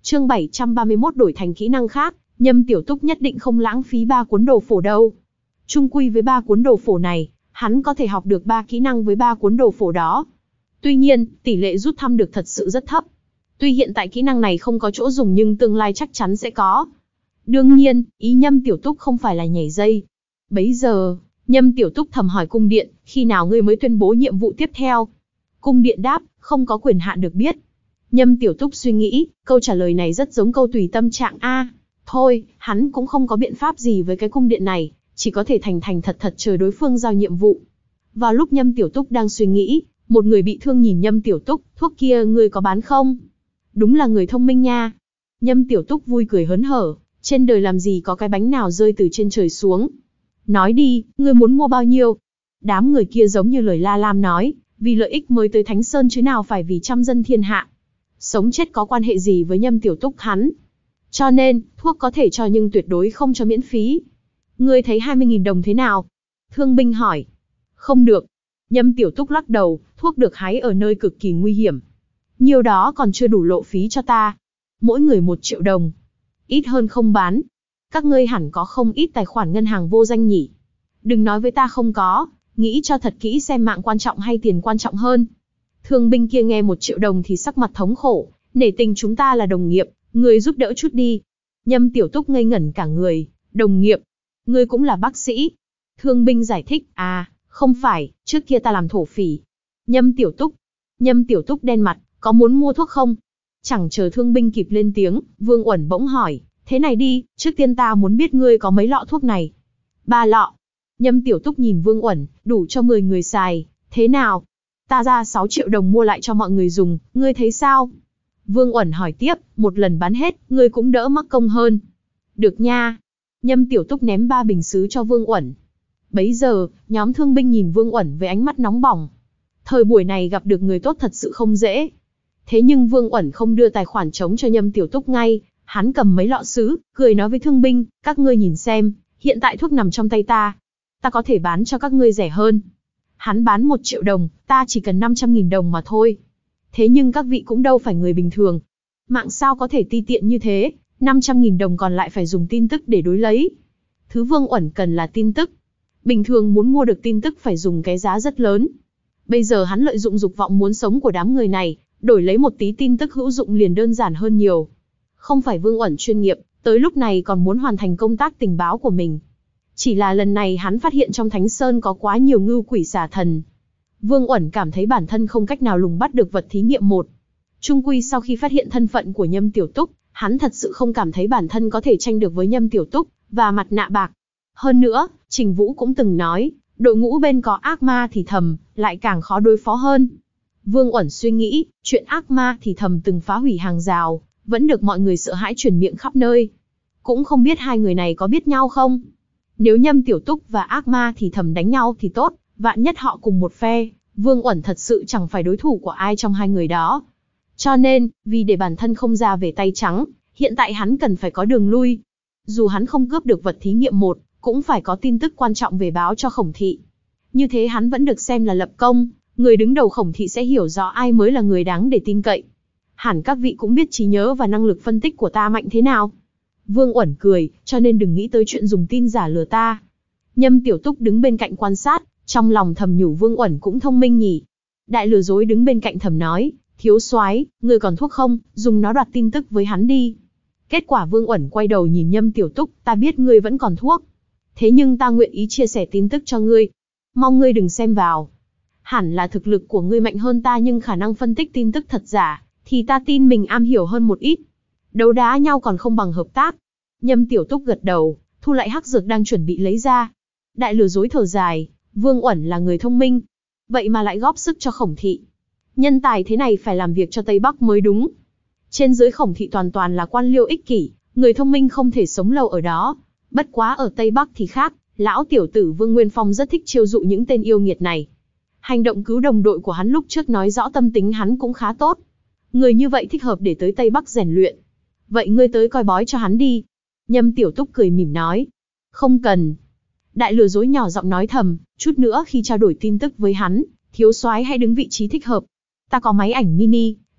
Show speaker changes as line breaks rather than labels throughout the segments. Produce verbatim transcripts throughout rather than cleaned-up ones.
Chương bảy trăm ba mươi mốt đổi thành kỹ năng khác, Nhâm Tiểu Túc nhất định không lãng phí ba cuốn đồ phổ đâu. Chung quy với ba cuốn đồ phổ này, hắn có thể học được ba kỹ năng với ba cuốn đồ phổ đó. Tuy nhiên, tỷ lệ rút thăm được thật sự rất thấp. Tuy hiện tại kỹ năng này không có chỗ dùng nhưng tương lai chắc chắn sẽ có. Đương nhiên, ý Nhâm Tiểu Túc không phải là nhảy dây. Bấy giờ, Nhâm Tiểu Túc thầm hỏi cung điện, khi nào ngươi mới tuyên bố nhiệm vụ tiếp theo? Cung điện đáp, không có quyền hạn được biết. Nhâm Tiểu Túc suy nghĩ, câu trả lời này rất giống câu tùy tâm trạng A. Thôi, hắn cũng không có biện pháp gì với cái cung điện này, chỉ có thể thành thành thật thật chờ đối phương giao nhiệm vụ. Vào lúc Nhâm Tiểu Túc đang suy nghĩ, một người bị thương nhìn Nhâm Tiểu Túc, thuốc kia ngươi có bán không? Đúng là người thông minh nha. Nhâm Tiểu Túc vui cười hớn hở, trên đời làm gì có cái bánh nào rơi từ trên trời xuống. Nói đi, ngươi muốn mua bao nhiêu? Đám người kia giống như lời La Lam nói, vì lợi ích mới tới Thánh Sơn chứ nào phải vì trăm dân thiên hạ. Sống chết có quan hệ gì với Nhâm Tiểu Túc hắn. Cho nên, thuốc có thể cho nhưng tuyệt đối không cho miễn phí. Ngươi thấy hai mươi nghìn đồng thế nào? Thương binh hỏi. Không được. Nhâm Tiểu Túc lắc đầu, thuốc được hái ở nơi cực kỳ nguy hiểm. Nhiều đó còn chưa đủ lộ phí cho ta. Mỗi người một triệu đồng. Ít hơn không bán. Các ngươi hẳn có không ít tài khoản ngân hàng vô danh nhỉ. Đừng nói với ta không có, nghĩ cho thật kỹ xem mạng quan trọng hay tiền quan trọng hơn. Thương binh kia nghe một triệu đồng thì sắc mặt thống khổ, nể tình chúng ta là đồng nghiệp, người giúp đỡ chút đi. Nhâm Tiểu Túc ngây ngẩn cả người, đồng nghiệp, ngươi cũng là bác sĩ. Thương binh giải thích, à, không phải, trước kia ta làm thổ phỉ. Nhâm Tiểu Túc, Nhâm Tiểu Túc đen mặt, có muốn mua thuốc không? Chẳng chờ thương binh kịp lên tiếng, Vương Uẩn bỗng hỏi, thế này đi, trước tiên ta muốn biết ngươi có mấy lọ thuốc này. Ba lọ. Nhâm Tiểu Túc nhìn Vương Uẩn, đủ cho mười người xài, thế nào? Ta ra sáu triệu đồng mua lại cho mọi người dùng, ngươi thấy sao? Vương Uẩn hỏi tiếp, một lần bán hết, ngươi cũng đỡ mắc công hơn. Được nha. Nhâm Tiểu Túc ném ba bình sứ cho Vương Uẩn. Bấy giờ, nhóm thương binh nhìn Vương Uẩn với ánh mắt nóng bỏng. Thời buổi này gặp được người tốt thật sự không dễ. Thế nhưng Vương Uẩn không đưa tài khoản trống cho Nhâm Tiểu Túc ngay, hắn cầm mấy lọ sứ, cười nói với thương binh, các ngươi nhìn xem, hiện tại thuốc nằm trong tay ta. Ta có thể bán cho các ngươi rẻ hơn. Hắn bán một triệu đồng, ta chỉ cần năm trăm nghìn đồng mà thôi. Thế nhưng các vị cũng đâu phải người bình thường. Mạng sao có thể ti tiện như thế, năm trăm nghìn đồng còn lại phải dùng tin tức để đối lấy. Thứ Vương Uẩn cần là tin tức. Bình thường muốn mua được tin tức phải dùng cái giá rất lớn. Bây giờ hắn lợi dụng dục vọng muốn sống của đám người này, đổi lấy một tí tin tức hữu dụng liền đơn giản hơn nhiều. Không phải Vương Uẩn chuyên nghiệp, tới lúc này còn muốn hoàn thành công tác tình báo của mình. Chỉ là lần này hắn phát hiện trong Thánh Sơn có quá nhiều ngưu quỷ xà thần. Vương Uẩn cảm thấy bản thân không cách nào lùng bắt được vật thí nghiệm một. Chung quy sau khi phát hiện thân phận của Nhâm Tiểu Túc, hắn thật sự không cảm thấy bản thân có thể tranh được với Nhâm Tiểu Túc và mặt nạ bạc. Hơn nữa, Trình Vũ cũng từng nói, đội ngũ bên có ác ma thì thầm, lại càng khó đối phó hơn. Vương Uẩn suy nghĩ, chuyện ác ma thì thầm từng phá hủy hàng rào, vẫn được mọi người sợ hãi truyền miệng khắp nơi. Cũng không biết hai người này có biết nhau không? Nếu Nhâm Tiểu Túc và ác ma thì thầm đánh nhau thì tốt, vạn nhất họ cùng một phe, Vương Uẩn thật sự chẳng phải đối thủ của ai trong hai người đó. Cho nên, vì để bản thân không ra về tay trắng, hiện tại hắn cần phải có đường lui. Dù hắn không cướp được vật thí nghiệm một, cũng phải có tin tức quan trọng về báo cho Khổng Thị. Như thế hắn vẫn được xem là lập công, người đứng đầu Khổng Thị sẽ hiểu rõ ai mới là người đáng để tin cậy. Hẳn các vị cũng biết trí nhớ và năng lực phân tích của ta mạnh thế nào. Vương Uẩn cười, cho nên đừng nghĩ tới chuyện dùng tin giả lừa ta. Nhâm Tiểu Túc đứng bên cạnh quan sát, trong lòng thầm nhủ Vương Uẩn cũng thông minh nhỉ. Đại lừa dối đứng bên cạnh thầm nói, thiếu soái, ngươi còn thuốc không, dùng nó đoạt tin tức với hắn đi. Kết quả Vương Uẩn quay đầu nhìn Nhâm Tiểu Túc, ta biết ngươi vẫn còn thuốc. Thế nhưng ta nguyện ý chia sẻ tin tức cho ngươi. Mong ngươi đừng xem vào. Hẳn là thực lực của ngươi mạnh hơn ta nhưng khả năng phân tích tin tức thật giả, thì ta tin mình am hiểu hơn một ít. Đấu đá nhau còn không bằng hợp tác. Nhâm Tiểu Túc gật đầu, thu lại hắc dược đang chuẩn bị lấy ra. Đại lừa dối thở dài, Vương Uẩn là người thông minh, vậy mà lại góp sức cho Khổng Thị. Nhân tài thế này phải làm việc cho Tây Bắc mới đúng. Trên dưới Khổng Thị toàn toàn là quan liêu ích kỷ, người thông minh không thể sống lâu ở đó. Bất quá ở Tây Bắc thì khác, lão tiểu tử Vương Nguyên Phong rất thích chiêu dụ những tên yêu nghiệt này. Hành động cứu đồng đội của hắn lúc trước nói rõ tâm tính hắn cũng khá tốt. Người như vậy thích hợp để tới Tây Bắc rèn luyện. Vậy ngươi tới coi bói cho hắn đi. Nhâm Tiểu Túc cười mỉm nói. Không cần. Đại lừa dối nhỏ giọng nói thầm, chút nữa khi trao đổi tin tức với hắn, thiếu soái hãy đứng vị trí thích hợp. Ta có máy ảnh mini,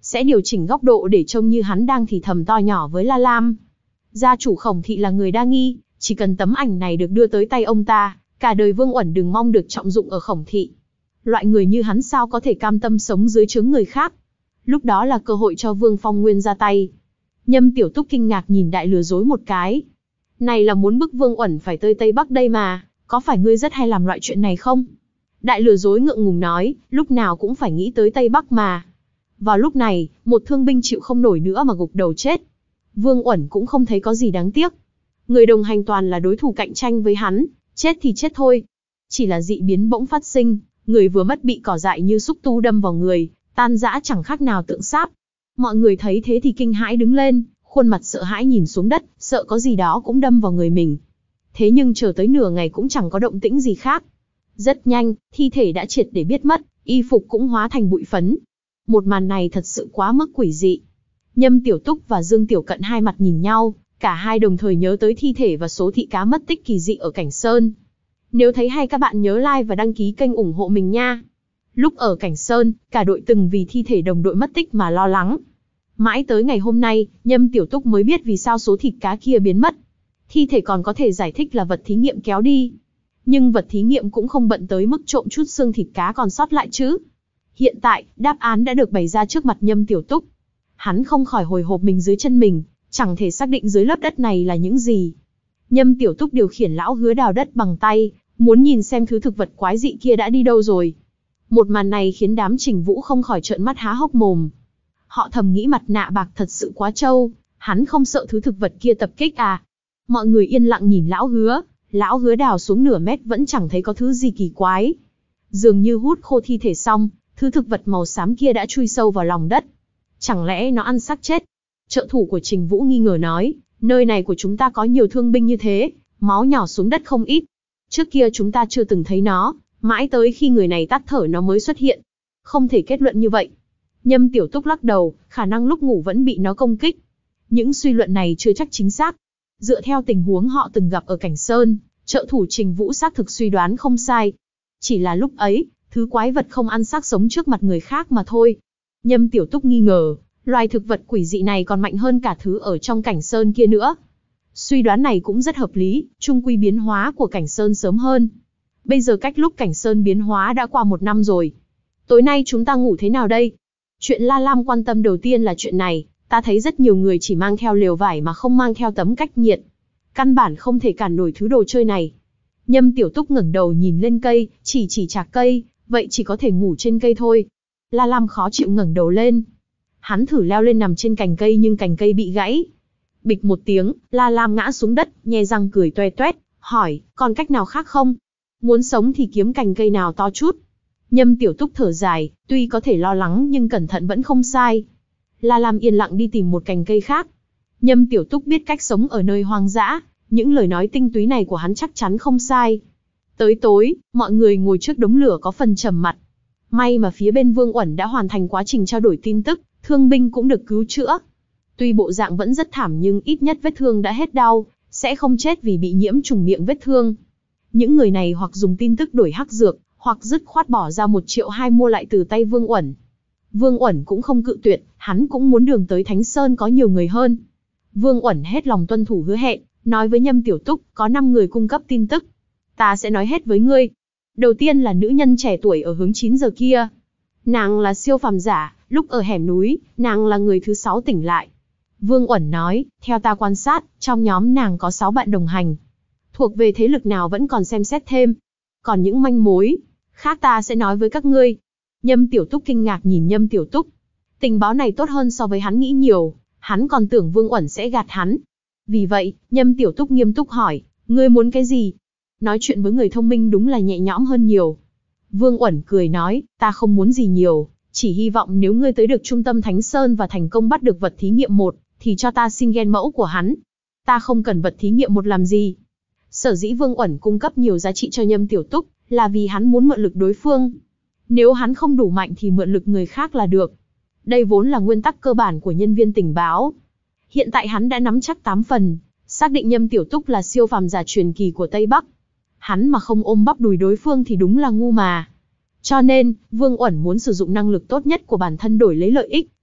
sẽ điều chỉnh góc độ để trông như hắn đang thì thầm to nhỏ với La Lam. Gia chủ Khổng thị là người đa nghi, chỉ cần tấm ảnh này được đưa tới tay ông ta, cả đời Vương Uẩn đừng mong được trọng dụng ở Khổng thị. Loại người như hắn sao có thể cam tâm sống dưới trướng người khác. Lúc đó là cơ hội cho Vương Phong Nguyên ra tay. Nhâm Tiểu Túc kinh ngạc nhìn đại lừa dối một cái. Này là muốn bức Vương Uẩn phải tới Tây Bắc đây mà, có phải ngươi rất hay làm loại chuyện này không? Đại lừa dối ngượng ngùng nói, lúc nào cũng phải nghĩ tới Tây Bắc mà. Vào lúc này, một thương binh chịu không nổi nữa mà gục đầu chết. Vương Uẩn cũng không thấy có gì đáng tiếc. Người đồng hành toàn là đối thủ cạnh tranh với hắn, chết thì chết thôi. Chỉ là dị biến bỗng phát sinh, người vừa mất bị cỏ dại như xúc tu đâm vào người, tan rã chẳng khác nào tượng sáp. Mọi người thấy thế thì kinh hãi đứng lên, khuôn mặt sợ hãi nhìn xuống đất, sợ có gì đó cũng đâm vào người mình. Thế nhưng chờ tới nửa ngày cũng chẳng có động tĩnh gì khác. Rất nhanh, thi thể đã triệt để biết mất, y phục cũng hóa thành bụi phấn. Một màn này thật sự quá mức quỷ dị. Nhâm Tiểu Túc và Dương Tiểu Cận hai mặt nhìn nhau, cả hai đồng thời nhớ tới thi thể và số thị cá mất tích kỳ dị ở Cảnh Sơn. Nếu thấy hay các bạn nhớ like và đăng ký kênh ủng hộ mình nha. Lúc ở Cảnh Sơn, cả đội từng vì thi thể đồng đội mất tích mà lo lắng. Mãi tới ngày hôm nay, Nhâm Tiểu Túc mới biết vì sao số thịt cá kia biến mất. Thi thể còn có thể giải thích là vật thí nghiệm kéo đi. Nhưng vật thí nghiệm cũng không bận tới mức trộm chút xương thịt cá còn sót lại chứ. Hiện tại, đáp án đã được bày ra trước mặt Nhâm Tiểu Túc. Hắn không khỏi hồi hộp mình dưới chân mình, chẳng thể xác định dưới lớp đất này là những gì. Nhâm Tiểu Túc điều khiển lão Hứa đào đất bằng tay, muốn nhìn xem thứ thực vật quái dị kia đã đi đâu rồi. Một màn này khiến đám Trình Vũ không khỏi trợn mắt há hốc mồm. Họ thầm nghĩ mặt nạ bạc thật sự quá trâu, hắn không sợ thứ thực vật kia tập kích à. Mọi người yên lặng nhìn lão Hứa, lão Hứa đào xuống nửa mét vẫn chẳng thấy có thứ gì kỳ quái. Dường như hút khô thi thể xong, thứ thực vật màu xám kia đã chui sâu vào lòng đất. Chẳng lẽ nó ăn xác chết? Trợ thủ của Trình Vũ nghi ngờ nói, nơi này của chúng ta có nhiều thương binh như thế, máu nhỏ xuống đất không ít. Trước kia chúng ta chưa từng thấy nó, mãi tới khi người này tắt thở nó mới xuất hiện. Không thể kết luận như vậy. Nhâm Tiểu Túc lắc đầu, khả năng lúc ngủ vẫn bị nó công kích. Những suy luận này chưa chắc chính xác. Dựa theo tình huống họ từng gặp ở Cảnh Sơn, trợ thủ Trình Vũ xác thực suy đoán không sai. Chỉ là lúc ấy, thứ quái vật không ăn xác sống trước mặt người khác mà thôi. Nhâm Tiểu Túc nghi ngờ, loài thực vật quỷ dị này còn mạnh hơn cả thứ ở trong Cảnh Sơn kia nữa. Suy đoán này cũng rất hợp lý, chung quy biến hóa của Cảnh Sơn sớm hơn. Bây giờ cách lúc Cảnh Sơn biến hóa đã qua một năm rồi. Tối nay chúng ta ngủ thế nào đây? Chuyện La Lam quan tâm đầu tiên là chuyện này, ta thấy rất nhiều người chỉ mang theo lều vải mà không mang theo tấm cách nhiệt. Căn bản không thể cản nổi thứ đồ chơi này. Nhâm Tiểu Túc ngẩng đầu nhìn lên cây, chỉ chỉ chạc cây, vậy chỉ có thể ngủ trên cây thôi. La Lam khó chịu ngẩng đầu lên. Hắn thử leo lên nằm trên cành cây nhưng cành cây bị gãy. Bịch một tiếng, La Lam ngã xuống đất, nhe răng cười toe toét, hỏi, còn cách nào khác không? Muốn sống thì kiếm cành cây nào to chút. Nhâm Tiểu Túc thở dài, tuy có thể lo lắng nhưng cẩn thận vẫn không sai. La Lam yên lặng đi tìm một cành cây khác. Nhâm Tiểu Túc biết cách sống ở nơi hoang dã, những lời nói tinh túy này của hắn chắc chắn không sai. Tới tối, mọi người ngồi trước đống lửa có phần trầm mặc. May mà phía bên Vương Uẩn đã hoàn thành quá trình trao đổi tin tức, thương binh cũng được cứu chữa. Tuy bộ dạng vẫn rất thảm nhưng ít nhất vết thương đã hết đau, sẽ không chết vì bị nhiễm trùng miệng vết thương. Những người này hoặc dùng tin tức đổi hắc dược, hoặc dứt khoát bỏ ra một triệu hai mua lại từ tay Vương Uẩn. Vương Uẩn cũng không cự tuyệt, hắn cũng muốn đường tới Thánh Sơn có nhiều người hơn. Vương Uẩn hết lòng tuân thủ hứa hẹn, nói với Nhâm Tiểu Túc, có năm người cung cấp tin tức. Ta sẽ nói hết với ngươi. Đầu tiên là nữ nhân trẻ tuổi ở hướng chín giờ kia. Nàng là siêu phàm giả, lúc ở hẻm núi, nàng là người thứ sáu tỉnh lại. Vương Uẩn nói, theo ta quan sát, trong nhóm nàng có sáu bạn đồng hành. Thuộc về thế lực nào vẫn còn xem xét thêm. Còn những manh mối khác ta sẽ nói với các ngươi. Nhâm Tiểu Túc kinh ngạc nhìn Nhâm Tiểu Túc. Tình báo này tốt hơn so với hắn nghĩ nhiều, hắn còn tưởng Vương Uẩn sẽ gạt hắn. Vì vậy, Nhâm Tiểu Túc nghiêm túc hỏi, ngươi muốn cái gì? Nói chuyện với người thông minh đúng là nhẹ nhõm hơn nhiều. Vương Uẩn cười nói, ta không muốn gì nhiều, chỉ hy vọng nếu ngươi tới được trung tâm Thánh Sơn và thành công bắt được vật thí nghiệm một, thì cho ta xin gen mẫu của hắn. Ta không cần vật thí nghiệm một làm gì. Sở dĩ Vương Uẩn cung cấp nhiều giá trị cho Nhâm Tiểu Túc, là vì hắn muốn mượn lực đối phương. Nếu hắn không đủ mạnh thì mượn lực người khác là được. Đây vốn là nguyên tắc cơ bản của nhân viên tình báo. Hiện tại hắn đã nắm chắc tám phần, xác định Nhâm Tiểu Túc là siêu phàm giả truyền kỳ của Tây Bắc. Hắn mà không ôm bắp đùi đối phương thì đúng là ngu mà. Cho nên, Vương Uẩn muốn sử dụng năng lực tốt nhất của bản thân đổi lấy lợi ích,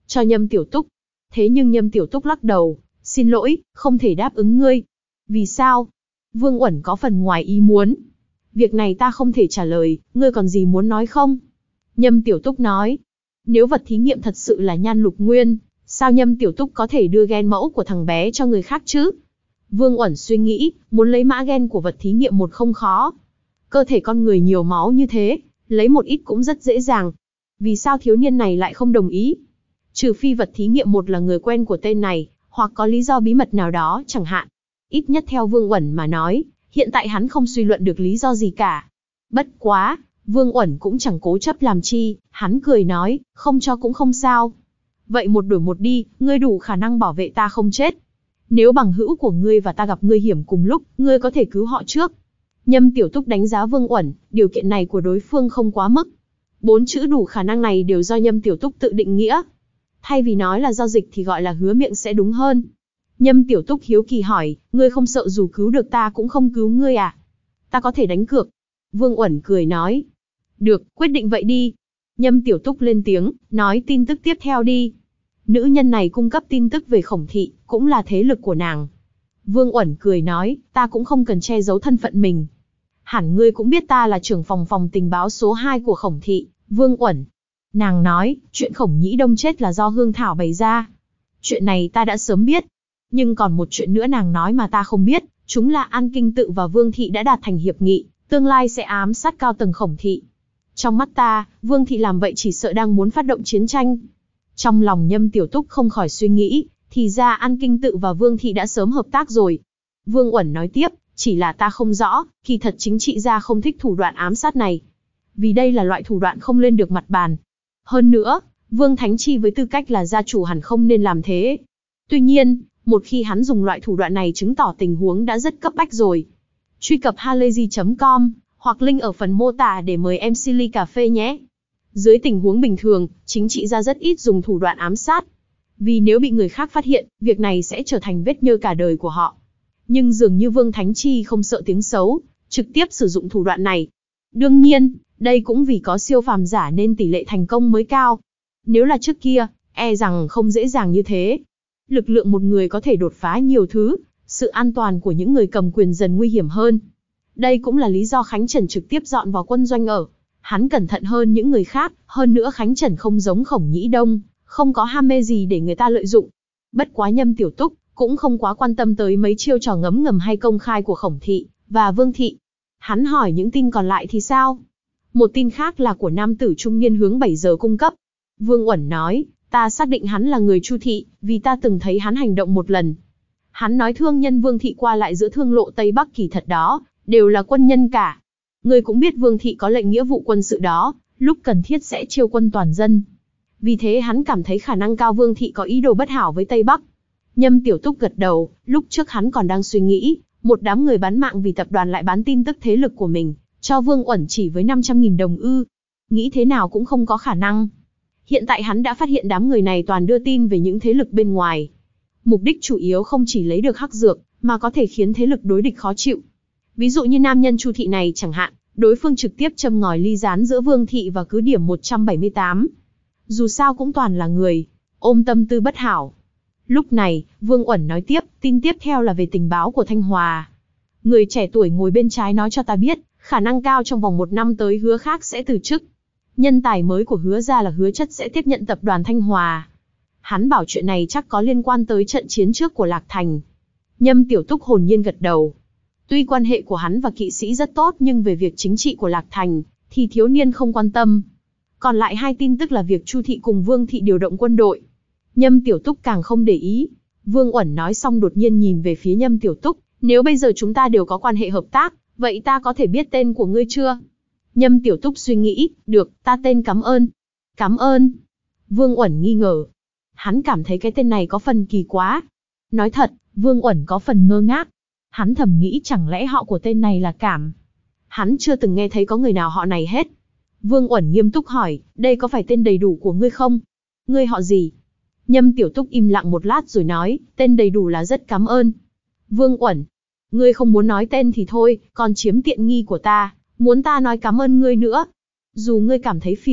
Cho Nhâm Tiểu Túc. Thế nhưng Nhâm Tiểu Túc lắc đầu, xin lỗi, không thể đáp ứng ngươi. Vì sao? Vương Uẩn có phần ngoài ý muốn. Việc này ta không thể trả lời, ngươi còn gì muốn nói không? Nhâm Tiểu Túc nói. Nếu vật thí nghiệm thật sự là nhan lục nguyên, sao Nhâm Tiểu Túc có thể đưa gen mẫu của thằng bé cho người khác chứ? Vương Uẩn suy nghĩ, muốn lấy mã gen của vật thí nghiệm một không khó. Cơ thể con người nhiều máu như thế, lấy một ít cũng rất dễ dàng. Vì sao thiếu niên này lại không đồng ý? Trừ phi vật thí nghiệm một là người quen của tên này, hoặc có lý do bí mật nào đó chẳng hạn. Ít nhất theo Vương Uẩn mà nói, hiện tại hắn không suy luận được lý do gì cả. Bất quá, Vương Uẩn cũng chẳng cố chấp làm chi, hắn cười nói, không cho cũng không sao. Vậy một đổi một đi, ngươi đủ khả năng bảo vệ ta không chết. Nếu bằng hữu của ngươi và ta gặp nguy hiểm cùng lúc, ngươi có thể cứu họ trước. Nhâm Tiểu Túc đánh giá Vương Uẩn, điều kiện này của đối phương không quá mức. Bốn chữ đủ khả năng này đều do Nhâm Tiểu Túc tự định nghĩa. Thay vì nói là giao dịch thì gọi là hứa miệng sẽ đúng hơn. Nhâm Tiểu Túc hiếu kỳ hỏi, ngươi không sợ dù cứu được ta cũng không cứu ngươi à? Ta có thể đánh cược. Vương Uẩn cười nói. Được, quyết định vậy đi. Nhâm Tiểu Túc lên tiếng, nói tin tức tiếp theo đi. Nữ nhân này cung cấp tin tức về Khổng thị, cũng là thế lực của nàng. Vương Uẩn cười nói, ta cũng không cần che giấu thân phận mình. Hẳn ngươi cũng biết ta là trưởng phòng phòng tình báo số hai của Khổng thị, Vương Uẩn. Nàng nói, chuyện Khổng Nhĩ Đông chết là do Hương Thảo bày ra. Chuyện này ta đã sớm biết. Nhưng còn một chuyện nữa nàng nói mà ta không biết, chúng là An Kinh Tự và Vương Thị đã đạt thành hiệp nghị, tương lai sẽ ám sát cao tầng Khổng thị. Trong mắt ta, Vương Thị làm vậy chỉ sợ đang muốn phát động chiến tranh. Trong lòng Nhâm Tiểu Túc không khỏi suy nghĩ, thì ra An Kinh Tự và Vương Thị đã sớm hợp tác rồi. Vương Uẩn nói tiếp, chỉ là ta không rõ, kỳ thật chính trị gia không thích thủ đoạn ám sát này. Vì đây là loại thủ đoạn không lên được mặt bàn. Hơn nữa, Vương Thánh Chi với tư cách là gia chủ hẳn không nên làm thế. Tuy nhiên, một khi hắn dùng loại thủ đoạn này chứng tỏ tình huống đã rất cấp bách rồi. Truy cập halayzi chấm com, hoặc link ở phần mô tả để mời em xê ly cà phê nhé. Dưới tình huống bình thường, chính trị gia rất ít dùng thủ đoạn ám sát. Vì nếu bị người khác phát hiện, việc này sẽ trở thành vết nhơ cả đời của họ. Nhưng dường như Vương Thánh Chi không sợ tiếng xấu, trực tiếp sử dụng thủ đoạn này. Đương nhiên, đây cũng vì có siêu phàm giả nên tỷ lệ thành công mới cao. Nếu là trước kia, e rằng không dễ dàng như thế. Lực lượng một người có thể đột phá nhiều thứ, sự an toàn của những người cầm quyền dần nguy hiểm hơn. Đây cũng là lý do Khánh Trần trực tiếp dọn vào quân doanh ở. Hắn cẩn thận hơn những người khác, hơn nữa Khánh Trần không giống Khổng Nhĩ Đông, không có ham mê gì để người ta lợi dụng. Bất quá Nhâm Tiểu Túc cũng không quá quan tâm tới mấy chiêu trò ngấm ngầm hay công khai của Khổng thị và Vương thị. Hắn hỏi những tin còn lại thì sao? Một tin khác là của nam tử trung niên hướng bảy giờ cung cấp. Vương Uẩn nói, ta xác định hắn là người Chu thị, vì ta từng thấy hắn hành động một lần. Hắn nói thương nhân Vương thị qua lại giữa thương lộ Tây Bắc kỳ thật đó, đều là quân nhân cả. Ngươi cũng biết Vương thị có lệnh nghĩa vụ quân sự đó, lúc cần thiết sẽ chiêu quân toàn dân. Vì thế hắn cảm thấy khả năng cao Vương thị có ý đồ bất hảo với Tây Bắc. Nhâm Tiểu Túc gật đầu, lúc trước hắn còn đang suy nghĩ, một đám người bán mạng vì tập đoàn lại bán tin tức thế lực của mình, cho Vương Uẩn chỉ với năm trăm nghìn đồng ư. Nghĩ thế nào cũng không có khả năng. Hiện tại hắn đã phát hiện đám người này toàn đưa tin về những thế lực bên ngoài. Mục đích chủ yếu không chỉ lấy được hắc dược, mà có thể khiến thế lực đối địch khó chịu. Ví dụ như nam nhân Chu thị này chẳng hạn, đối phương trực tiếp châm ngòi ly gián giữa Vương thị và cứ điểm một trăm bảy mươi tám. Dù sao cũng toàn là người ôm tâm tư bất hảo. Lúc này, Vương Uẩn nói tiếp, tin tiếp theo là về tình báo của Thanh Hòa. Người trẻ tuổi ngồi bên trái nói cho ta biết, khả năng cao trong vòng một năm tới Hứa Khác sẽ từ chức. Nhân tài mới của Hứa gia là Hứa Chất sẽ tiếp nhận tập đoàn Thanh Hòa. Hắn bảo chuyện này chắc có liên quan tới trận chiến trước của Lạc Thành. Nhâm Tiểu Túc hồn nhiên gật đầu. Tuy quan hệ của hắn và kỵ sĩ rất tốt nhưng về việc chính trị của Lạc Thành, thì thiếu niên không quan tâm. Còn lại hai tin tức là việc Chu thị cùng Vương thị điều động quân đội. Nhâm Tiểu Túc càng không để ý. Vương Uẩn nói xong đột nhiên nhìn về phía Nhâm Tiểu Túc, nếu bây giờ chúng ta đều có quan hệ hợp tác, vậy ta có thể biết tên của ngươi chưa? Nhâm Tiểu Túc suy nghĩ, được, ta tên Cảm ơn. Cảm ơn. Vương Uẩn nghi ngờ. Hắn cảm thấy cái tên này có phần kỳ quá. Nói thật, Vương Uẩn có phần ngơ ngác. Hắn thầm nghĩ chẳng lẽ họ của tên này là Cảm. Hắn chưa từng nghe thấy có người nào họ này hết. Vương Uẩn nghiêm túc hỏi, đây có phải tên đầy đủ của ngươi không? Ngươi họ gì? Nhâm Tiểu Túc im lặng một lát rồi nói, tên đầy đủ là rất cảm ơn. Vương Uẩn, ngươi không muốn nói tên thì thôi, còn chiếm tiện nghi của ta, muốn ta nói cảm ơn ngươi nữa. Dù ngươi cảm thấy phiền,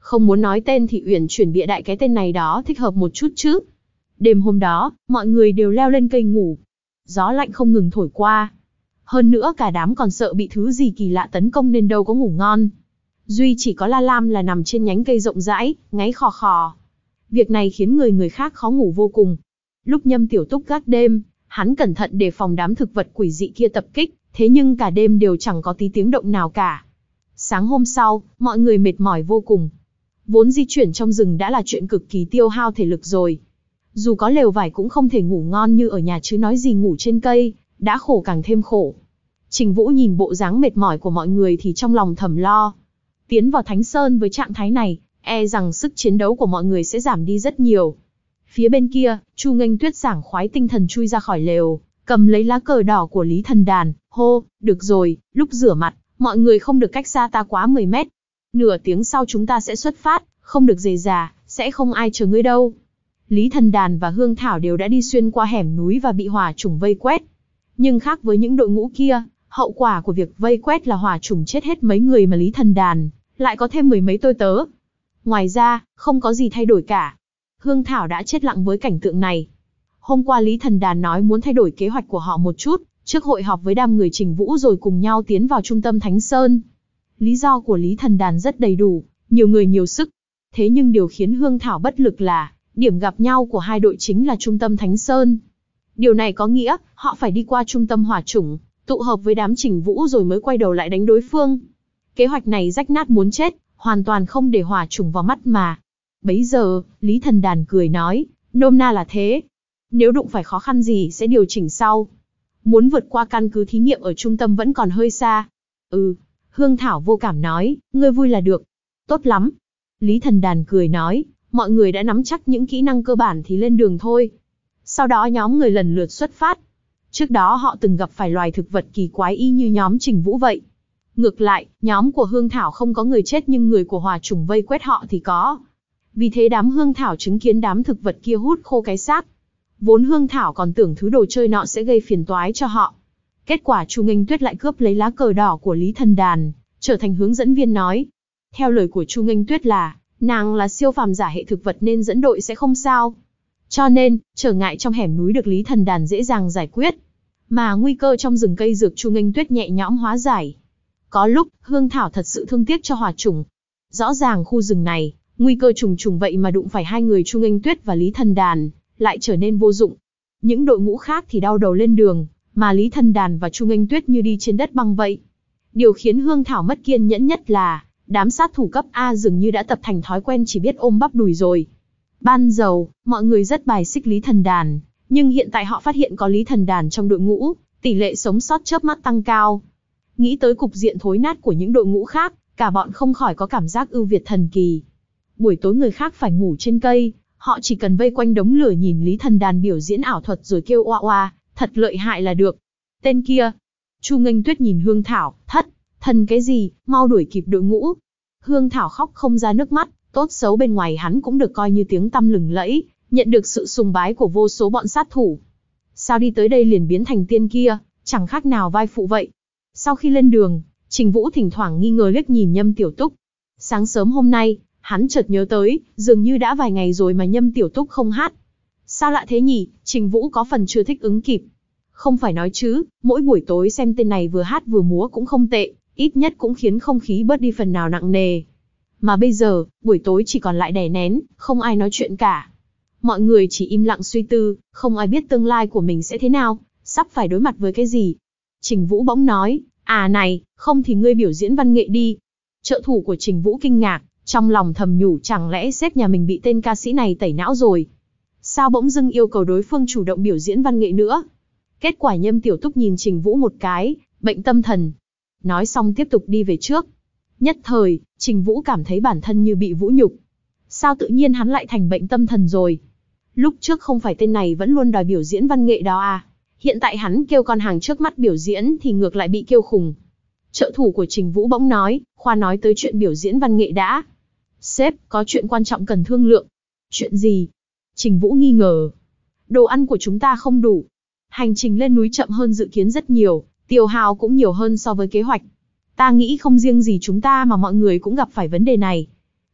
Không muốn nói tên thì Uyển chuyển bịa đại cái tên này đó thích hợp một chút chứ. Đêm hôm đó, mọi người đều leo lên cây ngủ. Gió lạnh không ngừng thổi qua. Hơn nữa cả đám còn sợ bị thứ gì kỳ lạ tấn công nên đâu có ngủ ngon. Duy chỉ có La Lam là nằm trên nhánh cây rộng rãi, ngáy khò khò. Việc này khiến người người khác khó ngủ vô cùng. Lúc Nhâm Tiểu Túc gác đêm, hắn cẩn thận đề phòng đám thực vật quỷ dị kia tập kích, thế nhưng cả đêm đều chẳng có tí tiếng động nào cả. Sáng hôm sau, mọi người mệt mỏi vô cùng. Vốn di chuyển trong rừng đã là chuyện cực kỳ tiêu hao thể lực rồi. Dù có lều vải cũng không thể ngủ ngon như ở nhà chứ nói gì ngủ trên cây, đã khổ càng thêm khổ. Trình Vũ nhìn bộ dáng mệt mỏi của mọi người thì trong lòng thầm lo. Tiến vào Thánh Sơn với trạng thái này, e rằng sức chiến đấu của mọi người sẽ giảm đi rất nhiều. Phía bên kia, Chu Nghênh Tuyết sảng khoái tinh thần chui ra khỏi lều, cầm lấy lá cờ đỏ của Lý Thần Đàn, hô, được rồi, lúc rửa mặt, mọi người không được cách xa ta quá mười mét. Nửa tiếng sau chúng ta sẽ xuất phát, không được rề rà, sẽ không ai chờ ngươi đâu. Lý Thần Đàn và Hương Thảo đều đã đi xuyên qua hẻm núi và bị hỏa chủng vây quét. Nhưng khác với những đội ngũ kia, hậu quả của việc vây quét là hỏa chủng chết hết mấy người mà Lý Thần Đàn lại có thêm mười mấy tôi tớ. Ngoài ra, không có gì thay đổi cả. Hương Thảo đã chết lặng với cảnh tượng này. Hôm qua Lý Thần Đàn nói muốn thay đổi kế hoạch của họ một chút, trước hội họp với đám người Trình Vũ rồi cùng nhau tiến vào trung tâm Thánh Sơn. Lý do của Lý Thần Đàn rất đầy đủ, nhiều người nhiều sức. Thế nhưng điều khiến Hương Thảo bất lực là, điểm gặp nhau của hai đội chính là trung tâm Thánh Sơn. Điều này có nghĩa, họ phải đi qua trung tâm hỏa chủng, tụ hợp với đám Trình Vũ rồi mới quay đầu lại đánh đối phương. Kế hoạch này rách nát muốn chết, hoàn toàn không để hỏa chủng vào mắt mà. Bấy giờ, Lý Thần Đàn cười nói, nôm na là thế. Nếu đụng phải khó khăn gì sẽ điều chỉnh sau. Muốn vượt qua căn cứ thí nghiệm ở trung tâm vẫn còn hơi xa. Ừ, Hương Thảo vô cảm nói, ngươi vui là được. Tốt lắm. Lý Thần Đàn cười nói, mọi người đã nắm chắc những kỹ năng cơ bản thì lên đường thôi. Sau đó nhóm người lần lượt xuất phát. Trước đó họ từng gặp phải loài thực vật kỳ quái y như nhóm Trình Vũ vậy. Ngược lại, nhóm của Hương Thảo không có người chết nhưng người của hỏa chủng vây quét họ thì có. Vì thế đám Hương Thảo chứng kiến đám thực vật kia hút khô cái xác. Vốn Hương Thảo còn tưởng thứ đồ chơi nọ sẽ gây phiền toái cho họ. Kết quả Chu Nghênh Tuyết lại cướp lấy lá cờ đỏ của Lý Thần Đàn, trở thành hướng dẫn viên nói. Theo lời của Chu Nghênh Tuyết là, nàng là siêu phàm giả hệ thực vật nên dẫn đội sẽ không sao. Cho nên, trở ngại trong hẻm núi được Lý Thần Đàn dễ dàng giải quyết. Mà nguy cơ trong rừng cây dược Chu Nghênh Tuyết nhẹ nhõm hóa giải. Có lúc, Hương Thảo thật sự thương tiếc cho hỏa chủng. Rõ ràng khu rừng này, nguy cơ trùng trùng vậy mà đụng phải hai người Chu Nghênh Tuyết và Lý Thần Đàn, lại trở nên vô dụng. Những đội ngũ khác thì đau đầu lên đường, mà Lý Thần Đàn và Chu Nghênh Tuyết như đi trên đất băng vậy. Điều khiến Hương Thảo mất kiên nhẫn nhất là, đám sát thủ cấp A dường như đã tập thành thói quen chỉ biết ôm bắp đùi rồi. Ban đầu, mọi người rất bài xích Lý Thần Đàn, nhưng hiện tại họ phát hiện có Lý Thần Đàn trong đội ngũ, tỷ lệ sống sót chớp mắt tăng cao. Nghĩ tới cục diện thối nát của những đội ngũ khác, cả bọn không khỏi có cảm giác ưu việt thần kỳ. Buổi tối người khác phải ngủ trên cây, họ chỉ cần vây quanh đống lửa nhìn Lý Thần Đàn biểu diễn ảo thuật rồi kêu oa oa, thật lợi hại là được. Tên kia. Chu Nghênh Tuyết nhìn Hương Thảo, thất, thần cái gì, mau đuổi kịp đội ngũ. Hương Thảo khóc không ra nước mắt, tốt xấu bên ngoài hắn cũng được coi như tiếng tăm lừng lẫy, nhận được sự sùng bái của vô số bọn sát thủ. Sao đi tới đây liền biến thành tiên kia, chẳng khác nào vai phụ vậy. Sau khi lên đường, Trình Vũ thỉnh thoảng nghi ngờ liếc nhìn Nhâm Tiểu Túc. Sáng sớm hôm nay, hắn chợt nhớ tới, dường như đã vài ngày rồi mà Nhâm Tiểu Túc không hát. Sao lạ thế nhỉ, Trình Vũ có phần chưa thích ứng kịp. Không phải nói chứ, mỗi buổi tối xem tên này vừa hát vừa múa cũng không tệ, ít nhất cũng khiến không khí bớt đi phần nào nặng nề. Mà bây giờ, buổi tối chỉ còn lại đè nén, không ai nói chuyện cả. Mọi người chỉ im lặng suy tư, không ai biết tương lai của mình sẽ thế nào, sắp phải đối mặt với cái gì. Trình Vũ bỗng nói, à này, không thì ngươi biểu diễn văn nghệ đi. Trợ thủ của Trình Vũ kinh ngạc, trong lòng thầm nhủ chẳng lẽ sếp nhà mình bị tên ca sĩ này tẩy não rồi. Sao bỗng dưng yêu cầu đối phương chủ động biểu diễn văn nghệ nữa? Kết quả Nhâm Tiểu Túc nhìn Trình Vũ một cái, bệnh tâm thần. Nói xong tiếp tục đi về trước. Nhất thời, Trình Vũ cảm thấy bản thân như bị vũ nhục. Sao tự nhiên hắn lại thành bệnh tâm thần rồi? Lúc trước không phải tên này vẫn luôn đòi biểu diễn văn nghệ đó à? Hiện tại hắn kêu con hàng trước mắt biểu diễn thì ngược lại bị kêu khùng. Trợ thủ của Trình Vũ bỗng nói, khoa nói tới chuyện biểu diễn văn nghệ đã. Sếp, có chuyện quan trọng cần thương lượng. Chuyện gì? Trình Vũ nghi ngờ. Đồ ăn của chúng ta không đủ. Hành trình lên núi chậm hơn dự kiến rất nhiều, tiêu hao cũng nhiều hơn so với kế hoạch. Ta nghĩ không riêng gì chúng ta mà mọi người cũng gặp phải vấn đề này.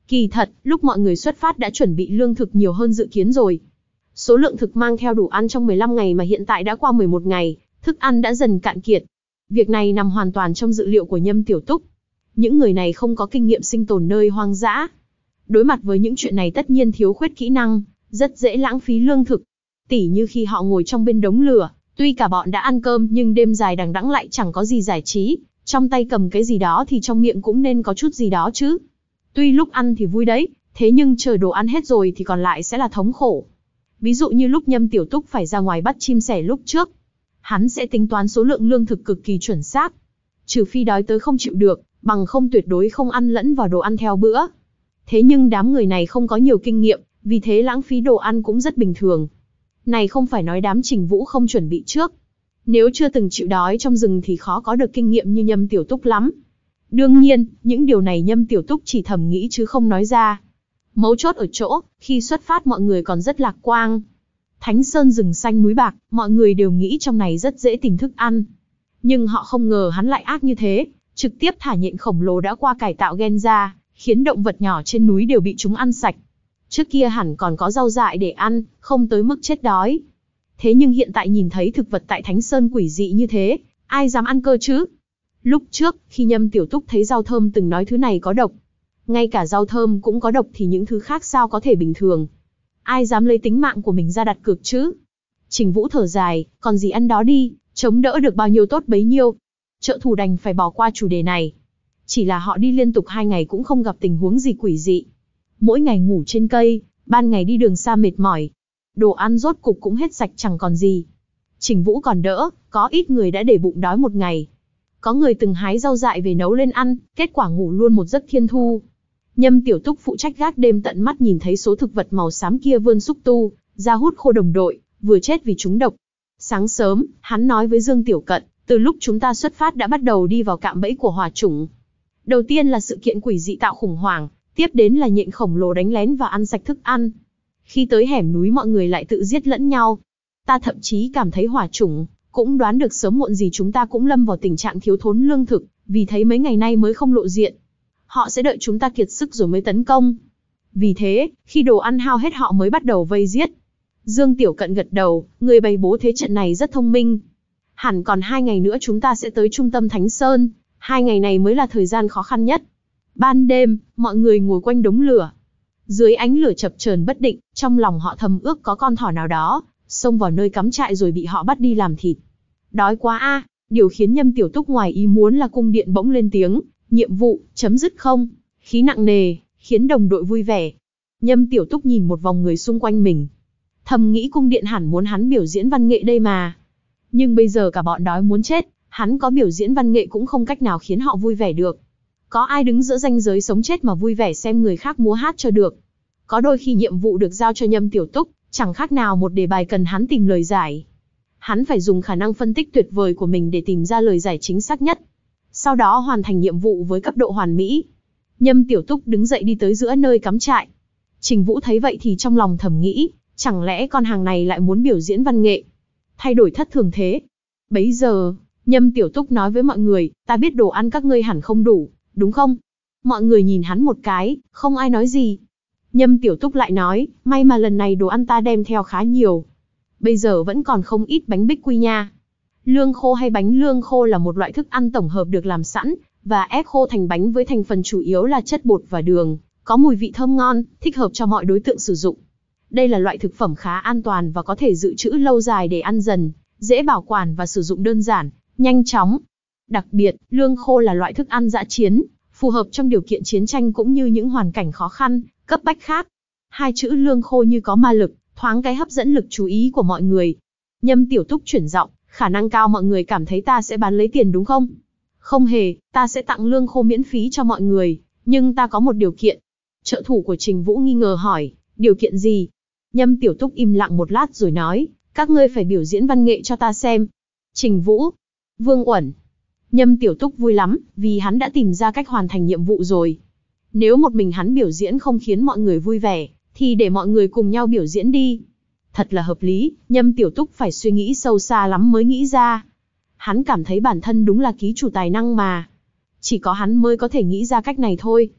Kỳ thật, lúc mọi người xuất phát đã chuẩn bị lương thực nhiều hơn dự kiến rồi. Số lượng thực mang theo đủ ăn trong mười lăm ngày mà hiện tại đã qua mười một ngày, thức ăn đã dần cạn kiệt. Việc này nằm hoàn toàn trong dự liệu của Nhâm Tiểu Túc. Những người này không có kinh nghiệm sinh tồn nơi hoang dã. Đối mặt với những chuyện này tất nhiên thiếu khuyết kỹ năng, rất dễ lãng phí lương thực. Tỉ như khi họ ngồi trong bên đống lửa, tuy cả bọn đã ăn cơm nhưng đêm dài đằng đẵng lại chẳng có gì giải trí, trong tay cầm cái gì đó thì trong miệng cũng nên có chút gì đó chứ. Tuy lúc ăn thì vui đấy, thế nhưng chờ đồ ăn hết rồi thì còn lại sẽ là thống khổ. Ví dụ như lúc Nhâm Tiểu Túc phải ra ngoài bắt chim sẻ lúc trước. Hắn sẽ tính toán số lượng lương thực cực kỳ chuẩn xác. Trừ phi đói tới không chịu được, bằng không tuyệt đối không ăn lẫn vào đồ ăn theo bữa. Thế nhưng đám người này không có nhiều kinh nghiệm, vì thế lãng phí đồ ăn cũng rất bình thường. Này không phải nói đám Trình Vũ không chuẩn bị trước. Nếu chưa từng chịu đói trong rừng thì khó có được kinh nghiệm như Nhâm Tiểu Túc lắm. Đương nhiên, những điều này Nhâm Tiểu Túc chỉ thầm nghĩ chứ không nói ra. Mấu chốt ở chỗ, khi xuất phát mọi người còn rất lạc quan. Thánh Sơn rừng xanh núi bạc, mọi người đều nghĩ trong này rất dễ tìm thức ăn. Nhưng họ không ngờ hắn lại ác như thế, trực tiếp thả nhện khổng lồ đã qua cải tạo gen ra, khiến động vật nhỏ trên núi đều bị chúng ăn sạch. Trước kia hẳn còn có rau dại để ăn, không tới mức chết đói. Thế nhưng hiện tại nhìn thấy thực vật tại Thánh Sơn quỷ dị như thế, ai dám ăn cơ chứ? Lúc trước, khi Nhâm Tiểu Túc thấy rau thơm từng nói thứ này có độc. Ngay cả rau thơm cũng có độc thì những thứ khác sao có thể bình thường? Ai dám lấy tính mạng của mình ra đặt cược chứ? Trình Vũ thở dài, còn gì ăn đó đi, chống đỡ được bao nhiêu tốt bấy nhiêu. Trợ thủ đành phải bỏ qua chủ đề này. Chỉ là họ đi liên tục hai ngày cũng không gặp tình huống gì quỷ dị. Mỗi ngày ngủ trên cây, ban ngày đi đường xa mệt mỏi. Đồ ăn rốt cục cũng hết sạch chẳng còn gì. Trình Vũ còn đỡ, có ít người đã để bụng đói một ngày. Có người từng hái rau dại về nấu lên ăn, kết quả ngủ luôn một giấc thiên thu. Nhâm Tiểu Túc phụ trách gác đêm tận mắt nhìn thấy số thực vật màu xám kia vươn xúc tu, ra hút khô đồng đội, vừa chết vì trúng độc. Sáng sớm, hắn nói với Dương Tiểu Cận, từ lúc chúng ta xuất phát đã bắt đầu đi vào cạm bẫy của hỏa chủng. Đầu tiên là sự kiện quỷ dị tạo khủng hoảng, tiếp đến là nhện khổng lồ đánh lén và ăn sạch thức ăn. Khi tới hẻm núi mọi người lại tự giết lẫn nhau. Ta thậm chí cảm thấy hỏa chủng, cũng đoán được sớm muộn gì chúng ta cũng lâm vào tình trạng thiếu thốn lương thực, vì thấy mấy ngày nay mới không lộ diện. Họ sẽ đợi chúng ta kiệt sức rồi mới tấn công. Vì thế, khi đồ ăn hao hết họ mới bắt đầu vây giết. Dương Tiểu Cận gật đầu, người bày bố thế trận này rất thông minh. Hẳn còn hai ngày nữa chúng ta sẽ tới trung tâm Thánh Sơn, hai ngày này mới là thời gian khó khăn nhất. Ban đêm, mọi người ngồi quanh đống lửa. Dưới ánh lửa chập chờn bất định, trong lòng họ thầm ước có con thỏ nào đó, xông vào nơi cắm trại rồi bị họ bắt đi làm thịt. Đói quá a, điều khiến Nhâm Tiểu Túc ngoài ý muốn là cung điện bỗng lên tiếng, nhiệm vụ, chấm dứt không, khí nặng nề, khiến đồng đội vui vẻ. Nhâm Tiểu Túc nhìn một vòng người xung quanh mình. Thầm nghĩ cung điện hẳn muốn hắn biểu diễn văn nghệ đây mà. Nhưng bây giờ cả bọn đói muốn chết, hắn có biểu diễn văn nghệ cũng không cách nào khiến họ vui vẻ được. Có ai đứng giữa ranh giới sống chết mà vui vẻ xem người khác múa hát cho được. Có đôi khi nhiệm vụ được giao cho Nhâm Tiểu Túc, chẳng khác nào một đề bài cần hắn tìm lời giải. Hắn phải dùng khả năng phân tích tuyệt vời của mình để tìm ra lời giải chính xác nhất. Sau đó hoàn thành nhiệm vụ với cấp độ hoàn mỹ. Nhâm Tiểu Túc đứng dậy đi tới giữa nơi cắm trại. Trình Vũ thấy vậy thì trong lòng thầm nghĩ, chẳng lẽ con hàng này lại muốn biểu diễn văn nghệ? Thay đổi thất thường thế. Bấy giờ, Nhâm Tiểu Túc nói với mọi người, ta biết đồ ăn các ngươi hẳn không đủ, đúng không? Mọi người nhìn hắn một cái, không ai nói gì. Nhâm Tiểu Túc lại nói, may mà lần này đồ ăn ta đem theo khá nhiều. Bây giờ vẫn còn không ít bánh bích quy nha. Lương khô hay bánh lương khô là một loại thức ăn tổng hợp được làm sẵn, và ép khô thành bánh với thành phần chủ yếu là chất bột và đường, có mùi vị thơm ngon, thích hợp cho mọi đối tượng sử dụng. Đây là loại thực phẩm khá an toàn và có thể dự trữ lâu dài để ăn dần, dễ bảo quản và sử dụng đơn giản, nhanh chóng. Đặc biệt, lương khô là loại thức ăn dã chiến, phù hợp trong điều kiện chiến tranh cũng như những hoàn cảnh khó khăn, cấp bách khác. Hai chữ lương khô như có ma lực, thoáng cái hấp dẫn lực chú ý của mọi người. Nhâm Tiểu Túc chuyển giọng, khả năng cao mọi người cảm thấy ta sẽ bán lấy tiền đúng không? Không hề, ta sẽ tặng lương khô miễn phí cho mọi người, nhưng ta có một điều kiện. Trợ thủ của Trình Vũ nghi ngờ hỏi, điều kiện gì? Nhâm Tiểu Túc im lặng một lát rồi nói, các ngươi phải biểu diễn văn nghệ cho ta xem. Trình Vũ, Vương Uẩn. Nhâm Tiểu Túc vui lắm, vì hắn đã tìm ra cách hoàn thành nhiệm vụ rồi. Nếu một mình hắn biểu diễn không khiến mọi người vui vẻ, thì để mọi người cùng nhau biểu diễn đi. Thật là hợp lý, Nhâm Tiểu Túc phải suy nghĩ sâu xa lắm mới nghĩ ra. Hắn cảm thấy bản thân đúng là ký chủ tài năng mà. Chỉ có hắn mới có thể nghĩ ra cách này thôi.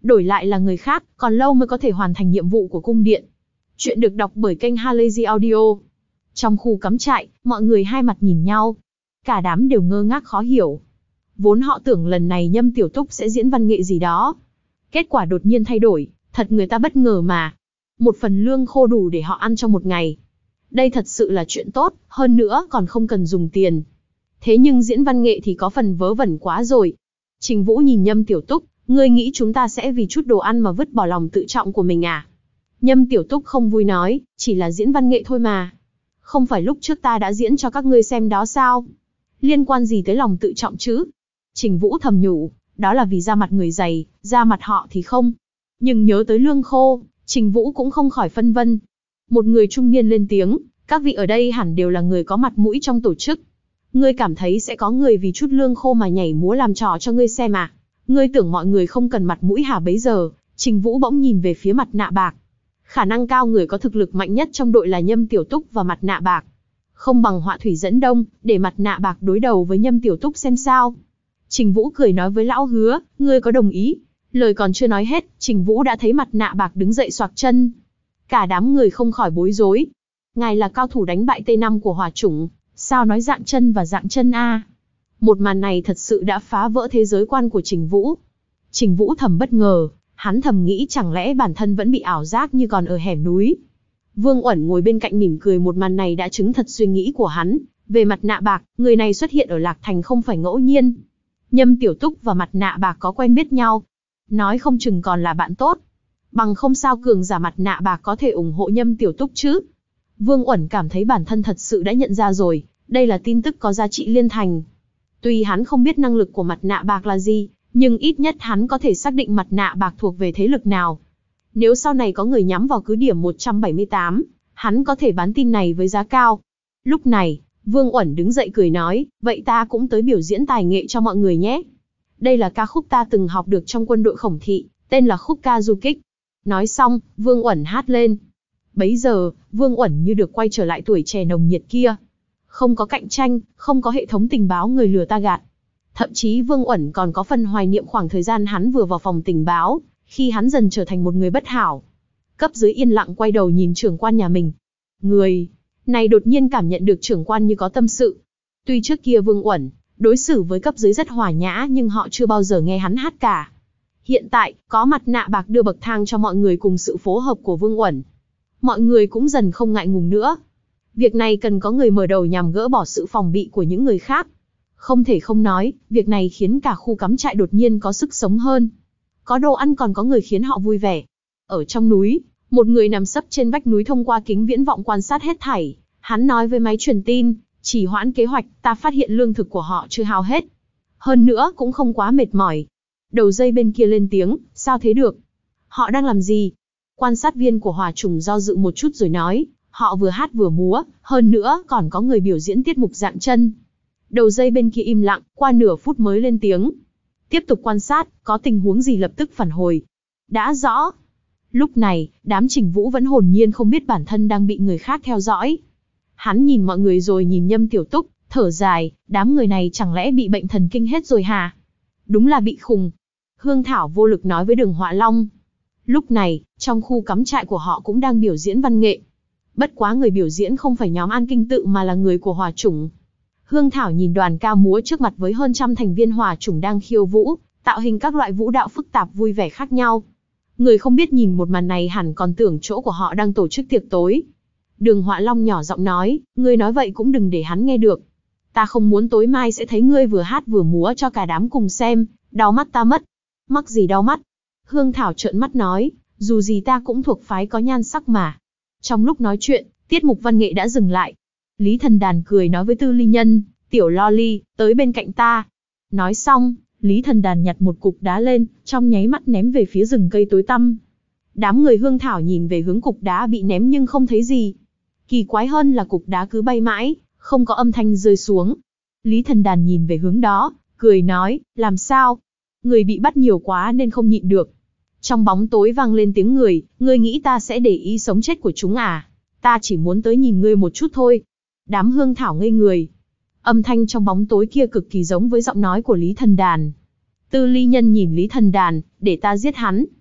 đổi lại là người khác, còn lâu mới có thể hoàn thành nhiệm vụ của cung điện. Chuyện được đọc bởi kênh Halazy Audio. Trong khu cắm trại, mọi người hai mặt nhìn nhau. Cả đám đều ngơ ngác khó hiểu. Vốn họ tưởng lần này Nhâm Tiểu Túc sẽ diễn văn nghệ gì đó. Kết quả đột nhiên thay đổi, thật người ta bất ngờ mà. Một phần lương khô đủ để họ ăn trong một ngày. Đây thật sự là chuyện tốt, hơn nữa còn không cần dùng tiền. Thế nhưng diễn văn nghệ thì có phần vớ vẩn quá rồi. Trình Vũ nhìn Nhâm Tiểu Túc, ngươi nghĩ chúng ta sẽ vì chút đồ ăn mà vứt bỏ lòng tự trọng của mình à? Nhâm Tiểu Túc không vui nói, chỉ là diễn văn nghệ thôi mà. Không phải lúc trước ta đã diễn cho các ngươi xem đó sao? Liên quan gì tới lòng tự trọng chứ? Trình Vũ thầm nhủ, đó là vì da mặt người dày, da mặt họ thì không. Nhưng nhớ tới lương khô, Trình Vũ cũng không khỏi phân vân. Một người trung niên lên tiếng, các vị ở đây hẳn đều là người có mặt mũi trong tổ chức. Ngươi cảm thấy sẽ có người vì chút lương khô mà nhảy múa làm trò cho ngươi xem à? Ngươi tưởng mọi người không cần mặt mũi hả bấy giờ? Trình Vũ bỗng nhìn về phía Mặt Nạ Bạc. Khả năng cao người có thực lực mạnh nhất trong đội là Nhâm Tiểu Túc và Mặt Nạ Bạc. Không bằng Họa Thủy dẫn đông, để Mặt Nạ Bạc đối đầu với Nhâm Tiểu Túc xem sao. Trình Vũ cười nói với lão Hứa, ngươi có đồng ý? Lời còn chưa nói hết, Trình Vũ đã thấy Mặt Nạ Bạc đứng dậy xoạc chân. Cả đám người không khỏi bối rối. Ngài là cao thủ đánh bại T năm của Hỏa Chủng, sao nói dạng chân và dạng chân a? Một màn này thật sự đã phá vỡ thế giới quan của Trình Vũ. Trình Vũ thầm bất ngờ, hắn thầm nghĩ chẳng lẽ bản thân vẫn bị ảo giác như còn ở hẻm núi. Vương Uẩn ngồi bên cạnh mỉm cười, một màn này đã chứng thật suy nghĩ của hắn. Về Mặt Nạ Bạc, người này xuất hiện ở Lạc Thành không phải ngẫu nhiên. Nhâm Tiểu Túc và Mặt Nạ Bạc có quen biết nhau. Nói không chừng còn là bạn tốt. Bằng không sao cường giả Mặt Nạ Bạc có thể ủng hộ Nhâm Tiểu Túc chứ. Vương Uẩn cảm thấy bản thân thật sự đã nhận ra rồi, đây là tin tức có giá trị liên thành. Tuy hắn không biết năng lực của Mặt Nạ Bạc là gì, nhưng ít nhất hắn có thể xác định Mặt Nạ Bạc thuộc về thế lực nào. Nếu sau này có người nhắm vào cứ điểm một trăm bảy mươi tám, hắn có thể bán tin này với giá cao. Lúc này, Vương Uẩn đứng dậy cười nói, vậy ta cũng tới biểu diễn tài nghệ cho mọi người nhé. Đây là ca khúc ta từng học được trong quân đội Khổng Thị, tên là khúc ca du kích. Nói xong, Vương Uẩn hát lên. Bấy giờ, Vương Uẩn như được quay trở lại tuổi trẻ nồng nhiệt kia. Không có cạnh tranh, không có hệ thống tình báo người lừa ta gạt. Thậm chí Vương Uẩn còn có phần hoài niệm khoảng thời gian hắn vừa vào phòng tình báo, khi hắn dần trở thành một người bất hảo. Cấp dưới yên lặng quay đầu nhìn trưởng quan nhà mình. Người này đột nhiên cảm nhận được trưởng quan như có tâm sự. Tuy trước kia Vương Uẩn đối xử với cấp dưới rất hòa nhã, nhưng họ chưa bao giờ nghe hắn hát cả. Hiện tại, có Mặt Nạ Bạc đưa bậc thang cho mọi người cùng sự phối hợp của Vương Uẩn, mọi người cũng dần không ngại ngùng nữa. Việc này cần có người mở đầu nhằm gỡ bỏ sự phòng bị của những người khác. Không thể không nói, việc này khiến cả khu cắm trại đột nhiên có sức sống hơn. Có đồ ăn còn có người khiến họ vui vẻ. Ở trong núi, một người nằm sấp trên vách núi thông qua kính viễn vọng quan sát hết thảy. Hắn nói với máy truyền tin, chỉ hoãn kế hoạch, ta phát hiện lương thực của họ chưa hao hết. Hơn nữa cũng không quá mệt mỏi. Đầu dây bên kia lên tiếng, sao thế được? Họ đang làm gì? Quan sát viên của Hỏa Chủng do dự một chút rồi nói, họ vừa hát vừa múa, hơn nữa còn có người biểu diễn tiết mục dạng chân. Đầu dây bên kia im lặng, qua nửa phút mới lên tiếng. Tiếp tục quan sát, có tình huống gì lập tức phản hồi. Đã rõ. Lúc này, đám Trình Vũ vẫn hồn nhiên không biết bản thân đang bị người khác theo dõi. Hắn nhìn mọi người rồi nhìn Nhâm Tiểu Túc, thở dài, đám người này chẳng lẽ bị bệnh thần kinh hết rồi hả? Đúng là bị khùng. Hương Thảo vô lực nói với Đường Họa Long. Lúc này, trong khu cắm trại của họ cũng đang biểu diễn văn nghệ. Bất quá người biểu diễn không phải nhóm An Kinh Tự mà là người của Hỏa Chủng. Hương Thảo nhìn đoàn ca múa trước mặt với hơn trăm thành viên Hỏa Chủng đang khiêu vũ, tạo hình các loại vũ đạo phức tạp vui vẻ khác nhau. Người không biết nhìn một màn này hẳn còn tưởng chỗ của họ đang tổ chức tiệc tối. Đường Họa Long nhỏ giọng nói, ngươi nói vậy cũng đừng để hắn nghe được. Ta không muốn tối mai sẽ thấy ngươi vừa hát vừa múa cho cả đám cùng xem, đau mắt ta mất. Mắc gì đau mắt? Hương Thảo trợn mắt nói, dù gì ta cũng thuộc phái có nhan sắc mà. Trong lúc nói chuyện, tiết mục văn nghệ đã dừng lại. Lý Thần Đàn cười nói với Tư Ly Nhân, tiểu loli, tới bên cạnh ta. Nói xong, Lý Thần Đàn nhặt một cục đá lên, trong nháy mắt ném về phía rừng cây tối tăm. Đám người Hương Thảo nhìn về hướng cục đá bị ném nhưng không thấy gì. Kỳ quái hơn là cục đá cứ bay mãi, không có âm thanh rơi xuống. Lý Thần Đàn nhìn về hướng đó, cười nói, làm sao? Người bị bắt nhiều quá nên không nhịn được. Trong bóng tối vang lên tiếng người, ngươi nghĩ ta sẽ để ý sống chết của chúng à? Ta chỉ muốn tới nhìn ngươi một chút thôi. Đám Hương Thảo ngây người. Âm thanh trong bóng tối kia cực kỳ giống với giọng nói của Lý Thần Đàn. Tư Ly Nhân nhìn Lý Thần Đàn, để ta giết hắn.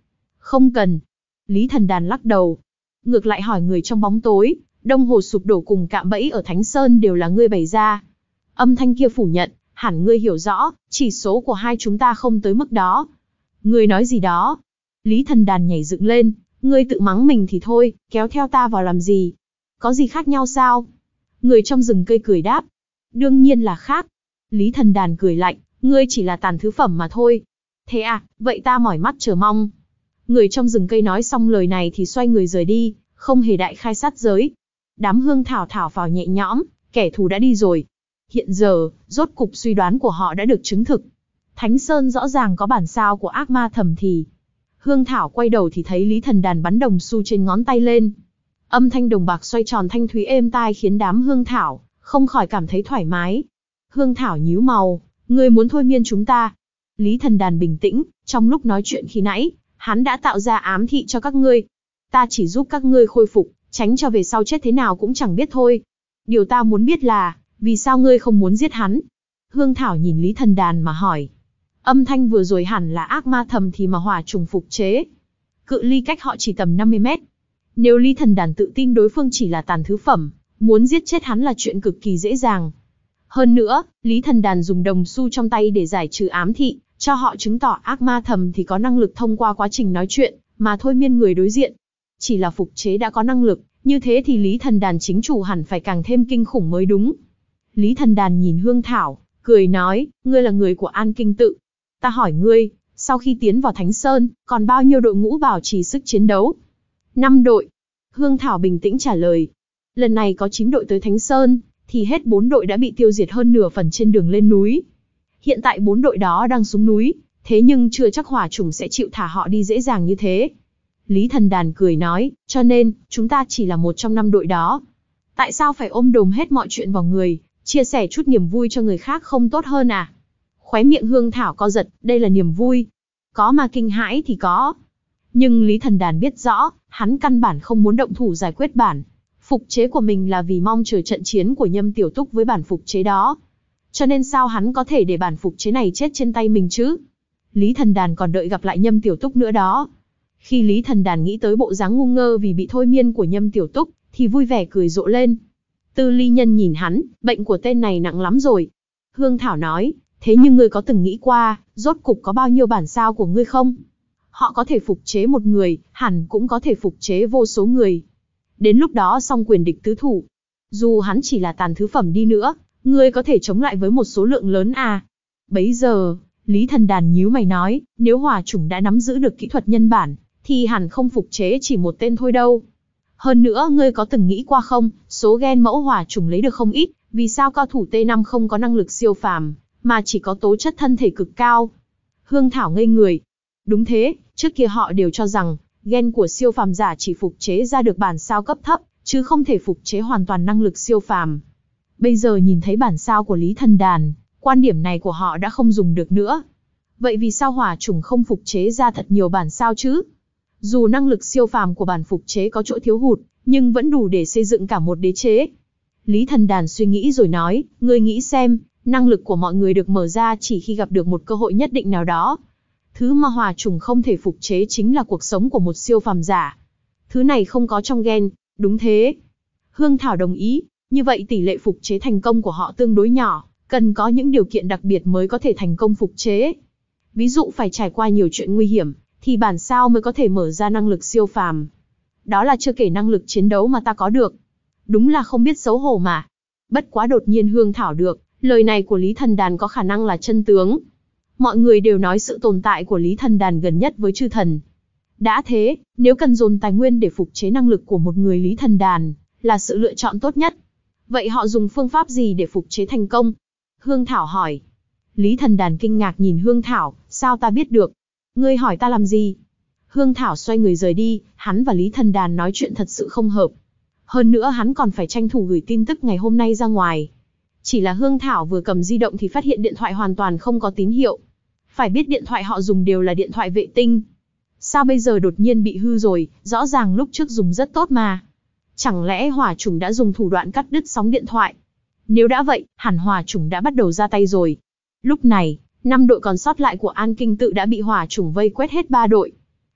Không cần. Lý Thần Đàn lắc đầu. Ngược lại hỏi người trong bóng tối, Đông Hồ sụp đổ cùng cạm bẫy ở Thánh Sơn đều là ngươi bày ra. Âm thanh kia phủ nhận, hẳn ngươi hiểu rõ, chỉ số của hai chúng ta không tới mức đó. Ngươi nói gì đó? Lý Thần Đàn nhảy dựng lên, ngươi tự mắng mình thì thôi, kéo theo ta vào làm gì? Có gì khác nhau sao? Người trong rừng cây cười đáp. Đương nhiên là khác. Lý Thần Đàn cười lạnh, ngươi chỉ là tàn thứ phẩm mà thôi. Thế à, vậy ta mỏi mắt chờ mong. Người trong rừng cây nói xong lời này thì xoay người rời đi, không hề đại khai sát giới. Đám hương thảo thảo vào nhẹ nhõm, kẻ thù đã đi rồi. Hiện giờ, rốt cục suy đoán của họ đã được chứng thực. Thánh Sơn rõ ràng có bản sao của ác ma thầm thì. Hương thảo quay đầu thì thấy Lý Thần Đàn bắn đồng xu trên ngón tay lên. Âm thanh đồng bạc xoay tròn thanh thúy êm tai khiến đám hương thảo không khỏi cảm thấy thoải mái. Hương thảo nhíu màu, ngươi muốn thôi miên chúng ta. Lý Thần Đàn bình tĩnh, trong lúc nói chuyện khi nãy, hắn đã tạo ra ám thị cho các ngươi. Ta chỉ giúp các ngươi khôi phục, tránh cho về sau chết thế nào cũng chẳng biết thôi. Điều ta muốn biết là, vì sao ngươi không muốn giết hắn? Hương thảo nhìn Lý Thần Đàn mà hỏi. Âm thanh vừa rồi hẳn là ác ma thầm thì mà hỏa trùng phục chế. Cự ly cách họ chỉ tầm năm mươi mét. Nếu Lý Thần Đàn tự tin đối phương chỉ là tàn thứ phẩm, muốn giết chết hắn là chuyện cực kỳ dễ dàng. Hơn nữa, Lý Thần Đàn dùng đồng xu trong tay để giải trừ ám thị, cho họ chứng tỏ ác ma thầm thì có năng lực thông qua quá trình nói chuyện, mà thôi miên người đối diện. Chỉ là phục chế đã có năng lực, như thế thì Lý Thần Đàn chính chủ hẳn phải càng thêm kinh khủng mới đúng. Lý Thần Đàn nhìn Hương Thảo, cười nói, ngươi là người của An Kinh Tự. Ta hỏi ngươi, sau khi tiến vào Thánh Sơn, còn bao nhiêu đội ngũ bảo trì sức chiến đấu? Năm đội. Hương Thảo bình tĩnh trả lời. Lần này có chín đội tới Thánh Sơn, thì hết bốn đội đã bị tiêu diệt hơn nửa phần trên đường lên núi. Hiện tại bốn đội đó đang xuống núi, thế nhưng chưa chắc hỏa chủng sẽ chịu thả họ đi dễ dàng như thế. Lý Thần Đàn cười nói, cho nên, chúng ta chỉ là một trong năm đội đó. Tại sao phải ôm đồm hết mọi chuyện vào người, chia sẻ chút niềm vui cho người khác không tốt hơn à? Khóe miệng Hương Thảo co giật, đây là niềm vui. Có mà kinh hãi thì có. Nhưng Lý Thần Đàn biết rõ, hắn căn bản không muốn động thủ giải quyết bản phục chế của mình là vì mong chờ trận chiến của Nhâm Tiểu Túc với bản phục chế đó. Cho nên sao hắn có thể để bản phục chế này chết trên tay mình chứ? Lý Thần Đàn còn đợi gặp lại Nhâm Tiểu Túc nữa đó. Khi Lý Thần Đàn nghĩ tới bộ dáng ngu ngơ vì bị thôi miên của Nhâm Tiểu Túc, thì vui vẻ cười rộ lên. Tư Ly Nhân nhìn hắn, bệnh của tên này nặng lắm rồi. Hương Thảo nói, thế nhưng ngươi có từng nghĩ qua, rốt cục có bao nhiêu bản sao của ngươi không? Họ có thể phục chế một người, hẳn cũng có thể phục chế vô số người. Đến lúc đó song quyền địch tứ thủ. Dù hắn chỉ là tàn thứ phẩm đi nữa, ngươi có thể chống lại với một số lượng lớn à? Bấy giờ, Lý Thần Đàn nhíu mày nói, nếu hỏa chủng đã nắm giữ được kỹ thuật nhân bản, thì hẳn không phục chế chỉ một tên thôi đâu. Hơn nữa, ngươi có từng nghĩ qua không, số gen mẫu hỏa chủng lấy được không ít, vì sao cao thủ T năm không có năng lực siêu phàm, mà chỉ có tố chất thân thể cực cao? Hương Thảo ngây người. Đúng thế, trước kia họ đều cho rằng, gen của siêu phàm giả chỉ phục chế ra được bản sao cấp thấp, chứ không thể phục chế hoàn toàn năng lực siêu phàm. Bây giờ nhìn thấy bản sao của Lý Thần Đàn, quan điểm này của họ đã không dùng được nữa. Vậy vì sao hỏa chủng không phục chế ra thật nhiều bản sao chứ? Dù năng lực siêu phàm của bản phục chế có chỗ thiếu hụt, nhưng vẫn đủ để xây dựng cả một đế chế. Lý Thần Đàn suy nghĩ rồi nói, ngươi nghĩ xem, năng lực của mọi người được mở ra chỉ khi gặp được một cơ hội nhất định nào đó. Thứ mà hỏa chủng không thể phục chế chính là cuộc sống của một siêu phàm giả. Thứ này không có trong gen, đúng thế. Hương Thảo đồng ý, như vậy tỷ lệ phục chế thành công của họ tương đối nhỏ, cần có những điều kiện đặc biệt mới có thể thành công phục chế. Ví dụ phải trải qua nhiều chuyện nguy hiểm, thì bản sao mới có thể mở ra năng lực siêu phàm. Đó là chưa kể năng lực chiến đấu mà ta có được. Đúng là không biết xấu hổ mà. Bất quá đột nhiên Hương Thảo được, lời này của Lý Thần Đàn có khả năng là chân tướng. Mọi người đều nói sự tồn tại của Lý Thần Đàn gần nhất với chư thần. Đã thế, nếu cần dồn tài nguyên để phục chế năng lực của một người Lý Thần Đàn, là sự lựa chọn tốt nhất. Vậy họ dùng phương pháp gì để phục chế thành công? Hương Thảo hỏi. Lý Thần Đàn kinh ngạc nhìn Hương Thảo, sao ta biết được? Ngươi hỏi ta làm gì? Hương Thảo xoay người rời đi, hắn và Lý Thần Đàn nói chuyện thật sự không hợp. Hơn nữa hắn còn phải tranh thủ gửi tin tức ngày hôm nay ra ngoài. Chỉ là Hương Thảo vừa cầm di động thì phát hiện điện thoại hoàn toàn không có tín hiệu. Phải biết điện thoại họ dùng đều là điện thoại vệ tinh. Sao bây giờ đột nhiên bị hư rồi, rõ ràng lúc trước dùng rất tốt mà. Chẳng lẽ hỏa chủng đã dùng thủ đoạn cắt đứt sóng điện thoại? Nếu đã vậy, hẳn hỏa chủng đã bắt đầu ra tay rồi. Lúc này, năm đội còn sót lại của An Kinh Tự đã bị hỏa chủng vây quét hết ba đội.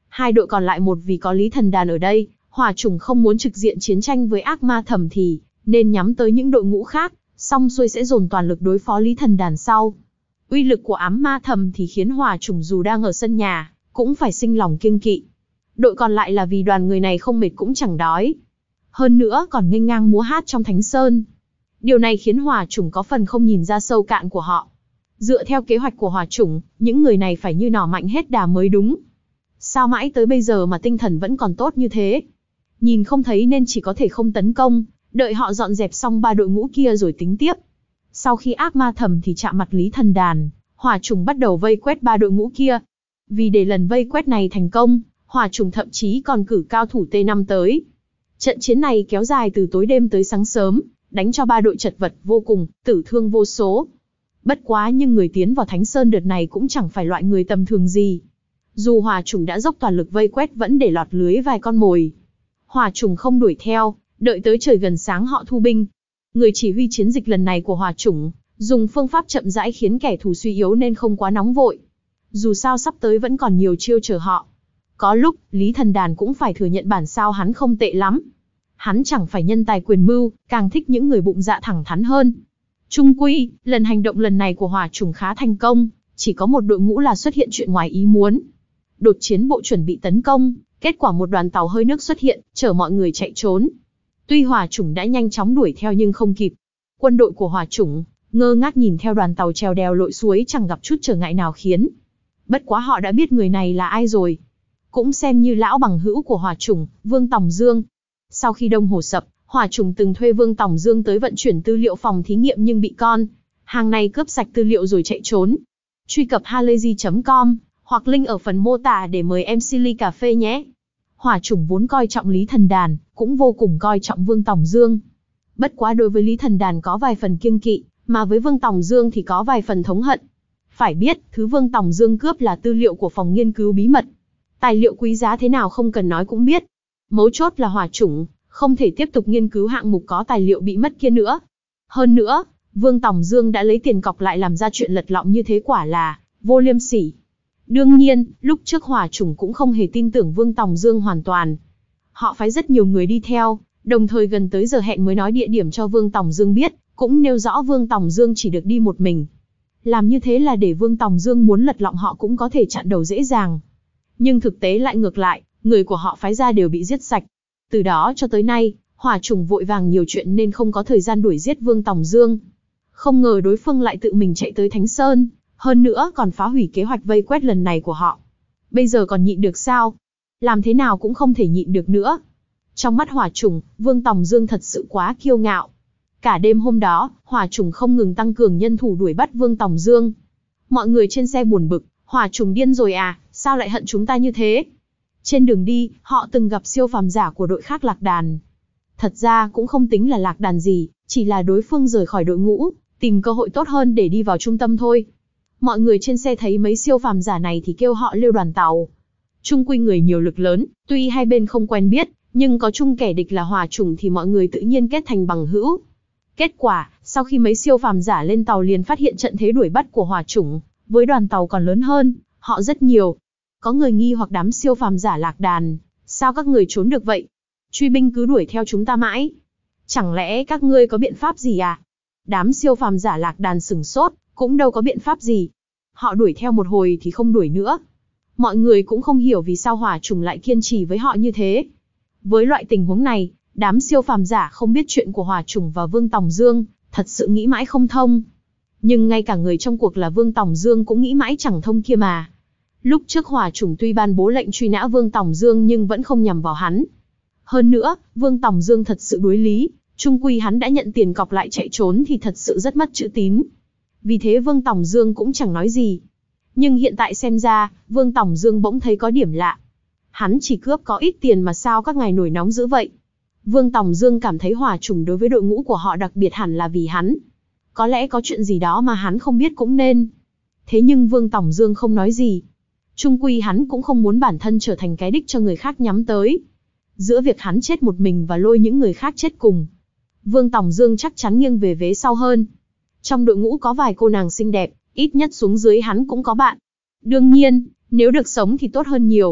Hai đội còn lại một vì có Lý Thần Đàn ở đây, Hỏa Chủng không muốn trực diện chiến tranh với ác ma thầm thì, nên nhắm tới những đội ngũ khác, xong xuôi sẽ dồn toàn lực đối phó Lý Thần Đàn sau. Uy lực của ám ma thầm thì khiến Hỏa Chủng dù đang ở sân nhà, cũng phải sinh lòng kiêng kỵ. Đội còn lại là vì đoàn người này không mệt cũng chẳng đói. Hơn nữa còn nghênh ngang múa hát trong Thánh Sơn. Điều này khiến Hỏa Chủng có phần không nhìn ra sâu cạn của họ. Dựa theo kế hoạch của Hỏa Chủng, những người này phải như nỏ mạnh hết đà mới đúng. Sao mãi tới bây giờ mà tinh thần vẫn còn tốt như thế? Nhìn không thấy nên chỉ có thể không tấn công, đợi họ dọn dẹp xong ba đội ngũ kia rồi tính tiếp. Sau khi ác ma thầm thì chạm mặt Lý Thần Đàn, Hỏa Chủng bắt đầu vây quét ba đội ngũ kia. Vì để lần vây quét này thành công, Hỏa Chủng thậm chí còn cử cao thủ T năm tới. Trận chiến này kéo dài từ tối đêm tới sáng sớm, đánh cho ba đội chật vật vô cùng, tử thương vô số. Bất quá nhưng người tiến vào Thánh Sơn đợt này cũng chẳng phải loại người tầm thường gì. Dù Hỏa Chủng đã dốc toàn lực vây quét vẫn để lọt lưới vài con mồi. Hỏa Chủng không đuổi theo, đợi tới trời gần sáng họ thu binh. Người chỉ huy chiến dịch lần này của Hỏa Chủng, dùng phương pháp chậm rãi khiến kẻ thù suy yếu nên không quá nóng vội. Dù sao sắp tới vẫn còn nhiều chiêu chờ họ. Có lúc, Lý Thần Đàn cũng phải thừa nhận bản sao hắn không tệ lắm. Hắn chẳng phải nhân tài quyền mưu, càng thích những người bụng dạ thẳng thắn hơn. Chung quy, lần hành động lần này của Hỏa Chủng khá thành công, chỉ có một đội ngũ là xuất hiện chuyện ngoài ý muốn. Đột chiến bộ chuẩn bị tấn công, kết quả một đoàn tàu hơi nước xuất hiện, chở mọi người chạy trốn. Tuy Hỏa Chủng đã nhanh chóng đuổi theo nhưng không kịp. Quân đội của Hỏa Chủng ngơ ngác nhìn theo đoàn tàu trèo đèo lội suối chẳng gặp chút trở ngại nào khiến. Bất quá họ đã biết người này là ai rồi. Cũng xem như lão bằng hữu của Hỏa Chủng, Vương Tòng Dương. Sau khi Đông Hồ sập, Hỏa Chủng từng thuê Vương Tòng Dương tới vận chuyển tư liệu phòng thí nghiệm nhưng bị con hàng này cướp sạch tư liệu rồi chạy trốn. Truy cập halayzi chấm com hoặc link ở phần mô tả để mời em xê ly cà phê nhé. Hỏa Chủng vốn coi trọng Lý Thần Đàn, cũng vô cùng coi trọng Vương Tòng Dương. Bất quá đối với Lý Thần Đàn có vài phần kiêng kỵ, mà với Vương Tòng Dương thì có vài phần thống hận. Phải biết, thứ Vương Tòng Dương cướp là tư liệu của phòng nghiên cứu bí mật. Tài liệu quý giá thế nào không cần nói cũng biết. Mấu chốt là Hỏa Chủng không thể tiếp tục nghiên cứu hạng mục có tài liệu bị mất kia nữa. Hơn nữa, Vương Tòng Dương đã lấy tiền cọc lại làm ra chuyện lật lọng như thế quả là vô liêm sỉ. Đương nhiên, lúc trước Hỏa Chủng cũng không hề tin tưởng Vương Tòng Dương hoàn toàn. Họ phái rất nhiều người đi theo, đồng thời gần tới giờ hẹn mới nói địa điểm cho Vương Tòng Dương biết, cũng nêu rõ Vương Tòng Dương chỉ được đi một mình. Làm như thế là để Vương Tòng Dương muốn lật lọng họ cũng có thể chặn đầu dễ dàng. Nhưng thực tế lại ngược lại, người của họ phái ra đều bị giết sạch. Từ đó cho tới nay, Hỏa Chủng vội vàng nhiều chuyện nên không có thời gian đuổi giết Vương Tòng Dương. Không ngờ đối phương lại tự mình chạy tới Thánh Sơn, hơn nữa còn phá hủy kế hoạch vây quét lần này của họ. Bây giờ còn nhịn được sao? Làm thế nào cũng không thể nhịn được nữa. Trong mắt Hỏa Chủng, Vương Tòng Dương thật sự quá kiêu ngạo. Cả đêm hôm đó, Hỏa Chủng không ngừng tăng cường nhân thủ đuổi bắt Vương Tòng Dương. Mọi người trên xe buồn bực, Hỏa Chủng điên rồi à, sao lại hận chúng ta như thế? Trên đường đi, họ từng gặp siêu phàm giả của đội khác Lạc Đàn. Thật ra cũng không tính là Lạc Đàn gì, chỉ là đối phương rời khỏi đội ngũ, tìm cơ hội tốt hơn để đi vào trung tâm thôi. Mọi người trên xe thấy mấy siêu phàm giả này thì kêu họ lêu đoàn tàu. Chung quy người nhiều lực lớn, tuy hai bên không quen biết, nhưng có chung kẻ địch là Hỏa Chủng thì mọi người tự nhiên kết thành bằng hữu. Kết quả, sau khi mấy siêu phàm giả lên tàu liền phát hiện trận thế đuổi bắt của Hỏa Chủng, với đoàn tàu còn lớn hơn, họ rất nhiều. Có người nghi hoặc đám siêu phàm giả Lạc Đàn, sao các người trốn được vậy? Truy binh cứ đuổi theo chúng ta mãi. Chẳng lẽ các ngươi có biện pháp gì à? Đám siêu phàm giả Lạc Đàn sửng sốt, cũng đâu có biện pháp gì. Họ đuổi theo một hồi thì không đuổi nữa. Mọi người cũng không hiểu vì sao Hỏa Chủng lại kiên trì với họ như thế. Với loại tình huống này, đám siêu phàm giả không biết chuyện của Hỏa Chủng và Vương Tòng Dương, thật sự nghĩ mãi không thông. Nhưng ngay cả người trong cuộc là Vương Tòng Dương cũng nghĩ mãi chẳng thông kia mà. Lúc trước Hỏa Chủng tuy ban bố lệnh truy nã Vương Tòng Dương nhưng vẫn không nhằm vào hắn. Hơn nữa, Vương Tòng Dương thật sự đối lý, chung quy hắn đã nhận tiền cọc lại chạy trốn thì thật sự rất mất chữ tín. Vì thế Vương Tòng Dương cũng chẳng nói gì. Nhưng hiện tại xem ra, Vương Tòng Dương bỗng thấy có điểm lạ. Hắn chỉ cướp có ít tiền mà sao các ngài nổi nóng dữ vậy? Vương Tòng Dương cảm thấy Hỏa Chủng đối với đội ngũ của họ đặc biệt hẳn là vì hắn. Có lẽ có chuyện gì đó mà hắn không biết cũng nên. Thế nhưng Vương Tòng Dương không nói gì. Chung quy hắn cũng không muốn bản thân trở thành cái đích cho người khác nhắm tới. Giữa việc hắn chết một mình và lôi những người khác chết cùng, Vương Tòng Dương chắc chắn nghiêng về vế sau hơn. Trong đội ngũ có vài cô nàng xinh đẹp, ít nhất xuống dưới hắn cũng có bạn. Đương nhiên, nếu được sống thì tốt hơn nhiều.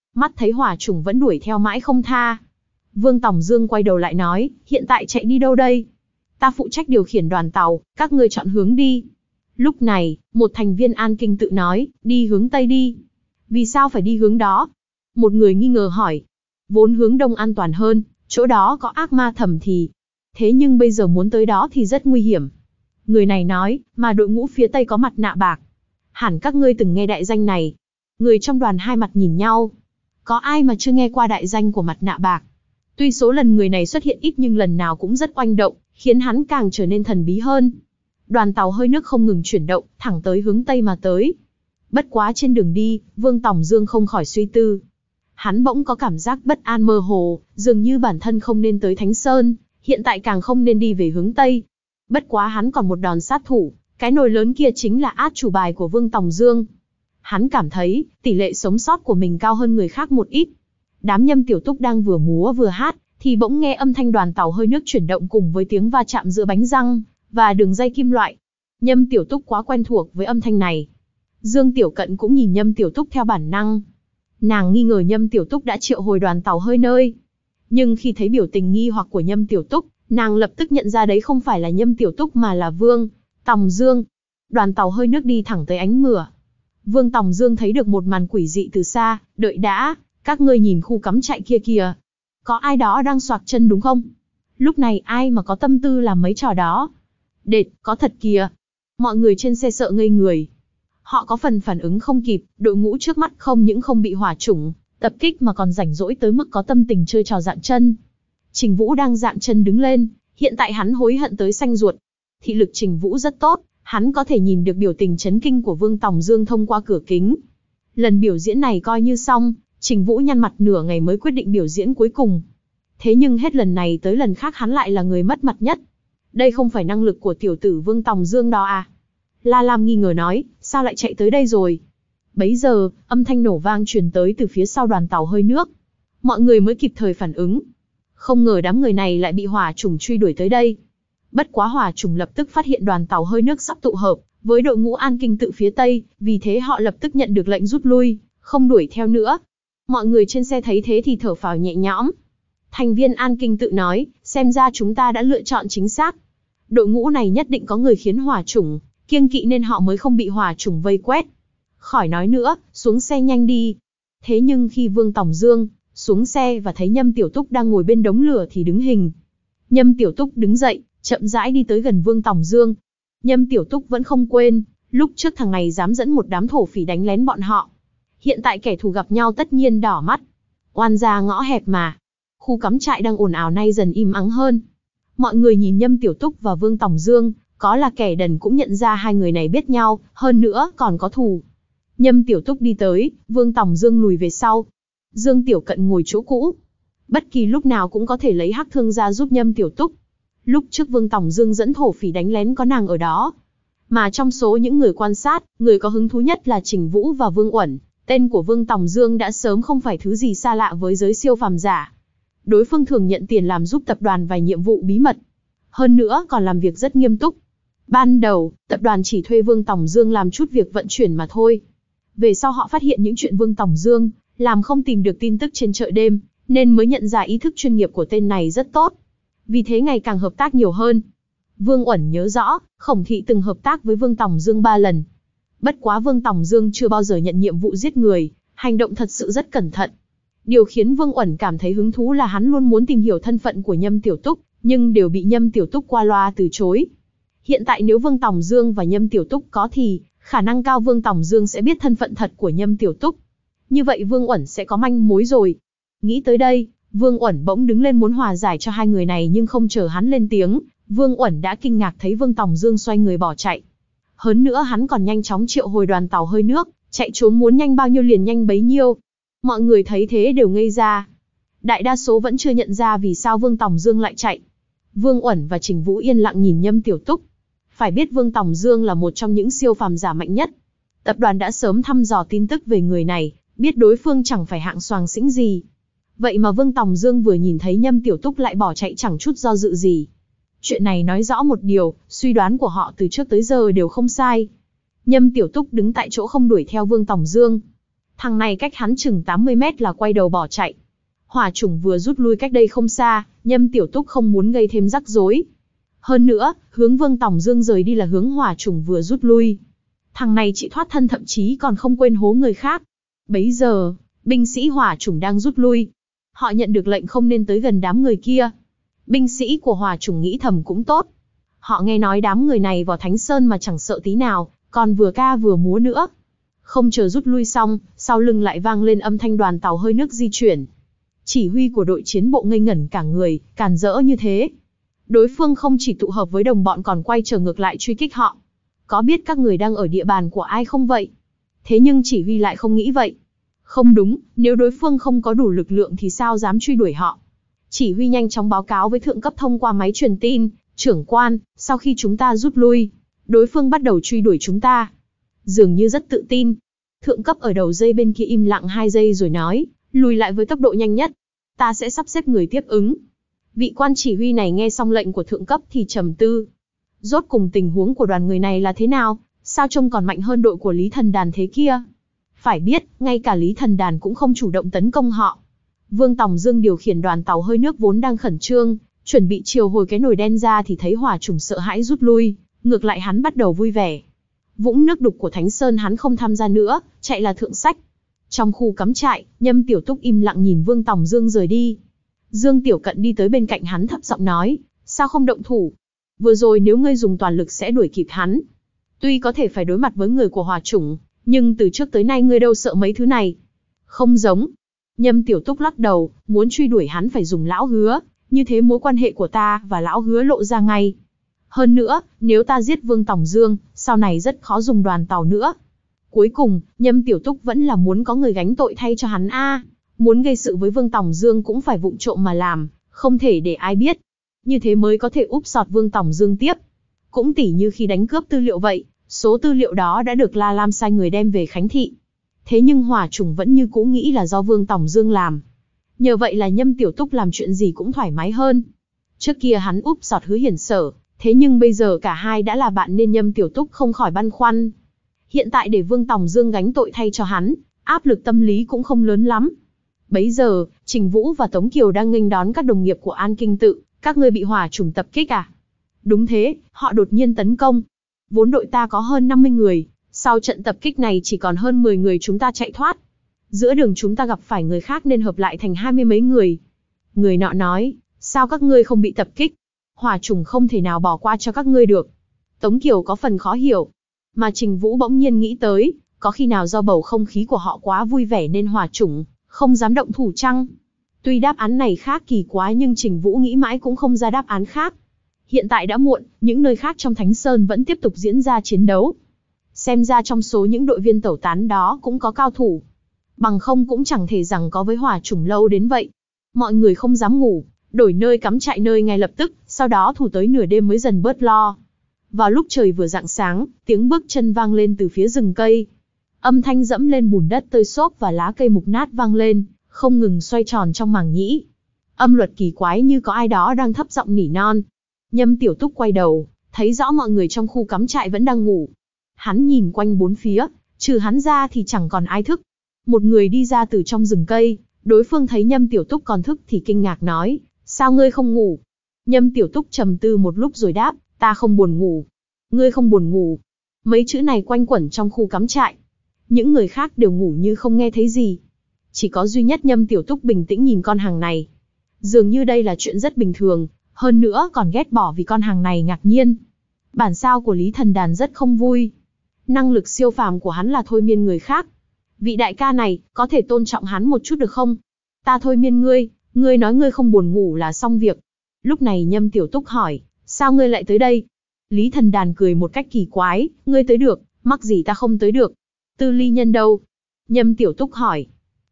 mắt thấy hỏa chủng vẫn đuổi theo mãi không tha. Vương Tòng Dương quay đầu lại nói, hiện tại chạy đi đâu đây? Ta phụ trách điều khiển đoàn tàu, các ngươi chọn hướng đi. Lúc này, một thành viên An Kinh tự nói, đi hướng Tây đi. Vì sao phải đi hướng đó? Một người nghi ngờ hỏi. Vốn hướng Đông an toàn hơn, chỗ đó có ác ma thầm thì. Thế nhưng bây giờ muốn tới đó thì rất nguy hiểm. Người này nói, mà đội ngũ phía Tây có mặt nạ bạc. Hẳn các ngươi từng nghe đại danh này. Người trong đoàn hai mặt nhìn nhau. Có ai mà chưa nghe qua đại danh của mặt nạ bạc? Tuy số lần người này xuất hiện ít nhưng lần nào cũng rất oanh động, khiến hắn càng trở nên thần bí hơn. Đoàn tàu hơi nước không ngừng chuyển động, thẳng tới hướng Tây mà tới. Bất quá trên đường đi, Vương Tòng Dương không khỏi suy tư. Hắn bỗng có cảm giác bất an mơ hồ, dường như bản thân không nên tới Thánh Sơn, hiện tại càng không nên đi về hướng Tây. Bất quá hắn còn một đòn sát thủ, cái nồi lớn kia chính là át chủ bài của Vương Tòng Dương. Hắn cảm thấy, tỷ lệ sống sót của mình cao hơn người khác một ít. Đám Nhâm Tiểu Túc đang vừa múa vừa hát, thì bỗng nghe âm thanh đoàn tàu hơi nước chuyển động cùng với tiếng va chạm giữa bánh răng và đường dây kim loại. Nhâm Tiểu Túc quá quen thuộc với âm thanh này. Dương Tiểu Cận cũng nhìn Nhâm Tiểu Túc theo bản năng. Nàng nghi ngờ Nhâm Tiểu Túc đã triệu hồi đoàn tàu hơi nơi. Nhưng khi thấy biểu tình nghi hoặc của Nhâm Tiểu Túc, nàng lập tức nhận ra đấy không phải là Nhâm Tiểu Túc mà là Vương Tòng Dương. Đoàn tàu hơi nước đi thẳng tới ánh mửa. Vương Tòng Dương thấy được một màn quỷ dị từ xa, đợi đã, các ngươi nhìn khu cắm trại kia kìa. Có ai đó đang xoạc chân đúng không? Lúc này ai mà có tâm tư làm mấy trò đó? Đệt, có thật kìa. Mọi người trên xe sợ ngây người. Họ có phần phản ứng không kịp, đội ngũ trước mắt không những không bị hỏa chủng tập kích mà còn rảnh rỗi tới mức có tâm tình chơi trò dạn chân. Trình Vũ đang dạn chân đứng lên, hiện tại hắn hối hận tới xanh ruột. Thị lực Trình Vũ rất tốt, hắn có thể nhìn được biểu tình chấn kinh của Vương Tòng Dương thông qua cửa kính. Lần biểu diễn này coi như xong, Trình Vũ nhăn mặt nửa ngày mới quyết định biểu diễn cuối cùng. Thế nhưng hết lần này tới lần khác hắn lại là người mất mặt nhất. Đây không phải năng lực của tiểu tử Vương Tòng Dương đó à? La Lam nghi ngờ nói, sao lại chạy tới đây rồi? Bấy giờ, âm thanh nổ vang truyền tới từ phía sau đoàn tàu hơi nước. Mọi người mới kịp thời phản ứng. Không ngờ đám người này lại bị hỏa chủng truy đuổi tới đây. Bất quá hỏa chủng lập tức phát hiện đoàn tàu hơi nước sắp tụ hợp với đội ngũ An Kinh tự phía Tây, vì thế họ lập tức nhận được lệnh rút lui, không đuổi theo nữa. Mọi người trên xe thấy thế thì thở phào nhẹ nhõm. Thành viên An Kinh tự nói, xem ra chúng ta đã lựa chọn chính xác. Đội ngũ này nhất định có người khiến hỏa chủng kiêng kỵ nên họ mới không bị hỏa chủng vây quét. Khỏi nói nữa, xuống xe nhanh đi. Thế nhưng khi Vương Tòng Dương xuống xe và thấy Nhâm Tiểu Túc đang ngồi bên đống lửa thì đứng hình. Nhâm Tiểu Túc đứng dậy, chậm rãi đi tới gần Vương Tòng Dương. Nhâm Tiểu Túc vẫn không quên, lúc trước thằng này dám dẫn một đám thổ phỉ đánh lén bọn họ. Hiện tại kẻ thù gặp nhau tất nhiên đỏ mắt. Oan gia ngõ hẹp mà. Khu cắm trại đang ồn ào nay dần im ắng hơn. Mọi người nhìn Nhâm Tiểu Túc và Vương Tòng Dương, có là kẻ đần cũng nhận ra hai người này biết nhau, hơn nữa còn có thù. Nhâm Tiểu Túc đi tới, Vương Tòng Dương lùi về sau. Dương Tiểu Cận ngồi chỗ cũ. Bất kỳ lúc nào cũng có thể lấy hắc thương ra giúp Nhâm Tiểu Túc. Lúc trước Vương Tòng Dương dẫn thổ phỉ đánh lén có nàng ở đó. Mà trong số những người quan sát, người có hứng thú nhất là Trình Vũ và Vương Uẩn. Tên của Vương Tòng Dương đã sớm không phải thứ gì xa lạ với giới siêu phàm giả. Đối phương thường nhận tiền làm giúp tập đoàn vài nhiệm vụ bí mật. Hơn nữa còn làm việc rất nghiêm túc. Ban đầu, tập đoàn chỉ thuê Vương Tòng Dương làm chút việc vận chuyển mà thôi. Về sau họ phát hiện những chuyện Vương Tòng Dương làm không tìm được tin tức trên chợ đêm, nên mới nhận ra ý thức chuyên nghiệp của tên này rất tốt. Vì thế ngày càng hợp tác nhiều hơn. Vương Uẩn nhớ rõ, Khổng Thị từng hợp tác với Vương Tòng Dương ba lần. Bất quá Vương Tòng Dương chưa bao giờ nhận nhiệm vụ giết người, hành động thật sự rất cẩn thận. Điều khiến Vương Uẩn cảm thấy hứng thú là hắn luôn muốn tìm hiểu thân phận của Nhâm Tiểu Túc, nhưng đều bị Nhâm Tiểu Túc qua loa từ chối. Hiện tại nếu Vương Tòng Dương và Nhâm Tiểu Túc có thì, khả năng cao Vương Tòng Dương sẽ biết thân phận thật của Nhâm Tiểu Túc. Như vậy Vương Uẩn sẽ có manh mối rồi. Nghĩ tới đây, Vương Uẩn bỗng đứng lên muốn hòa giải cho hai người này, nhưng không chờ hắn lên tiếng, Vương Uẩn đã kinh ngạc thấy Vương Tòng Dương xoay người bỏ chạy. Hơn nữa hắn còn nhanh chóng triệu hồi đoàn tàu hơi nước, chạy trốn muốn nhanh bao nhiêu liền nhanh bấy nhiêu. Mọi người thấy thế đều ngây ra. Đại đa số vẫn chưa nhận ra vì sao Vương Tòng Dương lại chạy. Vương Uẩn và Trình Vũ yên lặng nhìn Nhâm Tiểu Túc. Phải biết Vương Tòng Dương là một trong những siêu phàm giả mạnh nhất. Tập đoàn đã sớm thăm dò tin tức về người này, biết đối phương chẳng phải hạng soàng xĩnh gì. Vậy mà Vương Tòng Dương vừa nhìn thấy Nhâm Tiểu Túc lại bỏ chạy chẳng chút do dự gì. Chuyện này nói rõ một điều, suy đoán của họ từ trước tới giờ đều không sai. Nhâm Tiểu Túc đứng tại chỗ không đuổi theo Vương Tòng Dương. Thằng này cách hắn chừng tám mươi mét là quay đầu bỏ chạy. Hỏa chủng vừa rút lui cách đây không xa, Nhâm Tiểu Túc không muốn gây thêm rắc rối. Hơn nữa, hướng Vương Tòng Dương rời đi là hướng hỏa chủng vừa rút lui. Thằng này chỉ thoát thân thậm chí còn không quên hố người khác. Bấy giờ, binh sĩ hỏa chủng đang rút lui. Họ nhận được lệnh không nên tới gần đám người kia. Binh sĩ của hỏa chủng nghĩ thầm cũng tốt. Họ nghe nói đám người này vào Thánh Sơn mà chẳng sợ tí nào, còn vừa ca vừa múa nữa. Không chờ rút lui xong, sau lưng lại vang lên âm thanh đoàn tàu hơi nước di chuyển. Chỉ huy của đội chiến bộ ngây ngẩn cả người, càn rỡ như thế. Đối phương không chỉ tụ hợp với đồng bọn còn quay trở ngược lại truy kích họ. Có biết các người đang ở địa bàn của ai không vậy? Thế nhưng chỉ huy lại không nghĩ vậy. Không đúng, nếu đối phương không có đủ lực lượng thì sao dám truy đuổi họ? Chỉ huy nhanh chóng báo cáo với thượng cấp thông qua máy truyền tin, trưởng quan, sau khi chúng ta rút lui, đối phương bắt đầu truy đuổi chúng ta. Dường như rất tự tin. Thượng cấp ở đầu dây bên kia im lặng hai giây rồi nói, lùi lại với tốc độ nhanh nhất. Ta sẽ sắp xếp người tiếp ứng. Vị quan chỉ huy này nghe xong lệnh của thượng cấp thì trầm tư. Rốt cùng tình huống của đoàn người này là thế nào? Sao trông còn mạnh hơn đội của Lý Thần Đàn thế kia? Phải biết, ngay cả Lý Thần Đàn cũng không chủ động tấn công họ. Vương Tòng Dương điều khiển đoàn tàu hơi nước vốn đang khẩn trương, chuẩn bị chiều hồi cái nồi đen ra thì thấy hỏa chủng sợ hãi rút lui, ngược lại hắn bắt đầu vui vẻ. Vũng nước đục của Thánh Sơn hắn không tham gia nữa, chạy là thượng sách. Trong khu cắm trại, Nhâm Tiểu Túc im lặng nhìn Vương Tòng Dương rời đi. Dương Tiểu Cận đi tới bên cạnh hắn thấp giọng nói, sao không động thủ? Vừa rồi nếu ngươi dùng toàn lực sẽ đuổi kịp hắn. Tuy có thể phải đối mặt với người của hỏa chủng, nhưng từ trước tới nay ngươi đâu sợ mấy thứ này. Không giống. Nhâm Tiểu Túc lắc đầu, muốn truy đuổi hắn phải dùng lão hứa, như thế mối quan hệ của ta và lão hứa lộ ra ngay. Hơn nữa, nếu ta giết Vương Tòng Dương, sau này rất khó dùng đoàn tàu nữa. Cuối cùng, Nhâm Tiểu Túc vẫn là muốn có người gánh tội thay cho hắn a. Muốn gây sự với Vương Tòng Dương cũng phải vụng trộm mà làm, không thể để ai biết. Như thế mới có thể úp sọt Vương Tòng Dương tiếp. Cũng tỉ như khi đánh cướp tư liệu vậy, số tư liệu đó đã được La Lam sai người đem về Khánh Thị. Thế nhưng hỏa chủng vẫn như cũ nghĩ là do Vương Tòng Dương làm. Nhờ vậy là Nhâm Tiểu Túc làm chuyện gì cũng thoải mái hơn. Trước kia hắn úp sọt Hứa Hiển Sở, thế nhưng bây giờ cả hai đã là bạn nên Nhâm Tiểu Túc không khỏi băn khoăn. Hiện tại để Vương Tòng Dương gánh tội thay cho hắn, áp lực tâm lý cũng không lớn lắm. Bấy giờ, Trình Vũ và Tống Kiều đang nghênh đón các đồng nghiệp của An Kinh Tự, các ngươi bị hỏa chủng tập kích à? Đúng thế, họ đột nhiên tấn công. Vốn đội ta có hơn năm mươi người, sau trận tập kích này chỉ còn hơn mười người chúng ta chạy thoát. Giữa đường chúng ta gặp phải người khác nên hợp lại thành hai mươi mấy người. Người nọ nói, sao các ngươi không bị tập kích? Hỏa chủng không thể nào bỏ qua cho các ngươi được. Tống Kiều có phần khó hiểu. Mà Trình Vũ bỗng nhiên nghĩ tới, có khi nào do bầu không khí của họ quá vui vẻ nên hỏa chủng không dám động thủ chăng? Tuy đáp án này khác kỳ quá nhưng Trình Vũ nghĩ mãi cũng không ra đáp án khác. Hiện tại đã muộn, những nơi khác trong Thánh Sơn vẫn tiếp tục diễn ra chiến đấu. Xem ra trong số những đội viên tẩu tán đó cũng có cao thủ. Bằng không cũng chẳng thể rằng có với hỏa chủng lâu đến vậy. Mọi người không dám ngủ, đổi nơi cắm trại nơi ngay lập tức, sau đó thủ tới nửa đêm mới dần bớt lo. Vào lúc trời vừa rạng sáng, tiếng bước chân vang lên từ phía rừng cây. Âm thanh dẫm lên bùn đất tơi xốp và lá cây mục nát vang lên, không ngừng xoay tròn trong màng nhĩ. Âm luật kỳ quái như có ai đó đang thấp giọng nỉ non. Nhâm Tiểu Túc quay đầu, thấy rõ mọi người trong khu cắm trại vẫn đang ngủ. Hắn nhìn quanh bốn phía, trừ hắn ra thì chẳng còn ai thức. Một người đi ra từ trong rừng cây, đối phương thấy Nhâm Tiểu Túc còn thức thì kinh ngạc nói, sao ngươi không ngủ? Nhâm Tiểu Túc trầm tư một lúc rồi đáp, ta không buồn ngủ. Ngươi không buồn ngủ. Mấy chữ này quanh quẩn trong khu cắm trại. Những người khác đều ngủ như không nghe thấy gì. Chỉ có duy nhất Nhâm Tiểu Túc bình tĩnh nhìn con hàng này. Dường như đây là chuyện rất bình thường, hơn nữa còn ghét bỏ vì con hàng này ngạc nhiên. Bản sao của Lý Thần Đàn rất không vui. Năng lực siêu phàm của hắn là thôi miên người khác. Vị đại ca này, có thể tôn trọng hắn một chút được không? Ta thôi miên ngươi, ngươi nói ngươi không buồn ngủ là xong việc. Lúc này Nhâm Tiểu Túc hỏi, sao ngươi lại tới đây? Lý Thần Đàn cười một cách kỳ quái, ngươi tới được, mắc gì ta không tới được. Tư Ly Nhân đâu? Nhâm Tiểu Túc hỏi.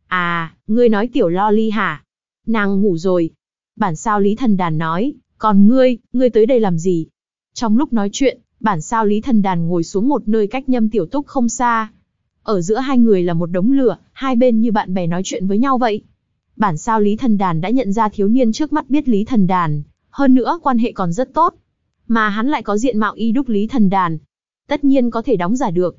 À, ngươi nói Tiểu Lo Ly hả? Nàng ngủ rồi. Bản sao Lý Thần Đàn nói, còn ngươi, ngươi tới đây làm gì? Trong lúc nói chuyện, bản sao Lý Thần Đàn ngồi xuống một nơi cách Nhâm Tiểu Túc không xa. Ở giữa hai người là một đống lửa, hai bên như bạn bè nói chuyện với nhau vậy. Bản sao Lý Thần Đàn đã nhận ra thiếu niên trước mắt biết Lý Thần Đàn, hơn nữa quan hệ còn rất tốt. Mà hắn lại có diện mạo y đúc Lý Thần Đàn. Tất nhiên có thể đóng giả được.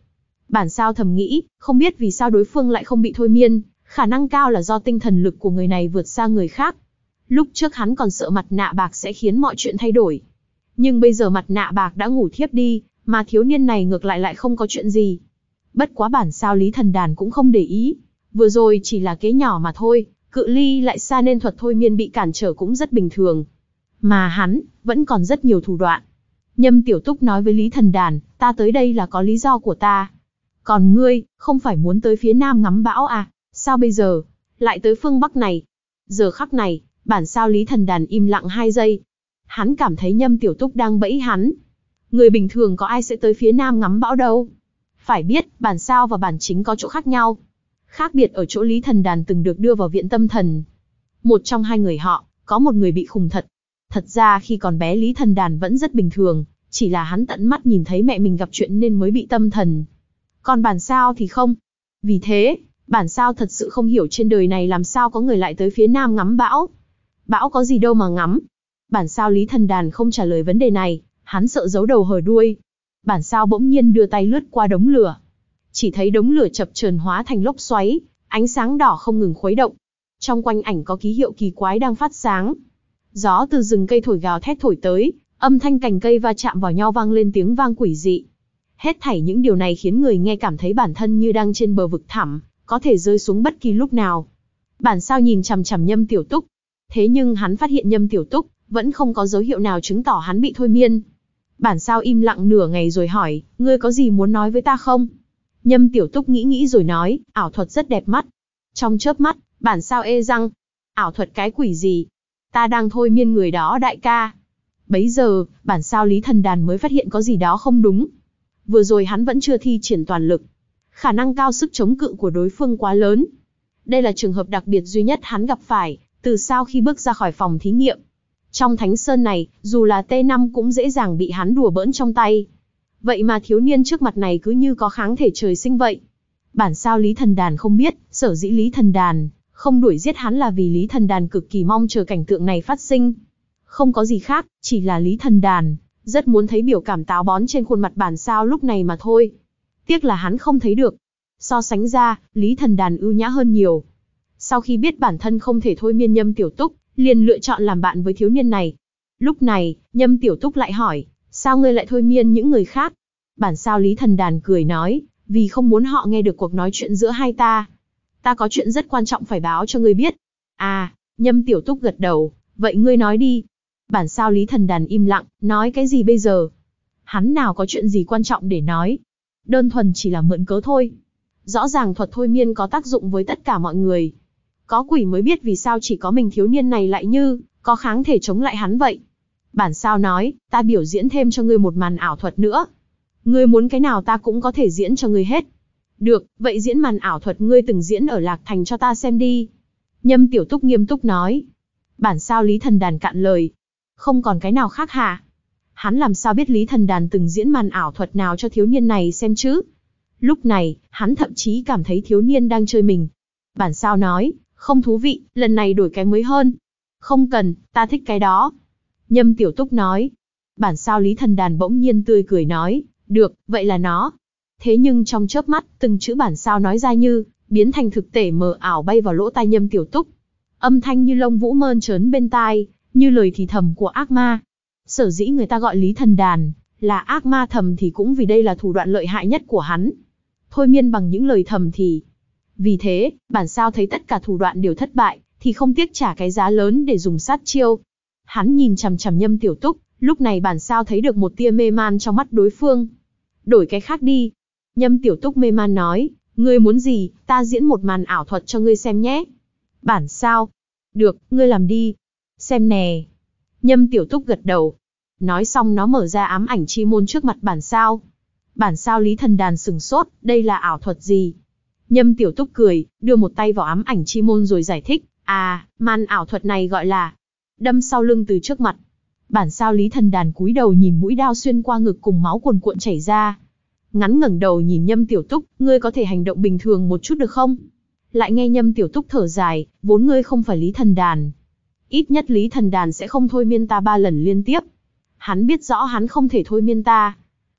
Bản sao thầm nghĩ, không biết vì sao đối phương lại không bị thôi miên, khả năng cao là do tinh thần lực của người này vượt xa người khác. Lúc trước hắn còn sợ mặt nạ bạc sẽ khiến mọi chuyện thay đổi. Nhưng bây giờ mặt nạ bạc đã ngủ thiếp đi, mà thiếu niên này ngược lại lại không có chuyện gì. Bất quá bản sao Lý Thần Đàn cũng không để ý. Vừa rồi chỉ là kế nhỏ mà thôi, cự ly lại xa nên thuật thôi miên bị cản trở cũng rất bình thường. Mà hắn, vẫn còn rất nhiều thủ đoạn. Nhâm Tiểu Túc nói với Lý Thần Đàn, ta tới đây là có lý do của ta. Còn ngươi, không phải muốn tới phía nam ngắm bão à, sao bây giờ, lại tới phương Bắc này? Giờ khắc này, bản sao Lý Thần Đàn im lặng hai giây. Hắn cảm thấy Nhâm Tiểu Túc đang bẫy hắn. Người bình thường có ai sẽ tới phía nam ngắm bão đâu. Phải biết, bản sao và bản chính có chỗ khác nhau. Khác biệt ở chỗ Lý Thần Đàn từng được đưa vào viện tâm thần. Một trong hai người họ, có một người bị khùng thật. Thật ra khi còn bé Lý Thần Đàn vẫn rất bình thường, chỉ là hắn tận mắt nhìn thấy mẹ mình gặp chuyện nên mới bị tâm thần. Còn bản sao thì không. Vì thế, bản sao thật sự không hiểu trên đời này làm sao có người lại tới phía nam ngắm bão. Bão có gì đâu mà ngắm. Bản sao Lý Thần Đàn không trả lời vấn đề này, hắn sợ giấu đầu hở đuôi. Bản sao bỗng nhiên đưa tay lướt qua đống lửa. Chỉ thấy đống lửa chập chờn hóa thành lốc xoáy, ánh sáng đỏ không ngừng khuấy động. Trong quanh ảnh có ký hiệu kỳ quái đang phát sáng. Gió từ rừng cây thổi gào thét thổi tới, âm thanh cành cây va chạm vào nhau vang lên tiếng vang quỷ dị. Hết thảy những điều này khiến người nghe cảm thấy bản thân như đang trên bờ vực thẳm, có thể rơi xuống bất kỳ lúc nào. Bản sao nhìn chằm chằm Nhâm Tiểu Túc. Thế nhưng hắn phát hiện Nhâm Tiểu Túc vẫn không có dấu hiệu nào chứng tỏ hắn bị thôi miên. Bản sao im lặng nửa ngày rồi hỏi, ngươi có gì muốn nói với ta không? Nhâm Tiểu Túc nghĩ nghĩ rồi nói, ảo thuật rất đẹp mắt. Trong chớp mắt, bản sao ê răng. Ảo thuật cái quỷ gì? Ta đang thôi miên người đó đại ca. Bấy giờ, bản sao Lý Thần Đàn mới phát hiện có gì đó không đúng. Vừa rồi hắn vẫn chưa thi triển toàn lực. Khả năng cao sức chống cự của đối phương quá lớn. Đây là trường hợp đặc biệt duy nhất hắn gặp phải, từ sau khi bước ra khỏi phòng thí nghiệm. Trong Thánh Sơn này, dù là T năm cũng dễ dàng bị hắn đùa bỡn trong tay. Vậy mà thiếu niên trước mặt này cứ như có kháng thể trời sinh vậy. Bản sao Lý Thần Đàn không biết, sở dĩ Lý Thần Đàn không đuổi giết hắn là vì Lý Thần Đàn cực kỳ mong chờ cảnh tượng này phát sinh. Không có gì khác, chỉ là Lý Thần Đàn rất muốn thấy biểu cảm táo bón trên khuôn mặt bản sao lúc này mà thôi. Tiếc là hắn không thấy được. So sánh ra, Lý Thần Đàn ưu nhã hơn nhiều. Sau khi biết bản thân không thể thôi miên Nhâm Tiểu Túc, liền lựa chọn làm bạn với thiếu niên này. Lúc này, Nhâm Tiểu Túc lại hỏi, sao ngươi lại thôi miên những người khác? Bản sao Lý Thần Đàn cười nói, vì không muốn họ nghe được cuộc nói chuyện giữa hai ta. Ta có chuyện rất quan trọng phải báo cho ngươi biết. À, Nhâm Tiểu Túc gật đầu, vậy ngươi nói đi. Bản sao Lý Thần Đàn im lặng, nói cái gì bây giờ? Hắn nào có chuyện gì quan trọng để nói. Đơn thuần chỉ là mượn cớ thôi. Rõ ràng thuật thôi miên có tác dụng với tất cả mọi người. Có quỷ mới biết vì sao chỉ có mình thiếu niên này lại như có kháng thể chống lại hắn vậy. Bản sao nói, ta biểu diễn thêm cho ngươi một màn ảo thuật nữa. Ngươi muốn cái nào ta cũng có thể diễn cho ngươi hết. Được, vậy diễn màn ảo thuật ngươi từng diễn ở Lạc Thành cho ta xem đi. Nhâm Tiểu Túc nghiêm túc nói. Bản sao Lý Thần Đàn cạn lời. Không còn cái nào khác hả? Hắn làm sao biết Lý Thần Đàn từng diễn màn ảo thuật nào cho thiếu niên này xem chứ? Lúc này, hắn thậm chí cảm thấy thiếu niên đang chơi mình. Bản sao nói, không thú vị, lần này đổi cái mới hơn. Không cần, ta thích cái đó. Nhâm Tiểu Túc nói. Bản sao Lý Thần Đàn bỗng nhiên tươi cười nói, được, vậy là nó. Thế nhưng trong chớp mắt, từng chữ bản sao nói ra như biến thành thực thể mờ ảo bay vào lỗ tai Nhâm Tiểu Túc. Âm thanh như lông vũ mơn trớn bên tai, như lời thì thầm của ác ma. Sở dĩ người ta gọi Lý Thần Đàn là ác ma thầm thì cũng vì đây là thủ đoạn lợi hại nhất của hắn. Thôi miên bằng những lời thầm thì. Vì thế, bản sao thấy tất cả thủ đoạn đều thất bại, thì không tiếc trả cái giá lớn để dùng sát chiêu. Hắn nhìn chằm chằm Nhâm Tiểu Túc, lúc này bản sao thấy được một tia mê man trong mắt đối phương. Đổi cái khác đi. Nhâm Tiểu Túc mê man nói, ngươi muốn gì, ta diễn một màn ảo thuật cho ngươi xem nhé. Bản sao? Được, ngươi làm đi. Xem nè. Nhâm Tiểu Túc gật đầu. Nói xong nó mở ra ám ảnh chi môn trước mặt bản sao. Bản sao Lý Thần Đàn sừng sốt, đây là ảo thuật gì? Nhâm Tiểu Túc cười, đưa một tay vào ám ảnh chi môn rồi giải thích. À, màn ảo thuật này gọi là đâm sau lưng từ trước mặt. Bản sao Lý Thần Đàn cúi đầu nhìn mũi đao xuyên qua ngực cùng máu cuồn cuộn chảy ra. Ngắn ngẩng đầu nhìn Nhâm Tiểu Túc, ngươi có thể hành động bình thường một chút được không? Lại nghe Nhâm Tiểu Túc thở dài, vốn ngươi không phải Lý Thần Đàn. Ít nhất Lý Thần Đàn sẽ không thôi miên ta ba lần liên tiếp. Hắn biết rõ hắn không thể thôi miên ta.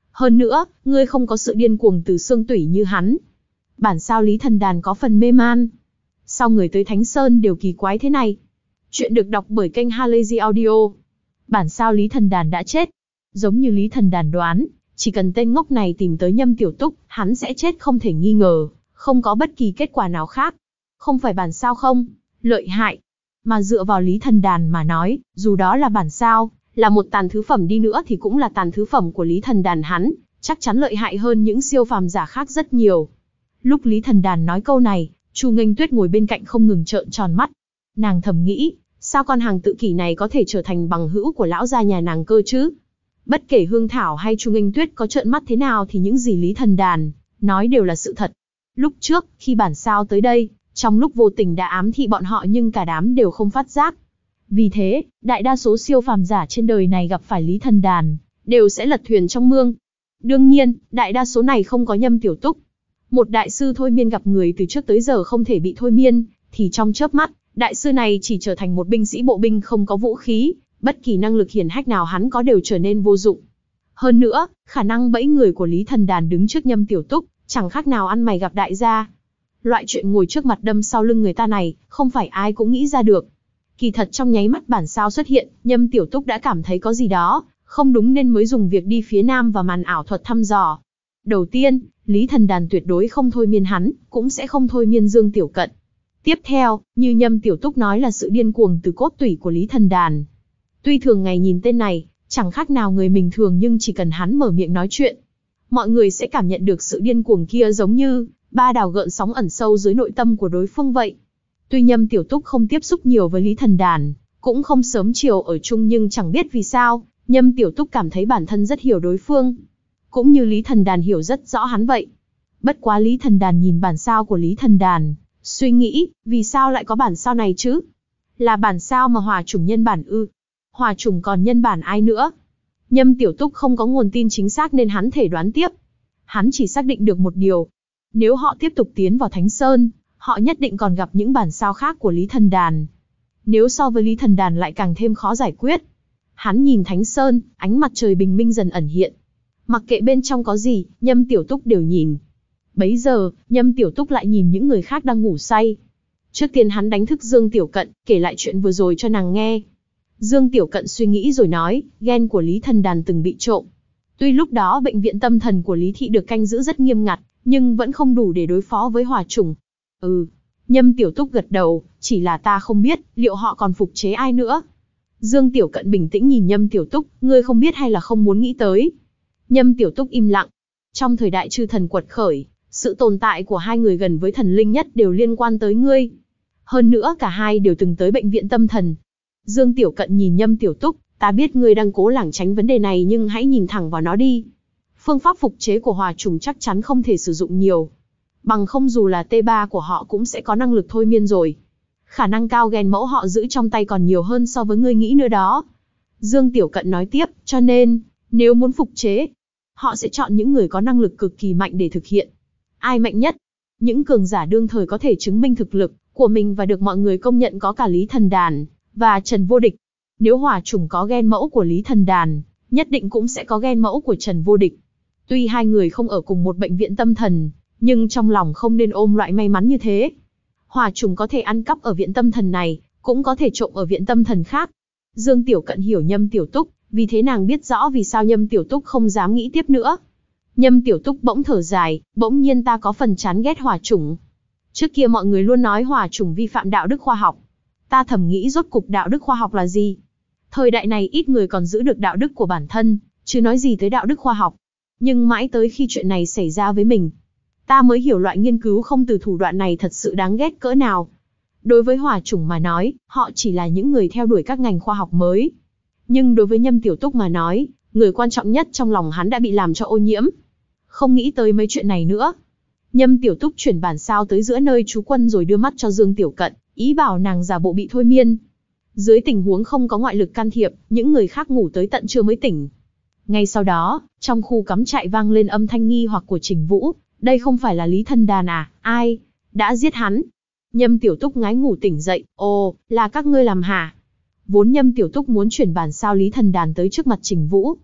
Hơn nữa, ngươi không có sự điên cuồng từ xương tủy như hắn. Bản sao Lý Thần Đàn có phần mê man. Sao người tới Thánh Sơn đều kỳ quái thế này? Chuyện được đọc bởi kênh Halazy Audio. Bản sao Lý Thần Đàn đã chết. Giống như Lý Thần Đàn đoán, chỉ cần tên ngốc này tìm tới Nhâm Tiểu Túc, hắn sẽ chết không thể nghi ngờ, không có bất kỳ kết quả nào khác. Không phải bản sao không? Lợi hại. Mà dựa vào Lý Thần Đàn mà nói, dù đó là bản sao, là một tàn thứ phẩm đi nữa thì cũng là tàn thứ phẩm của Lý Thần Đàn hắn, chắc chắn lợi hại hơn những siêu phàm giả khác rất nhiều. Lúc Lý Thần Đàn nói câu này, Chu Nghênh Tuyết ngồi bên cạnh không ngừng trợn tròn mắt. Nàng thầm nghĩ, sao con hàng tự kỷ này có thể trở thành bằng hữu của lão gia nhà nàng cơ chứ? Bất kể Hương Thảo hay Chu Nghênh Tuyết có trợn mắt thế nào thì những gì Lý Thần Đàn nói đều là sự thật. Lúc trước, khi bản sao tới đây, trong lúc vô tình đã ám thị bọn họ nhưng cả đám đều không phát giác. Vì thế, đại đa số siêu phàm giả trên đời này gặp phải Lý Thần Đàn, đều sẽ lật thuyền trong mương. Đương nhiên, đại đa số này không có Nhâm Tiểu Túc. Một đại sư thôi miên gặp người từ trước tới giờ không thể bị thôi miên, thì trong chớp mắt, đại sư này chỉ trở thành một binh sĩ bộ binh không có vũ khí, bất kỳ năng lực hiển hách nào hắn có đều trở nên vô dụng. Hơn nữa, khả năng bẫy người của Lý Thần Đàn đứng trước Nhâm Tiểu Túc, chẳng khác nào ăn mày gặp đại gia. Loại chuyện ngồi trước mặt đâm sau lưng người ta này, không phải ai cũng nghĩ ra được. Kỳ thật trong nháy mắt bản sao xuất hiện, Nhâm Tiểu Túc đã cảm thấy có gì đó không đúng nên mới dùng việc đi phía nam và màn ảo thuật thăm dò. Đầu tiên, Lý Thần Đàn tuyệt đối không thôi miên hắn, cũng sẽ không thôi miên Dương Tiểu Cận. Tiếp theo, như Nhâm Tiểu Túc nói là sự điên cuồng từ cốt tủy của Lý Thần Đàn. Tuy thường ngày nhìn tên này, chẳng khác nào người bình thường nhưng chỉ cần hắn mở miệng nói chuyện, mọi người sẽ cảm nhận được sự điên cuồng kia giống như ba đào gợn sóng ẩn sâu dưới nội tâm của đối phương vậy. Tuy Nhâm Tiểu Túc không tiếp xúc nhiều với Lý Thần Đàn, cũng không sớm chiều ở chung nhưng chẳng biết vì sao, Nhâm Tiểu Túc cảm thấy bản thân rất hiểu đối phương. Cũng như Lý Thần Đàn hiểu rất rõ hắn vậy. Bất quá Lý Thần Đàn nhìn bản sao của Lý Thần Đàn, suy nghĩ, vì sao lại có bản sao này chứ? Là bản sao mà Hỏa Chủng nhân bản ư? Hỏa Chủng còn nhân bản ai nữa? Nhâm Tiểu Túc không có nguồn tin chính xác nên hắn thể đoán tiếp. Hắn chỉ xác định được một điều. Nếu họ tiếp tục tiến vào Thánh Sơn, họ nhất định còn gặp những bản sao khác của Lý Thần Đàn. Nếu so với Lý Thần Đàn lại càng thêm khó giải quyết. Hắn nhìn Thánh Sơn, ánh mặt trời bình minh dần ẩn hiện. Mặc kệ bên trong có gì, Nhâm Tiểu Túc đều nhìn. Bấy giờ, Nhâm Tiểu Túc lại nhìn những người khác đang ngủ say. Trước tiên hắn đánh thức Dương Tiểu Cận, kể lại chuyện vừa rồi cho nàng nghe. Dương Tiểu Cận suy nghĩ rồi nói, gen của Lý Thần Đàn từng bị trộm. Tuy lúc đó bệnh viện tâm thần của Lý Thị được canh giữ rất nghiêm ngặt, nhưng vẫn không đủ để đối phó với Hỏa Chủng. Ừ, Nhâm Tiểu Túc gật đầu, chỉ là ta không biết, liệu họ còn phục chế ai nữa. Dương Tiểu Cận bình tĩnh nhìn Nhâm Tiểu Túc, ngươi không biết hay là không muốn nghĩ tới. Nhâm Tiểu Túc im lặng. Trong thời đại chư thần quật khởi, sự tồn tại của hai người gần với thần linh nhất đều liên quan tới ngươi. Hơn nữa cả hai đều từng tới bệnh viện tâm thần. Dương Tiểu Cận nhìn Nhâm Tiểu Túc, ta biết ngươi đang cố lảng tránh vấn đề này nhưng hãy nhìn thẳng vào nó đi. Phương pháp phục chế của Hỏa Chủng chắc chắn không thể sử dụng nhiều. Bằng không dù là T ba của họ cũng sẽ có năng lực thôi miên rồi. Khả năng cao gen mẫu họ giữ trong tay còn nhiều hơn so với ngươi nghĩ nữa đó. Dương Tiểu Cận nói tiếp, cho nên, nếu muốn phục chế, họ sẽ chọn những người có năng lực cực kỳ mạnh để thực hiện. Ai mạnh nhất? Những cường giả đương thời có thể chứng minh thực lực của mình và được mọi người công nhận có cả Lý Thần Đàn và Trần Vô Địch. Nếu Hỏa Chủng có gen mẫu của Lý Thần Đàn, nhất định cũng sẽ có gen mẫu của Trần Vô Địch. Tuy hai người không ở cùng một bệnh viện tâm thần, nhưng trong lòng không nên ôm loại may mắn như thế. Hỏa Chủng có thể ăn cắp ở viện tâm thần này, cũng có thể trộm ở viện tâm thần khác. Dương Tiểu Cận hiểu Nhâm Tiểu Túc, vì thế nàng biết rõ vì sao Nhâm Tiểu Túc không dám nghĩ tiếp nữa. Nhâm Tiểu Túc bỗng thở dài, bỗng nhiên ta có phần chán ghét Hỏa Chủng. Trước kia mọi người luôn nói Hỏa Chủng vi phạm đạo đức khoa học. Ta thầm nghĩ rốt cục đạo đức khoa học là gì? Thời đại này ít người còn giữ được đạo đức của bản thân, chứ nói gì tới đạo đức khoa học. Nhưng mãi tới khi chuyện này xảy ra với mình, ta mới hiểu loại nghiên cứu không từ thủ đoạn này thật sự đáng ghét cỡ nào. Đối với Hỏa Chủng mà nói, họ chỉ là những người theo đuổi các ngành khoa học mới. Nhưng đối với Nhâm Tiểu Túc mà nói, người quan trọng nhất trong lòng hắn đã bị làm cho ô nhiễm. Không nghĩ tới mấy chuyện này nữa. Nhâm Tiểu Túc chuyển bản sao tới giữa nơi trú quân rồi đưa mắt cho Dương Tiểu Cận, ý bảo nàng giả bộ bị thôi miên. Dưới tình huống không có ngoại lực can thiệp, những người khác ngủ tới tận trưa mới tỉnh. Ngay sau đó, trong khu cắm trại vang lên âm thanh nghi hoặc của Trình Vũ, đây không phải là Lý Thần Đàn à, ai đã giết hắn? Nhâm Tiểu Túc ngái ngủ tỉnh dậy, ồ, là các ngươi làm hả? Vốn Nhâm Tiểu Túc muốn chuyển bản sao Lý Thần Đàn tới trước mặt Trình Vũ.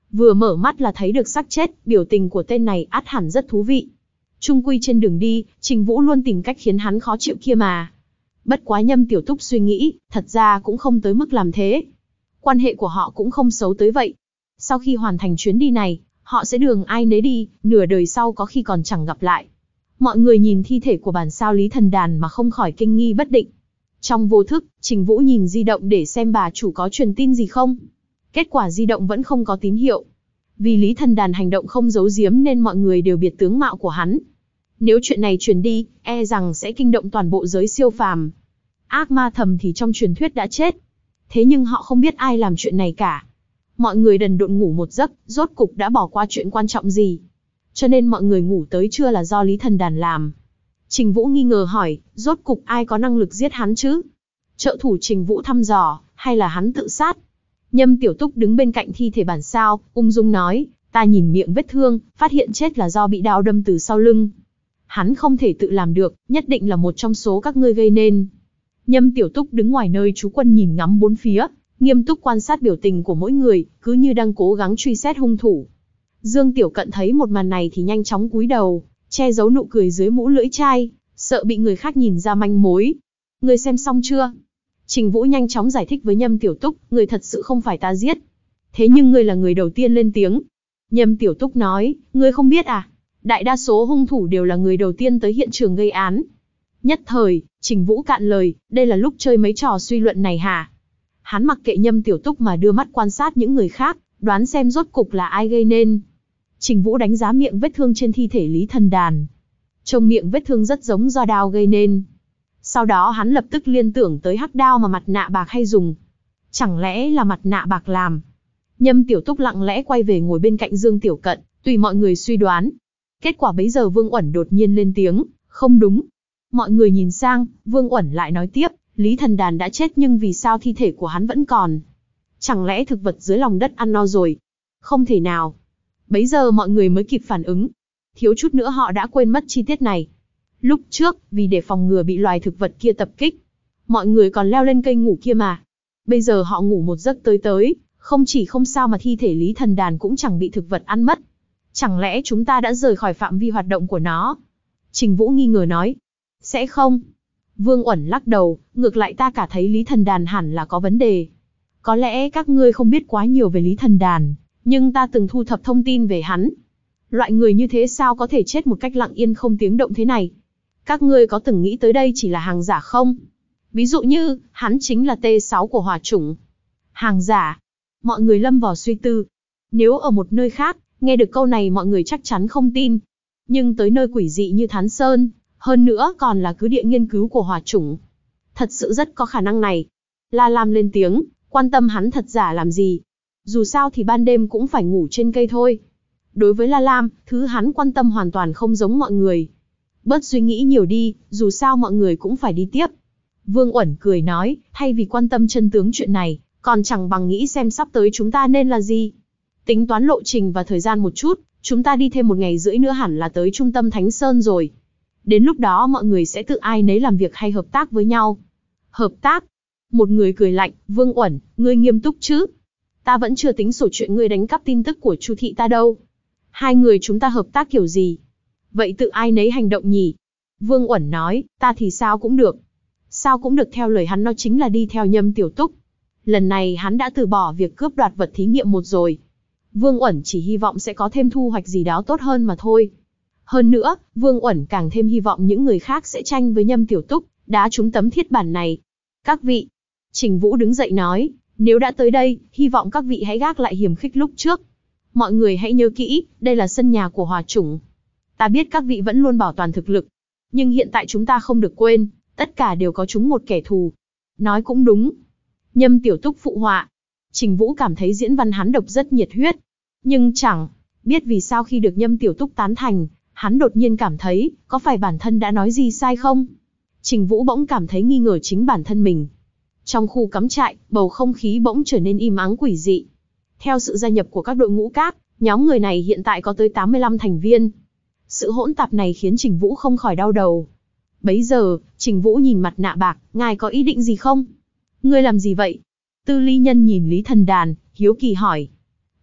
Vừa mở mắt là thấy được xác chết, biểu tình của tên này ắt hẳn rất thú vị. Chung quy trên đường đi, Trình Vũ luôn tìm cách khiến hắn khó chịu kia mà. Bất quá Nhâm Tiểu Túc suy nghĩ, thật ra cũng không tới mức làm thế. Quan hệ của họ cũng không xấu tới vậy. Sau khi hoàn thành chuyến đi này, họ sẽ đường ai nấy đi, nửa đời sau có khi còn chẳng gặp lại. Mọi người nhìn thi thể của bản sao Lý Thần Đàn mà không khỏi kinh nghi bất định. Trong vô thức, Trình Vũ nhìn di động để xem bà chủ có truyền tin gì không. Kết quả di động vẫn không có tín hiệu. Vì Lý Thần Đàn hành động không giấu giếm nên mọi người đều biết tướng mạo của hắn. Nếu chuyện này truyền đi, e rằng sẽ kinh động toàn bộ giới siêu phàm. Ác ma thầm thì trong truyền thuyết đã chết. Thế nhưng họ không biết ai làm chuyện này cả. Mọi người đần độn ngủ một giấc, rốt cục đã bỏ qua chuyện quan trọng gì. Cho nên mọi người ngủ tới trưa là do Lý Thần Đàn làm. Trình Vũ nghi ngờ hỏi, rốt cục ai có năng lực giết hắn chứ? Trợ thủ Trình Vũ thăm dò, hay là hắn tự sát? Nhâm Tiểu Túc đứng bên cạnh thi thể bản sao, ung dung nói, ta nhìn miệng vết thương, phát hiện chết là do bị đao đâm từ sau lưng. Hắn không thể tự làm được, nhất định là một trong số các ngươi gây nên. Nhâm Tiểu Túc đứng ngoài nơi trú quân nhìn ngắm bốn phía, nghiêm túc quan sát biểu tình của mỗi người, cứ như đang cố gắng truy xét hung thủ. Dương Tiểu Cận thấy một màn này thì nhanh chóng cúi đầu, che giấu nụ cười dưới mũ lưỡi chai, sợ bị người khác nhìn ra manh mối. Ngươi xem xong chưa? Trình Vũ nhanh chóng giải thích với Nhâm Tiểu Túc, người thật sự không phải ta giết. Thế nhưng ngươi là người đầu tiên lên tiếng. Nhâm Tiểu Túc nói, ngươi không biết à? Đại đa số hung thủ đều là người đầu tiên tới hiện trường gây án. Nhất thời, Trình Vũ cạn lời, đây là lúc chơi mấy trò suy luận này hả? Hắn mặc kệ Nhâm Tiểu Túc mà đưa mắt quan sát những người khác, đoán xem rốt cục là ai gây nên. Trình Vũ đánh giá miệng vết thương trên thi thể Lý Thần Đàn. Trông miệng vết thương rất giống do đao gây nên. Sau đó hắn lập tức liên tưởng tới hắc đao mà mặt nạ bạc hay dùng. Chẳng lẽ là mặt nạ bạc làm? Nhâm Tiểu Túc lặng lẽ quay về ngồi bên cạnh Dương Tiểu Cận, tùy mọi người suy đoán. Kết quả bấy giờ Vương Uẩn đột nhiên lên tiếng, không đúng. Mọi người nhìn sang, Vương Uẩn lại nói tiếp, Lý Thần Đàn đã chết nhưng vì sao thi thể của hắn vẫn còn? Chẳng lẽ thực vật dưới lòng đất ăn no rồi? Không thể nào. Bấy giờ mọi người mới kịp phản ứng. Thiếu chút nữa họ đã quên mất chi tiết này. Lúc trước, vì để phòng ngừa bị loài thực vật kia tập kích, mọi người còn leo lên cây ngủ kia mà. Bây giờ họ ngủ một giấc tới tới, không chỉ không sao mà thi thể Lý Thần Đàn cũng chẳng bị thực vật ăn mất. Chẳng lẽ chúng ta đã rời khỏi phạm vi hoạt động của nó? Trình Vũ nghi ngờ nói. Sẽ không. Vương Uẩn lắc đầu, ngược lại ta cả thấy Lý Thần Đàn hẳn là có vấn đề. Có lẽ các ngươi không biết quá nhiều về Lý Thần Đàn, nhưng ta từng thu thập thông tin về hắn. Loại người như thế sao có thể chết một cách lặng yên không tiếng động thế này? Các ngươi có từng nghĩ tới đây chỉ là hàng giả không? Ví dụ như, hắn chính là T sáu của hỏa chủng. Hàng giả. Mọi người lâm vào suy tư. Nếu ở một nơi khác, nghe được câu này mọi người chắc chắn không tin. Nhưng tới nơi quỷ dị như Thán Sơn, hơn nữa còn là cứ địa nghiên cứu của hỏa chủng. Thật sự rất có khả năng này. La Lam lên tiếng, quan tâm hắn thật giả làm gì? Dù sao thì ban đêm cũng phải ngủ trên cây thôi. Đối với La Lam, thứ hắn quan tâm hoàn toàn không giống mọi người. Bớt suy nghĩ nhiều đi, dù sao mọi người cũng phải đi tiếp. Vương Uẩn cười nói, thay vì quan tâm chân tướng chuyện này, còn chẳng bằng nghĩ xem sắp tới chúng ta nên là gì. Tính toán lộ trình và thời gian một chút, chúng ta đi thêm một ngày rưỡi nữa hẳn là tới trung tâm Thánh Sơn rồi. Đến lúc đó mọi người sẽ tự ai nấy làm việc hay hợp tác với nhau. Hợp tác? Một người cười lạnh, Vương Uẩn, ngươi nghiêm túc chứ? Ta vẫn chưa tính sổ chuyện ngươi đánh cắp tin tức của Chu thị ta đâu. Hai người chúng ta hợp tác kiểu gì? Vậy tự ai nấy hành động nhỉ? Vương Uẩn nói, ta thì sao cũng được. Sao cũng được theo lời hắn nó chính là đi theo Nhâm Tiểu Túc. Lần này hắn đã từ bỏ việc cướp đoạt vật thí nghiệm một rồi. Vương Uẩn chỉ hy vọng sẽ có thêm thu hoạch gì đó tốt hơn mà thôi. Hơn nữa, Vương Uẩn càng thêm hy vọng những người khác sẽ tranh với Nhâm Tiểu Túc, đá trúng tấm thiết bản này. Các vị, Trình Vũ đứng dậy nói, nếu đã tới đây, hy vọng các vị hãy gác lại hiềm khích lúc trước. Mọi người hãy nhớ kỹ, đây là sân nhà của hỏa chủng. Ta biết các vị vẫn luôn bảo toàn thực lực, nhưng hiện tại chúng ta không được quên, tất cả đều có chúng một kẻ thù. Nói cũng đúng. Nhâm Tiểu Túc phụ họa. Trình Vũ cảm thấy diễn văn hắn đọc rất nhiệt huyết. Nhưng chẳng biết vì sao khi được Nhâm Tiểu Túc tán thành, hắn đột nhiên cảm thấy, có phải bản thân đã nói gì sai không? Trình Vũ bỗng cảm thấy nghi ngờ chính bản thân mình. Trong khu cắm trại, bầu không khí bỗng trở nên im ắng quỷ dị. Theo sự gia nhập của các đội ngũ cát, nhóm người này hiện tại có tới tám mươi lăm thành viên. Sự hỗn tạp này khiến Trình Vũ không khỏi đau đầu. Bấy giờ, Trình Vũ nhìn mặt nạ bạc, ngài có ý định gì không? Ngươi làm gì vậy? Tư Ly Nhân nhìn Lý Thần Đàn, hiếu kỳ hỏi.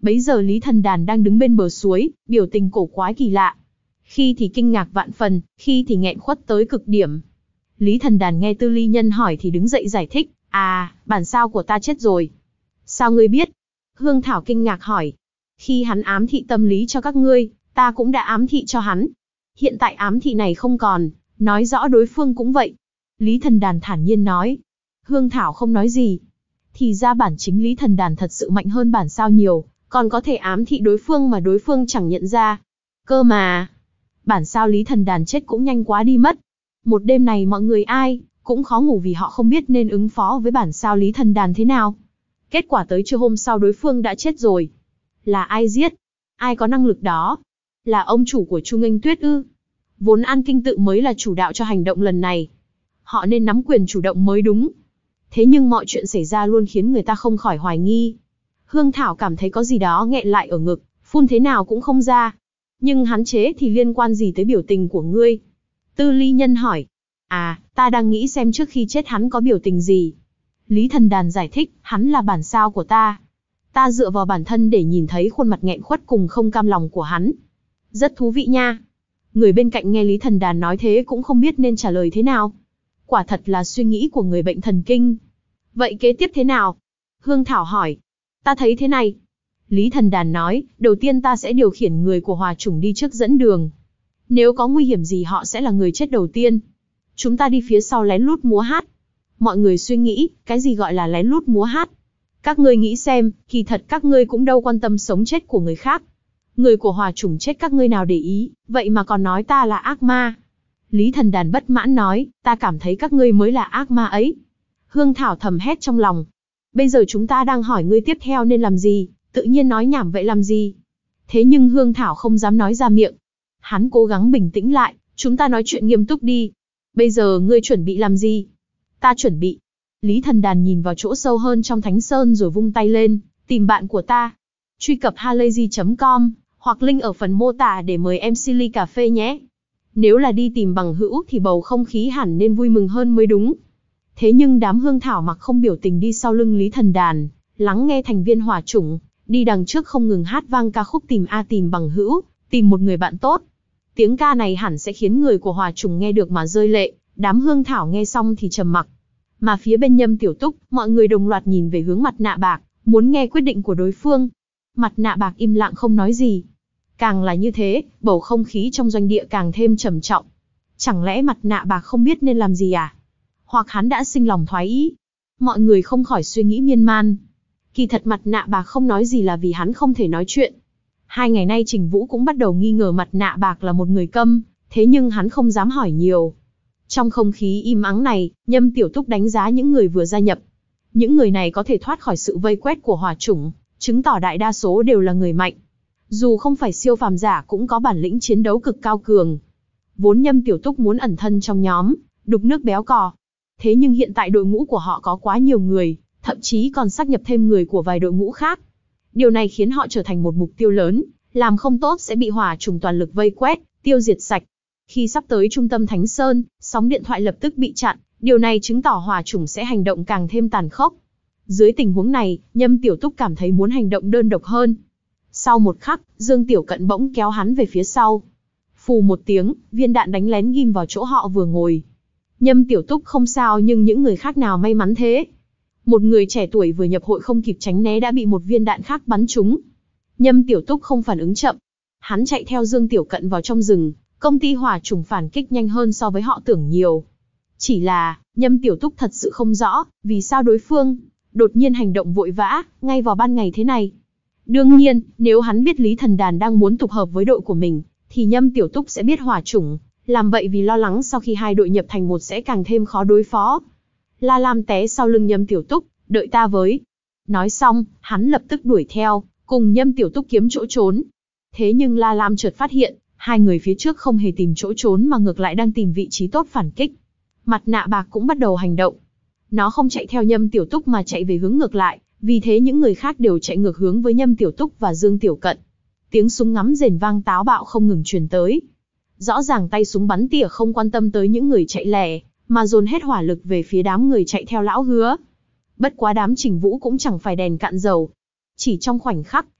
Bấy giờ Lý Thần Đàn đang đứng bên bờ suối, biểu tình cổ quái kỳ lạ. Khi thì kinh ngạc vạn phần, khi thì nghẹn khuất tới cực điểm. Lý Thần Đàn nghe Tư Ly Nhân hỏi thì đứng dậy giải thích, à, bản sao của ta chết rồi. Sao ngươi biết? Hương Thảo kinh ngạc hỏi. Khi hắn ám thị tâm lý cho các ngươi, ta cũng đã ám thị cho hắn. Hiện tại ám thị này không còn, nói rõ đối phương cũng vậy. Lý Thần Đàn thản nhiên nói. Hương Thảo không nói gì. Thì ra bản chính Lý Thần Đàn thật sự mạnh hơn bản sao nhiều, còn có thể ám thị đối phương mà đối phương chẳng nhận ra. Cơ mà, bản sao Lý Thần Đàn chết cũng nhanh quá đi mất. Một đêm này mọi người ai cũng khó ngủ vì họ không biết nên ứng phó với bản sao Lý Thần Đàn thế nào. Kết quả tới trưa hôm sau đối phương đã chết rồi. Là ai giết? Ai có năng lực đó? Là ông chủ của Chu Nghênh Tuyết ư? Vốn An Kinh Tự mới là chủ đạo cho hành động lần này. Họ nên nắm quyền chủ động mới đúng. Thế nhưng mọi chuyện xảy ra luôn khiến người ta không khỏi hoài nghi. Hương Thảo cảm thấy có gì đó nghẹn lại ở ngực, phun thế nào cũng không ra. Nhưng hắn chế thì liên quan gì tới biểu tình của ngươi? Tư Ly Nhân hỏi. À, ta đang nghĩ xem trước khi chết hắn có biểu tình gì. Lý Thần Đàn giải thích, hắn là bản sao của ta. Ta dựa vào bản thân để nhìn thấy khuôn mặt nghẹn khuất cùng không cam lòng của hắn. Rất thú vị nha. Người bên cạnh nghe Lý Thần Đàn nói thế cũng không biết nên trả lời thế nào. Quả thật là suy nghĩ của người bệnh thần kinh. Vậy kế tiếp thế nào? Hương Thảo hỏi. Ta thấy thế này. Lý Thần Đàn nói, đầu tiên ta sẽ điều khiển người của Hòa Chủng đi trước dẫn đường. Nếu có nguy hiểm gì họ sẽ là người chết đầu tiên. Chúng ta đi phía sau lén lút múa hát. Mọi người suy nghĩ, cái gì gọi là lén lút múa hát? Các ngươi nghĩ xem, kỳ thật các ngươi cũng đâu quan tâm sống chết của người khác. Người của Hòa Chủng chết các ngươi nào để ý, vậy mà còn nói ta là ác ma. Lý Thần Đàn bất mãn nói, ta cảm thấy các ngươi mới là ác ma ấy. Hương Thảo thầm hét trong lòng. Bây giờ chúng ta đang hỏi ngươi tiếp theo nên làm gì, tự nhiên nói nhảm vậy làm gì? Thế nhưng Hương Thảo không dám nói ra miệng. Hắn cố gắng bình tĩnh lại, chúng ta nói chuyện nghiêm túc đi. Bây giờ ngươi chuẩn bị làm gì? Ta chuẩn bị. Lý Thần Đàn nhìn vào chỗ sâu hơn trong Thánh Sơn rồi vung tay lên, tìm bạn của ta. Truy cập halayzi chấm com, hoặc link ở phần mô tả để mời em xê ly cà phê nhé. Nếu là đi tìm bằng hữu thì bầu không khí hẳn nên vui mừng hơn mới đúng. Thế nhưng đám Hương Thảo mặc không biểu tình đi sau lưng Lý Thần Đàn, lắng nghe thành viên Hòa Chủng, đi đằng trước không ngừng hát vang ca khúc tìm a tìm bằng hữu, tìm một người bạn tốt. Tiếng ca này hẳn sẽ khiến người của Hòa Chủng nghe được mà rơi lệ, đám Hương Thảo nghe xong thì trầm mặc. Mà phía bên Nhâm Tiểu Túc, mọi người đồng loạt nhìn về hướng Mặt Nạ Bạc, muốn nghe quyết định của đối phương. Mặt Nạ Bạc im lặng không nói gì. Càng là như thế, bầu không khí trong doanh địa càng thêm trầm trọng. Chẳng lẽ Mặt Nạ Bạc không biết nên làm gì à? Hoặc hắn đã sinh lòng thoái ý? Mọi người không khỏi suy nghĩ miên man. Kỳ thật Mặt Nạ Bạc không nói gì là vì hắn không thể nói chuyện. Hai ngày nay Trình Vũ cũng bắt đầu nghi ngờ Mặt Nạ Bạc là một người câm, thế nhưng hắn không dám hỏi nhiều. Trong không khí im ắng này, Nhâm Tiểu Túc đánh giá những người vừa gia nhập. Những người này có thể thoát khỏi sự vây quét của Hòa Chủng, chứng tỏ đại đa số đều là người mạnh. Dù không phải siêu phàm giả cũng có bản lĩnh chiến đấu cực cao cường. Vốn Nhâm Tiểu Túc muốn ẩn thân trong nhóm, đục nước béo cò. Thế nhưng hiện tại đội ngũ của họ có quá nhiều người, thậm chí còn sáp nhập thêm người của vài đội ngũ khác. Điều này khiến họ trở thành một mục tiêu lớn, làm không tốt sẽ bị Hòa Chủng toàn lực vây quét, tiêu diệt sạch. Khi sắp tới trung tâm Thánh Sơn, sóng điện thoại lập tức bị chặn, điều này chứng tỏ Hòa Chủng sẽ hành động càng thêm tàn khốc. Dưới tình huống này, Nhâm Tiểu Túc cảm thấy muốn hành động đơn độc hơn. Sau một khắc, Dương Tiểu Cận bỗng kéo hắn về phía sau. Phù một tiếng, viên đạn đánh lén ghim vào chỗ họ vừa ngồi. Nhâm Tiểu Túc không sao nhưng những người khác nào may mắn thế. Một người trẻ tuổi vừa nhập hội không kịp tránh né đã bị một viên đạn khác bắn trúng. Nhâm Tiểu Túc không phản ứng chậm. Hắn chạy theo Dương Tiểu Cận vào trong rừng. Công ty Hòa Chủng phản kích nhanh hơn so với họ tưởng nhiều. Chỉ là, Nhâm Tiểu Túc thật sự không rõ, vì sao đối phương đột nhiên hành động vội vã, ngay vào ban ngày thế này. Đương nhiên, nếu hắn biết Lý Thần Đàn đang muốn tục hợp với đội của mình, thì Nhâm Tiểu Túc sẽ biết Hòa Chủng làm vậy vì lo lắng sau khi hai đội nhập thành một sẽ càng thêm khó đối phó. La Lam té sau lưng Nhâm Tiểu Túc, đợi ta với. Nói xong, hắn lập tức đuổi theo, cùng Nhâm Tiểu Túc kiếm chỗ trốn. Thế nhưng La Lam chợt phát hiện, hai người phía trước không hề tìm chỗ trốn mà ngược lại đang tìm vị trí tốt phản kích. Mặt Nạ Bạc cũng bắt đầu hành động. Nó không chạy theo Nhâm Tiểu Túc mà chạy về hướng ngược lại, vì thế những người khác đều chạy ngược hướng với Nhâm Tiểu Túc và Dương Tiểu Cận. Tiếng súng ngắm rền vang táo bạo không ngừng truyền tới. Rõ ràng tay súng bắn tỉa không quan tâm tới những người chạy lẻ, mà dồn hết hỏa lực về phía đám người chạy theo lão Hứa. Bất quá đám Trình Vũ cũng chẳng phải đèn cạn dầu. Chỉ trong khoảnh khắc,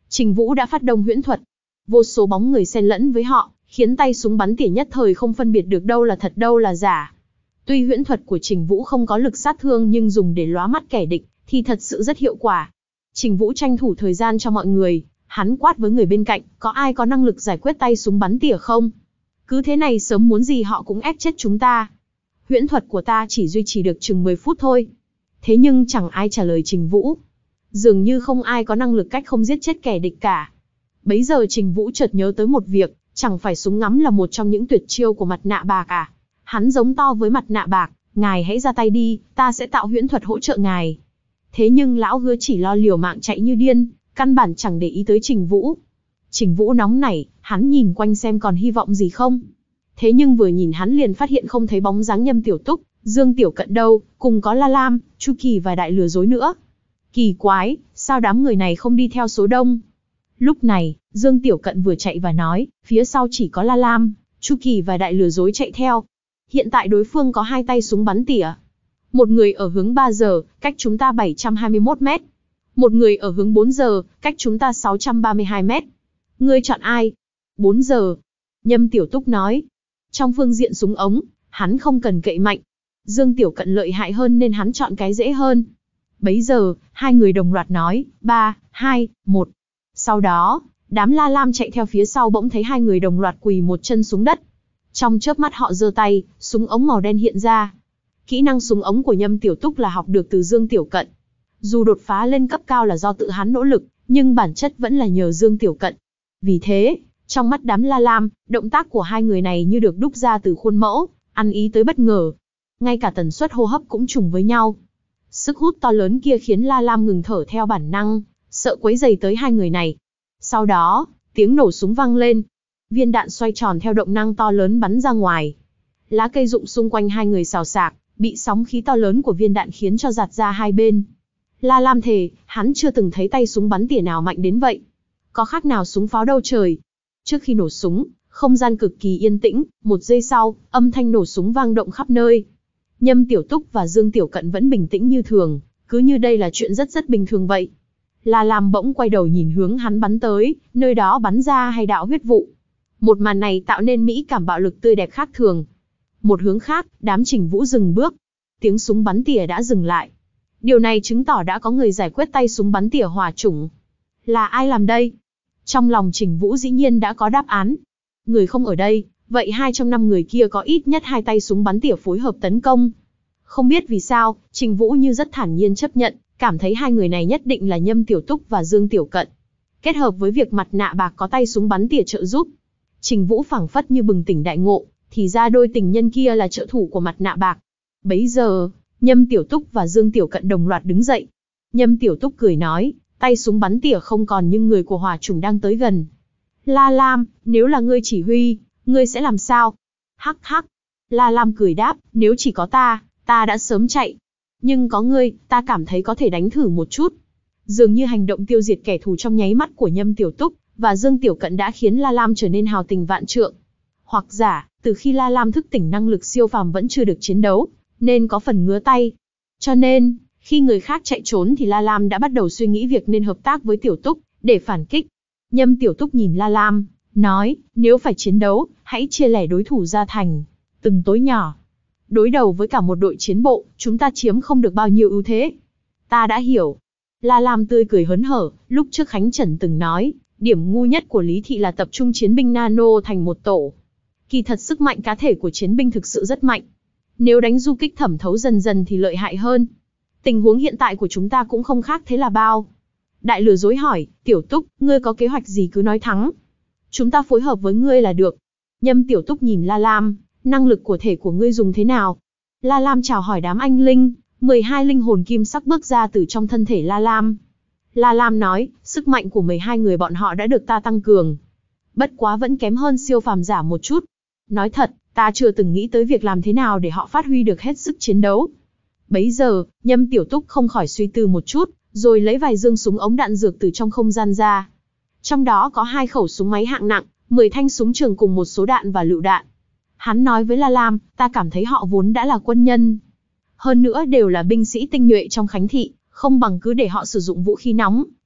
Trình Vũ đã phát động huyễn thuật. Vô số bóng người xen lẫn với họ, khiến tay súng bắn tỉa nhất thời không phân biệt được đâu là thật đâu là giả. Tuy huyễn thuật của Trình Vũ không có lực sát thương nhưng dùng để lóa mắt kẻ địch, thì thật sự rất hiệu quả. Trình Vũ tranh thủ thời gian cho mọi người, hắn quát với người bên cạnh, có ai có năng lực giải quyết tay súng bắn tỉa không? Cứ thế này sớm muốn gì họ cũng ép chết chúng ta. Huyễn thuật của ta chỉ duy trì được chừng mười phút thôi. Thế nhưng chẳng ai trả lời Trình Vũ. Dường như không ai có năng lực cách không giết chết kẻ địch cả. Bấy giờ Trình Vũ chợt nhớ tới một việc, chẳng phải súng ngắm là một trong những tuyệt chiêu của mặt nạ bạc à? Hắn giống to với mặt nạ bạc, ngài hãy ra tay đi, ta sẽ tạo huyễn thuật hỗ trợ ngài. Thế nhưng lão hứa chỉ lo liều mạng chạy như điên, căn bản chẳng để ý tới Trình Vũ. Trình Vũ nóng nảy, hắn nhìn quanh xem còn hy vọng gì không. Thế nhưng vừa nhìn hắn liền phát hiện không thấy bóng dáng Nhâm Tiểu Túc, Dương Tiểu Cận đâu, cùng có La Lam, Chu Kỳ và Đại Lừa Dối nữa. Kỳ quái, sao đám người này không đi theo số đông? Lúc này, Dương Tiểu Cận vừa chạy và nói, phía sau chỉ có La Lam, Chu Kỳ và Đại Lừa Dối chạy theo. Hiện tại đối phương có hai tay súng bắn tỉa. Một người ở hướng ba giờ, cách chúng ta bảy trăm hai mươi mốt mét. Một người ở hướng bốn giờ, cách chúng ta sáu trăm ba mươi hai mét. Ngươi chọn ai? bốn giờ. Nhâm Tiểu Túc nói. Trong phương diện súng ống, hắn không cần cậy mạnh. Dương Tiểu Cận lợi hại hơn nên hắn chọn cái dễ hơn. Bấy giờ, hai người đồng loạt nói, ba, hai, một. Sau đó, đám La Lam chạy theo phía sau bỗng thấy hai người đồng loạt quỳ một chân xuống đất. Trong chớp mắt họ giơ tay, súng ống màu đen hiện ra. Kỹ năng súng ống của Nhâm Tiểu Túc là học được từ Dương Tiểu Cận. Dù đột phá lên cấp cao là do tự hắn nỗ lực, nhưng bản chất vẫn là nhờ Dương Tiểu Cận. Vì thế, trong mắt đám La Lam, động tác của hai người này như được đúc ra từ khuôn mẫu, ăn ý tới bất ngờ. Ngay cả tần suất hô hấp cũng trùng với nhau. Sức hút to lớn kia khiến La Lam ngừng thở theo bản năng, sợ quấy rầy tới hai người này. Sau đó, tiếng nổ súng vang lên. Viên đạn xoay tròn theo động năng to lớn bắn ra ngoài. Lá cây rụng xung quanh hai người xào xạc, bị sóng khí to lớn của viên đạn khiến cho giạt ra hai bên. La Lam thề, hắn chưa từng thấy tay súng bắn tỉa nào mạnh đến vậy. Có khác nào súng pháo đâu trời. Trước khi nổ súng, không gian cực kỳ yên tĩnh, một giây sau, âm thanh nổ súng vang động khắp nơi. Nhâm Tiểu Túc và Dương Tiểu Cận vẫn bình tĩnh như thường, cứ như đây là chuyện rất rất bình thường vậy. La Lam bỗng quay đầu nhìn hướng hắn bắn tới, nơi đó bắn ra hai đạo huyết vụ. Một màn này tạo nên mỹ cảm bạo lực tươi đẹp khác thường. Một hướng khác, đám Trình Vũ dừng bước. Tiếng súng bắn tỉa đã dừng lại. Điều này chứng tỏ đã có người giải quyết tay súng bắn tỉa hỏa chủng. Là ai làm đây? Trong lòng Trình Vũ dĩ nhiên đã có đáp án. Người không ở đây, vậy hai trong năm người kia có ít nhất hai tay súng bắn tỉa phối hợp tấn công. Không biết vì sao, Trình Vũ như rất thản nhiên chấp nhận, cảm thấy hai người này nhất định là Nhâm Tiểu Túc và Dương Tiểu Cận. Kết hợp với việc mặt nạ bạc có tay súng bắn tỉa trợ giúp, Trình Vũ phảng phất như bừng tỉnh đại ngộ, thì ra đôi tình nhân kia là trợ thủ của mặt nạ bạc. Bấy giờ, Nhâm Tiểu Túc và Dương Tiểu Cận đồng loạt đứng dậy. Nhâm Tiểu Túc cười nói, tay súng bắn tỉa không còn nhưng người của hỏa chủng đang tới gần. La Lam, nếu là ngươi chỉ huy, ngươi sẽ làm sao? Hắc hắc. La Lam cười đáp, nếu chỉ có ta, ta đã sớm chạy. Nhưng có ngươi, ta cảm thấy có thể đánh thử một chút. Dường như hành động tiêu diệt kẻ thù trong nháy mắt của Nhâm Tiểu Túc và Dương Tiểu Cận đã khiến La Lam trở nên hào tình vạn trượng. Hoặc giả, từ khi La Lam thức tỉnh năng lực siêu phàm vẫn chưa được chiến đấu, nên có phần ngứa tay. Cho nên, khi người khác chạy trốn thì La Lam đã bắt đầu suy nghĩ việc nên hợp tác với Tiểu Túc, để phản kích. Nhâm Tiểu Túc nhìn La Lam, nói, nếu phải chiến đấu, hãy chia lẻ đối thủ ra thành từng tối nhỏ. Đối đầu với cả một đội chiến bộ, chúng ta chiếm không được bao nhiêu ưu thế. Ta đã hiểu. La Lam tươi cười hớn hở, lúc trước Khánh Trần từng nói, điểm ngu nhất của Lý Thị là tập trung chiến binh nano thành một tổ. Kỳ thật sức mạnh cá thể của chiến binh thực sự rất mạnh. Nếu đánh du kích thẩm thấu dần dần thì lợi hại hơn. Tình huống hiện tại của chúng ta cũng không khác thế là bao. Đại Lừa Dối hỏi, Tiểu Túc, ngươi có kế hoạch gì cứ nói thẳng. Chúng ta phối hợp với ngươi là được. Nhâm Tiểu Túc nhìn La Lam, năng lực của thể của ngươi dùng thế nào? La Lam chào hỏi đám anh linh, mười hai linh hồn kim sắc bước ra từ trong thân thể La Lam. La Lam nói, sức mạnh của mười hai người bọn họ đã được ta tăng cường. Bất quá vẫn kém hơn siêu phàm giả một chút. Nói thật, ta chưa từng nghĩ tới việc làm thế nào để họ phát huy được hết sức chiến đấu. Bấy giờ, Nhâm Tiểu Túc không khỏi suy tư một chút, rồi lấy vài dương súng ống đạn dược từ trong không gian ra. Trong đó có hai khẩu súng máy hạng nặng, mười thanh súng trường cùng một số đạn và lựu đạn. Hắn nói với La Lam, ta cảm thấy họ vốn đã là quân nhân. Hơn nữa đều là binh sĩ tinh nhuệ trong Khánh Thị, không bằng cứ để họ sử dụng vũ khí nóng,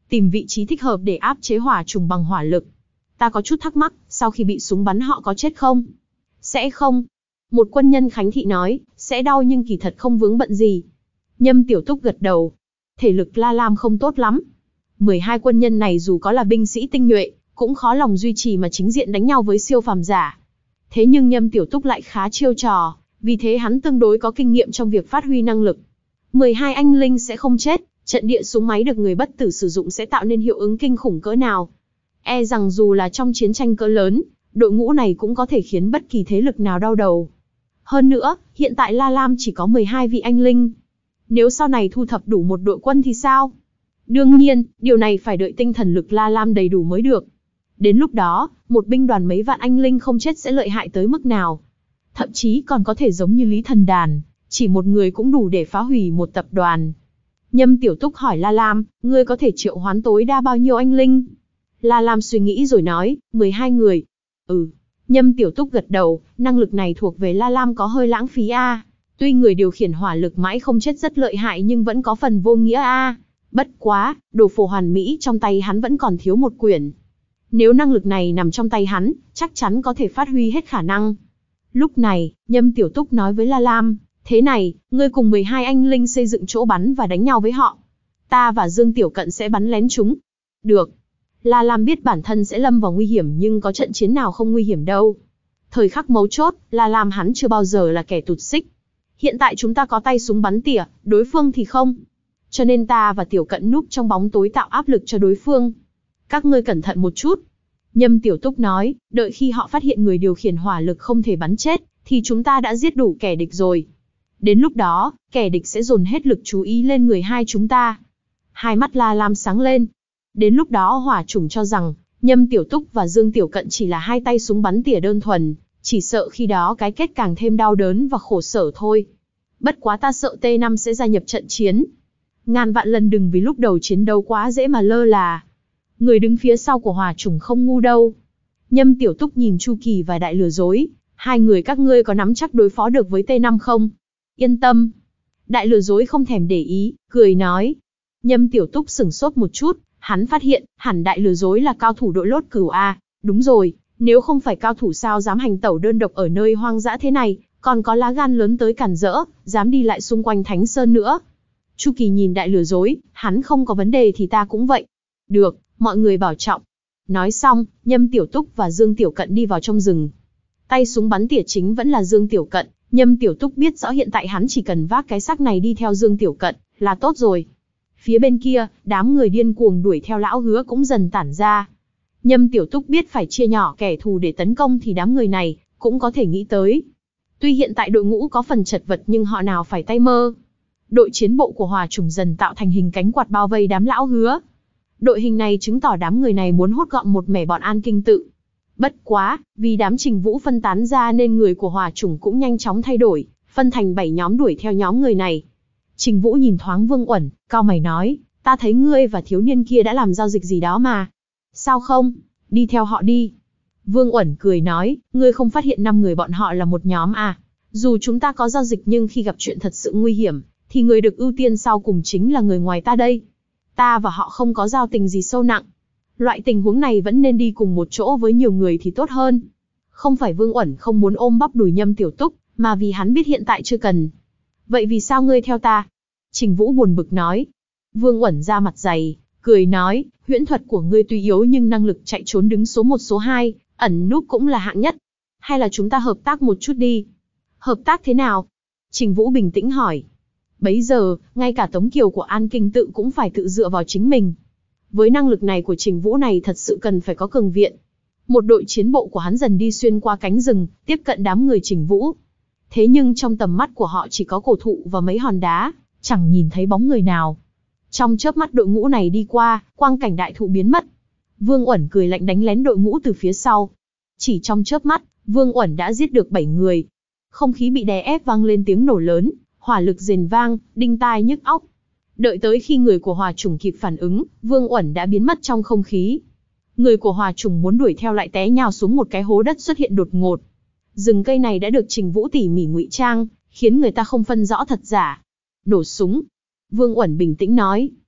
tìm vị trí thích hợp để áp chế hỏa trùng bằng hỏa lực. Ta có chút thắc mắc, sau khi bị súng bắn họ có chết không? Sẽ không. Một quân nhân khánh thị nói, sẽ đau nhưng kỳ thật không vướng bận gì. Nhâm Tiểu Túc gật đầu. Thể lực La Lam không tốt lắm. mười hai quân nhân này dù có là binh sĩ tinh nhuệ, cũng khó lòng duy trì mà chính diện đánh nhau với siêu phàm giả. Thế nhưng Nhâm Tiểu Túc lại khá chiêu trò, vì thế hắn tương đối có kinh nghiệm trong việc phát huy năng lực. mười hai anh linh sẽ không chết, trận địa súng máy được người bất tử sử dụng sẽ tạo nên hiệu ứng kinh khủng cỡ nào. E rằng dù là trong chiến tranh cỡ lớn, đội ngũ này cũng có thể khiến bất kỳ thế lực nào đau đầu. Hơn nữa, hiện tại La Lam chỉ có mười hai vị anh linh. Nếu sau này thu thập đủ một đội quân thì sao? Đương nhiên, điều này phải đợi tinh thần lực La Lam đầy đủ mới được. Đến lúc đó, một binh đoàn mấy vạn anh linh không chết sẽ lợi hại tới mức nào? Thậm chí còn có thể giống như Lý Thần Đàn, chỉ một người cũng đủ để phá hủy một tập đoàn. Nhâm Tiểu Túc hỏi La Lam, ngươi có thể triệu hoán tối đa bao nhiêu anh linh? La Lam suy nghĩ rồi nói, mười hai người. Ừ. Nhâm Tiểu Túc gật đầu, năng lực này thuộc về La Lam có hơi lãng phí a. Tuy người điều khiển hỏa lực mãi không chết rất lợi hại nhưng vẫn có phần vô nghĩa a. Bất quá, đồ phổ hoàn mỹ trong tay hắn vẫn còn thiếu một quyển. Nếu năng lực này nằm trong tay hắn, chắc chắn có thể phát huy hết khả năng. Lúc này, Nhâm Tiểu Túc nói với La Lam, thế này, ngươi cùng mười hai anh linh xây dựng chỗ bắn và đánh nhau với họ. Ta và Dương Tiểu Cận sẽ bắn lén chúng. Được. La Lam biết bản thân sẽ lâm vào nguy hiểm nhưng có trận chiến nào không nguy hiểm đâu. Thời khắc mấu chốt, La Lam hắn chưa bao giờ là kẻ tụt xích. Hiện tại chúng ta có tay súng bắn tỉa, đối phương thì không. Cho nên ta và Tiểu Cận núp trong bóng tối tạo áp lực cho đối phương. Các ngươi cẩn thận một chút. Nhâm Tiểu Túc nói, đợi khi họ phát hiện người điều khiển hỏa lực không thể bắn chết, thì chúng ta đã giết đủ kẻ địch rồi. Đến lúc đó, kẻ địch sẽ dồn hết lực chú ý lên người hai chúng ta. Hai mắt La Lam sáng lên. Đến lúc đó hỏa chủng cho rằng, Nhâm Tiểu Túc và Dương Tiểu Cận chỉ là hai tay súng bắn tỉa đơn thuần, chỉ sợ khi đó cái kết càng thêm đau đớn và khổ sở thôi. Bất quá ta sợ T năm sẽ gia nhập trận chiến. Ngàn vạn lần đừng vì lúc đầu chiến đấu quá dễ mà lơ là. Người đứng phía sau của hỏa chủng không ngu đâu. Nhâm Tiểu Túc nhìn Chu Kỳ và Đại Lừa Dối, hai người các ngươi có nắm chắc đối phó được với T năm không? Yên tâm. Đại Lừa Dối không thèm để ý, cười nói. Nhâm Tiểu Túc sửng sốt một chút, hắn phát hiện, hẳn Đại Lừa Dối là cao thủ đội lốt cửu A. Đúng rồi, nếu không phải cao thủ sao dám hành tẩu đơn độc ở nơi hoang dã thế này, còn có lá gan lớn tới cản rỡ, dám đi lại xung quanh Thánh Sơn nữa. Chu Kỳ nhìn Đại Lừa Dối, hắn không có vấn đề thì ta cũng vậy. Được, mọi người bảo trọng. Nói xong, Nhâm Tiểu Túc và Dương Tiểu Cận đi vào trong rừng. Tay súng bắn tỉa chính vẫn là Dương Tiểu Cận, Nhâm Tiểu Túc biết rõ hiện tại hắn chỉ cần vác cái xác này đi theo Dương Tiểu Cận, là tốt rồi. Phía bên kia, đám người điên cuồng đuổi theo lão hứa cũng dần tản ra. Nhâm Tiểu Túc biết phải chia nhỏ kẻ thù để tấn công thì đám người này, cũng có thể nghĩ tới. Tuy hiện tại đội ngũ có phần chật vật nhưng họ nào phải tay mơ. Đội chiến bộ của hỏa chủng dần tạo thành hình cánh quạt bao vây đám lão hứa. Đội hình này chứng tỏ đám người này muốn hốt gọn một mẻ bọn An Kinh Tự. Bất quá, vì đám Trình Vũ phân tán ra nên người của hỏa chủng cũng nhanh chóng thay đổi, phân thành bảy nhóm đuổi theo nhóm người này. Trình Vũ nhìn thoáng Vương Uẩn, cau mày nói, ta thấy ngươi và thiếu niên kia đã làm giao dịch gì đó mà. Sao không? Đi theo họ đi. Vương Uẩn cười nói, ngươi không phát hiện năm người bọn họ là một nhóm à? Dù chúng ta có giao dịch nhưng khi gặp chuyện thật sự nguy hiểm, thì người được ưu tiên sau cùng chính là người ngoài ta đây. Ta và họ không có giao tình gì sâu nặng. Loại tình huống này vẫn nên đi cùng một chỗ với nhiều người thì tốt hơn. Không phải Vương Uẩn không muốn ôm bắp đùi Nhâm Tiểu Túc, mà vì hắn biết hiện tại chưa cần. Vậy vì sao ngươi theo ta? Trình Vũ buồn bực nói. Vương Uẩn ra mặt dày, cười nói, huyễn thuật của ngươi tuy yếu nhưng năng lực chạy trốn đứng số một số hai, ẩn núp cũng là hạng nhất. Hay là chúng ta hợp tác một chút đi? Hợp tác thế nào? Trình Vũ bình tĩnh hỏi. Bấy giờ, ngay cả Tống Kiều của An Kinh Tự cũng phải tự dựa vào chính mình. Với năng lực này của Trình Vũ này thật sự cần phải có cường viện. Một đội chiến bộ của hắn dần đi xuyên qua cánh rừng, tiếp cận đám người Trình Vũ. Thế nhưng trong tầm mắt của họ chỉ có cổ thụ và mấy hòn đá, chẳng nhìn thấy bóng người nào. Trong chớp mắt đội ngũ này đi qua, quang cảnh đại thụ biến mất. Vương Uẩn cười lạnh đánh lén đội ngũ từ phía sau. Chỉ trong chớp mắt, Vương Uẩn đã giết được bảy người. Không khí bị đè ép vang lên tiếng nổ lớn, hỏa lực rền vang, đinh tai nhức óc. Đợi tới khi người của hỏa chủng kịp phản ứng, Vương Uẩn đã biến mất trong không khí. Người của hỏa chủng muốn đuổi theo lại té nhào xuống một cái hố đất xuất hiện đột ngột. Rừng cây này đã được Trình Vũ tỉ mỉ ngụy trang, khiến người ta không phân rõ thật giả. Nổ súng. Vương Uẩn bình tĩnh nói.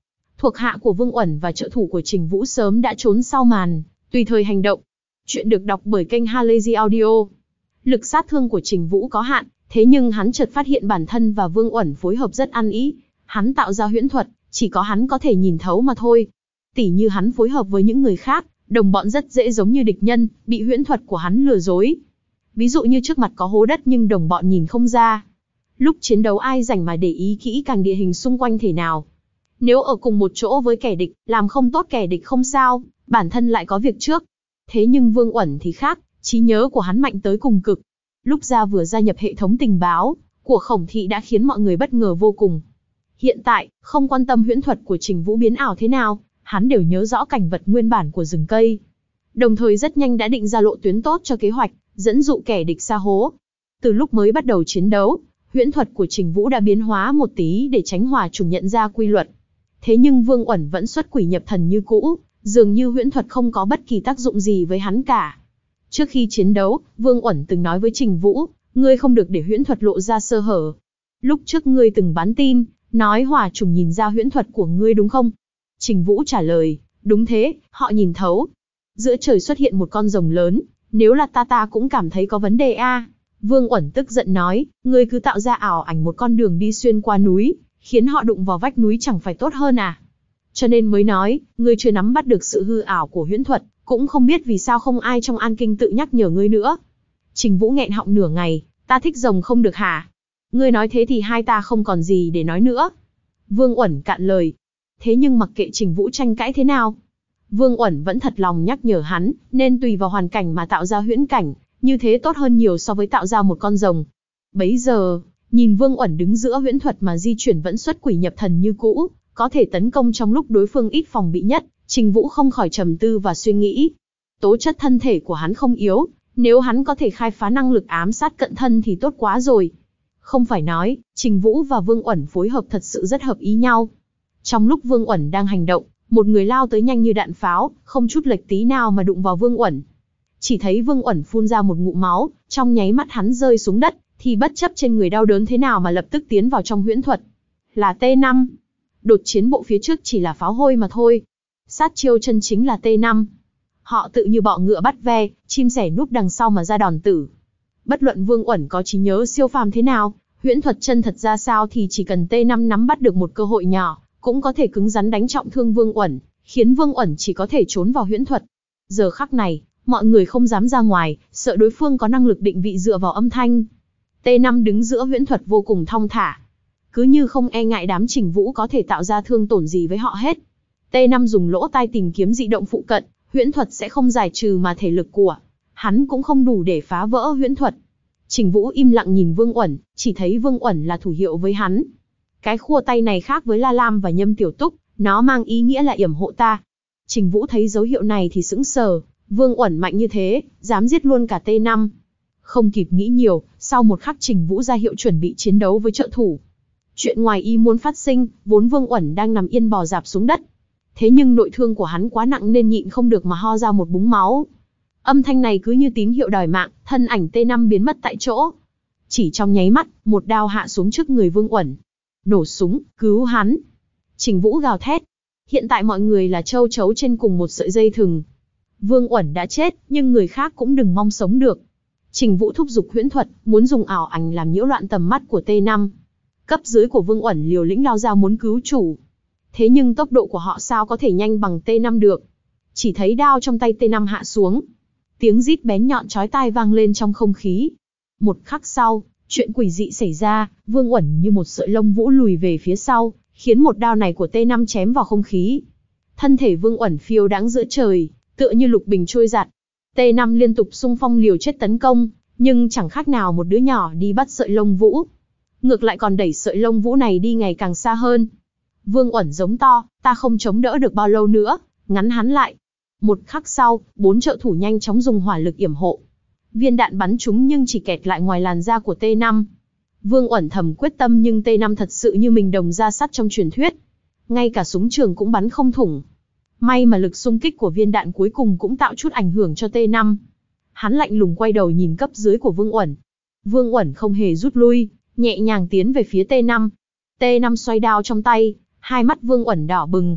Thuộc hạ của Vương Uẩn và trợ thủ của Trình Vũ sớm đã trốn sau màn, tùy thời hành động. Chuyện được đọc bởi kênh Halazy Audio. Lực sát thương của Trình Vũ có hạn, thế nhưng hắn chợt phát hiện bản thân và Vương Uẩn phối hợp rất ăn ý. Hắn tạo ra huyễn thuật, chỉ có hắn có thể nhìn thấu mà thôi. Tỉ như hắn phối hợp với những người khác, đồng bọn rất dễ giống như địch nhân, bị huyễn thuật của hắn lừa dối. Ví dụ như trước mặt có hố đất nhưng đồng bọn nhìn không ra. Lúc chiến đấu ai rảnh mà để ý kỹ càng địa hình xung quanh thể nào. Nếu ở cùng một chỗ với kẻ địch, làm không tốt kẻ địch không sao, bản thân lại có việc trước. Thế nhưng Vương Uẩn thì khác, trí nhớ của hắn mạnh tới cùng cực. Lúc ra vừa gia nhập hệ thống tình báo của Khổng Thị đã khiến mọi người bất ngờ vô cùng. Hiện tại, không quan tâm huyễn thuật của Trình Vũ biến ảo thế nào, hắn đều nhớ rõ cảnh vật nguyên bản của rừng cây. Đồng thời rất nhanh đã định ra lộ tuyến tốt cho kế hoạch, dẫn dụ kẻ địch xa hố. Từ lúc mới bắt đầu chiến đấu, huyễn thuật của Trình Vũ đã biến hóa một tí để tránh Hỏa Trùng nhận ra quy luật. Thế nhưng Vương Uẩn vẫn xuất quỷ nhập thần như cũ, dường như huyễn thuật không có bất kỳ tác dụng gì với hắn cả. Trước khi chiến đấu, Vương Uẩn từng nói với Trình Vũ, ngươi không được để huyễn thuật lộ ra sơ hở. Lúc trước ngươi từng bán tin, nói Hỏa Trùng nhìn ra huyễn thuật của ngươi đúng không? Trình Vũ trả lời, đúng thế, họ nhìn thấu. Giữa trời xuất hiện một con rồng lớn, nếu là ta ta cũng cảm thấy có vấn đề a. Vương Uẩn tức giận nói, ngươi cứ tạo ra ảo ảnh một con đường đi xuyên qua núi, khiến họ đụng vào vách núi chẳng phải tốt hơn à? Cho nên mới nói, ngươi chưa nắm bắt được sự hư ảo của huyễn thuật, cũng không biết vì sao không ai trong An Kinh tự nhắc nhở ngươi nữa. Trình Vũ nghẹn họng nửa ngày, ta thích rồng không được hả? Ngươi nói thế thì hai ta không còn gì để nói nữa. Vương Uẩn cạn lời. Thế nhưng mặc kệ Trình Vũ tranh cãi thế nào, Vương Uẩn vẫn thật lòng nhắc nhở hắn, nên tùy vào hoàn cảnh mà tạo ra huyễn cảnh, như thế tốt hơn nhiều so với tạo ra một con rồng. Bấy giờ, nhìn Vương Uẩn đứng giữa huyễn thuật mà di chuyển vẫn xuất quỷ nhập thần như cũ, có thể tấn công trong lúc đối phương ít phòng bị nhất, Trình Vũ không khỏi trầm tư và suy nghĩ. Tố chất thân thể của hắn không yếu, nếu hắn có thể khai phá năng lực ám sát cận thân thì tốt quá rồi. Không phải nói, Trình Vũ và Vương Uẩn phối hợp thật sự rất hợp ý nhau. Trong lúc Vương Uẩn đang hành động, một người lao tới nhanh như đạn pháo, không chút lệch tí nào mà đụng vào Vương Uẩn. Chỉ thấy Vương Uẩn phun ra một ngụm máu, trong nháy mắt hắn rơi xuống đất, thì bất chấp trên người đau đớn thế nào mà lập tức tiến vào trong huyễn thuật. Là T năm. Đột chiến bộ phía trước chỉ là pháo hôi mà thôi. Sát chiêu chân chính là T năm. Họ tự như bọ ngựa bắt ve, chim sẻ núp đằng sau mà ra đòn tử. Bất luận Vương Uẩn có trí nhớ siêu phàm thế nào, huyễn thuật chân thật ra sao thì chỉ cần T năm nắm bắt được một cơ hội nhỏ, cũng có thể cứng rắn đánh trọng thương Vương Uẩn, khiến Vương Uẩn chỉ có thể trốn vào huyễn thuật. Giờ khắc này, mọi người không dám ra ngoài, sợ đối phương có năng lực định vị dựa vào âm thanh. T năm đứng giữa huyễn thuật vô cùng thong thả, cứ như không e ngại đám Trình Vũ có thể tạo ra thương tổn gì với họ hết. T năm dùng lỗ tai tìm kiếm dị động phụ cận, huyễn thuật sẽ không giải trừ mà thể lực của hắn cũng không đủ để phá vỡ huyễn thuật. Trình Vũ im lặng nhìn Vương Uẩn, chỉ thấy Vương Uẩn là thủ hiệu với hắn. Cái khua tay này khác với La Lam và Nhâm Tiểu Túc, nó mang ý nghĩa là yểm hộ ta. Trình Vũ thấy dấu hiệu này thì sững sờ, Vương Uẩn mạnh như thế, dám giết luôn cả T năm. Không kịp nghĩ nhiều, sau một khắc Trình Vũ ra hiệu chuẩn bị chiến đấu với trợ thủ. Chuyện ngoài ý muốn phát sinh, vốn Vương Uẩn đang nằm yên bò rạp xuống đất. Thế nhưng nội thương của hắn quá nặng nên nhịn không được mà ho ra một búng máu. Âm thanh này cứ như tín hiệu đòi mạng, thân ảnh T năm biến mất tại chỗ. Chỉ trong nháy mắt, một đao hạ xuống trước người Vương Uẩn. Nổ súng, cứu hắn. Trình Vũ gào thét. Hiện tại mọi người là châu chấu trên cùng một sợi dây thừng. Vương Uẩn đã chết, nhưng người khác cũng đừng mong sống được. Trình Vũ thúc giục huyễn thuật, muốn dùng ảo ảnh làm nhiễu loạn tầm mắt của T năm. Cấp dưới của Vương Uẩn liều lĩnh lao ra muốn cứu chủ. Thế nhưng tốc độ của họ sao có thể nhanh bằng T năm được. Chỉ thấy đao trong tay T năm hạ xuống. Tiếng rít bén nhọn chói tai vang lên trong không khí. Một khắc sau, chuyện quỷ dị xảy ra, Vương Uẩn như một sợi lông vũ lùi về phía sau, khiến một đao này của T năm chém vào không khí. Thân thể Vương Uẩn phiêu đãng giữa trời, tựa như lục bình trôi giạt. T năm liên tục xung phong liều chết tấn công, nhưng chẳng khác nào một đứa nhỏ đi bắt sợi lông vũ. Ngược lại còn đẩy sợi lông vũ này đi ngày càng xa hơn. Vương Uẩn giống to, ta không chống đỡ được bao lâu nữa, ngắn hắn lại. Một khắc sau, bốn trợ thủ nhanh chóng dùng hỏa lực yểm hộ. Viên đạn bắn trúng nhưng chỉ kẹt lại ngoài làn da của T năm. Vương Uẩn thầm quyết tâm nhưng T năm thật sự như mình đồng da sắt trong truyền thuyết. Ngay cả súng trường cũng bắn không thủng. May mà lực xung kích của viên đạn cuối cùng cũng tạo chút ảnh hưởng cho T năm. Hắn lạnh lùng quay đầu nhìn cấp dưới của Vương Uẩn. Vương Uẩn không hề rút lui, nhẹ nhàng tiến về phía T năm. T năm xoay đao trong tay, hai mắt Vương Uẩn đỏ bừng.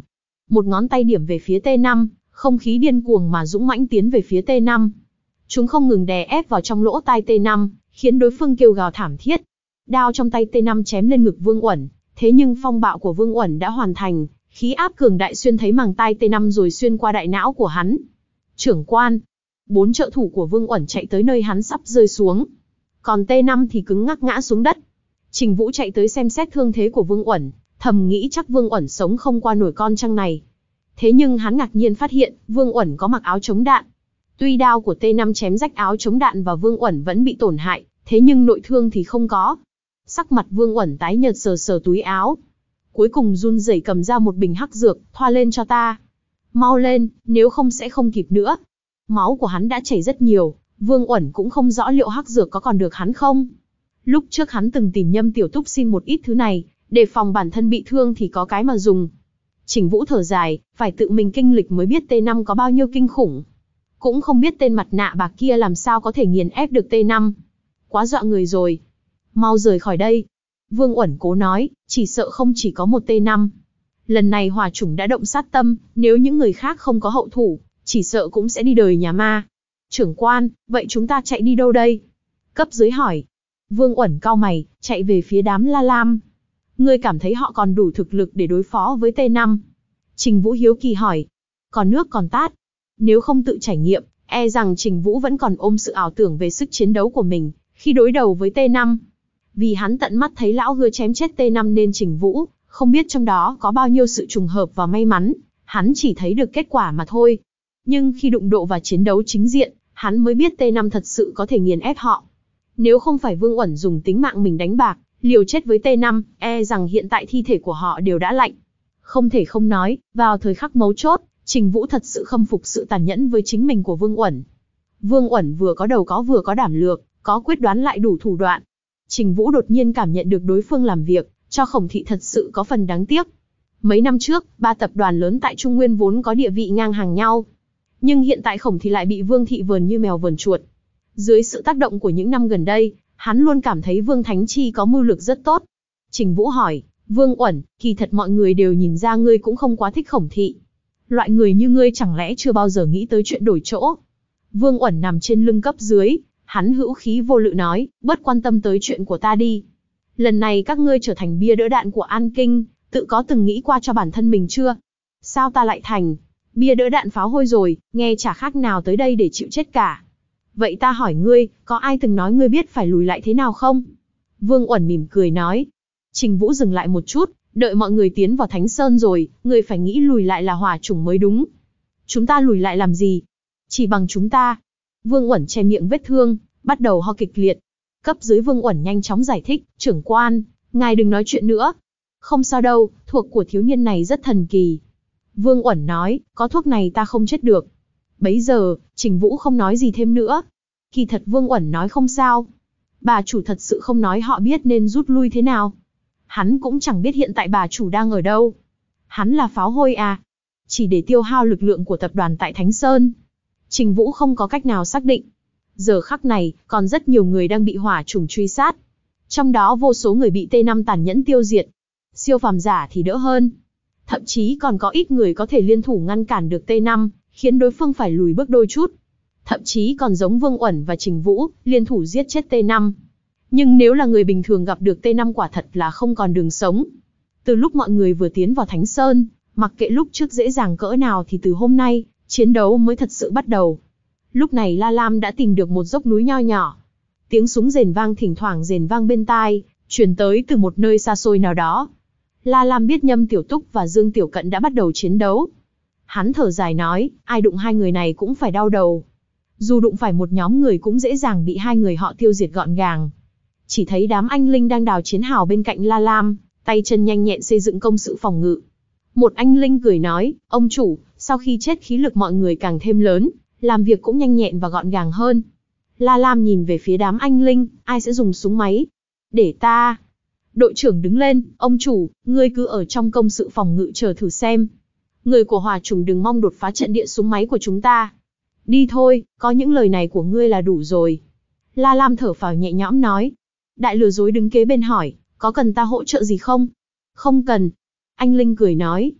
một ngón tay điểm về phía T năm, không khí điên cuồng mà dũng mãnh tiến về phía T năm. Chúng không ngừng đè ép vào trong lỗ tai T năm, khiến đối phương kêu gào thảm thiết. Đao trong tay T năm chém lên ngực Vương Uẩn, thế nhưng phong bạo của Vương Uẩn đã hoàn thành, khí áp cường đại xuyên thấy màng tai T năm rồi xuyên qua đại não của hắn. Trưởng quan, bốn trợ thủ của Vương Uẩn chạy tới nơi hắn sắp rơi xuống. Còn T năm thì cứng ngắc ngã xuống đất. Trình Vũ chạy tới xem xét thương thế của Vương Uẩn, thầm nghĩ chắc Vương Uẩn sống không qua nổi con trăng này. Thế nhưng hắn ngạc nhiên phát hiện, Vương Uẩn có mặc áo chống đạn. Tuy đao của T năm chém rách áo chống đạn và Vương Uẩn vẫn bị tổn hại, thế nhưng nội thương thì không có. Sắc mặt Vương Uẩn tái nhợt sờ sờ túi áo. Cuối cùng run rẩy cầm ra một bình hắc dược, thoa lên cho ta. Mau lên, nếu không sẽ không kịp nữa. Máu của hắn đã chảy rất nhiều, Vương Uẩn cũng không rõ liệu hắc dược có còn được hắn không. Lúc trước hắn từng tìm Nhâm Tiểu Túc xin một ít thứ này, để phòng bản thân bị thương thì có cái mà dùng. Trình Vũ thở dài, phải tự mình kinh lịch mới biết T năm có bao nhiêu kinh khủng. Cũng không biết tên mặt nạ bạc kia làm sao có thể nghiền ép được T năm. Quá dọa người rồi. Mau rời khỏi đây. Vương Uẩn cố nói, chỉ sợ không chỉ có một T năm. Lần này hỏa chủng đã động sát tâm, nếu những người khác không có hậu thủ, chỉ sợ cũng sẽ đi đời nhà ma. Trưởng quan, vậy chúng ta chạy đi đâu đây? Cấp dưới hỏi. Vương Uẩn cau mày, chạy về phía đám La Lam. Ngươi cảm thấy họ còn đủ thực lực để đối phó với T năm? Trình Vũ hiếu kỳ hỏi. Còn nước còn tát. Nếu không tự trải nghiệm, e rằng Trình Vũ vẫn còn ôm sự ảo tưởng về sức chiến đấu của mình, khi đối đầu với T năm. Vì hắn tận mắt thấy lão hứa chém chết T năm nên Trình Vũ không biết trong đó có bao nhiêu sự trùng hợp và may mắn, hắn chỉ thấy được kết quả mà thôi. Nhưng khi đụng độ và chiến đấu chính diện, hắn mới biết T năm thật sự có thể nghiền ép họ. Nếu không phải Vương Uẩn dùng tính mạng mình đánh bạc, liều chết với T năm, e rằng hiện tại thi thể của họ đều đã lạnh. Không thể không nói, vào thời khắc mấu chốt, Trình Vũ thật sự khâm phục sự tàn nhẫn với chính mình của Vương Uẩn. Vương Uẩn vừa có đầu có vừa có đảm lược, có quyết đoán lại đủ thủ đoạn. Trình Vũ đột nhiên cảm nhận được đối phương làm việc, cho Khổng Thị thật sự có phần đáng tiếc. Mấy năm trước, ba tập đoàn lớn tại Trung Nguyên vốn có địa vị ngang hàng nhau. Nhưng hiện tại Khổng Thị lại bị Vương Thị vờn như mèo vờn chuột. Dưới sự tác động của những năm gần đây, hắn luôn cảm thấy Vương Thánh Chi có mưu lược rất tốt. Trình Vũ hỏi, Vương Uẩn, kỳ thật mọi người đều nhìn ra ngươi cũng không quá thích Khổng Thị. Loại người như ngươi chẳng lẽ chưa bao giờ nghĩ tới chuyện đổi chỗ? Vương Uẩn nằm trên lưng cấp dưới, hắn hữu khí vô lự nói, bớt quan tâm tới chuyện của ta đi. Lần này các ngươi trở thành bia đỡ đạn của An Kinh, tự có từng nghĩ qua cho bản thân mình chưa? Sao ta lại thành bia đỡ đạn pháo hôi rồi, nghe chả khác nào tới đây để chịu chết cả. Vậy ta hỏi ngươi, có ai từng nói ngươi biết phải lùi lại thế nào không? Vương Uẩn mỉm cười nói. Trình Vũ dừng lại một chút, đợi mọi người tiến vào Thánh Sơn rồi, ngươi phải nghĩ lùi lại là hỏa chủng mới đúng. Chúng ta lùi lại làm gì? Chỉ bằng chúng ta. Vương Uẩn che miệng vết thương, bắt đầu ho kịch liệt. Cấp dưới Vương Uẩn nhanh chóng giải thích, trưởng quan, ngài đừng nói chuyện nữa. Không sao đâu, thuốc của thiếu niên này rất thần kỳ. Vương Uẩn nói, có thuốc này ta không chết được. Bấy giờ, Trình Vũ không nói gì thêm nữa. Kỳ thật Vương Uẩn nói không sao. Bà chủ thật sự không nói họ biết nên rút lui thế nào. Hắn cũng chẳng biết hiện tại bà chủ đang ở đâu. Hắn là pháo hôi à? Chỉ để tiêu hao lực lượng của tập đoàn tại Thánh Sơn. Trình Vũ không có cách nào xác định. Giờ khắc này, còn rất nhiều người đang bị hỏa chủng truy sát. Trong đó vô số người bị T năm tàn nhẫn tiêu diệt. Siêu phàm giả thì đỡ hơn. Thậm chí còn có ít người có thể liên thủ ngăn cản được T năm, khiến đối phương phải lùi bước đôi chút. Thậm chí còn giống Vương Uẩn và Trình Vũ, liên thủ giết chết T năm. Nhưng nếu là người bình thường gặp được T năm quả thật là không còn đường sống. Từ lúc mọi người vừa tiến vào Thánh Sơn, mặc kệ lúc trước dễ dàng cỡ nào thì từ hôm nay, chiến đấu mới thật sự bắt đầu. Lúc này La Lam đã tìm được một dốc núi nho nhỏ. Tiếng súng rền vang thỉnh thoảng rền vang bên tai, truyền tới từ một nơi xa xôi nào đó. La Lam biết Nhâm Tiểu Túc và Dương Tiểu Cận đã bắt đầu chiến đấu. Hắn thở dài nói, ai đụng hai người này cũng phải đau đầu. Dù đụng phải một nhóm người cũng dễ dàng bị hai người họ tiêu diệt gọn gàng. Chỉ thấy đám anh linh đang đào chiến hào bên cạnh La Lam, tay chân nhanh nhẹn xây dựng công sự phòng ngự. Một anh linh cười nói, ông chủ, sau khi chết khí lực mọi người càng thêm lớn, làm việc cũng nhanh nhẹn và gọn gàng hơn. La Lam nhìn về phía đám anh linh, ai sẽ dùng súng máy? Để ta. Đội trưởng đứng lên, ông chủ, ngươi cứ ở trong công sự phòng ngự chờ thử xem. Người của hỏa chủng đừng mong đột phá trận địa súng máy của chúng ta. Đi thôi, có những lời này của ngươi là đủ rồi. La Lam thở phào nhẹ nhõm nói. Đại lừa dối đứng kế bên hỏi, có cần ta hỗ trợ gì không? Không cần. Anh linh cười nói.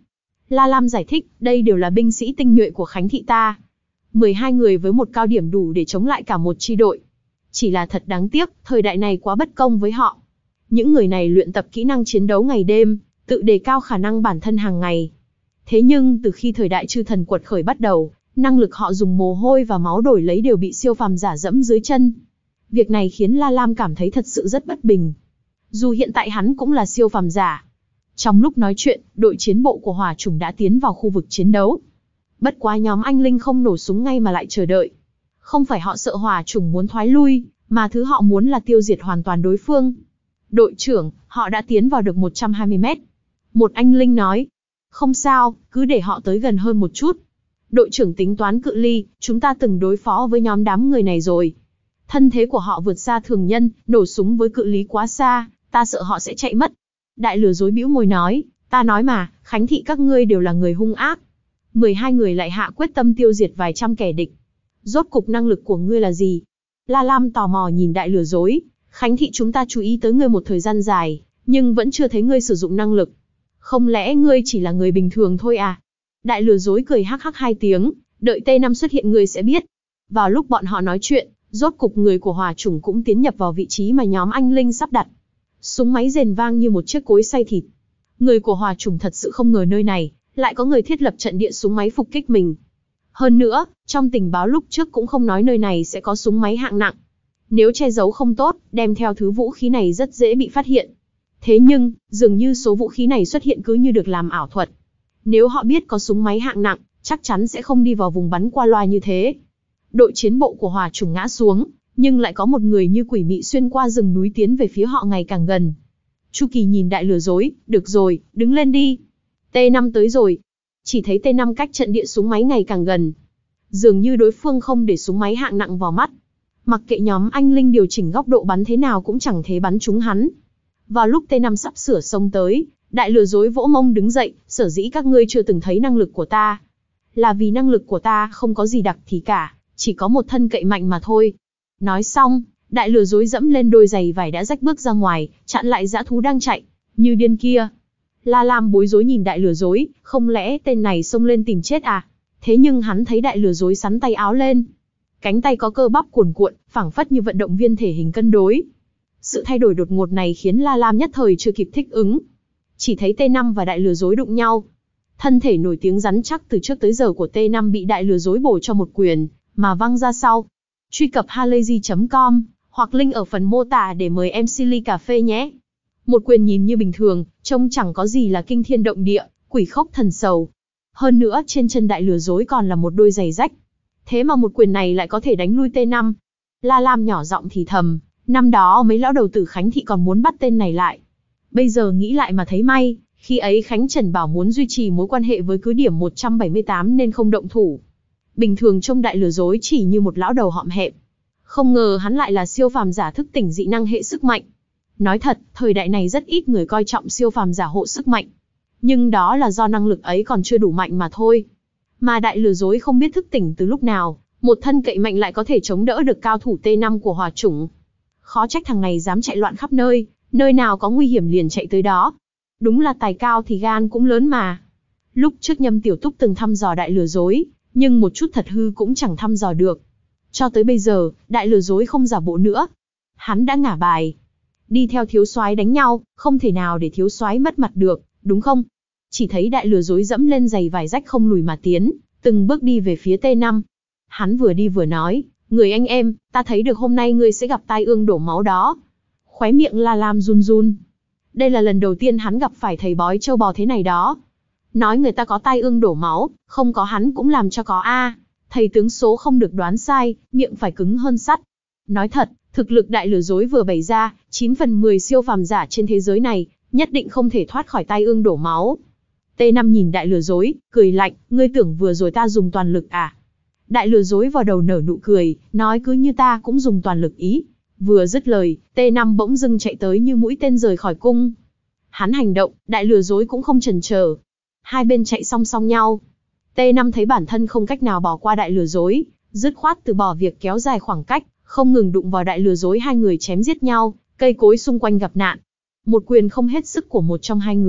La Lam giải thích, đây đều là binh sĩ tinh nhuệ của Khánh thị ta. mười hai người với một cao điểm đủ để chống lại cả một chi đội. Chỉ là thật đáng tiếc, thời đại này quá bất công với họ. Những người này luyện tập kỹ năng chiến đấu ngày đêm, tự đề cao khả năng bản thân hàng ngày. Thế nhưng từ khi thời đại chư thần quật khởi bắt đầu, năng lực họ dùng mồ hôi và máu đổi lấy đều bị siêu phàm giả dẫm dưới chân. Việc này khiến La Lam cảm thấy thật sự rất bất bình. Dù hiện tại hắn cũng là siêu phàm giả. Trong lúc nói chuyện, đội chiến bộ của hỏa chủng đã tiến vào khu vực chiến đấu. Bất quá nhóm anh Linh không nổ súng ngay mà lại chờ đợi. Không phải họ sợ hỏa chủng muốn thoái lui, mà thứ họ muốn là tiêu diệt hoàn toàn đối phương. Đội trưởng, họ đã tiến vào được một trăm hai mươi mét. Một anh Linh nói. Không sao, cứ để họ tới gần hơn một chút. Đội trưởng tính toán cự ly, chúng ta từng đối phó với nhóm đám người này rồi. Thân thế của họ vượt xa thường nhân, nổ súng với cự ly quá xa, ta sợ họ sẽ chạy mất. Đại lừa dối bĩu môi nói, ta nói mà, Khánh thị các ngươi đều là người hung ác. mười hai người lại hạ quyết tâm tiêu diệt vài trăm kẻ địch. Rốt cục năng lực của ngươi là gì? La Lam tò mò nhìn đại lừa dối, Khánh thị chúng ta chú ý tới ngươi một thời gian dài, nhưng vẫn chưa thấy ngươi sử dụng năng lực. Không lẽ ngươi chỉ là người bình thường thôi à? Đại lừa dối cười hắc hắc hai tiếng, đợi T năm xuất hiện ngươi sẽ biết. Vào lúc bọn họ nói chuyện, rốt cục người của hỏa chủng cũng tiến nhập vào vị trí mà nhóm anh Linh sắp đặt. Súng máy rền vang như một chiếc cối xay thịt. Người của hỏa chủng thật sự không ngờ nơi này lại có người thiết lập trận địa súng máy phục kích mình. Hơn nữa, trong tình báo lúc trước cũng không nói nơi này sẽ có súng máy hạng nặng. Nếu che giấu không tốt, đem theo thứ vũ khí này rất dễ bị phát hiện. Thế nhưng, dường như số vũ khí này xuất hiện cứ như được làm ảo thuật. Nếu họ biết có súng máy hạng nặng, chắc chắn sẽ không đi vào vùng bắn qua loa như thế. Đội chiến bộ của hỏa chủng ngã xuống, nhưng lại có một người như quỷ mị xuyên qua rừng núi tiến về phía họ ngày càng gần. Chu Kỳ nhìn đại lừa dối, được rồi, đứng lên đi. T năm tới rồi. Chỉ thấy T năm cách trận địa súng máy ngày càng gần. Dường như đối phương không để súng máy hạng nặng vào mắt. Mặc kệ nhóm anh Linh điều chỉnh góc độ bắn thế nào cũng chẳng thể bắn trúng hắn. Vào lúc T năm sắp sửa xông tới, đại lừa dối vỗ mông đứng dậy, sở dĩ các ngươi chưa từng thấy năng lực của ta. Là vì năng lực của ta không có gì đặc thì cả, chỉ có một thân cậy mạnh mà thôi. Nói xong, đại lừa dối dẫm lên đôi giày vải đã rách bước ra ngoài, chặn lại dã thú đang chạy, như điên kia. La Lam bối rối nhìn đại lừa dối, không lẽ tên này xông lên tìm chết à? Thế nhưng hắn thấy đại lừa dối sắn tay áo lên. Cánh tay có cơ bắp cuồn cuộn, phảng phất như vận động viên thể hình cân đối. Sự thay đổi đột ngột này khiến La Lam nhất thời chưa kịp thích ứng. Chỉ thấy T năm và đại lừa dối đụng nhau. Thân thể nổi tiếng rắn chắc từ trước tới giờ của T năm bị đại lừa dối bổ cho một quyền, mà văng ra sau. Truy cập halayzi chấm com, hoặc link ở phần mô tả để mời em xê ly cà phê nhé. Một quyền nhìn như bình thường, trông chẳng có gì là kinh thiên động địa, quỷ khốc thần sầu. Hơn nữa trên chân đại lừa dối còn là một đôi giày rách. Thế mà một quyền này lại có thể đánh lui T năm. La Lam nhỏ giọng thì thầm, năm đó mấy lão đầu tử Khánh thị còn muốn bắt tên này lại. Bây giờ nghĩ lại mà thấy may, khi ấy Khánh Trần bảo muốn duy trì mối quan hệ với cứ điểm một trăm bảy mươi tám nên không động thủ. Bình thường trông đại lừa dối chỉ như một lão đầu hõm hẹm. Không ngờ hắn lại là siêu phàm giả thức tỉnh dị năng hệ sức mạnh. Nói thật, thời đại này rất ít người coi trọng siêu phàm giả hộ sức mạnh. Nhưng đó là do năng lực ấy còn chưa đủ mạnh mà thôi. Mà đại lừa dối không biết thức tỉnh từ lúc nào, một thân cậy mạnh lại có thể chống đỡ được cao thủ T năm của hỏa chủng. Khó trách thằng này dám chạy loạn khắp nơi, nơi nào có nguy hiểm liền chạy tới đó. Đúng là tài cao thì gan cũng lớn mà. Lúc trước Nhâm Tiểu Túc từng thăm dò đại lừa dối, nhưng một chút thật hư cũng chẳng thăm dò được. Cho tới bây giờ, đại lừa dối không giả bộ nữa. Hắn đã ngả bài. Đi theo thiếu soái đánh nhau, không thể nào để thiếu soái mất mặt được, đúng không? Chỉ thấy đại lừa dối dẫm lên giày vải rách không lùi mà tiến, từng bước đi về phía T năm. Hắn vừa đi vừa nói, người anh em, ta thấy được hôm nay ngươi sẽ gặp tai ương đổ máu đó. Khóe miệng La Lam run run. Đây là lần đầu tiên hắn gặp phải thầy bói trâu bò thế này đó. Nói người ta có tai ương đổ máu, không có hắn cũng làm cho có a. Thầy tướng số không được đoán sai, miệng phải cứng hơn sắt. Nói thật, thực lực đại lừa dối vừa bày ra, chín phần mười siêu phàm giả trên thế giới này, nhất định không thể thoát khỏi tai ương đổ máu. T năm nhìn đại lừa dối, cười lạnh, ngươi tưởng vừa rồi ta dùng toàn lực à? Đại lừa dối vào đầu nở nụ cười, nói cứ như ta cũng dùng toàn lực ý. Vừa dứt lời, T năm bỗng dưng chạy tới như mũi tên rời khỏi cung. Hắn hành động, đại lừa dối cũng không chần chờ. Hai bên chạy song song nhau. T năm thấy bản thân không cách nào bỏ qua đại lừa dối, dứt khoát từ bỏ việc kéo dài khoảng cách, không ngừng đụng vào đại lừa dối, hai người chém giết nhau, cây cối xung quanh gặp nạn. Một quyền không hết sức của một trong hai người,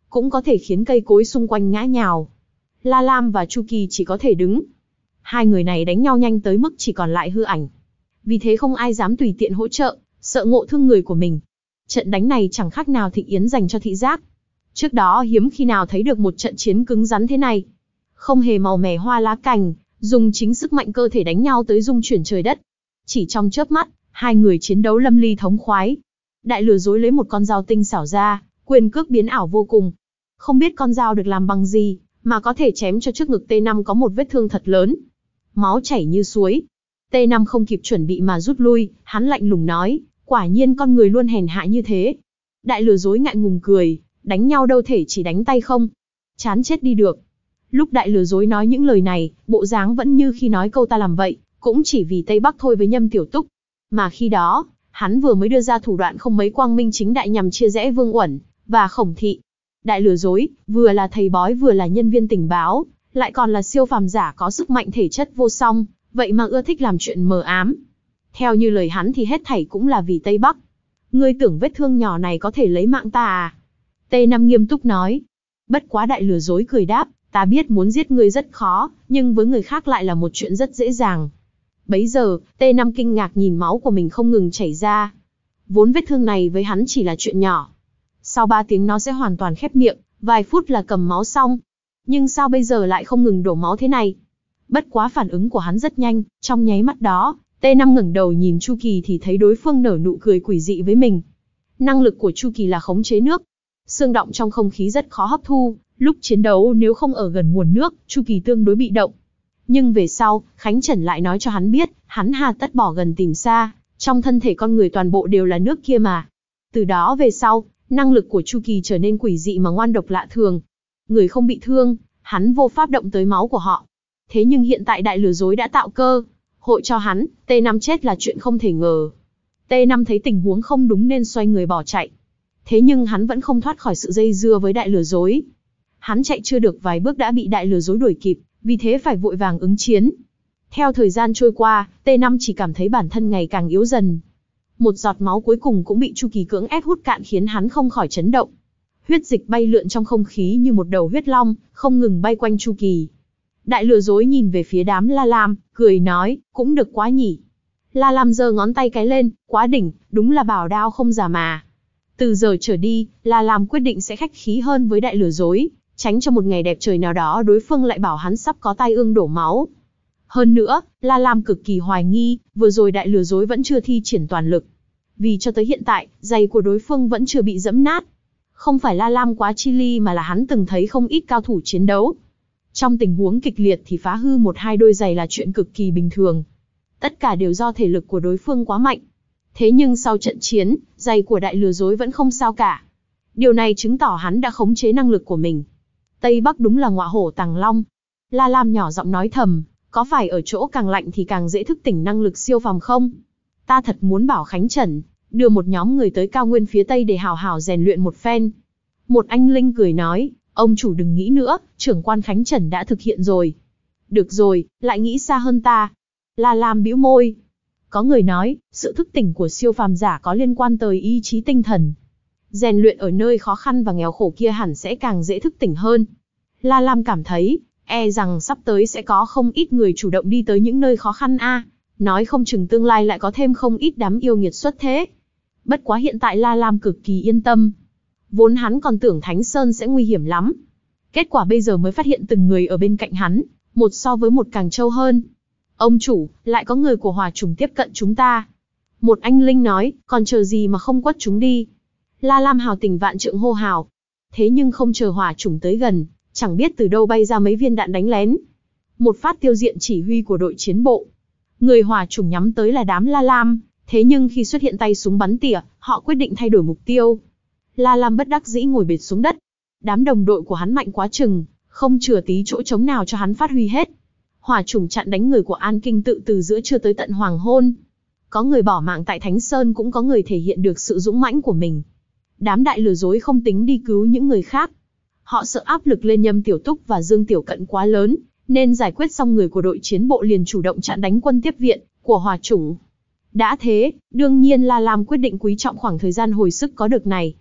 cũng có thể khiến cây cối xung quanh ngã nhào. La Lam và Chu Kỳ chỉ có thể đứng. Hai người này đánh nhau nhanh tới mức chỉ còn lại hư ảnh. Vì thế không ai dám tùy tiện hỗ trợ, sợ ngộ thương người của mình. Trận đánh này chẳng khác nào thịnh yến dành cho thị giác. Trước đó hiếm khi nào thấy được một trận chiến cứng rắn thế này. Không hề màu mè hoa lá cành, dùng chính sức mạnh cơ thể đánh nhau tới rung chuyển trời đất. Chỉ trong chớp mắt, hai người chiến đấu lâm ly thống khoái. Đại lừa dối lấy một con dao tinh xảo ra, quyền cước biến ảo vô cùng. Không biết con dao được làm bằng gì, mà có thể chém cho trước ngực T năm có một vết thương thật lớn. Máu chảy như suối. T năm không kịp chuẩn bị mà rút lui, hắn lạnh lùng nói, quả nhiên con người luôn hèn hạ như thế. Đại lừa dối ngại ngùng cười, đánh nhau đâu thể chỉ đánh tay không. Chán chết đi được. Lúc đại lừa dối nói những lời này, bộ dáng vẫn như khi nói câu ta làm vậy, cũng chỉ vì Tây Bắc thôi với Nhâm Tiểu Túc. Mà khi đó, hắn vừa mới đưa ra thủ đoạn không mấy quang minh chính đại nhằm chia rẽ Vương Uẩn và Khổng Thị. Đại lừa dối, vừa là thầy bói vừa là nhân viên tình báo, lại còn là siêu phàm giả có sức mạnh thể chất vô song, vậy mà ưa thích làm chuyện mờ ám. Theo như lời hắn thì hết thảy cũng là vì Tây Bắc. Ngươi tưởng vết thương nhỏ này có thể lấy mạng ta à? T năm nghiêm túc nói. Bất quá đại lừa dối cười đáp, ta biết muốn giết ngươi rất khó, nhưng với người khác lại là một chuyện rất dễ dàng. Bấy giờ, T năm kinh ngạc nhìn máu của mình không ngừng chảy ra. Vốn vết thương này với hắn chỉ là chuyện nhỏ. Sau ba tiếng nó sẽ hoàn toàn khép miệng, vài phút là cầm máu xong. Nhưng sao bây giờ lại không ngừng đổ máu thế này? Bất quá phản ứng của hắn rất nhanh, trong nháy mắt đó, T năm ngẩng đầu nhìn Chu Kỳ thì thấy đối phương nở nụ cười quỷ dị với mình. Năng lực của Chu Kỳ là khống chế nước. Xương động trong không khí rất khó hấp thu, lúc chiến đấu nếu không ở gần nguồn nước, Chu Kỳ tương đối bị động. Nhưng về sau, Khánh Trần lại nói cho hắn biết, hắn hà tất bỏ gần tìm xa, trong thân thể con người toàn bộ đều là nước kia mà. Từ đó về sau, năng lực của Chu Kỳ trở nên quỷ dị mà ngoan độc lạ thường. Người không bị thương, hắn vô pháp động tới máu của họ. Thế nhưng hiện tại đại lừa dối đã tạo cơ hội cho hắn, T năm chết là chuyện không thể ngờ. T năm thấy tình huống không đúng nên xoay người bỏ chạy. Thế nhưng hắn vẫn không thoát khỏi sự dây dưa với đại lừa dối. Hắn chạy chưa được vài bước đã bị đại lừa dối đuổi kịp, vì thế phải vội vàng ứng chiến. Theo thời gian trôi qua, T năm chỉ cảm thấy bản thân ngày càng yếu dần. Một giọt máu cuối cùng cũng bị Chu Kỳ cưỡng ép hút cạn khiến hắn không khỏi chấn động. Huyết dịch bay lượn trong không khí như một đầu huyết long, không ngừng bay quanh Chu Kỳ. Đại lừa dối nhìn về phía đám La Lam, cười nói, cũng được quá nhỉ. La Lam giơ ngón tay cái lên, quá đỉnh, đúng là bảo đao không giả mà. Từ giờ trở đi, La Lam quyết định sẽ khách khí hơn với đại lừa dối, tránh cho một ngày đẹp trời nào đó đối phương lại bảo hắn sắp có tai ương đổ máu. Hơn nữa, La Lam cực kỳ hoài nghi, vừa rồi đại lừa dối vẫn chưa thi triển toàn lực. Vì cho tới hiện tại, giày của đối phương vẫn chưa bị dẫm nát. Không phải La Lam quá chi ly mà là hắn từng thấy không ít cao thủ chiến đấu. Trong tình huống kịch liệt thì phá hư một hai đôi giày là chuyện cực kỳ bình thường. Tất cả đều do thể lực của đối phương quá mạnh. Thế nhưng sau trận chiến, giày của đại lừa dối vẫn không sao cả. Điều này chứng tỏ hắn đã khống chế năng lực của mình. Tây Bắc đúng là ngọa hổ tàng long. La Lam nhỏ giọng nói thầm, có phải ở chỗ càng lạnh thì càng dễ thức tỉnh năng lực siêu phàm không? Ta thật muốn bảo Khánh Trần đưa một nhóm người tới cao nguyên phía Tây để hào hào rèn luyện một phen. Một anh linh cười nói, ông chủ đừng nghĩ nữa, trưởng quan Khánh Trần đã thực hiện rồi. Được rồi, lại nghĩ xa hơn ta. La Lam bĩu môi. Có người nói, sự thức tỉnh của siêu phàm giả có liên quan tới ý chí tinh thần. Rèn luyện ở nơi khó khăn và nghèo khổ kia hẳn sẽ càng dễ thức tỉnh hơn. La Lam cảm thấy, e rằng sắp tới sẽ có không ít người chủ động đi tới những nơi khó khăn a. Nói không chừng tương lai lại có thêm không ít đám yêu nghiệt xuất thế. Bất quá hiện tại La Lam cực kỳ yên tâm. Vốn hắn còn tưởng Thánh Sơn sẽ nguy hiểm lắm. Kết quả bây giờ mới phát hiện từng người ở bên cạnh hắn, một so với một càng trâu hơn. Ông chủ, lại có người của Hỏa Chủng tiếp cận chúng ta. Một anh linh nói, còn chờ gì mà không quất chúng đi. La Lam hào tình vạn trượng hô hào. Thế nhưng không chờ Hỏa Chủng tới gần, chẳng biết từ đâu bay ra mấy viên đạn đánh lén. Một phát tiêu diệt chỉ huy của đội chiến bộ. Người Hỏa Chủng nhắm tới là đám La Lam, thế nhưng khi xuất hiện tay súng bắn tỉa, họ quyết định thay đổi mục tiêu. La Lam bất đắc dĩ ngồi bệt xuống đất. Đám đồng đội của hắn mạnh quá chừng, không chừa tí chỗ trống nào cho hắn phát huy hết. Hỏa Chủng chặn đánh người của An Kinh Tự từ giữa trưa tới tận hoàng hôn. Có người bỏ mạng tại Thánh Sơn, cũng có người thể hiện được sự dũng mãnh của mình. Đám đại lừa dối không tính đi cứu những người khác. Họ sợ áp lực lên Nhâm Tiểu Túc và Dương Tiểu Cận quá lớn, nên giải quyết xong người của đội chiến bộ liền chủ động chặn đánh quân tiếp viện của Hỏa Chủng. Đã thế, đương nhiên La Lam quyết định quý trọng khoảng thời gian hồi sức có được này.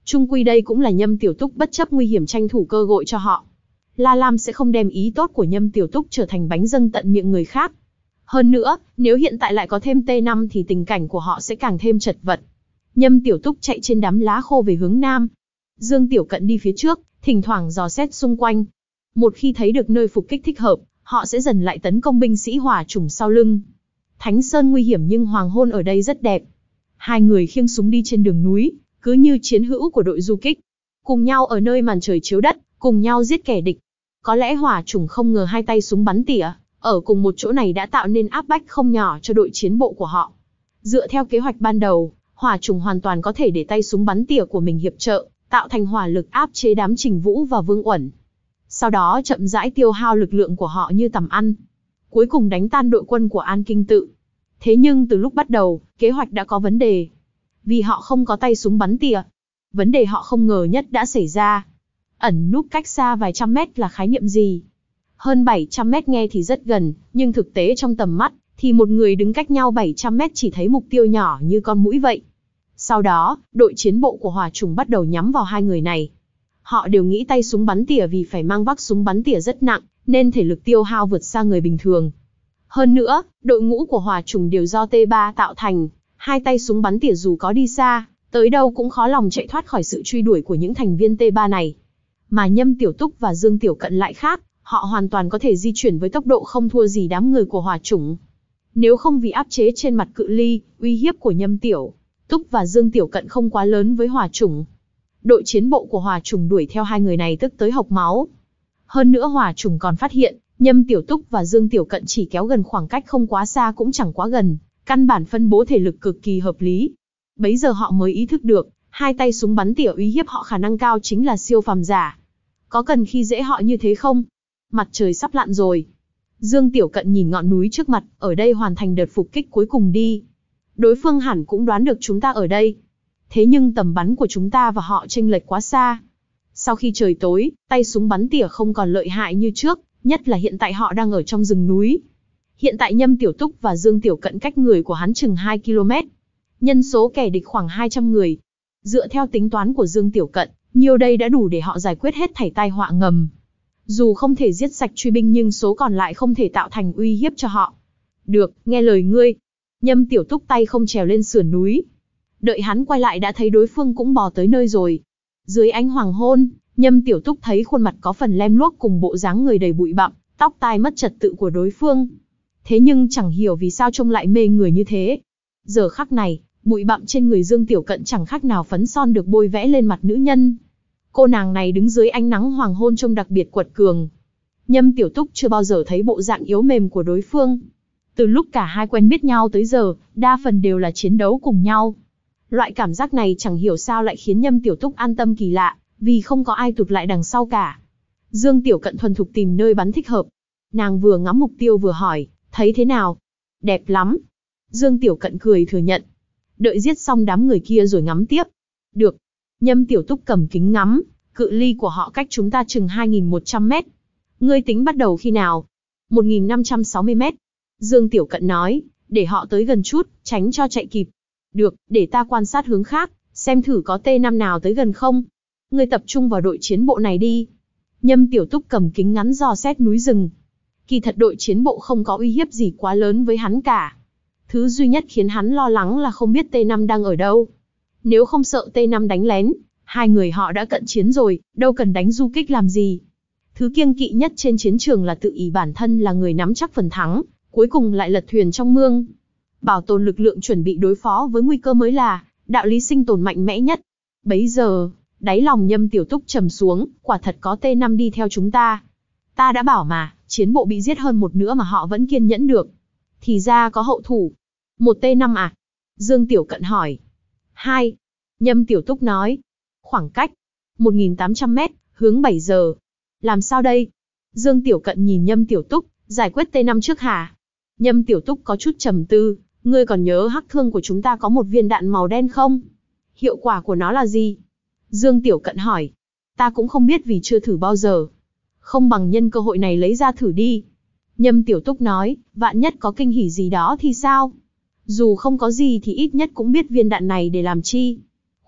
Chung quy đây cũng là Nhâm Tiểu Túc bất chấp nguy hiểm tranh thủ cơ hội cho họ. La Lam sẽ không đem ý tốt của Nhâm Tiểu Túc trở thành bánh dâng tận miệng người khác. Hơn nữa, nếu hiện tại lại có thêm T năm thì tình cảnh của họ sẽ càng thêm chật vật. Nhâm Tiểu Túc chạy trên đám lá khô về hướng nam. Dương Tiểu Cận đi phía trước, thỉnh thoảng dò xét xung quanh. Một khi thấy được nơi phục kích thích hợp, họ sẽ dần lại tấn công binh sĩ hỏa chủng sau lưng. Thánh Sơn nguy hiểm nhưng hoàng hôn ở đây rất đẹp. Hai người khiêng súng đi trên đường núi, cứ như chiến hữu của đội du kích. Cùng nhau ở nơi màn trời chiếu đất, cùng nhau giết kẻ địch. Có lẽ hỏa chủng không ngờ hai tay súng bắn tỉa, ở cùng một chỗ này đã tạo nên áp bách không nhỏ cho đội chiến bộ của họ. Dựa theo kế hoạch ban đầu, hỏa chủng hoàn toàn có thể để tay súng bắn tỉa của mình hiệp trợ, tạo thành hỏa lực áp chế đám Trình Vũ và Vương Uẩn. Sau đó chậm rãi tiêu hao lực lượng của họ như tầm ăn. Cuối cùng đánh tan đội quân của An Kinh Tự. Thế nhưng từ lúc bắt đầu, kế hoạch đã có vấn đề. Vì họ không có tay súng bắn tỉa. Vấn đề họ không ngờ nhất đã xảy ra. Ẩn núp cách xa vài trăm mét là khái niệm gì? Hơn bảy trăm mét nghe thì rất gần, nhưng thực tế trong tầm mắt, thì một người đứng cách nhau bảy trăm mét chỉ thấy mục tiêu nhỏ như con muỗi vậy. Sau đó, đội chiến bộ của hỏa chủng bắt đầu nhắm vào hai người này. Họ đều nghĩ tay súng bắn tỉa vì phải mang vác súng bắn tỉa rất nặng, nên thể lực tiêu hao vượt xa người bình thường. Hơn nữa, đội ngũ của hỏa chủng đều do T ba tạo thành, hai tay súng bắn tỉa dù có đi xa, tới đâu cũng khó lòng chạy thoát khỏi sự truy đuổi của những thành viên T ba này. Mà Nhâm Tiểu Túc và Dương Tiểu Cận lại khác, họ hoàn toàn có thể di chuyển với tốc độ không thua gì đám người của hỏa chủng. Nếu không vì áp chế trên mặt cự ly, uy hiếp của Nhâm Tiểu Túc và Dương Tiểu Cận không quá lớn với hỏa chủng. Đội chiến bộ của hỏa chủng đuổi theo hai người này tức tới hộc máu. Hơn nữa hỏa chủng còn phát hiện, Nhâm Tiểu Túc và Dương Tiểu Cận chỉ kéo gần khoảng cách không quá xa cũng chẳng quá gần, căn bản phân bố thể lực cực kỳ hợp lý. Bấy giờ họ mới ý thức được, hai tay súng bắn tỉa uy hiếp họ khả năng cao chính là siêu phàm giả. Có cần khi dễ họ như thế không? Mặt trời sắp lặn rồi. Dương Tiểu Cận nhìn ngọn núi trước mặt, ở đây hoàn thành đợt phục kích cuối cùng đi. Đối phương hẳn cũng đoán được chúng ta ở đây. Thế nhưng tầm bắn của chúng ta và họ chênh lệch quá xa. Sau khi trời tối, tay súng bắn tỉa không còn lợi hại như trước, nhất là hiện tại họ đang ở trong rừng núi. Hiện tại Nhâm Tiểu Túc và Dương Tiểu Cận cách người của hắn chừng hai ki lô mét. Nhân số kẻ địch khoảng hai trăm người. Dựa theo tính toán của Dương Tiểu Cận, nhiều đây đã đủ để họ giải quyết hết thảy tai họa ngầm. Dù không thể giết sạch truy binh nhưng số còn lại không thể tạo thành uy hiếp cho họ. Được, nghe lời ngươi. Nhâm Tiểu Túc tay không trèo lên sườn núi. Đợi hắn quay lại đã thấy đối phương cũng bò tới nơi rồi. Dưới ánh hoàng hôn, Nhâm Tiểu Túc thấy khuôn mặt có phần lem luốc cùng bộ dáng người đầy bụi bặm, tóc tai mất trật tự của đối phương. Thế nhưng chẳng hiểu vì sao trông lại mê người như thế. Giờ khắc này, bụi bặm trên người Dương Tiểu Cận chẳng khác nào phấn son được bôi vẽ lên mặt nữ nhân. Cô nàng này đứng dưới ánh nắng hoàng hôn trông đặc biệt quật cường. Nhâm Tiểu Túc chưa bao giờ thấy bộ dạng yếu mềm của đối phương. Từ lúc cả hai quen biết nhau tới giờ, đa phần đều là chiến đấu cùng nhau. Loại cảm giác này chẳng hiểu sao lại khiến Nhâm Tiểu Túc an tâm kỳ lạ, vì không có ai tụt lại đằng sau cả. Dương Tiểu Cận thuần thục tìm nơi bắn thích hợp. Nàng vừa ngắm mục tiêu vừa hỏi, thấy thế nào? Đẹp lắm. Dương Tiểu Cận cười thừa nhận. Đợi giết xong đám người kia rồi ngắm tiếp. Được. Nhâm Tiểu Túc cầm kính ngắm, cự ly của họ cách chúng ta chừng hai nghìn một trăm mét. Ngươi tính bắt đầu khi nào? một nghìn năm trăm sáu mươi mét. Dương Tiểu Cận nói, để họ tới gần chút, tránh cho chạy kịp. Được, để ta quan sát hướng khác, xem thử có T năm nào tới gần không. Ngươi tập trung vào đội chiến bộ này đi. Nhâm Tiểu Túc cầm kính ngắn dò xét núi rừng. Kỳ thật đội chiến bộ không có uy hiếp gì quá lớn với hắn cả. Thứ duy nhất khiến hắn lo lắng là không biết T năm đang ở đâu. Nếu không sợ T năm đánh lén, hai người họ đã cận chiến rồi, đâu cần đánh du kích làm gì. Thứ kiêng kỵ nhất trên chiến trường là tự ý bản thân là người nắm chắc phần thắng, cuối cùng lại lật thuyền trong mương. Bảo tồn lực lượng chuẩn bị đối phó với nguy cơ mới là đạo lý sinh tồn mạnh mẽ nhất. Bấy giờ, đáy lòng Nhâm Tiểu Túc trầm xuống, quả thật có T năm đi theo chúng ta. Ta đã bảo mà, chiến bộ bị giết hơn một nữa mà họ vẫn kiên nhẫn được. Thì ra có hậu thủ. Một T năm à? Dương Tiểu Cận hỏi. Hai. Nhâm Tiểu Túc nói. Khoảng cách. một nghìn tám trăm mét, hướng bảy giờ. Làm sao đây? Dương Tiểu Cận nhìn Nhâm Tiểu Túc, giải quyết T năm trước hả? Nhâm Tiểu Túc có chút trầm tư. Ngươi còn nhớ hắc thương của chúng ta có một viên đạn màu đen không? Hiệu quả của nó là gì? Dương Tiểu Cận hỏi. Ta cũng không biết vì chưa thử bao giờ. Không bằng nhân cơ hội này lấy ra thử đi. Nhâm Tiểu Túc nói, vạn nhất có kinh hỉ gì đó thì sao? Dù không có gì thì ít nhất cũng biết viên đạn này để làm chi.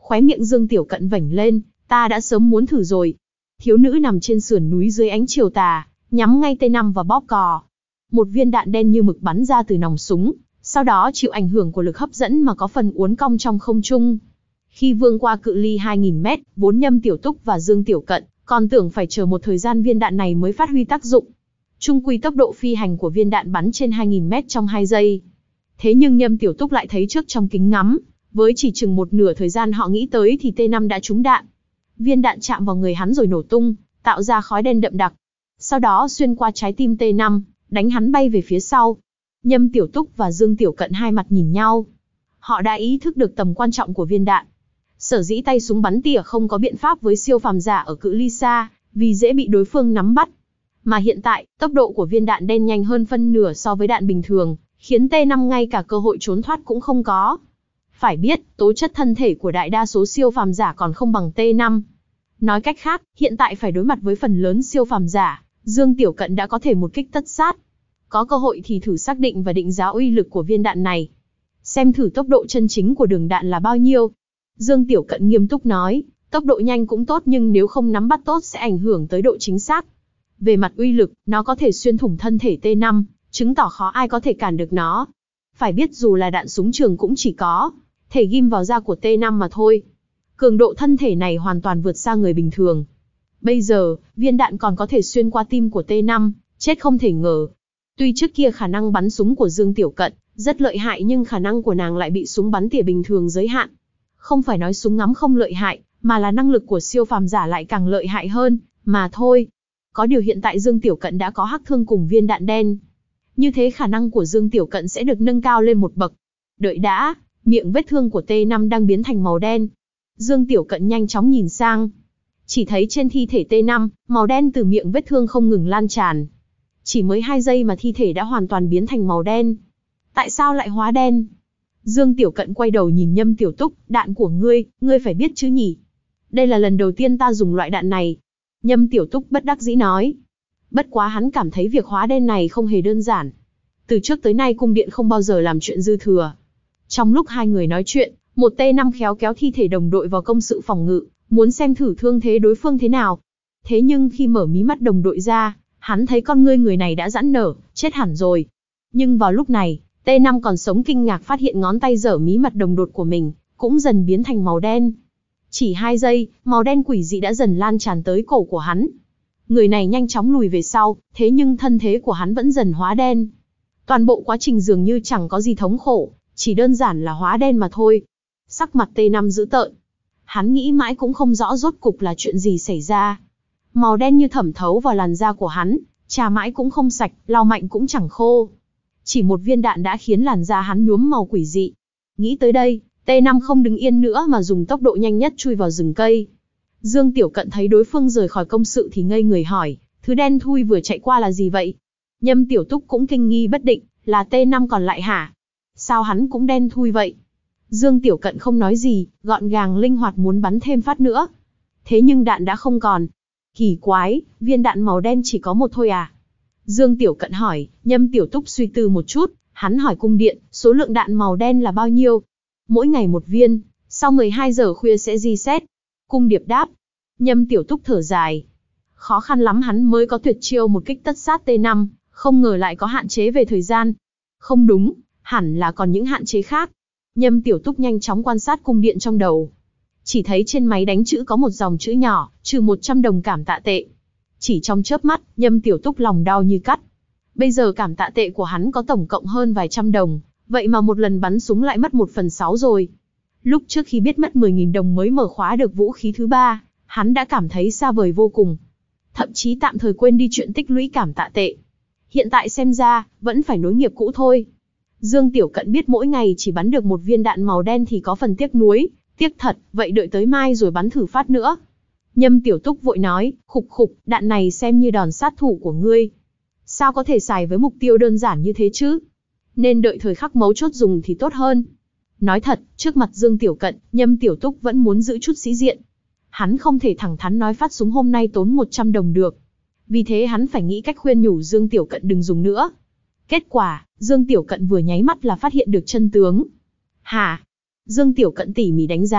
Khóe miệng Dương Tiểu Cận vểnh lên, ta đã sớm muốn thử rồi. Thiếu nữ nằm trên sườn núi dưới ánh chiều tà, nhắm ngay T năm và bóp cò. Một viên đạn đen như mực bắn ra từ nòng súng, sau đó chịu ảnh hưởng của lực hấp dẫn mà có phần uốn cong trong không trung. Khi vươn qua cự ly hai nghìn mét, vốn Nhâm Tiểu Túc và Dương Tiểu Cận còn tưởng phải chờ một thời gian viên đạn này mới phát huy tác dụng. Chung quy tốc độ phi hành của viên đạn bắn trên hai nghìn mét trong hai giây. Thế nhưng Nhâm Tiểu Túc lại thấy trước trong kính ngắm, với chỉ chừng một nửa thời gian họ nghĩ tới thì T năm đã trúng đạn. Viên đạn chạm vào người hắn rồi nổ tung, tạo ra khói đen đậm đặc. Sau đó xuyên qua trái tim T năm, đánh hắn bay về phía sau. Nhâm Tiểu Túc và Dương Tiểu Cận hai mặt nhìn nhau. Họ đã ý thức được tầm quan trọng của viên đạn. Sở dĩ tay súng bắn tỉa không có biện pháp với siêu phàm giả ở cự ly xa, vì dễ bị đối phương nắm bắt. Mà hiện tại, tốc độ của viên đạn đen nhanh hơn phân nửa so với đạn bình thường, khiến T năm ngay cả cơ hội trốn thoát cũng không có. Phải biết, tố chất thân thể của đại đa số siêu phàm giả còn không bằng T năm. Nói cách khác, hiện tại phải đối mặt với phần lớn siêu phàm giả, Dương Tiểu Cận đã có thể một kích tất sát. Có cơ hội thì thử xác định và định giá uy lực của viên đạn này. Xem thử tốc độ chân chính của đường đạn là bao nhiêu. Dương Tiểu Cận nghiêm túc nói, tốc độ nhanh cũng tốt nhưng nếu không nắm bắt tốt sẽ ảnh hưởng tới độ chính xác. Về mặt uy lực, nó có thể xuyên thủng thân thể T năm, chứng tỏ khó ai có thể cản được nó. Phải biết dù là đạn súng trường cũng chỉ có thể ghim vào da của T năm mà thôi. Cường độ thân thể này hoàn toàn vượt xa người bình thường. Bây giờ, viên đạn còn có thể xuyên qua tim của T năm, chết không thể ngờ. Tuy trước kia khả năng bắn súng của Dương Tiểu Cận rất lợi hại nhưng khả năng của nàng lại bị súng bắn tỉa bình thường giới hạn. Không phải nói súng ngắm không lợi hại, mà là năng lực của siêu phàm giả lại càng lợi hại hơn, mà thôi. Có điều hiện tại Dương Tiểu Cận đã có hắc thương cùng viên đạn đen. Như thế khả năng của Dương Tiểu Cận sẽ được nâng cao lên một bậc. Đợi đã, miệng vết thương của T năm đang biến thành màu đen. Dương Tiểu Cận nhanh chóng nhìn sang. Chỉ thấy trên thi thể T năm, màu đen từ miệng vết thương không ngừng lan tràn. Chỉ mới hai giây mà thi thể đã hoàn toàn biến thành màu đen. Tại sao lại hóa đen? Dương Tiểu Cận quay đầu nhìn Nhâm Tiểu Túc, đạn của ngươi, ngươi phải biết chứ nhỉ? Đây là lần đầu tiên ta dùng loại đạn này. Nhâm Tiểu Túc bất đắc dĩ nói. Bất quá hắn cảm thấy việc hóa đen này không hề đơn giản. Từ trước tới nay cung điện không bao giờ làm chuyện dư thừa. Trong lúc hai người nói chuyện, một T năm khéo kéo thi thể đồng đội vào công sự phòng ngự, muốn xem thử thương thế đối phương thế nào. Thế nhưng khi mở mí mắt đồng đội ra, hắn thấy con ngươi người này đã giãn nở, chết hẳn rồi. Nhưng vào lúc này, T năm còn sống kinh ngạc phát hiện ngón tay giở mí mặt đồng đội của mình, cũng dần biến thành màu đen. Chỉ hai giây, màu đen quỷ dị đã dần lan tràn tới cổ của hắn. Người này nhanh chóng lùi về sau, thế nhưng thân thế của hắn vẫn dần hóa đen. Toàn bộ quá trình dường như chẳng có gì thống khổ, chỉ đơn giản là hóa đen mà thôi. Sắc mặt T năm dữ tợn. Hắn nghĩ mãi cũng không rõ rốt cục là chuyện gì xảy ra. Màu đen như thẩm thấu vào làn da của hắn, chà mãi cũng không sạch, lau mạnh cũng chẳng khô. Chỉ một viên đạn đã khiến làn da hắn nhuốm màu quỷ dị. Nghĩ tới đây, T năm không đứng yên nữa mà dùng tốc độ nhanh nhất chui vào rừng cây. Dương Tiểu Cận thấy đối phương rời khỏi công sự thì ngây người hỏi, thứ đen thui vừa chạy qua là gì vậy? Nhâm Tiểu Túc cũng kinh nghi bất định, là T năm còn lại hả? Sao hắn cũng đen thui vậy? Dương Tiểu Cận không nói gì, gọn gàng linh hoạt muốn bắn thêm phát nữa. Thế nhưng đạn đã không còn. Kỳ quái, viên đạn màu đen chỉ có một thôi à? Dương Tiểu Cận hỏi, Nhâm Tiểu Túc suy tư một chút, hắn hỏi cung điện, số lượng đạn màu đen là bao nhiêu? Mỗi ngày một viên, sau mười hai giờ khuya sẽ reset. Cung điệp đáp. Nhâm Tiểu Túc thở dài. Khó khăn lắm hắn mới có tuyệt chiêu một kích tất sát T năm, không ngờ lại có hạn chế về thời gian. Không đúng, hẳn là còn những hạn chế khác. Nhâm Tiểu Túc nhanh chóng quan sát cung điện trong đầu. Chỉ thấy trên máy đánh chữ có một dòng chữ nhỏ, trừ một trăm đồng cảm tạ tệ. Chỉ trong chớp mắt, Nhâm Tiểu Túc lòng đau như cắt. Bây giờ cảm tạ tệ của hắn có tổng cộng hơn vài trăm đồng, vậy mà một lần bắn súng lại mất một phần sáu rồi. Lúc trước khi biết mất mười nghìn đồng mới mở khóa được vũ khí thứ ba, hắn đã cảm thấy xa vời vô cùng. Thậm chí tạm thời quên đi chuyện tích lũy cảm tạ tệ. Hiện tại xem ra, vẫn phải nối nghiệp cũ thôi. Dương Tiểu Cận biết mỗi ngày chỉ bắn được một viên đạn màu đen thì có phần tiếc nuối, tiếc thật, vậy đợi tới mai rồi bắn thử phát nữa. Nhâm Tiểu Túc vội nói, khục khục, đạn này xem như đòn sát thủ của ngươi. Sao có thể xài với mục tiêu đơn giản như thế chứ? Nên đợi thời khắc mấu chốt dùng thì tốt hơn. Nói thật, trước mặt Dương Tiểu Cận, Nhâm Tiểu Túc vẫn muốn giữ chút sĩ diện. Hắn không thể thẳng thắn nói phát súng hôm nay tốn một trăm đồng được. Vì thế hắn phải nghĩ cách khuyên nhủ Dương Tiểu Cận đừng dùng nữa. Kết quả, Dương Tiểu Cận vừa nháy mắt là phát hiện được chân tướng. Hả? Dương Tiểu Cận tỉ mỉ đánh giá,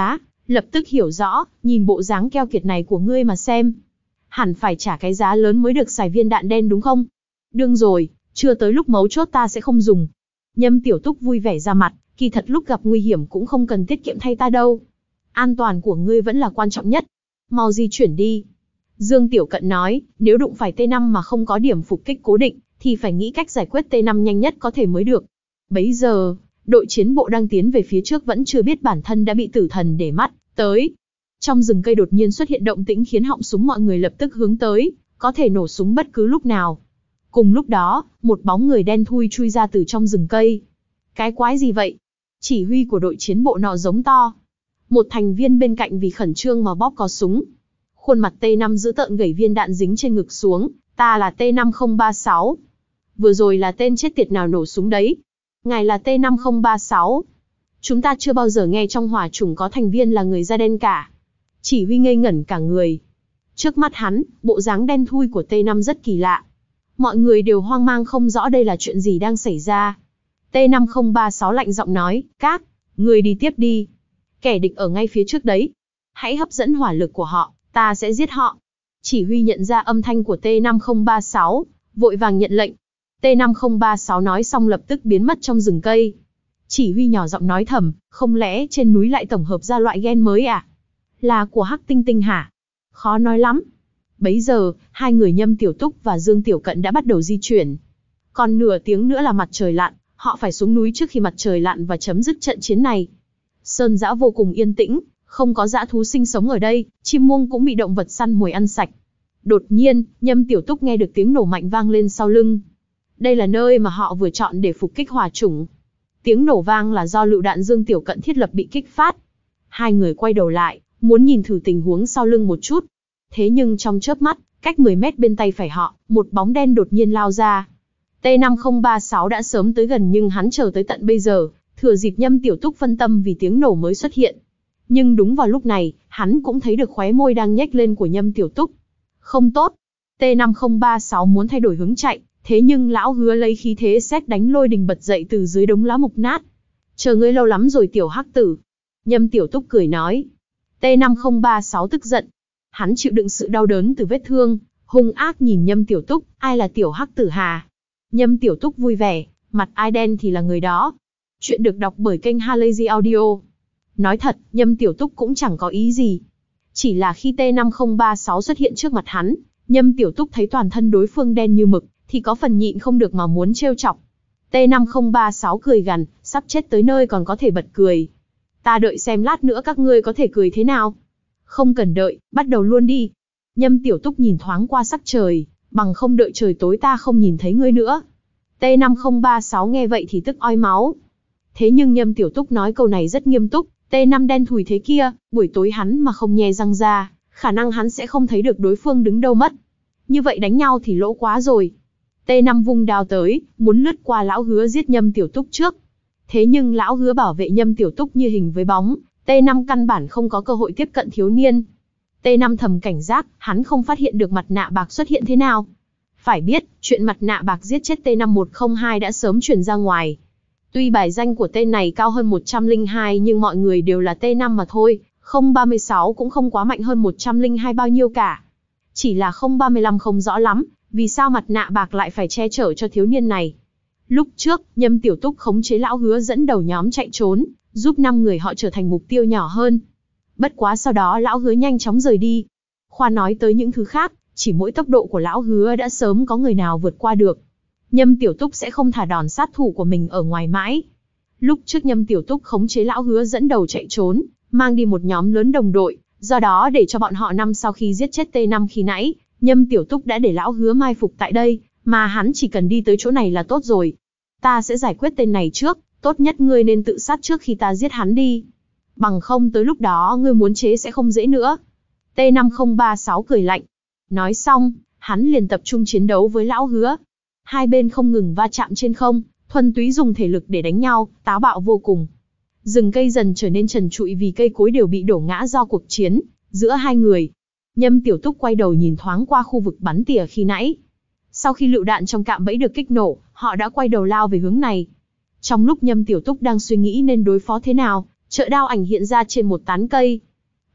lập tức hiểu rõ, nhìn bộ dáng keo kiệt này của ngươi mà xem. Hẳn phải trả cái giá lớn mới được xài viên đạn đen đúng không? Đương rồi, chưa tới lúc mấu chốt ta sẽ không dùng. Nhâm Tiểu Túc vui vẻ ra mặt, kỳ thật lúc gặp nguy hiểm cũng không cần tiết kiệm thay ta đâu. An toàn của ngươi vẫn là quan trọng nhất. Mau di chuyển đi. Dương Tiểu Cận nói, nếu đụng phải T năm mà không có điểm phục kích cố định, thì phải nghĩ cách giải quyết T năm nhanh nhất có thể mới được. Bấy giờ, đội chiến bộ đang tiến về phía trước vẫn chưa biết bản thân đã bị tử thần để mắt tới. Trong rừng cây đột nhiên xuất hiện động tĩnh khiến họng súng mọi người lập tức hướng tới, có thể nổ súng bất cứ lúc nào. Cùng lúc đó, một bóng người đen thui chui ra từ trong rừng cây. Cái quái gì vậy? Chỉ huy của đội chiến bộ nọ giống to. Một thành viên bên cạnh vì khẩn trương mà bóp cò súng. Khuôn mặt T năm giữ tợn gẩy viên đạn dính trên ngực xuống, ta là T năm không ba sáu. Vừa rồi là tên chết tiệt nào nổ súng đấy? Ngài là T năm không ba sáu. Chúng ta chưa bao giờ nghe trong hỏa chủng có thành viên là người da đen cả. Chỉ huy ngây ngẩn cả người. Trước mắt hắn, bộ dáng đen thui của T năm rất kỳ lạ. Mọi người đều hoang mang không rõ đây là chuyện gì đang xảy ra. T năm không ba sáu lạnh giọng nói, các, người đi tiếp đi. Kẻ địch ở ngay phía trước đấy. Hãy hấp dẫn hỏa lực của họ, ta sẽ giết họ. Chỉ huy nhận ra âm thanh của T năm không ba sáu, vội vàng nhận lệnh. T năm không ba sáu nói xong lập tức biến mất trong rừng cây. Chỉ huy nhỏ giọng nói thầm, không lẽ trên núi lại tổng hợp ra loại gen mới à? Là của Hắc Tinh Tinh hả? Khó nói lắm. Bấy giờ, hai người Nhâm Tiểu Túc và Dương Tiểu Cận đã bắt đầu di chuyển. Còn nửa tiếng nữa là mặt trời lặn, họ phải xuống núi trước khi mặt trời lặn và chấm dứt trận chiến này. Sơn dã vô cùng yên tĩnh, không có dã thú sinh sống ở đây, chim muông cũng bị động vật săn mồi ăn sạch. Đột nhiên, Nhâm Tiểu Túc nghe được tiếng nổ mạnh vang lên sau lưng. Đây là nơi mà họ vừa chọn để phục kích hỏa chủng. Tiếng nổ vang là do lựu đạn Dương Tiểu Cận thiết lập bị kích phát. Hai người quay đầu lại, muốn nhìn thử tình huống sau lưng một chút. Thế nhưng trong chớp mắt, cách mười mét bên tay phải họ, một bóng đen đột nhiên lao ra. T năm không ba sáu đã sớm tới gần nhưng hắn chờ tới tận bây giờ, thừa dịp Nhâm Tiểu Túc phân tâm vì tiếng nổ mới xuất hiện. Nhưng đúng vào lúc này, hắn cũng thấy được khóe môi đang nhếch lên của Nhâm Tiểu Túc. Không tốt. T năm không ba sáu muốn thay đổi hướng chạy, thế nhưng lão Hứa lấy khí thế sét đánh lôi đình bật dậy từ dưới đống lá mục nát. Chờ ngươi lâu lắm rồi tiểu hắc tử. Nhâm Tiểu Túc cười nói. T năm không ba sáu tức giận. Hắn chịu đựng sự đau đớn từ vết thương, hung ác nhìn Nhâm Tiểu Túc, ai là tiểu hắc tử hà? Nhâm Tiểu Túc vui vẻ, mặt ai đen thì là người đó. Chuyện được đọc bởi kênh Halazy Audio. Nói thật, Nhâm Tiểu Túc cũng chẳng có ý gì. Chỉ là khi T năm không ba sáu xuất hiện trước mặt hắn, Nhâm Tiểu Túc thấy toàn thân đối phương đen như mực, thì có phần nhịn không được mà muốn trêu chọc. T năm không ba sáu cười gằn, sắp chết tới nơi còn có thể bật cười. Ta đợi xem lát nữa các ngươi có thể cười thế nào. Không cần đợi, bắt đầu luôn đi. Nhâm Tiểu Túc nhìn thoáng qua sắc trời, bằng không đợi trời tối ta không nhìn thấy ngươi nữa. T năm không ba sáu nghe vậy thì tức oi máu. Thế nhưng Nhâm Tiểu Túc nói câu này rất nghiêm túc, T năm đen thùi thế kia, buổi tối hắn mà không nhe răng ra, khả năng hắn sẽ không thấy được đối phương đứng đâu mất. Như vậy đánh nhau thì lỗ quá rồi. T năm vung đao tới, muốn lướt qua lão Hứa giết Nhâm Tiểu Túc trước. Thế nhưng lão Hứa bảo vệ Nhâm Tiểu Túc như hình với bóng, T năm căn bản không có cơ hội tiếp cận thiếu niên. T năm thầm cảnh giác, hắn không phát hiện được mặt nạ bạc xuất hiện thế nào. Phải biết, chuyện mặt nạ bạc giết chết T năm một không hai đã sớm truyền ra ngoài. Tuy bài danh của tên này cao hơn một trăm lẻ hai nhưng mọi người đều là T năm mà thôi, không ba sáu cũng không quá mạnh hơn một trăm lẻ hai bao nhiêu cả. Chỉ là không ba lăm không rõ lắm, vì sao mặt nạ bạc lại phải che chở cho thiếu niên này. Lúc trước, Nhâm Tiểu Túc khống chế lão Hứa dẫn đầu nhóm chạy trốn, giúp năm người họ trở thành mục tiêu nhỏ hơn. Bất quá sau đó lão Hứa nhanh chóng rời đi. Khoa nói tới những thứ khác, chỉ mỗi tốc độ của lão Hứa đã sớm có người nào vượt qua được. Nhâm Tiểu Túc sẽ không thả đòn sát thủ của mình ở ngoài mãi. Lúc trước Nhâm Tiểu Túc khống chế lão Hứa dẫn đầu chạy trốn, mang đi một nhóm lớn đồng đội, do đó để cho bọn họ năm sau khi giết chết T năm khi nãy, Nhâm Tiểu Túc đã để lão Hứa mai phục tại đây, mà hắn chỉ cần đi tới chỗ này là tốt rồi. Ta sẽ giải quyết tên này trước, tốt nhất ngươi nên tự sát trước khi ta giết hắn đi. Bằng không tới lúc đó ngươi muốn chế sẽ không dễ nữa. T năm không ba sáu cười lạnh. Nói xong, hắn liền tập trung chiến đấu với lão Hứa. Hai bên không ngừng va chạm trên không, thuần túy dùng thể lực để đánh nhau, táo bạo vô cùng. Rừng cây dần trở nên trần trụi vì cây cối đều bị đổ ngã do cuộc chiến giữa hai người. Nhâm Tiểu Túc quay đầu nhìn thoáng qua khu vực bắn tỉa khi nãy. Sau khi lựu đạn trong cạm bẫy được kích nổ, họ đã quay đầu lao về hướng này. Trong lúc Nhâm Tiểu Túc đang suy nghĩ nên đối phó thế nào, trợ đao ảnh hiện ra trên một tán cây.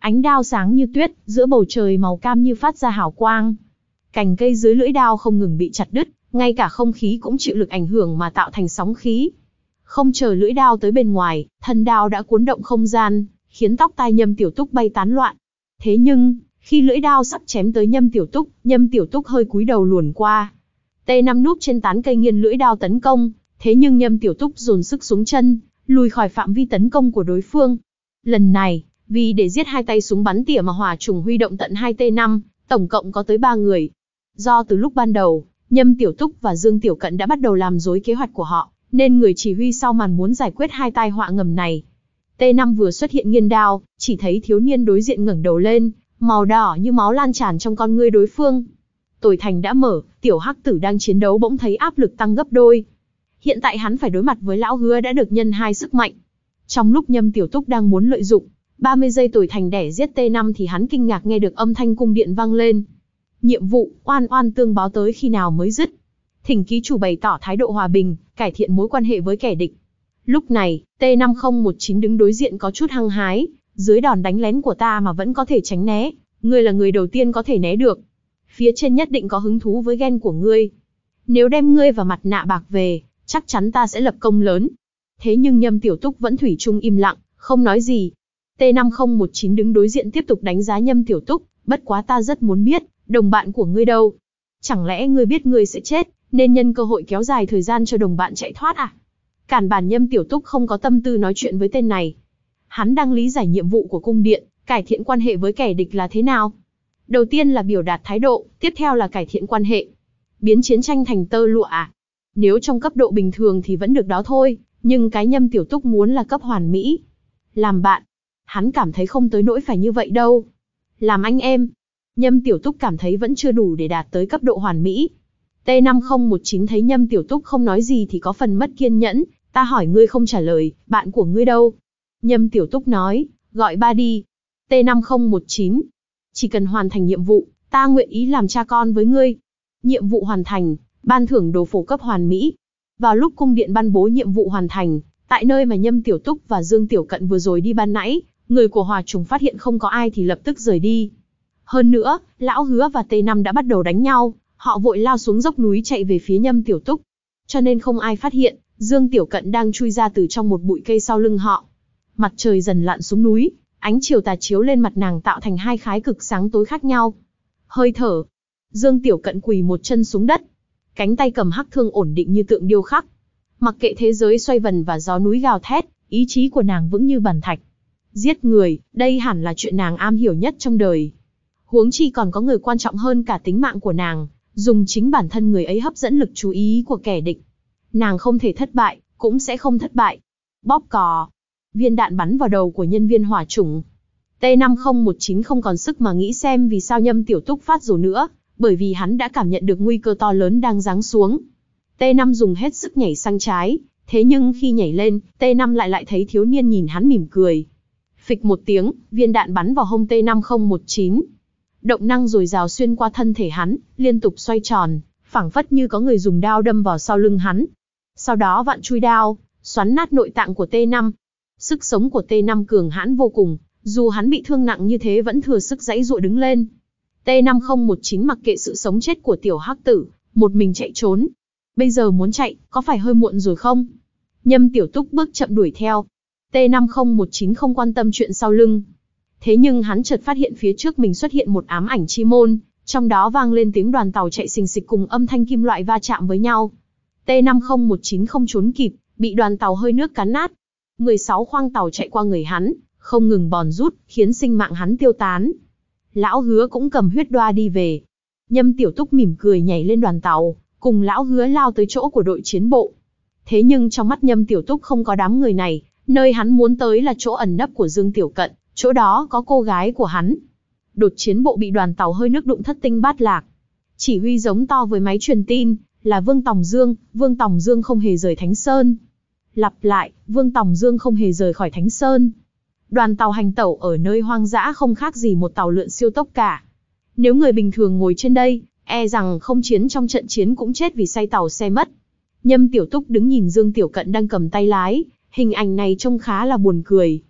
Ánh đao sáng như tuyết, giữa bầu trời màu cam như phát ra hào quang. Cành cây dưới lưỡi đao không ngừng bị chặt đứt, ngay cả không khí cũng chịu lực ảnh hưởng mà tạo thành sóng khí. Không chờ lưỡi đao tới bên ngoài, thân đao đã cuốn động không gian, khiến tóc tai Nhâm Tiểu Túc bay tán loạn. Thế nhưng, khi lưỡi đao sắp chém tới Nhâm Tiểu Túc, Nhâm Tiểu Túc hơi cúi đầu luồn qua. T năm núp trên tán cây nghiêng lưỡi đao tấn công, thế nhưng Nhâm Tiểu Túc dồn sức xuống chân, lùi khỏi phạm vi tấn công của đối phương. Lần này, vì để giết hai tay súng bắn tỉa mà hỏa trùng huy động tận hai T năm, tổng cộng có tới ba người. Do từ lúc ban đầu, Nhâm Tiểu Túc và Dương Tiểu Cận đã bắt đầu làm rối kế hoạch của họ, nên người chỉ huy sau màn muốn giải quyết hai tai họa ngầm này. T năm vừa xuất hiện nghiêng đao, chỉ thấy thiếu niên đối diện ngẩng đầu lên, màu đỏ như máu lan tràn trong con ngươi đối phương. Tồi thành đã mở, tiểu hắc tử đang chiến đấu bỗng thấy áp lực tăng gấp đôi. Hiện tại hắn phải đối mặt với lão hứa đã được nhân hai sức mạnh. Trong lúc Nhâm Tiểu Túc đang muốn lợi dụng ba mươi giây tồi thành đẻ giết T năm thì hắn kinh ngạc nghe được âm thanh cung điện vang lên. Nhiệm vụ, oan oan tương báo tới khi nào mới dứt. Thỉnh ký chủ bày tỏ thái độ hòa bình, cải thiện mối quan hệ với kẻ địch. Lúc này, T năm không một chín đứng đối diện có chút hăng hái, dưới đòn đánh lén của ta mà vẫn có thể tránh né, ngươi là người đầu tiên có thể né được. Phía trên nhất định có hứng thú với ghen của ngươi. Nếu đem ngươi và mặt nạ bạc về, chắc chắn ta sẽ lập công lớn. Thế nhưng Nhâm Tiểu Túc vẫn thủy chung im lặng, không nói gì. T năm không một chín đứng đối diện tiếp tục đánh giá Nhâm Tiểu Túc, bất quá ta rất muốn biết, đồng bạn của ngươi đâu? Chẳng lẽ ngươi biết ngươi sẽ chết, nên nhân cơ hội kéo dài thời gian cho đồng bạn chạy thoát à? Cản bản Nhâm Tiểu Túc không có tâm tư nói chuyện với tên này. Hắn đang lý giải nhiệm vụ của cung điện, cải thiện quan hệ với kẻ địch là thế nào. Đầu tiên là biểu đạt thái độ, tiếp theo là cải thiện quan hệ. Biến chiến tranh thành tơ lụa à? Nếu trong cấp độ bình thường thì vẫn được đó thôi, nhưng cái Nhâm Tiểu Túc muốn là cấp hoàn mỹ. Làm bạn, hắn cảm thấy không tới nỗi phải như vậy đâu. Làm anh em, Nhâm Tiểu Túc cảm thấy vẫn chưa đủ để đạt tới cấp độ hoàn mỹ. T năm không một chín thấy Nhâm Tiểu Túc không nói gì thì có phần mất kiên nhẫn, ta hỏi ngươi không trả lời, bạn của ngươi đâu? Nhâm Tiểu Túc nói, gọi ba đi. T năm không một chín, chỉ cần hoàn thành nhiệm vụ, ta nguyện ý làm cha con với ngươi. Nhiệm vụ hoàn thành, ban thưởng đồ phổ cấp hoàn mỹ. Vào lúc cung điện ban bố nhiệm vụ hoàn thành, tại nơi mà Nhâm Tiểu Túc và Dương Tiểu Cận vừa rồi đi ban nãy, người của Hỏa Trùng phát hiện không có ai thì lập tức rời đi. Hơn nữa, Lão Hứa và T năm đã bắt đầu đánh nhau, họ vội lao xuống dốc núi chạy về phía Nhâm Tiểu Túc. Cho nên không ai phát hiện, Dương Tiểu Cận đang chui ra từ trong một bụi cây sau lưng họ. Mặt trời dần lặn xuống núi, ánh chiều tà chiếu lên mặt nàng tạo thành hai khái cực sáng tối khác nhau. Hơi thở. Dương Tiểu Cận quỳ một chân xuống đất, cánh tay cầm hắc thương ổn định như tượng điêu khắc. Mặc kệ thế giới xoay vần và gió núi gào thét, ý chí của nàng vững như bàn thạch. Giết người, đây hẳn là chuyện nàng am hiểu nhất trong đời. Huống chi còn có người quan trọng hơn cả tính mạng của nàng, dùng chính bản thân người ấy hấp dẫn lực chú ý của kẻ địch. Nàng không thể thất bại, cũng sẽ không thất bại. Bóp cò. Viên đạn bắn vào đầu của nhân viên hỏa chủng. T năm không một chín không còn sức mà nghĩ xem vì sao Nhâm Tiểu Túc phát rồ nữa, bởi vì hắn đã cảm nhận được nguy cơ to lớn đang giáng xuống. T năm dùng hết sức nhảy sang trái, thế nhưng khi nhảy lên, T năm lại lại thấy thiếu niên nhìn hắn mỉm cười. Phịch một tiếng, viên đạn bắn vào hông T năm không một chín. Động năng dồi dào xuyên qua thân thể hắn, liên tục xoay tròn, phảng phất như có người dùng đao đâm vào sau lưng hắn. Sau đó vặn chui đao, xoắn nát nội tạng của T năm. Sức sống của T năm cường hãn vô cùng, dù hắn bị thương nặng như thế vẫn thừa sức giãy giụa đứng lên. T năm không một chín mặc kệ sự sống chết của tiểu hắc tử, một mình chạy trốn. Bây giờ muốn chạy, có phải hơi muộn rồi không? Nhâm Tiểu Túc bước chậm đuổi theo. T năm không một chín không quan tâm chuyện sau lưng. Thế nhưng hắn chợt phát hiện phía trước mình xuất hiện một ám ảnh chi môn, trong đó vang lên tiếng đoàn tàu chạy xình xịch cùng âm thanh kim loại va chạm với nhau. T năm không một chín không trốn kịp, bị đoàn tàu hơi nước cắn nát. mười sáu khoang tàu chạy qua người hắn, không ngừng bòn rút, khiến sinh mạng hắn tiêu tán. Lão Hứa cũng cầm huyết đoa đi về. Nhâm Tiểu Túc mỉm cười nhảy lên đoàn tàu, cùng Lão Hứa lao tới chỗ của đội chiến bộ. Thế nhưng trong mắt Nhâm Tiểu Túc không có đám người này, nơi hắn muốn tới là chỗ ẩn nấp của Dương Tiểu Cận, chỗ đó có cô gái của hắn. Đột chiến bộ bị đoàn tàu hơi nước đụng thất tinh bát lạc. Chỉ huy giống to với máy truyền tin, là Vương Tòng Dương, Vương Tòng Dương không hề rời Thánh Sơn. Lặp lại, Vương Tòng Dương không hề rời khỏi Thánh Sơn. Đoàn tàu hành tẩu ở nơi hoang dã không khác gì một tàu lượn siêu tốc cả. Nếu người bình thường ngồi trên đây, e rằng không chiến trong trận chiến cũng chết vì say tàu xe mất. Nhâm Tiểu Túc đứng nhìn Dương Tiểu Cận đang cầm tay lái, hình ảnh này trông khá là buồn cười.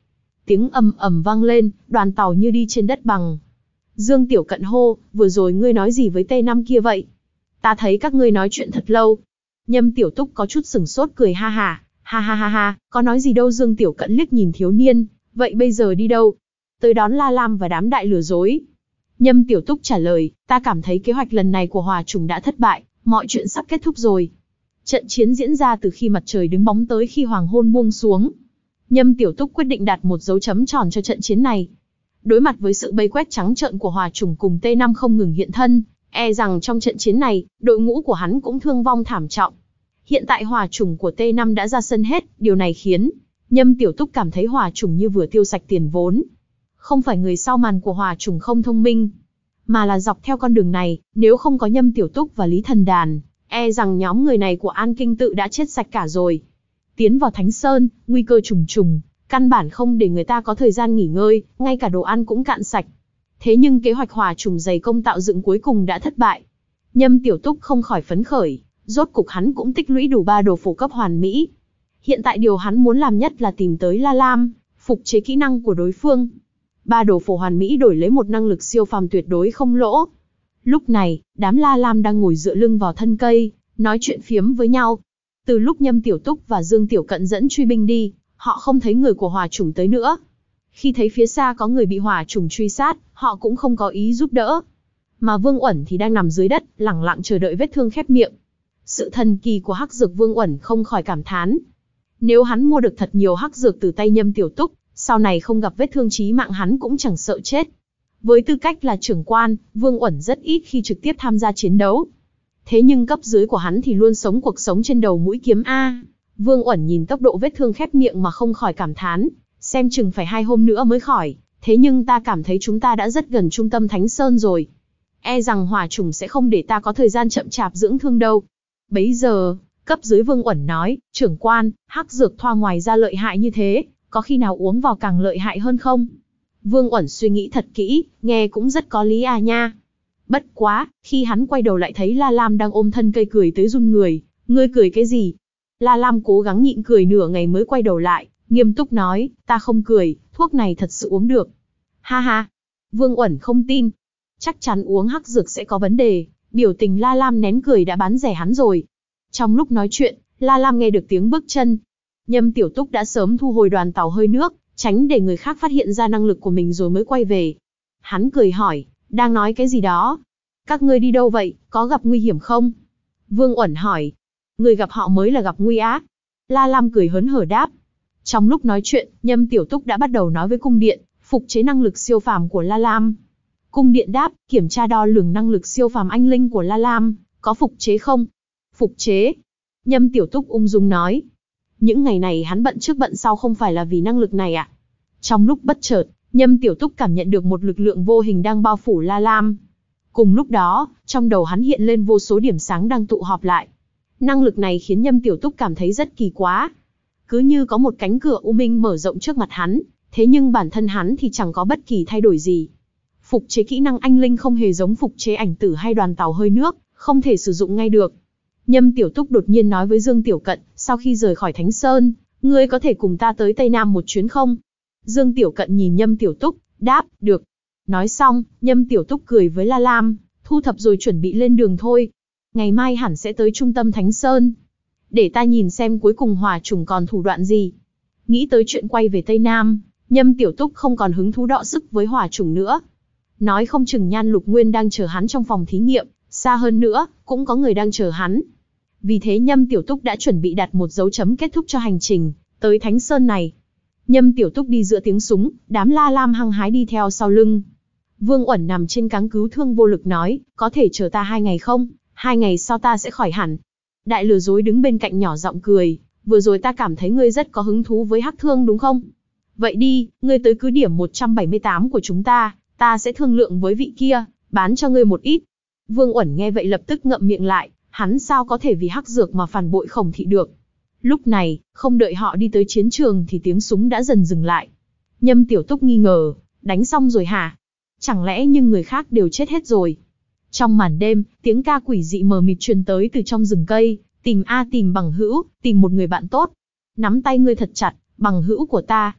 Tiếng ầm ầm vang lên, đoàn tàu như đi trên đất bằng. Dương Tiểu Cận hô, vừa rồi ngươi nói gì với T năm kia vậy? Ta thấy các ngươi nói chuyện thật lâu. Nhâm Tiểu Túc có chút sửng sốt cười ha ha, ha ha ha ha, có nói gì đâu. Dương Tiểu Cận liếc nhìn thiếu niên, vậy bây giờ đi đâu? Tới đón La Lam và đám đại lừa dối. Nhâm Tiểu Túc trả lời, ta cảm thấy kế hoạch lần này của Hỏa Trùng đã thất bại, mọi chuyện sắp kết thúc rồi. Trận chiến diễn ra từ khi mặt trời đứng bóng tới khi hoàng hôn buông xuống. Nhâm Tiểu Túc quyết định đặt một dấu chấm tròn cho trận chiến này. Đối mặt với sự vây quét trắng trợn của Hỏa Trùng cùng T năm không ngừng hiện thân, e rằng trong trận chiến này, đội ngũ của hắn cũng thương vong thảm trọng. Hiện tại Hỏa Trùng của T năm đã ra sân hết, điều này khiến Nhâm Tiểu Túc cảm thấy Hỏa Trùng như vừa tiêu sạch tiền vốn. Không phải người sau màn của Hỏa Trùng không thông minh, mà là dọc theo con đường này, nếu không có Nhâm Tiểu Túc và Lý Thần Đàn, e rằng nhóm người này của An Kinh Tự đã chết sạch cả rồi. Tiến vào Thánh Sơn, nguy cơ trùng trùng, căn bản không để người ta có thời gian nghỉ ngơi, ngay cả đồ ăn cũng cạn sạch. Thế nhưng kế hoạch Hỏa Trùng dày công tạo dựng cuối cùng đã thất bại. Nhâm Tiểu Túc không khỏi phấn khởi, rốt cục hắn cũng tích lũy đủ ba đồ phổ cấp hoàn mỹ. Hiện tại điều hắn muốn làm nhất là tìm tới La Lam, phục chế kỹ năng của đối phương. Ba đồ phổ hoàn mỹ đổi lấy một năng lực siêu phàm tuyệt đối không lỗ. Lúc này, đám La Lam đang ngồi dựa lưng vào thân cây, nói chuyện phiếm với nhau. Từ lúc Nhâm Tiểu Túc và Dương Tiểu Cận dẫn truy binh đi, họ không thấy người của Hỏa Trùng tới nữa. Khi thấy phía xa có người bị Hỏa Trùng truy sát, họ cũng không có ý giúp đỡ. Mà Vương Uẩn thì đang nằm dưới đất, lẳng lặng chờ đợi vết thương khép miệng. Sự thần kỳ của hắc dược Vương Uẩn không khỏi cảm thán. Nếu hắn mua được thật nhiều hắc dược từ tay Nhâm Tiểu Túc, sau này không gặp vết thương chí mạng hắn cũng chẳng sợ chết. Với tư cách là trưởng quan, Vương Uẩn rất ít khi trực tiếp tham gia chiến đấu. Thế nhưng cấp dưới của hắn thì luôn sống cuộc sống trên đầu mũi kiếm A. Vương Uẩn nhìn tốc độ vết thương khép miệng mà không khỏi cảm thán, xem chừng phải hai hôm nữa mới khỏi, thế nhưng ta cảm thấy chúng ta đã rất gần trung tâm Thánh Sơn rồi. E rằng Hỏa Trùng sẽ không để ta có thời gian chậm chạp dưỡng thương đâu. Bấy giờ, cấp dưới Vương Uẩn nói, trưởng quan, hắc dược thoa ngoài ra lợi hại như thế, có khi nào uống vào càng lợi hại hơn không? Vương Uẩn suy nghĩ thật kỹ, nghe cũng rất có lý à nha. Bất quá, khi hắn quay đầu lại thấy La Lam đang ôm thân cây cười tới run người, ngươi cười cái gì? La Lam cố gắng nhịn cười nửa ngày mới quay đầu lại, nghiêm túc nói, ta không cười, thuốc này thật sự uống được. Ha ha, Vương Uẩn không tin. Chắc chắn uống hắc dược sẽ có vấn đề, biểu tình La Lam nén cười đã bán rẻ hắn rồi. Trong lúc nói chuyện, La Lam nghe được tiếng bước chân. Nhâm Tiểu Túc đã sớm thu hồi đoàn tàu hơi nước, tránh để người khác phát hiện ra năng lực của mình rồi mới quay về. Hắn cười hỏi, đang nói cái gì đó? Các ngươi đi đâu vậy, có gặp nguy hiểm không? Vương Uẩn hỏi. Người gặp họ mới là gặp nguy á. La Lam cười hớn hở đáp. Trong lúc nói chuyện, Nhâm Tiểu Túc đã bắt đầu nói với cung điện, phục chế năng lực siêu phàm của La Lam. Cung điện đáp, kiểm tra đo lường năng lực siêu phàm anh linh của La Lam, có phục chế không? Phục chế. Nhâm Tiểu Túc ung dung nói. Những ngày này hắn bận trước bận sau không phải là vì năng lực này à? Trong lúc bất chợt, Nhâm Tiểu Túc cảm nhận được một lực lượng vô hình đang bao phủ La Lam. Cùng lúc đó, trong đầu hắn hiện lên vô số điểm sáng đang tụ họp lại. Năng lực này khiến Nhâm Tiểu Túc cảm thấy rất kỳ quá. Cứ như có một cánh cửa u minh mở rộng trước mặt hắn, thế nhưng bản thân hắn thì chẳng có bất kỳ thay đổi gì. Phục chế kỹ năng anh linh không hề giống phục chế ảnh tử hay đoàn tàu hơi nước, không thể sử dụng ngay được. Nhâm Tiểu Túc đột nhiên nói với Dương Tiểu Cận, sau khi rời khỏi Thánh Sơn, ngươi có thể cùng ta tới Tây Nam một chuyến không? Dương Tiểu Cận nhìn Nhâm Tiểu Túc, đáp, được. Nói xong, Nhâm Tiểu Túc cười với La Lam, thu thập rồi chuẩn bị lên đường thôi. Ngày mai hẳn sẽ tới trung tâm Thánh Sơn. Để ta nhìn xem cuối cùng Hỏa Trùng còn thủ đoạn gì. Nghĩ tới chuyện quay về Tây Nam, Nhâm Tiểu Túc không còn hứng thú đọ sức với Hỏa Trùng nữa. Nói không chừng Nhan Lục Nguyên đang chờ hắn trong phòng thí nghiệm, xa hơn nữa, cũng có người đang chờ hắn. Vì thế Nhâm Tiểu Túc đã chuẩn bị đặt một dấu chấm kết thúc cho hành trình tới Thánh Sơn này. Nhâm Tiểu Túc đi giữa tiếng súng, đám La Lam hăng hái đi theo sau lưng. Vương Uẩn nằm trên cáng cứu thương vô lực nói, có thể chờ ta hai ngày không? Hai ngày sau ta sẽ khỏi hẳn. Đại lừa dối đứng bên cạnh nhỏ giọng cười, vừa rồi ta cảm thấy ngươi rất có hứng thú với hắc thương đúng không? Vậy đi, ngươi tới cứ điểm một trăm bảy mươi tám của chúng ta, ta sẽ thương lượng với vị kia, bán cho ngươi một ít. Vương Uẩn nghe vậy lập tức ngậm miệng lại, hắn sao có thể vì hắc dược mà phản bội Khổng thị được. Lúc này, không đợi họ đi tới chiến trường thì tiếng súng đã dần dừng lại. Nhâm Tiểu Túc nghi ngờ, đánh xong rồi hả? Chẳng lẽ nhưng người khác đều chết hết rồi? Trong màn đêm, tiếng ca quỷ dị mờ mịt truyền tới từ trong rừng cây, tìm a tìm bằng hữu, tìm một người bạn tốt. Nắm tay ngươi thật chặt, bằng hữu của ta.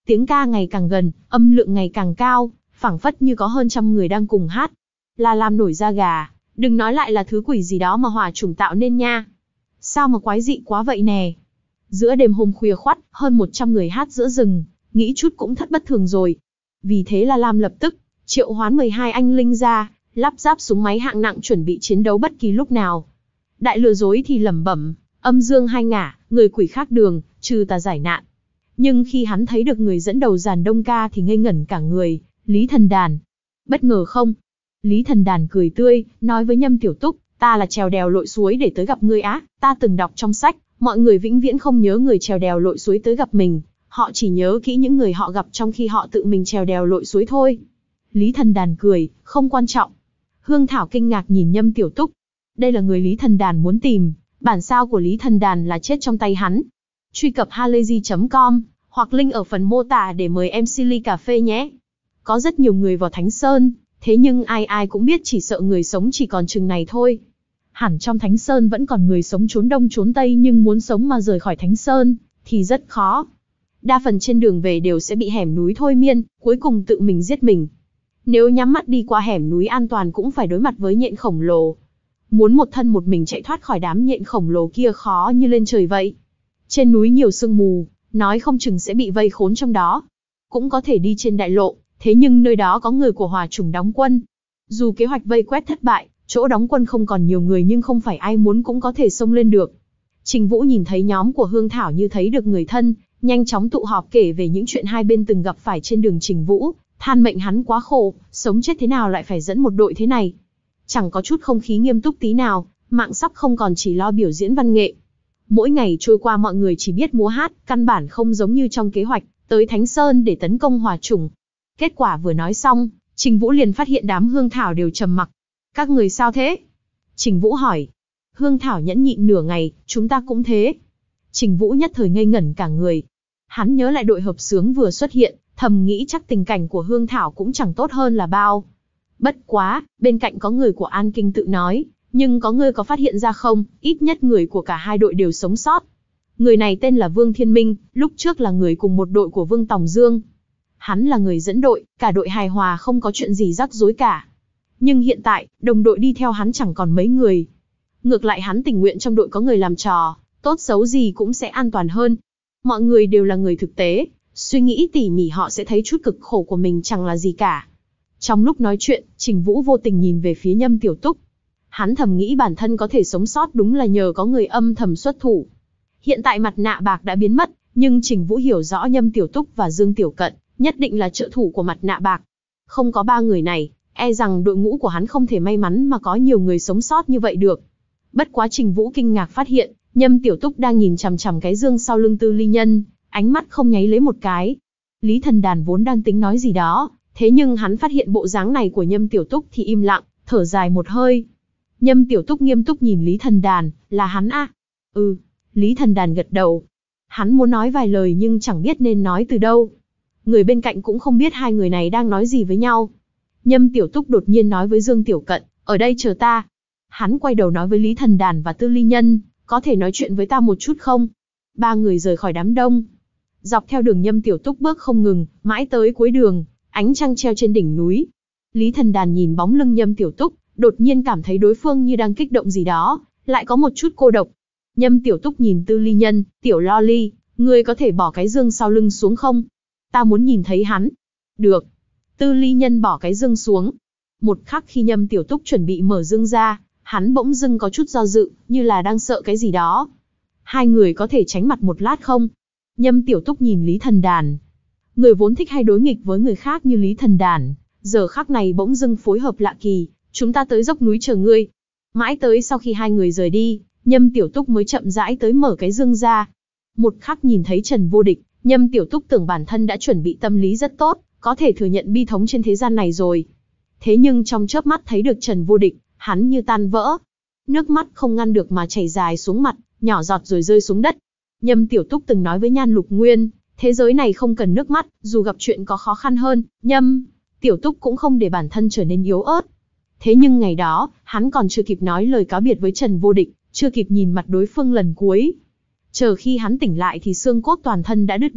Tiếng ca ngày càng gần, âm lượng ngày càng cao, phảng phất như có hơn trăm người đang cùng hát. La Lam nổi da gà, đừng nói lại là thứ quỷ gì đó mà hỏa chủng tạo nên nha. Sao mà quái dị quá vậy nè. Giữa đêm hôm khuya khoắt, hơn một trăm người hát giữa rừng, nghĩ chút cũng thất bất thường rồi. Vì thế La Lam lập tức triệu hoán mười hai anh linh ra, lắp ráp súng máy hạng nặng chuẩn bị chiến đấu bất kỳ lúc nào. Đại lừa dối thì lẩm bẩm, âm dương hai ngả, người quỷ khác đường, trừ tà giải nạn. Nhưng khi hắn thấy được người dẫn đầu dàn đông ca thì ngây ngẩn cả người, Lý Thần Đàn. Bất ngờ không? Lý Thần Đàn cười tươi, nói với Nhâm Tiểu Túc, ta là trèo đèo lội suối để tới gặp ngươi á, ta từng đọc trong sách, mọi người vĩnh viễn không nhớ người trèo đèo lội suối tới gặp mình, họ chỉ nhớ kỹ những người họ gặp trong khi họ tự mình trèo đèo lội suối thôi. Lý Thần Đàn cười, không quan trọng. Hương Thảo kinh ngạc nhìn Nhâm Tiểu Túc. Đây là người Lý Thần Đàn muốn tìm, bản sao của Lý Thần Đàn là chết trong tay hắn. Truy cập halayzi chấm com, hoặc link ở phần mô tả để mời em xê ly cà phê nhé. Có rất nhiều người vào Thánh Sơn, thế nhưng ai ai cũng biết chỉ sợ người sống chỉ còn chừng này thôi. Hẳn trong Thánh Sơn vẫn còn người sống trốn đông trốn tây nhưng muốn sống mà rời khỏi Thánh Sơn, thì rất khó. Đa phần trên đường về đều sẽ bị hẻm núi thôi miên, cuối cùng tự mình giết mình. Nếu nhắm mắt đi qua hẻm núi an toàn cũng phải đối mặt với nhện khổng lồ. Muốn một thân một mình chạy thoát khỏi đám nhện khổng lồ kia khó như lên trời vậy. Trên núi nhiều sương mù, nói không chừng sẽ bị vây khốn trong đó. Cũng có thể đi trên đại lộ, thế nhưng nơi đó có người của hỏa chủng đóng quân. Dù kế hoạch vây quét thất bại, chỗ đóng quân không còn nhiều người nhưng không phải ai muốn cũng có thể xông lên được. Trình Vũ nhìn thấy nhóm của Hương Thảo như thấy được người thân, nhanh chóng tụ họp kể về những chuyện hai bên từng gặp phải trên đường Trình Vũ, than mệnh hắn quá khổ, sống chết thế nào lại phải dẫn một đội thế này. Chẳng có chút không khí nghiêm túc tí nào, mạng sắp không còn chỉ lo biểu diễn văn nghệ. Mỗi ngày trôi qua mọi người chỉ biết múa hát, căn bản không giống như trong kế hoạch, tới Thánh Sơn để tấn công hỏa chủng. Kết quả vừa nói xong, Trình Vũ liền phát hiện đám Hương Thảo đều trầm mặc. Các người sao thế? Trình Vũ hỏi. Hương Thảo nhẫn nhịn nửa ngày, chúng ta cũng thế. Trình Vũ nhất thời ngây ngẩn cả người. Hắn nhớ lại đội hợp xướng vừa xuất hiện, thầm nghĩ chắc tình cảnh của Hương Thảo cũng chẳng tốt hơn là bao. Bất quá, bên cạnh có người của An Kinh tự nói, nhưng có người có phát hiện ra không, ít nhất người của cả hai đội đều sống sót. Người này tên là Vương Thiên Minh, lúc trước là người cùng một đội của Vương Tòng Dương. Hắn là người dẫn đội, cả đội hài hòa không có chuyện gì rắc rối cả. Nhưng hiện tại, đồng đội đi theo hắn chẳng còn mấy người. Ngược lại hắn tình nguyện trong đội có người làm trò, tốt xấu gì cũng sẽ an toàn hơn. Mọi người đều là người thực tế, suy nghĩ tỉ mỉ họ sẽ thấy chút cực khổ của mình chẳng là gì cả. Trong lúc nói chuyện, Trình Vũ vô tình nhìn về phía Nhâm Tiểu Túc. Hắn thầm nghĩ bản thân có thể sống sót đúng là nhờ có người âm thầm xuất thủ. Hiện tại mặt nạ bạc đã biến mất, nhưng Trình Vũ hiểu rõ Nhâm Tiểu Túc và Dương Tiểu Cận nhất định là trợ thủ của mặt nạ bạc. Không có ba người này, e rằng đội ngũ của hắn không thể may mắn mà có nhiều người sống sót như vậy được. Bất quá Trình Vũ kinh ngạc phát hiện, Nhâm Tiểu Túc đang nhìn chằm chằm cái dương sau lưng Tư Ly Nhân, ánh mắt không nháy lấy một cái. Lý Thần Đàn vốn đang tính nói gì đó, thế nhưng hắn phát hiện bộ dáng này của Nhâm Tiểu Túc thì im lặng, thở dài một hơi. Nhâm Tiểu Túc nghiêm túc nhìn Lý Thần Đàn, là hắn à? Ừ, Lý Thần Đàn gật đầu. Hắn muốn nói vài lời nhưng chẳng biết nên nói từ đâu. Người bên cạnh cũng không biết hai người này đang nói gì với nhau. Nhâm Tiểu Túc đột nhiên nói với Dương Tiểu Cận, ở đây chờ ta. Hắn quay đầu nói với Lý Thần Đàn và Tư Ly Nhân, có thể nói chuyện với ta một chút không? Ba người rời khỏi đám đông. Dọc theo đường Nhâm Tiểu Túc bước không ngừng, mãi tới cuối đường, ánh trăng treo trên đỉnh núi. Lý Thần Đàn nhìn bóng lưng Nhâm Tiểu Túc, đột nhiên cảm thấy đối phương như đang kích động gì đó, lại có một chút cô độc. Nhâm Tiểu Túc nhìn Tư Ly Nhân, Tiểu Loli, ngươi có thể bỏ cái dương sau lưng xuống không? Ta muốn nhìn thấy hắn. Được. Tư Ly Nhân bỏ cái dương xuống. Một khắc khi Nhâm Tiểu Túc chuẩn bị mở dương ra, hắn bỗng dưng có chút do dự, như là đang sợ cái gì đó. Hai người có thể tránh mặt một lát không? Nhâm Tiểu Túc nhìn Lý Thần Đàn. Người vốn thích hay đối nghịch với người khác như Lý Thần Đàn, giờ khắc này bỗng dưng phối hợp lạ kỳ, chúng ta tới dốc núi chờ ngươi. Mãi tới sau khi hai người rời đi, Nhâm Tiểu Túc mới chậm rãi tới mở cái dương ra. Một khắc nhìn thấy Trần Vô Địch, Nhâm Tiểu Túc tưởng bản thân đã chuẩn bị tâm lý rất tốt, có thể thừa nhận bi thống trên thế gian này rồi. Thế nhưng trong chớp mắt thấy được Trần Vô Địch, hắn như tan vỡ. Nước mắt không ngăn được mà chảy dài xuống mặt, nhỏ giọt rồi rơi xuống đất. Nhâm Tiểu Túc từng nói với Nhan Lục Nguyên, thế giới này không cần nước mắt, dù gặp chuyện có khó khăn hơn, Nhâm Tiểu Túc cũng không để bản thân trở nên yếu ớt. Thế nhưng ngày đó, hắn còn chưa kịp nói lời cáo biệt với Trần Vô Địch, chưa kịp nhìn mặt đối phương lần cuối. Chờ khi hắn tỉnh lại thì xương cốt toàn thân đã đứt đoạn,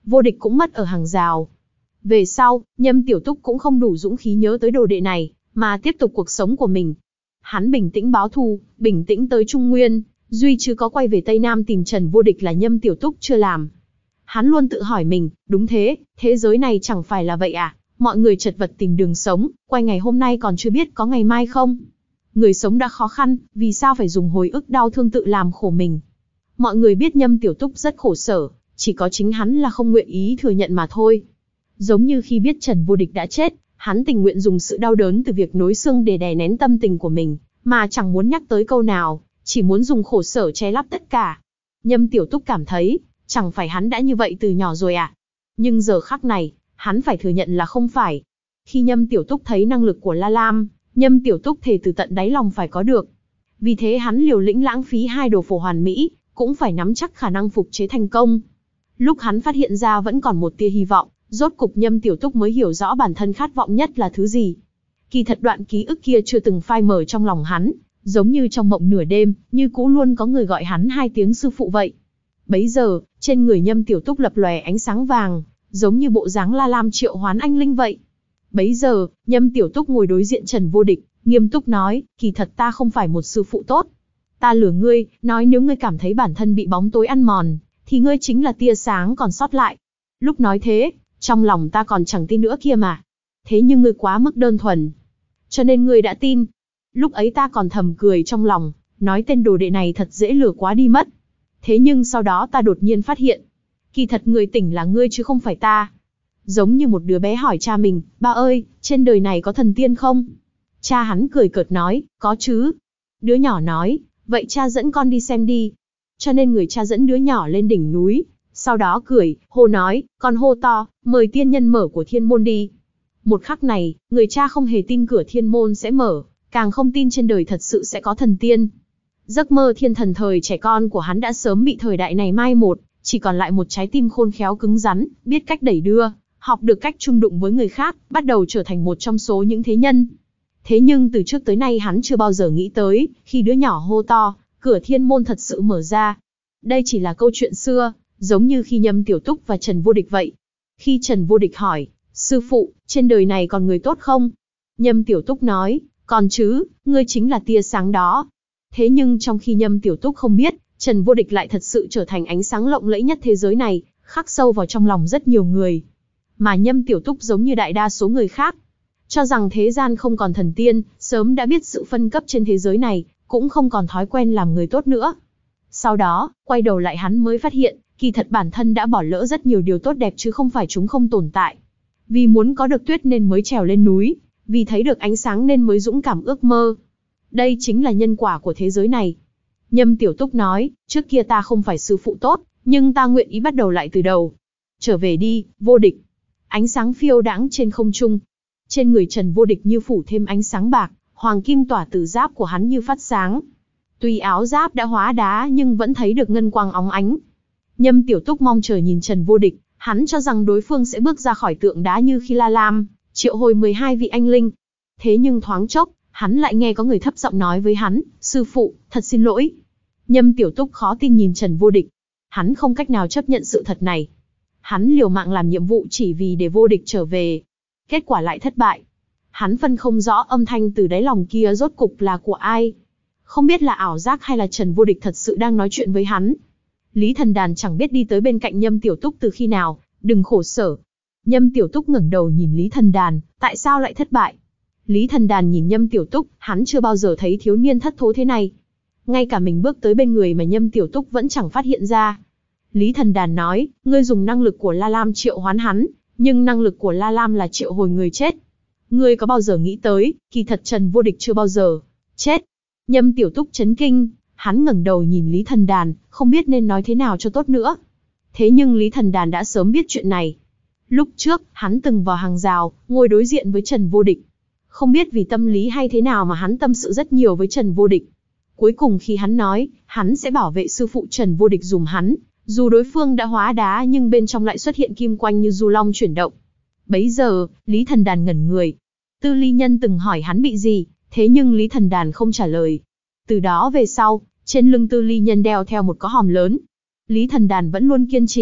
Vô Địch cũng mất ở hàng rào. Về sau, Nhâm Tiểu Túc cũng không đủ dũng khí nhớ tới đồ đệ này, mà tiếp tục cuộc sống của mình. Hắn bình tĩnh báo thù, bình tĩnh tới Trung Nguyên, duy chứ có quay về Tây Nam tìm Trần Vô Địch là Nhâm Tiểu Túc chưa làm. Hắn luôn tự hỏi mình, đúng thế, thế giới này chẳng phải là vậy à, mọi người chật vật tìm đường sống, quay ngày hôm nay còn chưa biết có ngày mai không. Người sống đã khó khăn, vì sao phải dùng hồi ức đau thương tự làm khổ mình. Mọi người biết Nhâm Tiểu Túc rất khổ sở, chỉ có chính hắn là không nguyện ý thừa nhận mà thôi. Giống như khi biết Trần Vô Địch đã chết, hắn tình nguyện dùng sự đau đớn từ việc nối xương để đè nén tâm tình của mình, mà chẳng muốn nhắc tới câu nào, chỉ muốn dùng khổ sở che lấp tất cả. Nhâm Tiểu Túc cảm thấy, chẳng phải hắn đã như vậy từ nhỏ rồi à? Nhưng giờ khắc này, hắn phải thừa nhận là không phải. Khi Nhâm Tiểu Túc thấy năng lực của La Lam, Nhâm Tiểu Túc thề từ tận đáy lòng phải có được. Vì thế hắn liều lĩnh lãng phí hai đồ phổ hoàn mỹ, cũng phải nắm chắc khả năng phục chế thành công. Lúc hắn phát hiện ra vẫn còn một tia hy vọng, rốt cục Nhâm Tiểu Túc mới hiểu rõ bản thân khát vọng nhất là thứ gì. Kỳ thật đoạn ký ức kia chưa từng phai mờ trong lòng hắn, giống như trong mộng nửa đêm, như cũ luôn có người gọi hắn hai tiếng sư phụ vậy. Bấy giờ, trên người Nhâm Tiểu Túc lập lòe ánh sáng vàng, giống như bộ dáng La Lam triệu hoán anh linh vậy. Bấy giờ, Nhâm Tiểu Túc ngồi đối diện Trần Vô Địch, nghiêm túc nói, kỳ thật ta không phải một sư phụ tốt. Ta lừa ngươi, nói nếu ngươi cảm thấy bản thân bị bóng tối ăn mòn, thì ngươi chính là tia sáng còn sót lại. Lúc nói thế, trong lòng ta còn chẳng tin nữa kia mà. Thế nhưng ngươi quá mức đơn thuần, cho nên ngươi đã tin. Lúc ấy ta còn thầm cười trong lòng, nói tên đồ đệ này thật dễ lừa quá đi mất. Thế nhưng sau đó ta đột nhiên phát hiện, kỳ thật người tỉnh là ngươi chứ không phải ta. Giống như một đứa bé hỏi cha mình, ba ơi, trên đời này có thần tiên không? Cha hắn cười cợt nói, có chứ. Đứa nhỏ nói, vậy cha dẫn con đi xem đi. Cho nên người cha dẫn đứa nhỏ lên đỉnh núi, sau đó cười, hô nói, con hô to, mời tiên nhân mở của thiên môn đi. Một khắc này, người cha không hề tin cửa thiên môn sẽ mở, càng không tin trên đời thật sự sẽ có thần tiên. Giấc mơ thiên thần thời trẻ con của hắn đã sớm bị thời đại này mai một, chỉ còn lại một trái tim khôn khéo cứng rắn, biết cách đẩy đưa, học được cách chung đụng với người khác, bắt đầu trở thành một trong số những thế nhân. Thế nhưng từ trước tới nay hắn chưa bao giờ nghĩ tới, khi đứa nhỏ hô to, cửa thiên môn thật sự mở ra. Đây chỉ là câu chuyện xưa, giống như khi Nhâm Tiểu Túc và Trần Vô Địch vậy. Khi Trần Vô Địch hỏi, sư phụ, trên đời này còn người tốt không? Nhâm Tiểu Túc nói, còn chứ, ngươi chính là tia sáng đó. Thế nhưng trong khi Nhâm Tiểu Túc không biết, Trần Vô Địch lại thật sự trở thành ánh sáng lộng lẫy nhất thế giới này, khắc sâu vào trong lòng rất nhiều người. Mà Nhâm Tiểu Túc giống như đại đa số người khác, cho rằng thế gian không còn thần tiên, sớm đã biết sự phân cấp trên thế giới này, cũng không còn thói quen làm người tốt nữa. Sau đó, quay đầu lại hắn mới phát hiện, kỳ thật bản thân đã bỏ lỡ rất nhiều điều tốt đẹp chứ không phải chúng không tồn tại. Vì muốn có được tuyết nên mới trèo lên núi, vì thấy được ánh sáng nên mới dũng cảm ước mơ. Đây chính là nhân quả của thế giới này. Nhâm Tiểu Túc nói, trước kia ta không phải sư phụ tốt, nhưng ta nguyện ý bắt đầu lại từ đầu. Trở về đi, Vô Địch. Ánh sáng phiêu đãng trên không trung. Trên người Trần Vô Địch như phủ thêm ánh sáng bạc, hoàng kim tỏa từ giáp của hắn như phát sáng. Tuy áo giáp đã hóa đá nhưng vẫn thấy được ngân quang óng ánh. Nhâm Tiểu Túc mong chờ nhìn Trần Vô Địch, hắn cho rằng đối phương sẽ bước ra khỏi tượng đá như khi La Lam triệu hồi mười hai vị anh linh. Thế nhưng thoáng chốc, hắn lại nghe có người thấp giọng nói với hắn, sư phụ, thật xin lỗi. Nhâm Tiểu Túc khó tin nhìn Trần Vô Địch. Hắn không cách nào chấp nhận sự thật này. Hắn liều mạng làm nhiệm vụ chỉ vì để Vô Địch trở về. Kết quả lại thất bại. Hắn phân không rõ âm thanh từ đáy lòng kia rốt cục là của ai. Không biết là ảo giác hay là Trần Vô Địch thật sự đang nói chuyện với hắn. Lý Thần Đàn chẳng biết đi tới bên cạnh Nhâm Tiểu Túc từ khi nào, đừng khổ sở. Nhâm Tiểu Túc ngẩng đầu nhìn Lý Thần Đàn, tại sao lại thất bại? Lý Thần Đàn nhìn Nhâm Tiểu Túc, hắn chưa bao giờ thấy thiếu niên thất thố thế này. Ngay cả mình bước tới bên người mà Nhâm Tiểu Túc vẫn chẳng phát hiện ra. Lý Thần Đàn nói, ngươi dùng năng lực của La Lam triệu hoán hắn, nhưng năng lực của La Lam là triệu hồi người chết. Ngươi có bao giờ nghĩ tới, kỳ thật Trần Vô Địch chưa bao giờ chết. Nhâm Tiểu Túc chấn kinh, hắn ngẩng đầu nhìn Lý Thần Đàn, không biết nên nói thế nào cho tốt nữa. Thế nhưng Lý Thần Đàn đã sớm biết chuyện này. Lúc trước, hắn từng vào hàng rào, ngồi đối diện với Trần Vô Địch. Không biết vì tâm lý hay thế nào mà hắn tâm sự rất nhiều với Trần Vô Địch. Cuối cùng khi hắn nói, hắn sẽ bảo vệ sư phụ Trần Vô Địch dùm hắn, dù đối phương đã hóa đá nhưng bên trong lại xuất hiện kim quang như du long chuyển động. Bấy giờ, Lý Thần Đàn ngẩn người. Tư Ly Nhân từng hỏi hắn bị gì, thế nhưng Lý Thần Đàn không trả lời. Từ đó về sau, trên lưng Tư Ly Nhân đeo theo một có hòm lớn. Lý Thần Đàn vẫn luôn kiên trì,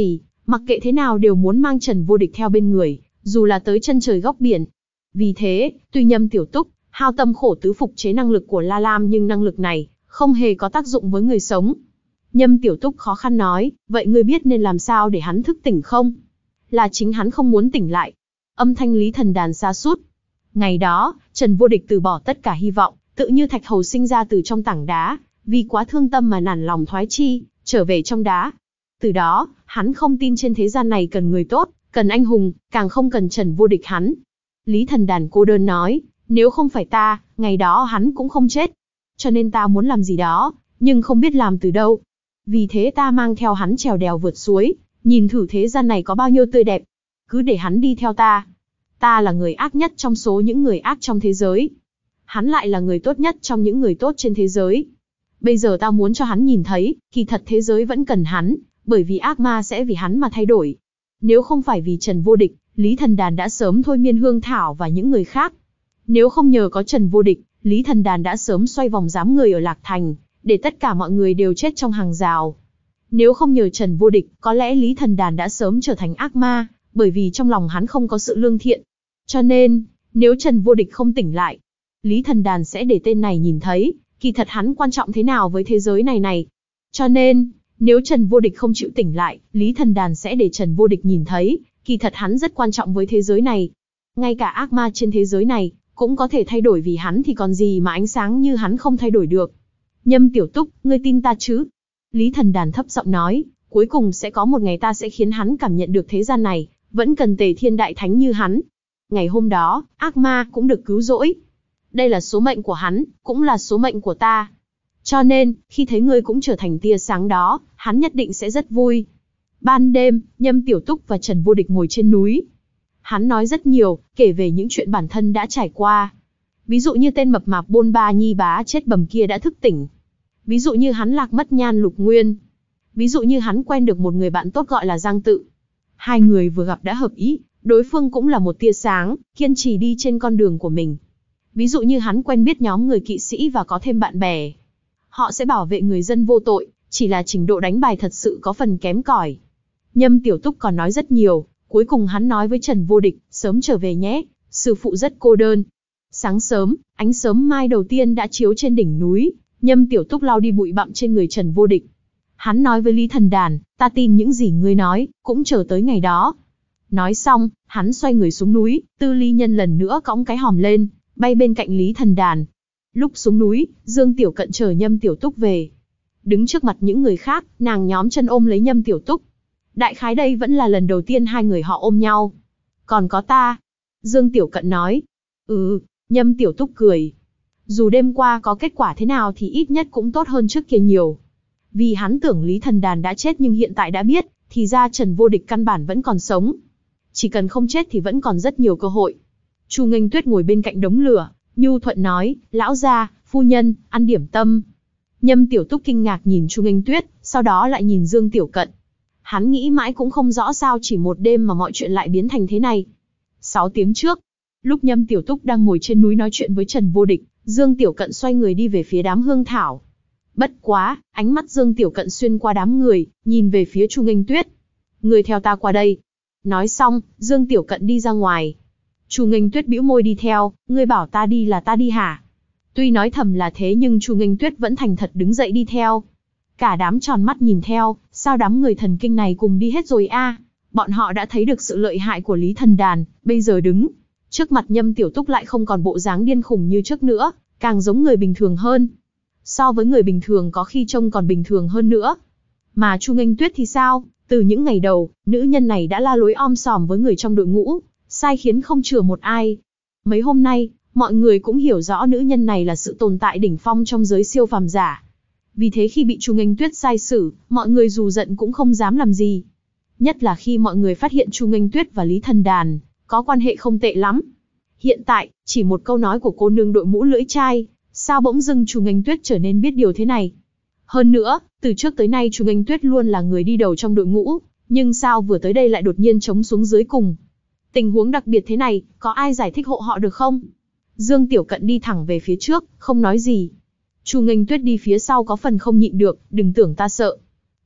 mặc kệ thế nào đều muốn mang Trần Vô Địch theo bên người, dù là tới chân trời góc biển. Vì thế, tuy Nhâm Tiểu Túc hao tâm khổ tứ phục chế năng lực của La Lam nhưng năng lực này không hề có tác dụng với người sống. Nhâm Tiểu Túc khó khăn nói, vậy ngươi biết nên làm sao để hắn thức tỉnh không? Là chính hắn không muốn tỉnh lại. Âm thanh Lý Thần Đàn xa sút. Ngày đó, Trần Vô Địch từ bỏ tất cả hy vọng, tự như thạch hầu sinh ra từ trong tảng đá, vì quá thương tâm mà nản lòng thoái chi, trở về trong đá. Từ đó, hắn không tin trên thế gian này cần người tốt, cần anh hùng, càng không cần Trần Vô Địch hắn. Lý Thần Đàn cô đơn nói, nếu không phải ta, ngày đó hắn cũng không chết. Cho nên ta muốn làm gì đó, nhưng không biết làm từ đâu. Vì thế ta mang theo hắn trèo đèo vượt suối, nhìn thử thế gian này có bao nhiêu tươi đẹp. Cứ để hắn đi theo ta. Ta là người ác nhất trong số những người ác trong thế giới. Hắn lại là người tốt nhất trong những người tốt trên thế giới. Bây giờ ta muốn cho hắn nhìn thấy, kỳ thật thế giới vẫn cần hắn, bởi vì ác ma sẽ vì hắn mà thay đổi. Nếu không phải vì Trần Vô Địch, Lý Thần Đàn đã sớm thôi miên Hương Thảo và những người khác. Nếu không nhờ có Trần Vô Địch, Lý Thần Đàn đã sớm xoay vòng giám người ở Lạc Thành, để tất cả mọi người đều chết trong hàng rào. Nếu không nhờ Trần Vô Địch, có lẽ Lý Thần Đàn đã sớm trở thành ác ma, bởi vì trong lòng hắn không có sự lương thiện. Cho nên, nếu Trần Vô Địch không tỉnh lại, Lý Thần Đàn sẽ để tên này nhìn thấy, kỳ thật hắn quan trọng thế nào với thế giới này này. Cho nên, nếu Trần Vô Địch không chịu tỉnh lại, Lý Thần Đàn sẽ để Trần Vô Địch nhìn thấy, kỳ thật hắn rất quan trọng với thế giới này. Ngay cả ác ma trên thế giới này, cũng có thể thay đổi vì hắn thì còn gì mà ánh sáng như hắn không thay đổi được. Nhâm Tiểu Túc, ngươi tin ta chứ? Lý Thần Đàn thấp giọng nói, cuối cùng sẽ có một ngày ta sẽ khiến hắn cảm nhận được thế gian này, vẫn cần Tề Thiên Đại Thánh như hắn. Ngày hôm đó, ác ma cũng được cứu rỗi. Đây là số mệnh của hắn, cũng là số mệnh của ta. Cho nên, khi thấy ngươi cũng trở thành tia sáng đó, hắn nhất định sẽ rất vui. Ban đêm, Nhâm Tiểu Túc và Trần Vô Địch ngồi trên núi. Hắn nói rất nhiều, kể về những chuyện bản thân đã trải qua. Ví dụ như tên mập mạp Bôn Ba Nhi bá chết bầm kia đã thức tỉnh. Ví dụ như hắn lạc mất Nhan Lục Nguyên. Ví dụ như hắn quen được một người bạn tốt gọi là Giang Tự. Hai người vừa gặp đã hợp ý, đối phương cũng là một tia sáng, kiên trì đi trên con đường của mình. Ví dụ như hắn quen biết nhóm người kỵ sĩ và có thêm bạn bè. Họ sẽ bảo vệ người dân vô tội, chỉ là trình độ đánh bài thật sự có phần kém cỏi. Nhâm Tiểu Túc còn nói rất nhiều, cuối cùng hắn nói với Trần Vô Địch, sớm trở về nhé, sư phụ rất cô đơn. Sáng sớm, ánh sớm mai đầu tiên đã chiếu trên đỉnh núi, Nhâm Tiểu Túc lau đi bụi bặm trên người Trần Vô Địch. Hắn nói với Lý Thần Đàn, ta tin những gì ngươi nói, cũng chờ tới ngày đó. Nói xong, hắn xoay người xuống núi, Tư Ly Nhân lần nữa cõng cái hòm lên, bay bên cạnh Lý Thần Đàn. Lúc xuống núi, Dương Tiểu Cận chờ Nhâm Tiểu Túc về. Đứng trước mặt những người khác, nàng nhóm chân ôm lấy Nhâm Tiểu Túc. Đại khái đây vẫn là lần đầu tiên hai người họ ôm nhau. Còn có ta. Dương Tiểu Cận nói. Ừ, Nhâm Tiểu Túc cười. Dù đêm qua có kết quả thế nào thì ít nhất cũng tốt hơn trước kia nhiều. Vì hắn tưởng Lý Thần Đàn đã chết nhưng hiện tại đã biết, thì ra Trần Vô Địch căn bản vẫn còn sống. Chỉ cần không chết thì vẫn còn rất nhiều cơ hội. Chu Nghênh Tuyết ngồi bên cạnh đống lửa, nhu thuận nói, lão gia, phu nhân, ăn điểm tâm. Nhâm Tiểu Túc kinh ngạc nhìn Chu Nghênh Tuyết, sau đó lại nhìn Dương Tiểu Cận. Hắn nghĩ mãi cũng không rõ sao chỉ một đêm mà mọi chuyện lại biến thành thế này. Sáu tiếng trước, lúc Nhâm Tiểu Túc đang ngồi trên núi nói chuyện với Trần Vô Địch, Dương Tiểu Cận xoay người đi về phía đám hương thảo. Bất quá, ánh mắt Dương Tiểu Cận xuyên qua đám người, nhìn về phía Chu Nghênh Tuyết. Người theo ta qua đây. Nói xong, Dương Tiểu Cận đi ra ngoài. Chu Nghênh Tuyết bĩu môi đi theo, ngươi bảo ta đi là ta đi hả? Tuy nói thầm là thế nhưng Chu Nghênh Tuyết vẫn thành thật đứng dậy đi theo. Cả đám tròn mắt nhìn theo, sao đám người thần kinh này cùng đi hết rồi a? Bọn họ đã thấy được sự lợi hại của Lý Thần Đàn, bây giờ đứng trước mặt Nhâm Tiểu Túc lại không còn bộ dáng điên khùng như trước nữa, càng giống người bình thường hơn. So với người bình thường có khi trông còn bình thường hơn nữa. Mà Chu Nghênh Tuyết thì sao? Từ những ngày đầu, nữ nhân này đã la lối om sòm với người trong đội ngũ, sai khiến không chừa một ai. Mấy hôm nay, mọi người cũng hiểu rõ nữ nhân này là sự tồn tại đỉnh phong trong giới siêu phàm giả. Vì thế khi bị Chu Nghênh Tuyết sai xử, mọi người dù giận cũng không dám làm gì. Nhất là khi mọi người phát hiện Chu Nghênh Tuyết và Lý Thần Đàn có quan hệ không tệ lắm. Hiện tại, chỉ một câu nói của cô nương đội mũ lưỡi chai, sao bỗng dưng Chu Nghênh Tuyết trở nên biết điều thế này? Hơn nữa, từ trước tới nay Chu Nghênh Tuyết luôn là người đi đầu trong đội ngũ, nhưng sao vừa tới đây lại đột nhiên trống xuống dưới cùng? Tình huống đặc biệt thế này, có ai giải thích hộ họ được không? Dương Tiểu Cận đi thẳng về phía trước, không nói gì. Chu Nghênh Tuyết đi phía sau có phần không nhịn được, đừng tưởng ta sợ.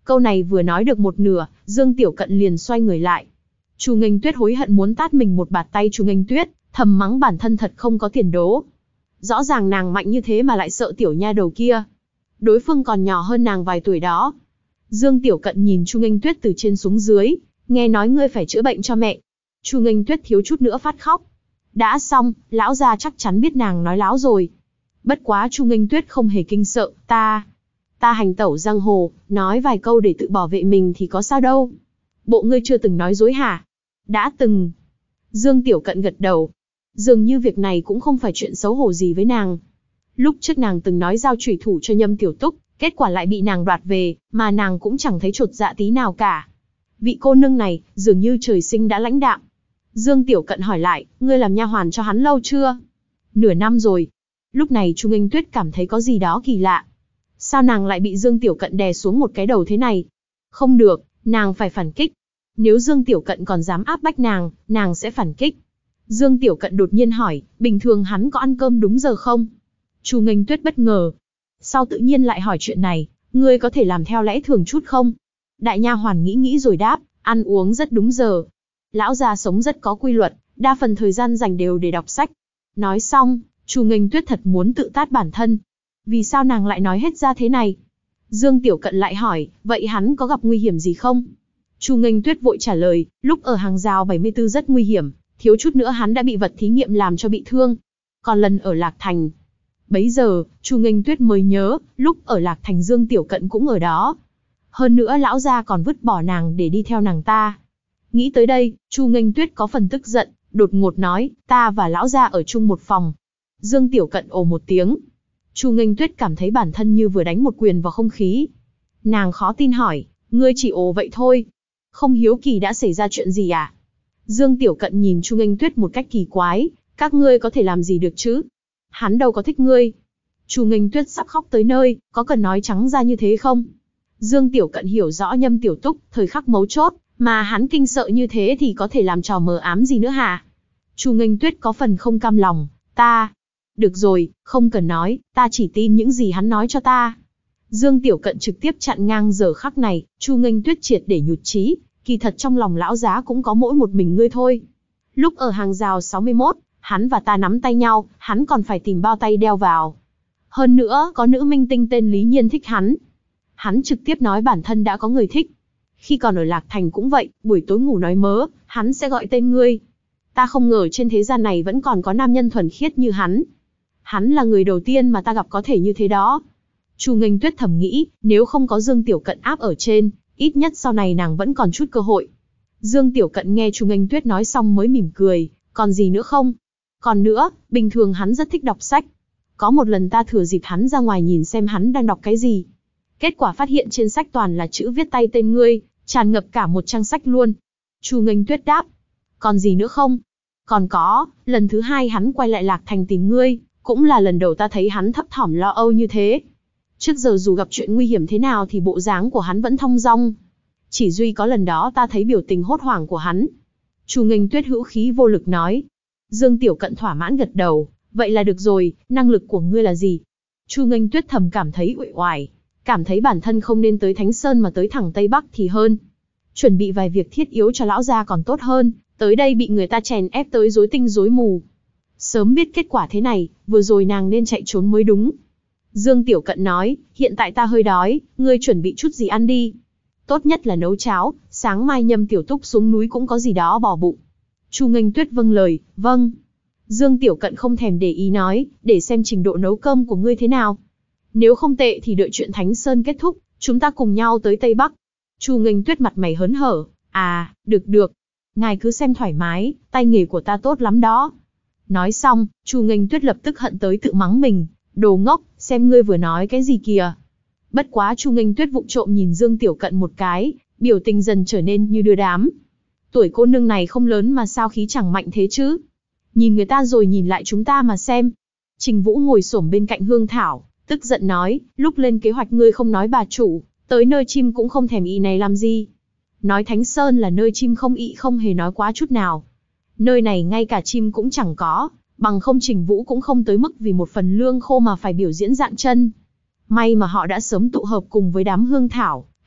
Câu này vừa nói được một nửa, Dương Tiểu Cận liền xoay người lại. Chu Nghênh Tuyết hối hận muốn tát mình một bạt tay Chu Nghênh Tuyết, thầm mắng bản thân thật không có tiền đố. Rõ ràng nàng mạnh như thế mà lại sợ tiểu nha đầu kia. Đối phương còn nhỏ hơn nàng vài tuổi đó. Dương Tiểu Cận nhìn Chu Nghênh Tuyết từ trên xuống dưới, nghe nói ngươi phải chữa bệnh cho mẹ. Chu Nghênh Tuyết thiếu chút nữa phát khóc. Đã xong, lão gia chắc chắn biết nàng nói láo rồi. Bất quá Chu Nghênh Tuyết không hề kinh sợ, ta, ta hành tẩu giang hồ, nói vài câu để tự bảo vệ mình thì có sao đâu. Bộ ngươi chưa từng nói dối hả? Đã từng. Dương Tiểu Cận gật đầu. Dường như việc này cũng không phải chuyện xấu hổ gì với nàng. Lúc trước nàng từng nói giao chủy thủ cho Nhâm Tiểu Túc, kết quả lại bị nàng đoạt về, mà nàng cũng chẳng thấy chột dạ tí nào cả. Vị cô nương này, dường như trời sinh đã lãnh đạm. Dương Tiểu Cận hỏi lại, ngươi làm nha hoàn cho hắn lâu chưa? Nửa năm rồi. Lúc này Chu Nghênh Tuyết cảm thấy có gì đó kỳ lạ. Sao nàng lại bị Dương Tiểu Cận đè xuống một cái đầu thế này? Không được, nàng phải phản kích. Nếu Dương Tiểu Cận còn dám áp bách nàng, nàng sẽ phản kích. Dương Tiểu Cận đột nhiên hỏi, bình thường hắn có ăn cơm đúng giờ không? Chu Nghênh Tuyết bất ngờ. Sao tự nhiên lại hỏi chuyện này, ngươi có thể làm theo lẽ thường chút không? Đại nha hoàn nghĩ nghĩ rồi đáp, ăn uống rất đúng giờ. Lão già sống rất có quy luật, đa phần thời gian dành đều để đọc sách. Nói xong, Chu Nghênh Tuyết thật muốn tự tát bản thân. Vì sao nàng lại nói hết ra thế này? Dương Tiểu Cận lại hỏi, vậy hắn có gặp nguy hiểm gì không? Chu Nghênh Tuyết vội trả lời, lúc ở hàng rào bảy mươi tư rất nguy hiểm, thiếu chút nữa hắn đã bị vật thí nghiệm làm cho bị thương. Còn lần ở Lạc Thành, bấy giờ, Chu Nghênh Tuyết mới nhớ, lúc ở Lạc Thành Dương Tiểu Cận cũng ở đó. Hơn nữa lão gia còn vứt bỏ nàng để đi theo nàng ta. Nghĩ tới đây, Chu Nghênh Tuyết có phần tức giận, đột ngột nói, ta và lão gia ở chung một phòng. Dương Tiểu Cận ồ một tiếng. Chu Nghênh Tuyết cảm thấy bản thân như vừa đánh một quyền vào không khí. Nàng khó tin hỏi, ngươi chỉ ồ vậy thôi. Không hiếu kỳ đã xảy ra chuyện gì à? Dương Tiểu Cận nhìn Chu Nghênh Tuyết một cách kỳ quái, các ngươi có thể làm gì được chứ? Hắn đâu có thích ngươi. Chu Nghênh Tuyết sắp khóc tới nơi, có cần nói trắng ra như thế không? Dương Tiểu Cận hiểu rõ Nhâm Tiểu Túc, thời khắc mấu chốt, mà hắn kinh sợ như thế thì có thể làm trò mờ ám gì nữa hả? Chu Nghênh Tuyết có phần không cam lòng, ta... Được rồi, không cần nói, ta chỉ tin những gì hắn nói cho ta. Dương Tiểu Cận trực tiếp chặn ngang giờ khắc này, Chu Nghênh Tuyết triệt để nhụt chí, kỳ thật trong lòng lão giá cũng có mỗi một mình ngươi thôi. Lúc ở hàng rào sáu mươi mốt, hắn và ta nắm tay nhau, hắn còn phải tìm bao tay đeo vào. Hơn nữa, có nữ minh tinh tên Lý Nhiên thích hắn. Hắn trực tiếp nói bản thân đã có người thích. Khi còn ở Lạc Thành cũng vậy, buổi tối ngủ nói mớ, hắn sẽ gọi tên ngươi. Ta không ngờ trên thế gian này vẫn còn có nam nhân thuần khiết như hắn. Hắn là người đầu tiên mà ta gặp có thể như thế đó. Chu Nghênh Tuyết thầm nghĩ, nếu không có Dương Tiểu Cận áp ở trên, ít nhất sau này nàng vẫn còn chút cơ hội. Dương Tiểu Cận nghe Chu Nghênh Tuyết nói xong mới mỉm cười, còn gì nữa không? Còn nữa, bình thường hắn rất thích đọc sách. Có một lần ta thừa dịp hắn ra ngoài nhìn xem hắn đang đọc cái gì. Kết quả phát hiện trên sách toàn là chữ viết tay tên ngươi, tràn ngập cả một trang sách luôn. Chu Nghênh Tuyết đáp, còn gì nữa không? Còn có, lần thứ hai hắn quay lại Lạc Thành tìm ngươi, cũng là lần đầu ta thấy hắn thấp thỏm lo âu như thế. Trước giờ dù gặp chuyện nguy hiểm thế nào thì bộ dáng của hắn vẫn thong dong. Chỉ duy có lần đó ta thấy biểu tình hốt hoảng của hắn. Chu Nghênh Tuyết hữu khí vô lực nói. Dương Tiểu Cận thỏa mãn gật đầu, vậy là được rồi, năng lực của ngươi là gì? Chu Nghênh Tuyết thầm cảm thấy uể oải, cảm thấy bản thân không nên tới Thánh Sơn mà tới thẳng Tây Bắc thì hơn. Chuẩn bị vài việc thiết yếu cho lão gia còn tốt hơn, tới đây bị người ta chèn ép tới rối tinh rối mù. Sớm biết kết quả thế này, vừa rồi nàng nên chạy trốn mới đúng. Dương Tiểu Cận nói, hiện tại ta hơi đói, ngươi chuẩn bị chút gì ăn đi. Tốt nhất là nấu cháo, sáng mai Nhâm Tiểu Túc xuống núi cũng có gì đó bỏ bụng. Chu Nghênh Tuyết vâng lời, vâng. Dương Tiểu Cận không thèm để ý nói, để xem trình độ nấu cơm của ngươi thế nào. Nếu không tệ thì đợi chuyện Thánh Sơn kết thúc, chúng ta cùng nhau tới Tây Bắc. Chu Nghênh Tuyết mặt mày hớn hở, à, được được. Ngài cứ xem thoải mái, tay nghề của ta tốt lắm đó. Nói xong, Chu Nghênh Tuyết lập tức hận tới tự mắng mình, đồ ngốc, xem ngươi vừa nói cái gì kìa. Bất quá Chu Nghênh Tuyết vụng trộm nhìn Dương Tiểu Cận một cái, biểu tình dần trở nên như đưa đám. Tuổi cô nương này không lớn mà sao khí chẳng mạnh thế chứ? Nhìn người ta rồi nhìn lại chúng ta mà xem. Trình Vũ ngồi xổm bên cạnh Hương Thảo, tức giận nói, lúc lên kế hoạch ngươi không nói bà chủ, tới nơi chim cũng không thèm ị này làm gì. Nói Thánh Sơn là nơi chim không ị không hề nói quá chút nào. Nơi này ngay cả chim cũng chẳng có, bằng không Trình Vũ cũng không tới mức vì một phần lương khô mà phải biểu diễn dạng chân. May mà họ đã sớm tụ hợp cùng với đám Hương Thảo,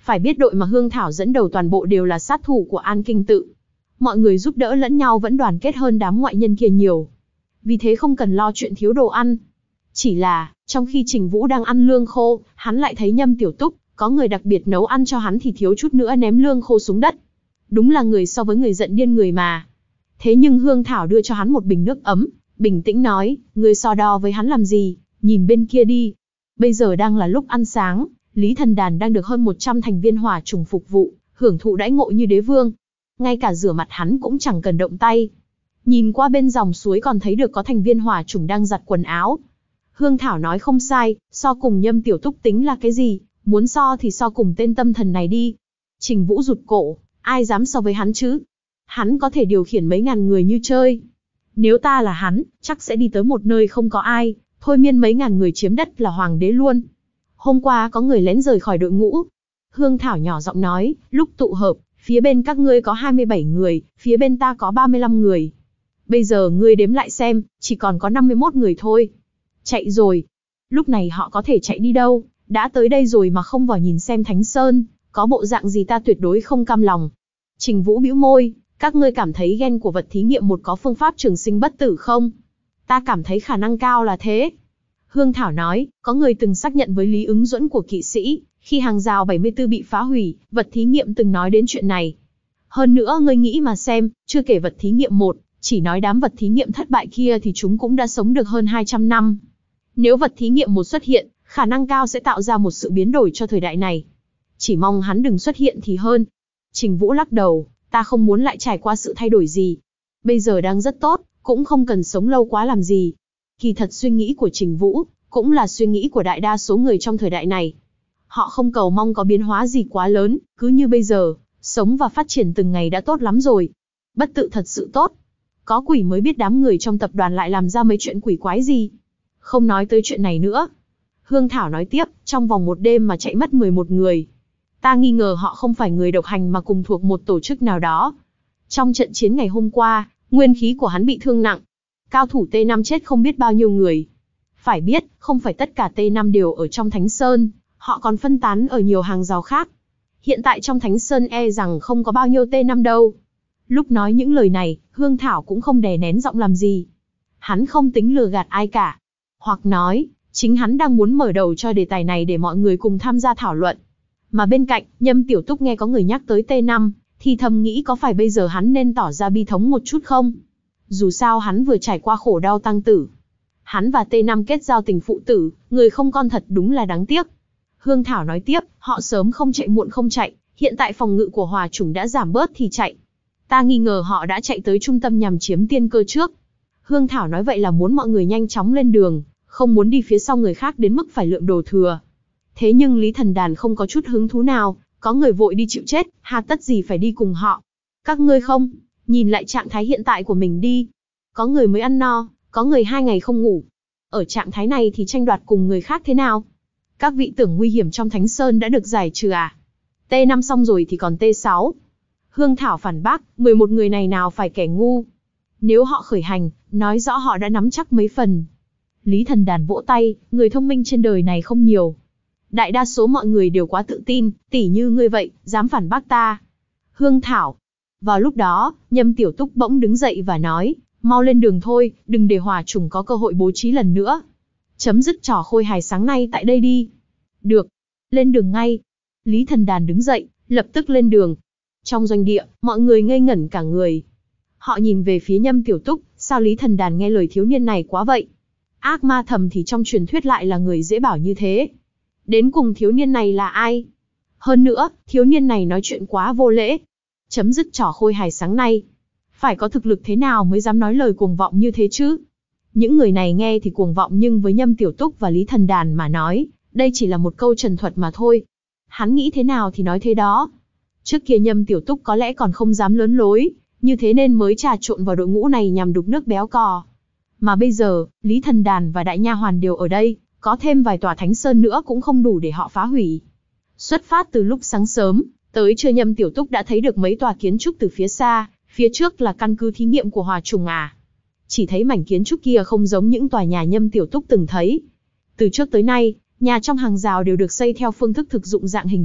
Phải biết đội mà Hương Thảo dẫn đầu toàn bộ đều là sát thủ của An Kinh Tự. Mọi người giúp đỡ lẫn nhau vẫn đoàn kết hơn đám ngoại nhân kia nhiều. Vì thế không cần lo chuyện thiếu đồ ăn. Chỉ là, trong khi Trình Vũ đang ăn lương khô, hắn lại thấy Nhâm Tiểu Túc, có người đặc biệt nấu ăn cho hắn thì thiếu chút nữa ném lương khô xuống đất. Đúng là người so với người giận điên người mà. Thế nhưng Hương Thảo đưa cho hắn một bình nước ấm, bình tĩnh nói, người so đo với hắn làm gì, nhìn bên kia đi. Bây giờ đang là lúc ăn sáng, Lý Thần Đàn đang được hơn một trăm thành viên hỏa trùng phục vụ, hưởng thụ đãi ngộ như đế vương. Ngay cả rửa mặt hắn cũng chẳng cần động tay. Nhìn qua bên dòng suối còn thấy được có thành viên hỏa trùng đang giặt quần áo. Hương Thảo nói không sai, so cùng Nhâm Tiểu Túc tính là cái gì, muốn so thì so cùng tên tâm thần này đi. Trình Vũ rụt cổ, ai dám so với hắn chứ? Hắn có thể điều khiển mấy ngàn người như chơi. Nếu ta là hắn, chắc sẽ đi tới một nơi không có ai, thôi miên mấy ngàn người chiếm đất là hoàng đế luôn. Hôm qua có người lén rời khỏi đội ngũ. Hương Thảo nhỏ giọng nói, lúc tụ hợp, phía bên các ngươi có hai mươi bảy người, phía bên ta có ba mươi lăm người. Bây giờ ngươi đếm lại xem, chỉ còn có năm mươi mốt người thôi. Chạy rồi. Lúc này họ có thể chạy đi đâu, đã tới đây rồi mà không vào nhìn xem Thánh Sơn, có bộ dạng gì ta tuyệt đối không cam lòng. Trình Vũ bĩu môi, các ngươi cảm thấy gen của vật thí nghiệm một có phương pháp trường sinh bất tử không? Ta cảm thấy khả năng cao là thế. Hương Thảo nói, có người từng xác nhận với Lý Ứng Duẫn của kỵ sĩ, khi hàng rào bảy mươi tư bị phá hủy, vật thí nghiệm từng nói đến chuyện này. Hơn nữa ngươi nghĩ mà xem, chưa kể vật thí nghiệm một, chỉ nói đám vật thí nghiệm thất bại kia thì chúng cũng đã sống được hơn hai trăm năm. Nếu vật thí nghiệm một xuất hiện, khả năng cao sẽ tạo ra một sự biến đổi cho thời đại này. Chỉ mong hắn đừng xuất hiện thì hơn. Trình Vũ lắc đầu, ta không muốn lại trải qua sự thay đổi gì. Bây giờ đang rất tốt, cũng không cần sống lâu quá làm gì. Kỳ thật suy nghĩ của Trình Vũ, cũng là suy nghĩ của đại đa số người trong thời đại này. Họ không cầu mong có biến hóa gì quá lớn, cứ như bây giờ, sống và phát triển từng ngày đã tốt lắm rồi. Bất tự thật sự tốt. Có quỷ mới biết đám người trong tập đoàn lại làm ra mấy chuyện quỷ quái gì. Không nói tới chuyện này nữa. Hương Thảo nói tiếp, trong vòng một đêm mà chạy mất mười một người. Ta nghi ngờ họ không phải người độc hành mà cùng thuộc một tổ chức nào đó. Trong trận chiến ngày hôm qua, nguyên khí của hắn bị thương nặng. Cao thủ T năm chết không biết bao nhiêu người. Phải biết, không phải tất cả T năm đều ở trong Thánh Sơn, họ còn phân tán ở nhiều hàng rào khác. Hiện tại trong Thánh Sơn e rằng không có bao nhiêu T năm đâu. Lúc nói những lời này, Hương Thảo cũng không đè nén giọng làm gì. Hắn không tính lừa gạt ai cả. Hoặc nói, chính hắn đang muốn mở đầu cho đề tài này để mọi người cùng tham gia thảo luận. Mà bên cạnh, Nhâm Tiểu Túc nghe có người nhắc tới T năm, thì thầm nghĩ có phải bây giờ hắn nên tỏ ra bi thống một chút không? Dù sao hắn vừa trải qua khổ đau tăng tử. Hắn và T năm kết giao tình phụ tử, người không con thật đúng là đáng tiếc. Hương Thảo nói tiếp, họ sớm không chạy muộn không chạy, hiện tại phòng ngự của hòa chủng đã giảm bớt thì chạy. Ta nghi ngờ họ đã chạy tới trung tâm nhằm chiếm tiên cơ trước. Hương Thảo nói vậy là muốn mọi người nhanh chóng lên đường, không muốn đi phía sau người khác đến mức phải lượm đồ thừa. Thế nhưng Lý Thần Đàn không có chút hứng thú nào, có người vội đi chịu chết, hà tất gì phải đi cùng họ. Các ngươi không, nhìn lại trạng thái hiện tại của mình đi. Có người mới ăn no, có người hai ngày không ngủ. Ở trạng thái này thì tranh đoạt cùng người khác thế nào? Các vị tưởng nguy hiểm trong Thánh Sơn đã được giải trừ à? T năm xong rồi thì còn T sáu. Hương Thảo phản bác, mười một người này nào phải kẻ ngu. Nếu họ khởi hành, nói rõ họ đã nắm chắc mấy phần. Lý Thần Đàn vỗ tay, người thông minh trên đời này không nhiều. Đại đa số mọi người đều quá tự tin, tỉ như ngươi vậy, dám phản bác ta. Hương Thảo. Vào lúc đó, Nhâm Tiểu Túc bỗng đứng dậy và nói, mau lên đường thôi, đừng để hỏa chủng có cơ hội bố trí lần nữa. Chấm dứt trò khôi hài sáng nay tại đây đi. Được. Lên đường ngay. Lý Thần Đàn đứng dậy, lập tức lên đường. Trong doanh địa, mọi người ngây ngẩn cả người. Họ nhìn về phía Nhâm Tiểu Túc, sao Lý Thần Đàn nghe lời thiếu niên này quá vậy? Ác ma thầm thì trong truyền thuyết lại là người dễ bảo như thế. Đến cùng thiếu niên này là ai? Hơn nữa, thiếu niên này nói chuyện quá vô lễ. Chấm dứt trò khôi hài sáng nay. Phải có thực lực thế nào mới dám nói lời cuồng vọng như thế chứ? Những người này nghe thì cuồng vọng nhưng với Nhâm Tiểu Túc và Lý Thần Đàn mà nói, đây chỉ là một câu trần thuật mà thôi. Hắn nghĩ thế nào thì nói thế đó. Trước kia Nhâm Tiểu Túc có lẽ còn không dám lớn lối, như thế nên mới trà trộn vào đội ngũ này nhằm đục nước béo cò. Mà bây giờ, Lý Thần Đàn và Đại Nha Hoàn đều ở đây, có thêm vài tòa Thánh Sơn nữa cũng không đủ để họ phá hủy. Xuất phát từ lúc sáng sớm, tới trưa Nhâm Tiểu Túc đã thấy được mấy tòa kiến trúc từ phía xa, phía trước là căn cứ thí nghiệm của Hòa Trùng à. Chỉ thấy mảnh kiến trúc kia không giống những tòa nhà Nhâm Tiểu Túc từng thấy. Từ trước tới nay, nhà trong hàng rào đều được xây theo phương thức thực dụng dạng hình hộp,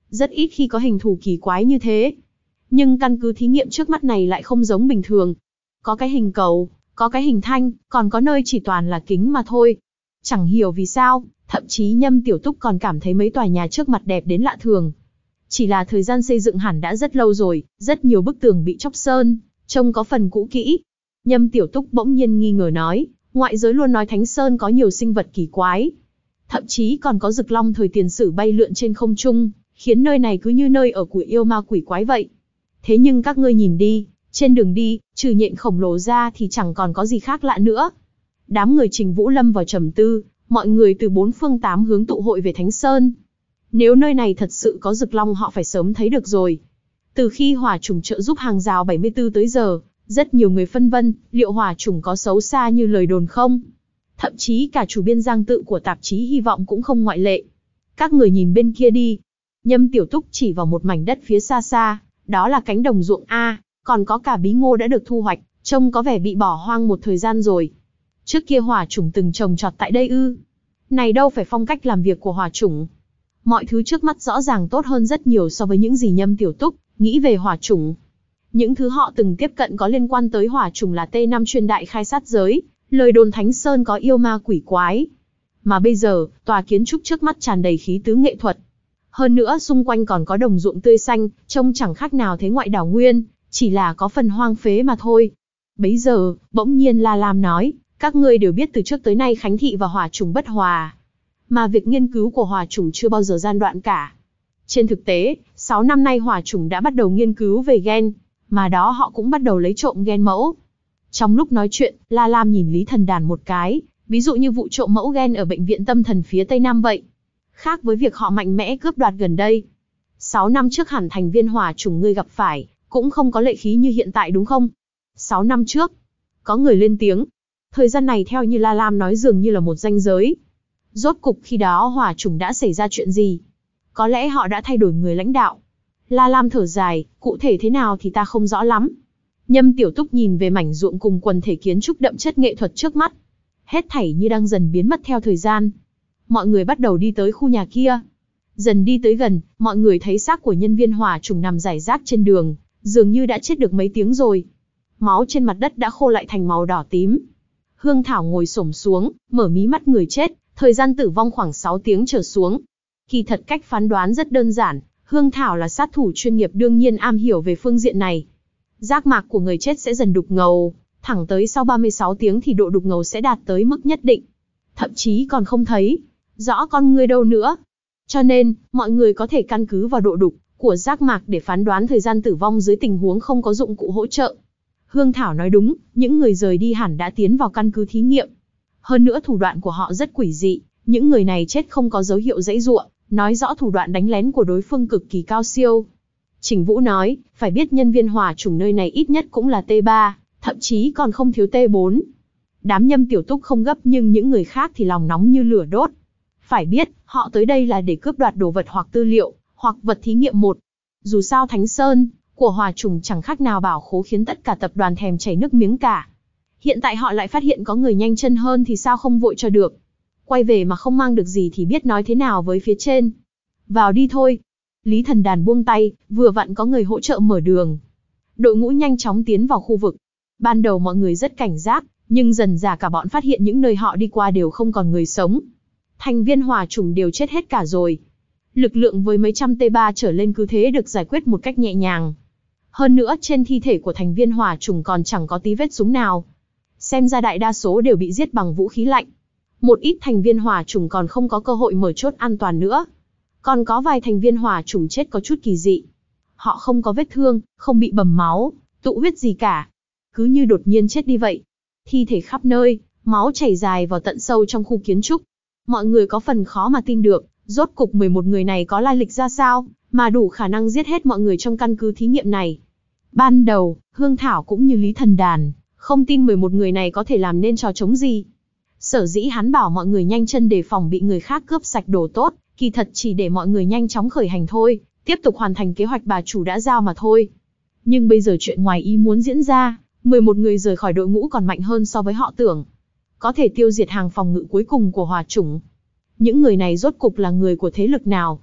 Rất ít khi có hình thù kỳ quái như thế. Nhưng căn cứ thí nghiệm trước mắt này lại không giống bình thường. Có cái hình cầu, có cái hình thanh, còn có nơi chỉ toàn là kính mà thôi. Chẳng hiểu vì sao, thậm chí Nhâm Tiểu Túc còn cảm thấy mấy tòa nhà trước mặt đẹp đến lạ thường. Chỉ là thời gian xây dựng hẳn đã rất lâu rồi, rất nhiều bức tường bị chóc sơn, trông có phần cũ kỹ. Nhâm Tiểu Túc bỗng nhiên nghi ngờ nói, ngoại giới luôn nói Thánh Sơn có nhiều sinh vật kỳ quái. Thậm chí còn có rực long thời tiền sử bay lượn trên không trung, khiến nơi này cứ như nơi ở của yêu ma quỷ quái vậy. Thế nhưng các ngươi nhìn đi, trên đường đi, trừ nhện khổng lồ ra thì chẳng còn có gì khác lạ nữa. Đám người Trình Vũ lâm vào trầm tư, mọi người từ bốn phương tám hướng tụ hội về Thánh Sơn. Nếu nơi này thật sự có rực long họ phải sớm thấy được rồi. Từ khi hỏa chủng trợ giúp hàng rào bảy mươi tư tới giờ, rất nhiều người phân vân, liệu hỏa chủng có xấu xa như lời đồn không? Thậm chí cả chủ biên Giang Tự của tạp chí Hy vọng cũng không ngoại lệ. Các người nhìn bên kia đi. Nhâm Tiểu Túc chỉ vào một mảnh đất phía xa xa, đó là cánh đồng ruộng A, còn có cả bí ngô đã được thu hoạch, trông có vẻ bị bỏ hoang một thời gian rồi. Trước kia hỏa chủng từng trồng trọt tại đây ư? Này đâu phải phong cách làm việc của hỏa chủng. Mọi thứ trước mắt rõ ràng tốt hơn rất nhiều so với những gì Nhâm Tiểu Túc nghĩ về hỏa chủng. Những thứ họ từng tiếp cận có liên quan tới hỏa chủng là T năm chuyên đại khai sát giới, lời đồn Thánh Sơn có yêu ma quỷ quái. Mà bây giờ, tòa kiến trúc trước mắt tràn đầy khí tứ nghệ thuật. Hơn nữa xung quanh còn có đồng ruộng tươi xanh, trông chẳng khác nào thế ngoại đảo nguyên, chỉ là có phần hoang phế mà thôi. Bấy giờ, bỗng nhiên La Lam nói, các ngươi đều biết từ trước tới nay Khánh Thị và hỏa chủng bất hòa. Mà việc nghiên cứu của hỏa chủng chưa bao giờ gian đoạn cả. Trên thực tế, sáu năm nay hỏa chủng đã bắt đầu nghiên cứu về gen, mà đó họ cũng bắt đầu lấy trộm gen mẫu. Trong lúc nói chuyện, La Lam nhìn Lý Thần Đàn một cái, ví dụ như vụ trộm mẫu gen ở bệnh viện tâm thần phía Tây Nam vậy. Khác với việc họ mạnh mẽ cướp đoạt gần đây. Sáu năm trước hẳn thành viên hỏa chủng ngươi gặp phải, cũng không có lệ khí như hiện tại đúng không? Sáu năm trước, có người lên tiếng. Thời gian này theo như La Lam nói dường như là một ranh giới. Rốt cục khi đó hỏa chủng đã xảy ra chuyện gì? Có lẽ họ đã thay đổi người lãnh đạo. La Lam thở dài, cụ thể thế nào thì ta không rõ lắm. Nhâm Tiểu Túc nhìn về mảnh ruộng cùng quần thể kiến trúc đậm chất nghệ thuật trước mắt. Hết thảy như đang dần biến mất theo thời gian. Mọi người bắt đầu đi tới khu nhà kia. Dần đi tới gần, mọi người thấy xác của nhân viên hỏa chủng nằm rải rác trên đường, dường như đã chết được mấy tiếng rồi. Máu trên mặt đất đã khô lại thành màu đỏ tím. Hương Thảo ngồi xổm xuống, mở mí mắt người chết, thời gian tử vong khoảng sáu tiếng trở xuống. Kỳ thật cách phán đoán rất đơn giản, Hương Thảo là sát thủ chuyên nghiệp đương nhiên am hiểu về phương diện này. Giác mạc của người chết sẽ dần đục ngầu, thẳng tới sau ba mươi sáu tiếng thì độ đục ngầu sẽ đạt tới mức nhất định. Thậm chí còn không thấy rõ con người đâu nữa. Cho nên, mọi người có thể căn cứ vào độ đục của giác mạc để phán đoán thời gian tử vong dưới tình huống không có dụng cụ hỗ trợ. Hương Thảo nói đúng, những người rời đi hẳn đã tiến vào căn cứ thí nghiệm. Hơn nữa thủ đoạn của họ rất quỷ dị, những người này chết không có dấu hiệu giãy giụa, nói rõ thủ đoạn đánh lén của đối phương cực kỳ cao siêu. Trình Vũ nói, phải biết nhân viên hỏa chủng nơi này ít nhất cũng là T ba, thậm chí còn không thiếu T bốn. Đám Nhâm Tiểu Túc không gấp nhưng những người khác thì lòng nóng như lửa đốt. Phải biết, họ tới đây là để cướp đoạt đồ vật hoặc tư liệu, hoặc vật thí nghiệm một. Dù sao Thánh Sơn của hỏa chủng chẳng khác nào bảo khố khiến tất cả tập đoàn thèm chảy nước miếng cả. Hiện tại họ lại phát hiện có người nhanh chân hơn thì sao không vội cho được. Quay về mà không mang được gì thì biết nói thế nào với phía trên. Vào đi thôi. Lý Thần Đàn buông tay, vừa vặn có người hỗ trợ mở đường. Đội ngũ nhanh chóng tiến vào khu vực. Ban đầu mọi người rất cảnh giác, nhưng dần dà cả bọn phát hiện những nơi họ đi qua đều không còn người sống. Thành viên hỏa chủng đều chết hết cả rồi. Lực lượng với mấy trăm T ba trở lên cứ thế được giải quyết một cách nhẹ nhàng. Hơn nữa trên thi thể của thành viên hỏa chủng còn chẳng có tí vết súng nào. Xem ra đại đa số đều bị giết bằng vũ khí lạnh. Một ít thành viên hỏa chủng còn không có cơ hội mở chốt an toàn nữa. Còn có vài thành viên hỏa chủng chết có chút kỳ dị. Họ không có vết thương, không bị bầm máu, tụ huyết gì cả. Cứ như đột nhiên chết đi vậy. Thi thể khắp nơi, máu chảy dài vào tận sâu trong khu kiến trúc. Mọi người có phần khó mà tin được, rốt cục mười một người này có lai lịch ra sao, mà đủ khả năng giết hết mọi người trong căn cứ thí nghiệm này. Ban đầu, Hương Thảo cũng như Lý Thần Đàn, không tin mười một người này có thể làm nên trò trống gì. Sở dĩ hắn bảo mọi người nhanh chân đề phòng bị người khác cướp sạch đồ tốt, kỳ thật chỉ để mọi người nhanh chóng khởi hành thôi, tiếp tục hoàn thành kế hoạch bà chủ đã giao mà thôi. Nhưng bây giờ chuyện ngoài ý muốn diễn ra, mười một người rời khỏi đội ngũ còn mạnh hơn so với họ tưởng. Có thể tiêu diệt hàng phòng ngự cuối cùng của hỏa chủng. Những người này rốt cục là người của thế lực nào?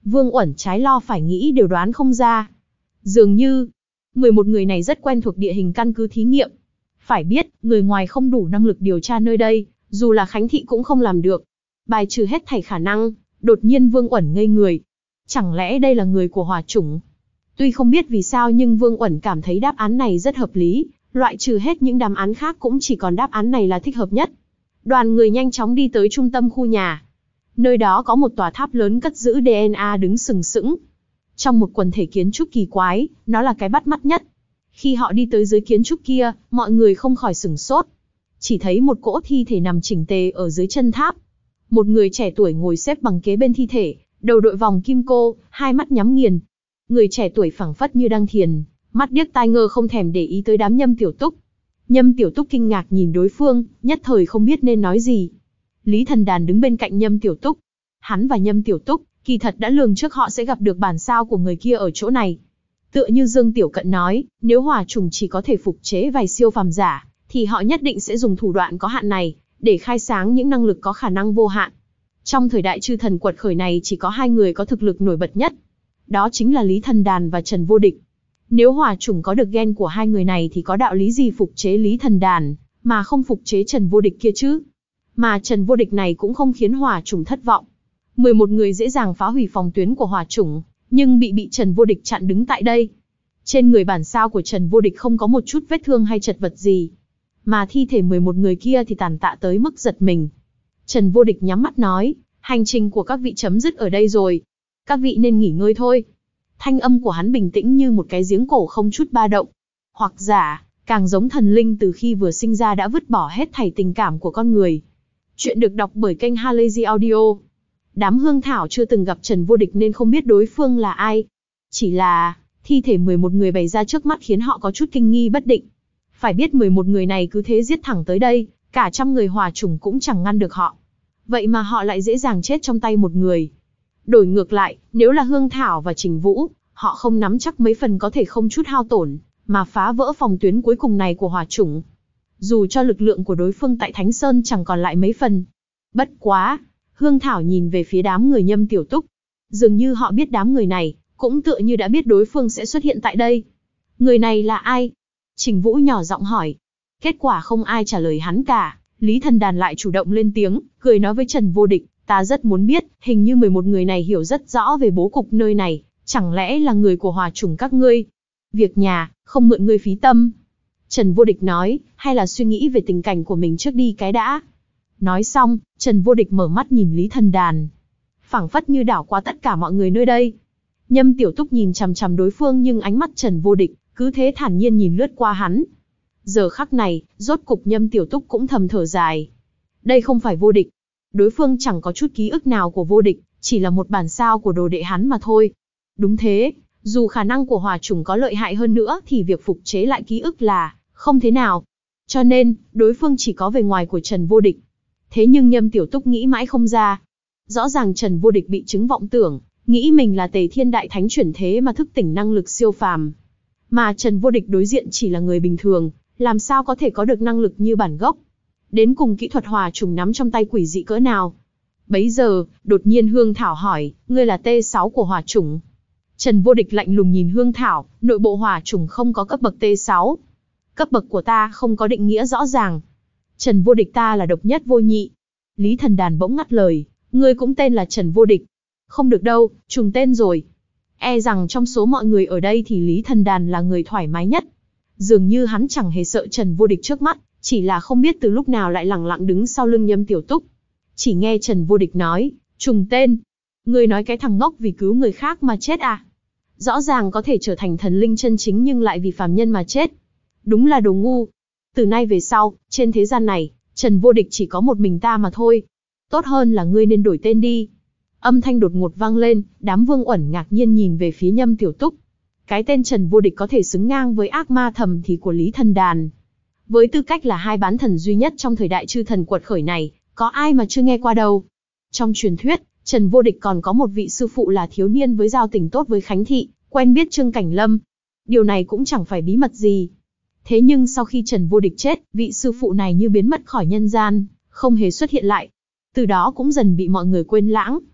Vương Uẩn trái lo phải nghĩ đều đoán không ra. Dường như, mười một người này rất quen thuộc địa hình căn cứ thí nghiệm. Phải biết, người ngoài không đủ năng lực điều tra nơi đây, dù là Khánh Thị cũng không làm được. Bài trừ hết thảy khả năng, đột nhiên Vương Uẩn ngây người. Chẳng lẽ đây là người của hỏa chủng? Tuy không biết vì sao nhưng Vương Uẩn cảm thấy đáp án này rất hợp lý, loại trừ hết những đáp án khác cũng chỉ còn đáp án này là thích hợp nhất. Đoàn người nhanh chóng đi tới trung tâm khu nhà. Nơi đó có một tòa tháp lớn cất giữ đê en a đứng sừng sững. Trong một quần thể kiến trúc kỳ quái, nó là cái bắt mắt nhất. Khi họ đi tới dưới kiến trúc kia, mọi người không khỏi sửng sốt. Chỉ thấy một cỗ thi thể nằm chỉnh tề ở dưới chân tháp. Một người trẻ tuổi ngồi xếp bằng kế bên thi thể, đầu đội vòng kim cô, hai mắt nhắm nghiền. Người trẻ tuổi phảng phất như đang thiền, mắt điếc tai ngơ không thèm để ý tới đám Nhâm Tiểu Túc. Nhâm Tiểu Túc kinh ngạc nhìn đối phương, nhất thời không biết nên nói gì. Lý Thần Đàn đứng bên cạnh Nhâm Tiểu Túc. Hắn và Nhâm Tiểu Túc, kỳ thật đã lường trước họ sẽ gặp được bản sao của người kia ở chỗ này. Tựa như Dương Tiểu Cận nói, nếu hỏa trùng chỉ có thể phục chế vài siêu phàm giả, thì họ nhất định sẽ dùng thủ đoạn có hạn này, để khai sáng những năng lực có khả năng vô hạn. Trong thời đại chư thần quật khởi này chỉ có hai người có thực lực nổi bật nhất. Đó chính là Lý Thần Đàn và Trần Vô Địch. Nếu hỏa trùng có được gen của hai người này thì có đạo lý gì phục chế Lý Thần Đàn, mà không phục chế Trần Vô Địch kia chứ? Mà Trần Vô Địch này cũng không khiến hỏa trùng thất vọng. mười một người dễ dàng phá hủy phòng tuyến của hỏa trùng, nhưng bị bị Trần Vô Địch chặn đứng tại đây. Trên người bản sao của Trần Vô Địch không có một chút vết thương hay chật vật gì. Mà thi thể mười một người kia thì tàn tạ tới mức giật mình. Trần Vô Địch nhắm mắt nói, hành trình của các vị chấm dứt ở đây rồi. Các vị nên nghỉ ngơi thôi. Thanh âm của hắn bình tĩnh như một cái giếng cổ không chút ba động. Hoặc giả, càng giống thần linh từ khi vừa sinh ra đã vứt bỏ hết thảy tình cảm của con người. Chuyện được đọc bởi kênh Halazy Audio. Đám Hương Thảo chưa từng gặp Trần Vô Địch nên không biết đối phương là ai. Chỉ là, thi thể mười một người bày ra trước mắt khiến họ có chút kinh nghi bất định. Phải biết mười một người này cứ thế giết thẳng tới đây, cả trăm người hỏa chủng cũng chẳng ngăn được họ. Vậy mà họ lại dễ dàng chết trong tay một người. Đổi ngược lại, nếu là Hương Thảo và Trình Vũ, họ không nắm chắc mấy phần có thể không chút hao tổn, mà phá vỡ phòng tuyến cuối cùng này của hỏa chủng. Dù cho lực lượng của đối phương tại Thánh Sơn chẳng còn lại mấy phần. Bất quá, Hương Thảo nhìn về phía đám người Nhâm Tiểu Túc. Dường như họ biết đám người này, cũng tựa như đã biết đối phương sẽ xuất hiện tại đây. Người này là ai? Trình Vũ nhỏ giọng hỏi. Kết quả không ai trả lời hắn cả. Lý Thần Đàn lại chủ động lên tiếng, cười nói với Trần Vô Địch, ta rất muốn biết, hình như mười một người này hiểu rất rõ về bố cục nơi này, chẳng lẽ là người của hỏa chủng các ngươi? Việc nhà, không mượn ngươi phí tâm. Trần Vô Địch nói, hay là suy nghĩ về tình cảnh của mình trước đi cái đã. Nói xong, Trần Vô Địch mở mắt nhìn Lý Thần Đàn. Phảng phất như đảo qua tất cả mọi người nơi đây. Nhâm Tiểu Túc nhìn chằm chằm đối phương nhưng ánh mắt Trần Vô Địch, cứ thế thản nhiên nhìn lướt qua hắn. Giờ khắc này, rốt cục Nhâm Tiểu Túc cũng thầm thở dài. Đây không phải Vô Địch. Đối phương chẳng có chút ký ức nào của Vô Địch, chỉ là một bản sao của đồ đệ hắn mà thôi. Đúng thế, dù khả năng của hỏa chủng có lợi hại hơn nữa thì việc phục chế lại ký ức là không thế nào. Cho nên, đối phương chỉ có về ngoài của Trần Vô Địch. Thế nhưng Nhâm Tiểu Túc nghĩ mãi không ra. Rõ ràng Trần Vô Địch bị chứng vọng tưởng, nghĩ mình là Tề Thiên Đại Thánh chuyển thế mà thức tỉnh năng lực siêu phàm. Mà Trần Vô Địch đối diện chỉ là người bình thường, làm sao có thể có được năng lực như bản gốc. Đến cùng kỹ thuật hỏa trùng nắm trong tay quỷ dị cỡ nào. Bấy giờ, đột nhiên Hương Thảo hỏi, ngươi là T sáu của hỏa chủng. Trần Vô Địch lạnh lùng nhìn Hương Thảo, nội bộ hỏa chủng không có cấp bậc T sáu. Cấp bậc của ta không có định nghĩa rõ ràng. Trần Vô Địch ta là độc nhất vô nhị. Lý Thần Đàn bỗng ngắt lời, ngươi cũng tên là Trần Vô Địch. Không được đâu, trùng tên rồi. E rằng trong số mọi người ở đây thì Lý Thần Đàn là người thoải mái nhất. Dường như hắn chẳng hề sợ Trần Vô Địch trước mắt, chỉ là không biết từ lúc nào lại lẳng lặng đứng sau lưng Nhâm Tiểu Túc. Chỉ nghe Trần Vô Địch nói, trùng tên. Ngươi nói cái thằng ngốc vì cứu người khác mà chết à? Rõ ràng có thể trở thành thần linh chân chính nhưng lại vì phàm nhân mà chết. Đúng là đồ ngu. Từ nay về sau, trên thế gian này, Trần Vô Địch chỉ có một mình ta mà thôi. Tốt hơn là ngươi nên đổi tên đi. Âm thanh đột ngột vang lên, đám Vương Uẩn ngạc nhiên nhìn về phía Nhâm Tiểu Túc. Cái tên Trần Vô Địch có thể xứng ngang với ác ma thầm thì của Lý Thần Đàn. Với tư cách là hai bán thần duy nhất trong thời đại chư thần quật khởi này, có ai mà chưa nghe qua đâu. Trong truyền thuyết, Trần Vô Địch còn có một vị sư phụ là thiếu niên với giao tình tốt với Khánh Thị, quen biết Trương Cảnh Lâm. Điều này cũng chẳng phải bí mật gì. Thế nhưng sau khi Trần Vô Địch chết, vị sư phụ này như biến mất khỏi nhân gian, không hề xuất hiện lại. Từ đó cũng dần bị mọi người quên lãng.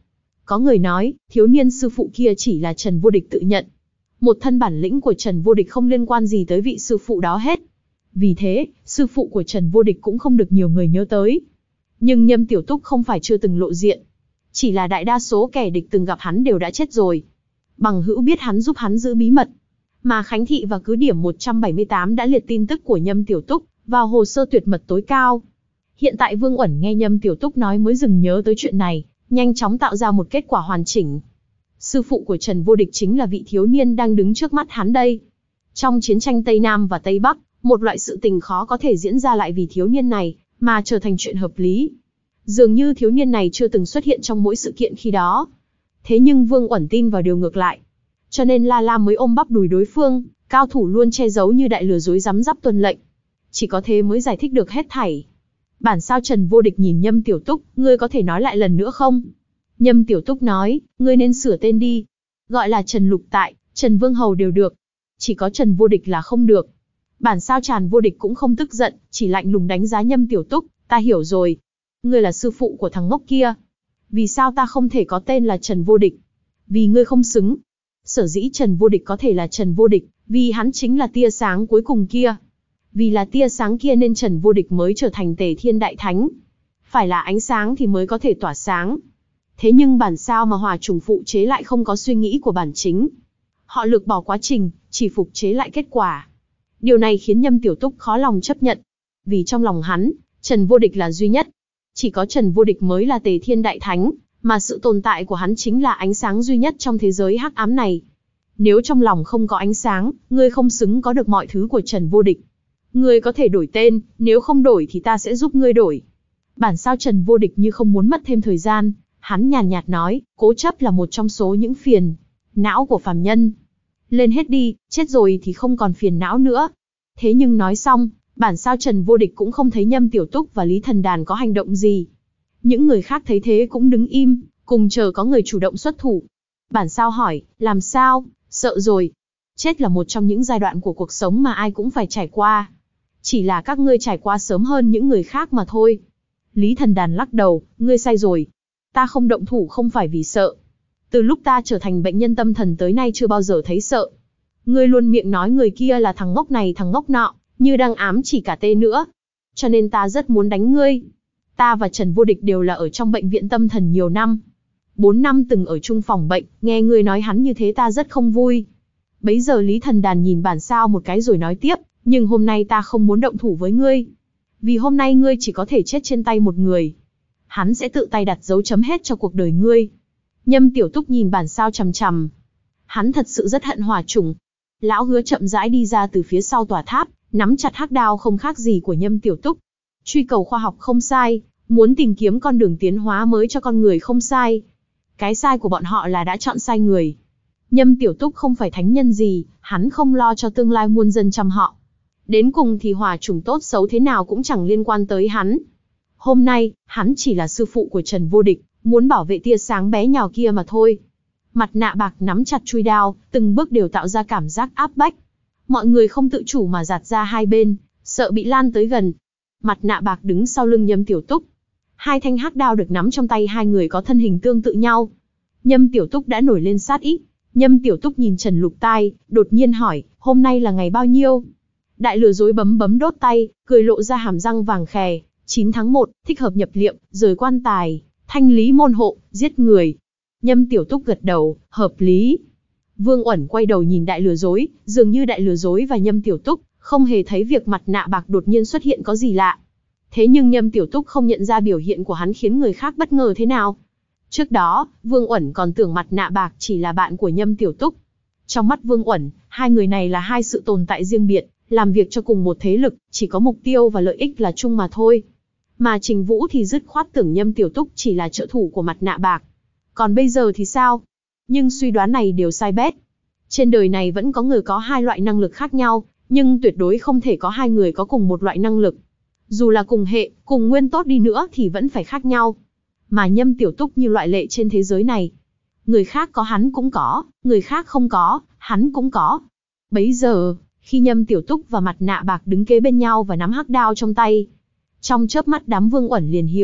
Có người nói, thiếu niên sư phụ kia chỉ là Trần Vô Địch tự nhận. Một thân bản lĩnh của Trần Vô Địch không liên quan gì tới vị sư phụ đó hết. Vì thế, sư phụ của Trần Vô Địch cũng không được nhiều người nhớ tới. Nhưng Nhâm Tiểu Túc không phải chưa từng lộ diện. Chỉ là đại đa số kẻ địch từng gặp hắn đều đã chết rồi. Bằng hữu biết hắn giúp hắn giữ bí mật. Mà Khánh Thị và cứ điểm một trăm bảy mươi tám đã liệt tin tức của Nhâm Tiểu Túc vào hồ sơ tuyệt mật tối cao. Hiện tại Vương Uẩn nghe Nhâm Tiểu Túc nói mới dừng nhớ tới chuyện này, nhanh chóng tạo ra một kết quả hoàn chỉnh. Sư phụ của Trần Vô Địch chính là vị thiếu niên đang đứng trước mắt hắn đây. Trong chiến tranh Tây Nam và Tây Bắc, một loại sự tình khó có thể diễn ra lại vì thiếu niên này, mà trở thành chuyện hợp lý. Dường như thiếu niên này chưa từng xuất hiện trong mỗi sự kiện khi đó. Thế nhưng Vương Uẩn tin vào điều ngược lại. Cho nên La La mới ôm bắp đùi đối phương, cao thủ luôn che giấu như đại lừa dối rắm rắp tuân lệnh. Chỉ có thế mới giải thích được hết thảy. Bản sao Trần Vô Địch nhìn Nhâm Tiểu Túc, ngươi có thể nói lại lần nữa không? Nhâm Tiểu Túc nói, ngươi nên sửa tên đi. Gọi là Trần Lục Tại, Trần Vương Hầu đều được. Chỉ có Trần Vô Địch là không được. Bản sao Trần Vô Địch cũng không tức giận, chỉ lạnh lùng đánh giá Nhâm Tiểu Túc, ta hiểu rồi. Ngươi là sư phụ của thằng ngốc kia. Vì sao ta không thể có tên là Trần Vô Địch? Vì ngươi không xứng. Sở dĩ Trần Vô Địch có thể là Trần Vô Địch, vì hắn chính là tia sáng cuối cùng kia. Vì là tia sáng kia nên Trần Vô Địch mới trở thành Tề Thiên Đại Thánh. Phải là ánh sáng thì mới có thể tỏa sáng. Thế nhưng bản sao mà hòa trùng phụ chế lại không có suy nghĩ của bản chính. Họ lược bỏ quá trình, chỉ phục chế lại kết quả. Điều này khiến Nhâm Tiểu Túc khó lòng chấp nhận. Vì trong lòng hắn, Trần Vô Địch là duy nhất. Chỉ có Trần Vô Địch mới là Tề Thiên Đại Thánh, mà sự tồn tại của hắn chính là ánh sáng duy nhất trong thế giới hắc ám này. Nếu trong lòng không có ánh sáng, ngươi không xứng có được mọi thứ của Trần Vô Địch. Ngươi có thể đổi tên, nếu không đổi thì ta sẽ giúp ngươi đổi. Bản sao Trần Vô Địch như không muốn mất thêm thời gian, hắn nhàn nhạt nói, cố chấp là một trong số những phiền não của phàm nhân. Lên hết đi, chết rồi thì không còn phiền não nữa. Thế nhưng nói xong, bản sao Trần Vô Địch cũng không thấy Nhâm Tiểu Túc và Lý Thần Đàn có hành động gì. Những người khác thấy thế cũng đứng im, cùng chờ có người chủ động xuất thủ. Bản sao hỏi, làm sao, sợ rồi. Chết là một trong những giai đoạn của cuộc sống mà ai cũng phải trải qua. Chỉ là các ngươi trải qua sớm hơn những người khác mà thôi. Lý Thần Đàn lắc đầu, ngươi sai rồi. Ta không động thủ không phải vì sợ. Từ lúc ta trở thành bệnh nhân tâm thần tới nay chưa bao giờ thấy sợ. Ngươi luôn miệng nói người kia là thằng ngốc này thằng ngốc nọ, như đang ám chỉ cả tê nữa. Cho nên ta rất muốn đánh ngươi. Ta và Trần Vô Địch đều là ở trong bệnh viện tâm thần nhiều năm. Bốn năm từng ở chung phòng bệnh, nghe ngươi nói hắn như thế ta rất không vui. Bấy giờ Lý Thần Đàn nhìn bản sao một cái rồi nói tiếp, nhưng hôm nay ta không muốn động thủ với ngươi. Vì hôm nay ngươi chỉ có thể chết trên tay một người. Hắn sẽ tự tay đặt dấu chấm hết cho cuộc đời ngươi. Nhâm Tiểu Túc nhìn bản sao chằm chằm. Hắn thật sự rất hận Hỏa Trùng. Lão Hứa chậm rãi đi ra từ phía sau tòa tháp, nắm chặt hắc đao không khác gì của Nhâm Tiểu Túc. Truy cầu khoa học không sai, muốn tìm kiếm con đường tiến hóa mới cho con người không sai. Cái sai của bọn họ là đã chọn sai người. Nhâm Tiểu Túc không phải thánh nhân gì, hắn không lo cho tương lai muôn dân trăm họ. Đến cùng thì Hỏa Trùng tốt xấu thế nào cũng chẳng liên quan tới hắn. Hôm nay, hắn chỉ là sư phụ của Trần Vô Địch, muốn bảo vệ tia sáng bé nhỏ kia mà thôi. Mặt nạ bạc nắm chặt chuôi đao, từng bước đều tạo ra cảm giác áp bách. Mọi người không tự chủ mà giạt ra hai bên, sợ bị lan tới gần. Mặt nạ bạc đứng sau lưng Nhâm Tiểu Túc. Hai thanh hắc đao được nắm trong tay hai người có thân hình tương tự nhau. Nhâm Tiểu Túc đã nổi lên sát ý. Nhâm Tiểu Túc nhìn Trần Lục Tai, đột nhiên hỏi, hôm nay là ngày bao nhiêu? Đại lừa dối bấm bấm đốt tay, cười lộ ra hàm răng vàng khè. chín tháng một, thích hợp nhập liệm, rời quan tài, thanh lý môn hộ, giết người. Nhâm Tiểu Túc gật đầu, hợp lý. Vương Uẩn quay đầu nhìn đại lừa dối, dường như đại lừa dối và Nhâm Tiểu Túc không hề thấy việc mặt nạ bạc đột nhiên xuất hiện có gì lạ. Thế nhưng Nhâm Tiểu Túc không nhận ra biểu hiện của hắn khiến người khác bất ngờ thế nào. Trước đó, Vương Uẩn còn tưởng mặt nạ bạc chỉ là bạn của Nhâm Tiểu Túc. Trong mắt Vương Uẩn, hai người này là hai sự tồn tại riêng biệt, làm việc cho cùng một thế lực, chỉ có mục tiêu và lợi ích là chung mà thôi. Mà Trình Vũ thì dứt khoát tưởng Nhâm Tiểu Túc chỉ là trợ thủ của mặt nạ bạc. Còn bây giờ thì sao? Nhưng suy đoán này đều sai bét. Trên đời này vẫn có người có hai loại năng lực khác nhau, nhưng tuyệt đối không thể có hai người có cùng một loại năng lực. Dù là cùng hệ, cùng nguyên tốt đi nữa thì vẫn phải khác nhau. Mà Nhâm Tiểu Túc như loại lệ trên thế giới này. Người khác có hắn cũng có, người khác không có, hắn cũng có. Bấy giờ, khi Nhâm Tiểu Túc và mặt nạ bạc đứng kế bên nhau và nắm hắc đao trong tay, trong chớp mắt đám Vương Uẩn liền hiểu,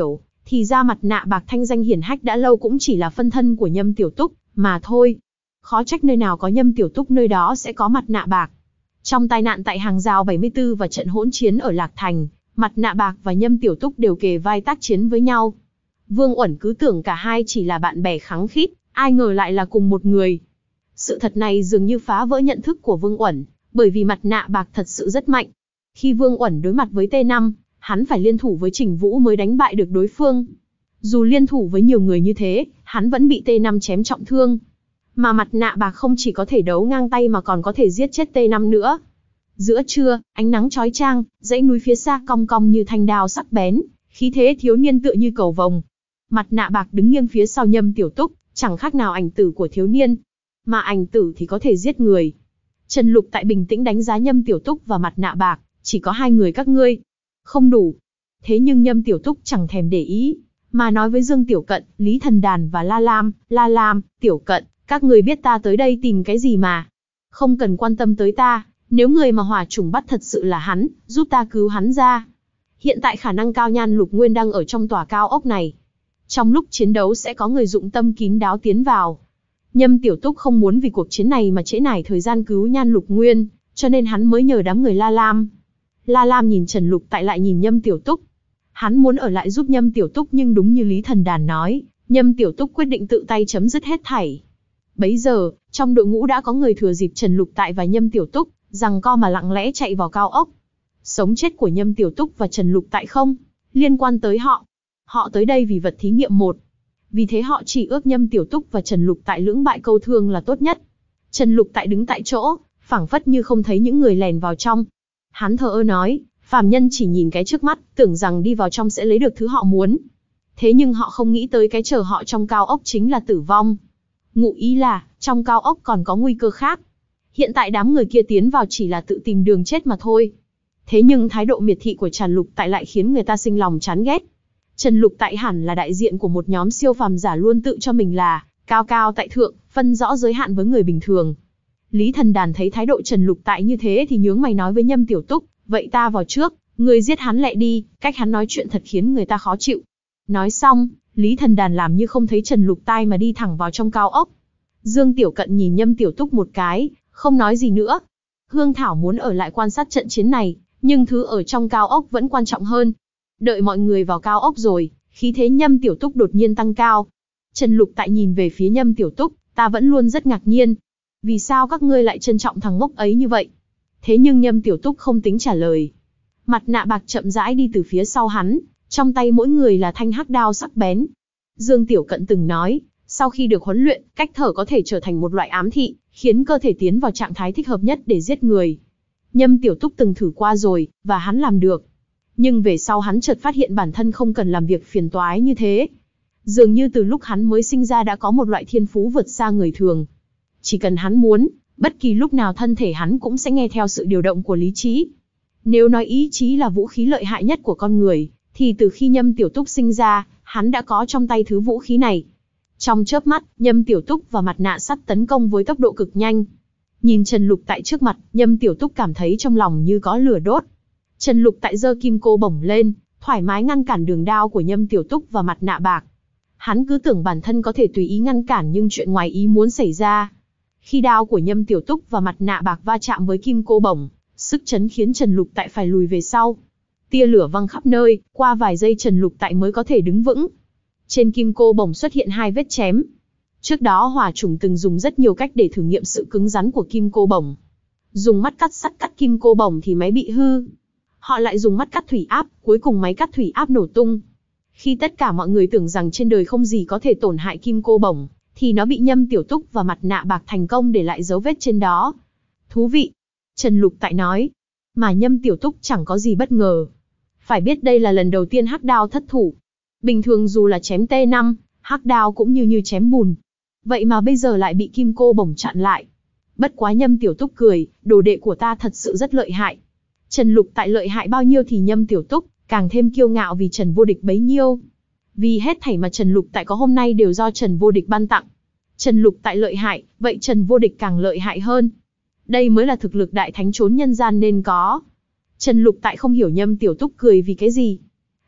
Thì ra mặt nạ bạc thanh danh hiển hách đã lâu cũng chỉ là phân thân của Nhâm Tiểu Túc, mà thôi. Khó trách nơi nào có Nhâm Tiểu Túc nơi đó sẽ có mặt nạ bạc. Trong tai nạn tại hàng rào bảy mươi tư và trận hỗn chiến ở Lạc Thành, mặt nạ bạc và Nhâm Tiểu Túc đều kề vai tác chiến với nhau. Vương Uẩn cứ tưởng cả hai chỉ là bạn bè khăng khít, ai ngờ lại là cùng một người. Sự thật này dường như phá vỡ nhận thức của Vương Uẩn, bởi vì mặt nạ bạc thật sự rất mạnh. Khi Vương Uẩn đối mặt với T năm, hắn phải liên thủ với Trình Vũ mới đánh bại được đối phương. Dù liên thủ với nhiều người như thế, hắn vẫn bị T năm chém trọng thương. Mà mặt nạ bạc không chỉ có thể đấu ngang tay mà còn có thể giết chết T năm nữa. Giữa trưa, ánh nắng chói chang, dãy núi phía xa cong cong như thanh đao sắc bén, khí thế thiếu niên tựa như cầu vồng. Mặt nạ bạc đứng nghiêng phía sau Nhâm Tiểu Túc, chẳng khác nào ảnh tử của thiếu niên. Mà ảnh tử thì có thể giết người. Trần Lục tại bình tĩnh đánh giá Nhâm Tiểu Túc và mặt nạ bạc, chỉ có hai người các ngươi. Không đủ. Thế nhưng Nhâm Tiểu Túc chẳng thèm để ý, mà nói với Dương Tiểu Cận, Lý Thần Đàn và La Lam, La Lam, Tiểu Cận, các người biết ta tới đây tìm cái gì mà. Không cần quan tâm tới ta, nếu người mà hỏa chủng bắt thật sự là hắn, giúp ta cứu hắn ra. Hiện tại khả năng cao Nhan Lục Nguyên đang ở trong tòa cao ốc này. Trong lúc chiến đấu sẽ có người dụng tâm kín đáo tiến vào. Nhâm Tiểu Túc không muốn vì cuộc chiến này mà trễ nải thời gian cứu Nhan Lục Nguyên, cho nên hắn mới nhờ đám người La Lam. La Lam nhìn Trần Lục tại lại nhìn Nhâm Tiểu Túc. Hắn muốn ở lại giúp Nhâm Tiểu Túc nhưng đúng như Lý Thần Đàn nói, Nhâm Tiểu Túc quyết định tự tay chấm dứt hết thảy. Bấy giờ, trong đội ngũ đã có người thừa dịp Trần Lục tại và Nhâm Tiểu Túc, giằng co mà lặng lẽ chạy vào cao ốc. Sống chết của Nhâm Tiểu Túc và Trần Lục tại không liên quan tới họ. Họ tới đây vì vật thí nghiệm một. Vì thế họ chỉ ước Nhâm Tiểu Túc và Trần Lục tại lưỡng bại câu thương là tốt nhất. Trần Lục tại đứng tại chỗ, phảng phất như không thấy những người lèn vào trong. Hắn thờ ơ nói, phàm nhân chỉ nhìn cái trước mắt, tưởng rằng đi vào trong sẽ lấy được thứ họ muốn. Thế nhưng họ không nghĩ tới cái chờ họ trong cao ốc chính là tử vong. Ngụ ý là, trong cao ốc còn có nguy cơ khác. Hiện tại đám người kia tiến vào chỉ là tự tìm đường chết mà thôi. Thế nhưng thái độ miệt thị của Trần Lục tại lại khiến người ta sinh lòng chán ghét. Trần Lục tại hẳn là đại diện của một nhóm siêu phàm giả luôn tự cho mình là cao cao tại thượng, phân rõ giới hạn với người bình thường. Lý Thần Đàn thấy thái độ Trần Lục tại như thế thì nhướng mày nói với Nhâm Tiểu Túc, vậy ta vào trước, người giết hắn lẹ đi, cách hắn nói chuyện thật khiến người ta khó chịu. Nói xong, Lý Thần Đàn làm như không thấy Trần Lục tai mà đi thẳng vào trong cao ốc. Dương Tiểu Cận nhìn Nhâm Tiểu Túc một cái, không nói gì nữa. Hương Thảo muốn ở lại quan sát trận chiến này, nhưng thứ ở trong cao ốc vẫn quan trọng hơn. Đợi mọi người vào cao ốc rồi, khí thế Nhâm Tiểu Túc đột nhiên tăng cao. Trần Lục tại nhìn về phía Nhâm Tiểu Túc, ta vẫn luôn rất ngạc nhiên. Vì sao các ngươi lại trân trọng thằng ngốc ấy như vậy? Thế nhưng Nhâm Tiểu Túc không tính trả lời. Mặt nạ bạc chậm rãi đi từ phía sau hắn, trong tay mỗi người là thanh hắc đao sắc bén. Dương Tiểu Cận từng nói, sau khi được huấn luyện, cách thở có thể trở thành một loại ám thị, khiến cơ thể tiến vào trạng thái thích hợp nhất để giết người. Nhâm Tiểu Túc từng thử qua rồi, và hắn làm được. Nhưng về sau hắn chợt phát hiện bản thân không cần làm việc phiền toái như thế. Dường như từ lúc hắn mới sinh ra đã có một loại thiên phú vượt xa người thường. Chỉ cần hắn muốn, bất kỳ lúc nào thân thể hắn cũng sẽ nghe theo sự điều động của lý trí. Nếu nói ý chí là vũ khí lợi hại nhất của con người, thì từ khi Nhâm Tiểu Túc sinh ra, hắn đã có trong tay thứ vũ khí này. Trong chớp mắt, Nhâm Tiểu Túc và mặt nạ sắt tấn công với tốc độ cực nhanh. Nhìn Trần Lục tại trước mặt, Nhâm Tiểu Túc cảm thấy trong lòng như có lửa đốt. Trần Lục tại giơ kim cô bổng lên, thoải mái ngăn cản đường đao của Nhâm Tiểu Túc và mặt nạ bạc. Hắn cứ tưởng bản thân có thể tùy ý ngăn cản nhưng chuyện ngoài ý muốn xảy ra. Khi đao của Nhâm Tiểu Túc và mặt nạ bạc va chạm với kim cô bổng, sức chấn khiến Trần Lục tại phải lùi về sau. Tia lửa văng khắp nơi, qua vài giây Trần Lục tại mới có thể đứng vững. Trên kim cô bổng xuất hiện hai vết chém. Trước đó hỏa chủng từng dùng rất nhiều cách để thử nghiệm sự cứng rắn của kim cô bổng. Dùng mắt cắt sắt cắt kim cô bổng thì máy bị hư. Họ lại dùng mắt cắt thủy áp, cuối cùng máy cắt thủy áp nổ tung. Khi tất cả mọi người tưởng rằng trên đời không gì có thể tổn hại kim cô bổng, thì nó bị Nhâm Tiểu Túc và mặt nạ bạc thành công để lại dấu vết trên đó. Thú vị, Trần Lục tại nói. Mà Nhâm Tiểu Túc chẳng có gì bất ngờ. Phải biết đây là lần đầu tiên hắc đao thất thủ. Bình thường dù là chém T năm, hắc đao cũng như như chém bùn. Vậy mà bây giờ lại bị kim cô bổng chặn lại. Bất quá Nhâm Tiểu Túc cười, đồ đệ của ta thật sự rất lợi hại. Trần Lục tại lợi hại bao nhiêu thì Nhâm Tiểu Túc càng thêm kiêu ngạo vì Trần Vô Địch bấy nhiêu. Vì hết thảy mà Trần Lục tại có hôm nay đều do Trần Vô Địch ban tặng. Trần Lục tại lợi hại, vậy Trần Vô Địch càng lợi hại hơn. Đây mới là thực lực đại thánh trốn nhân gian nên có. Trần Lục tại không hiểu Nhâm Tiểu Túc cười vì cái gì.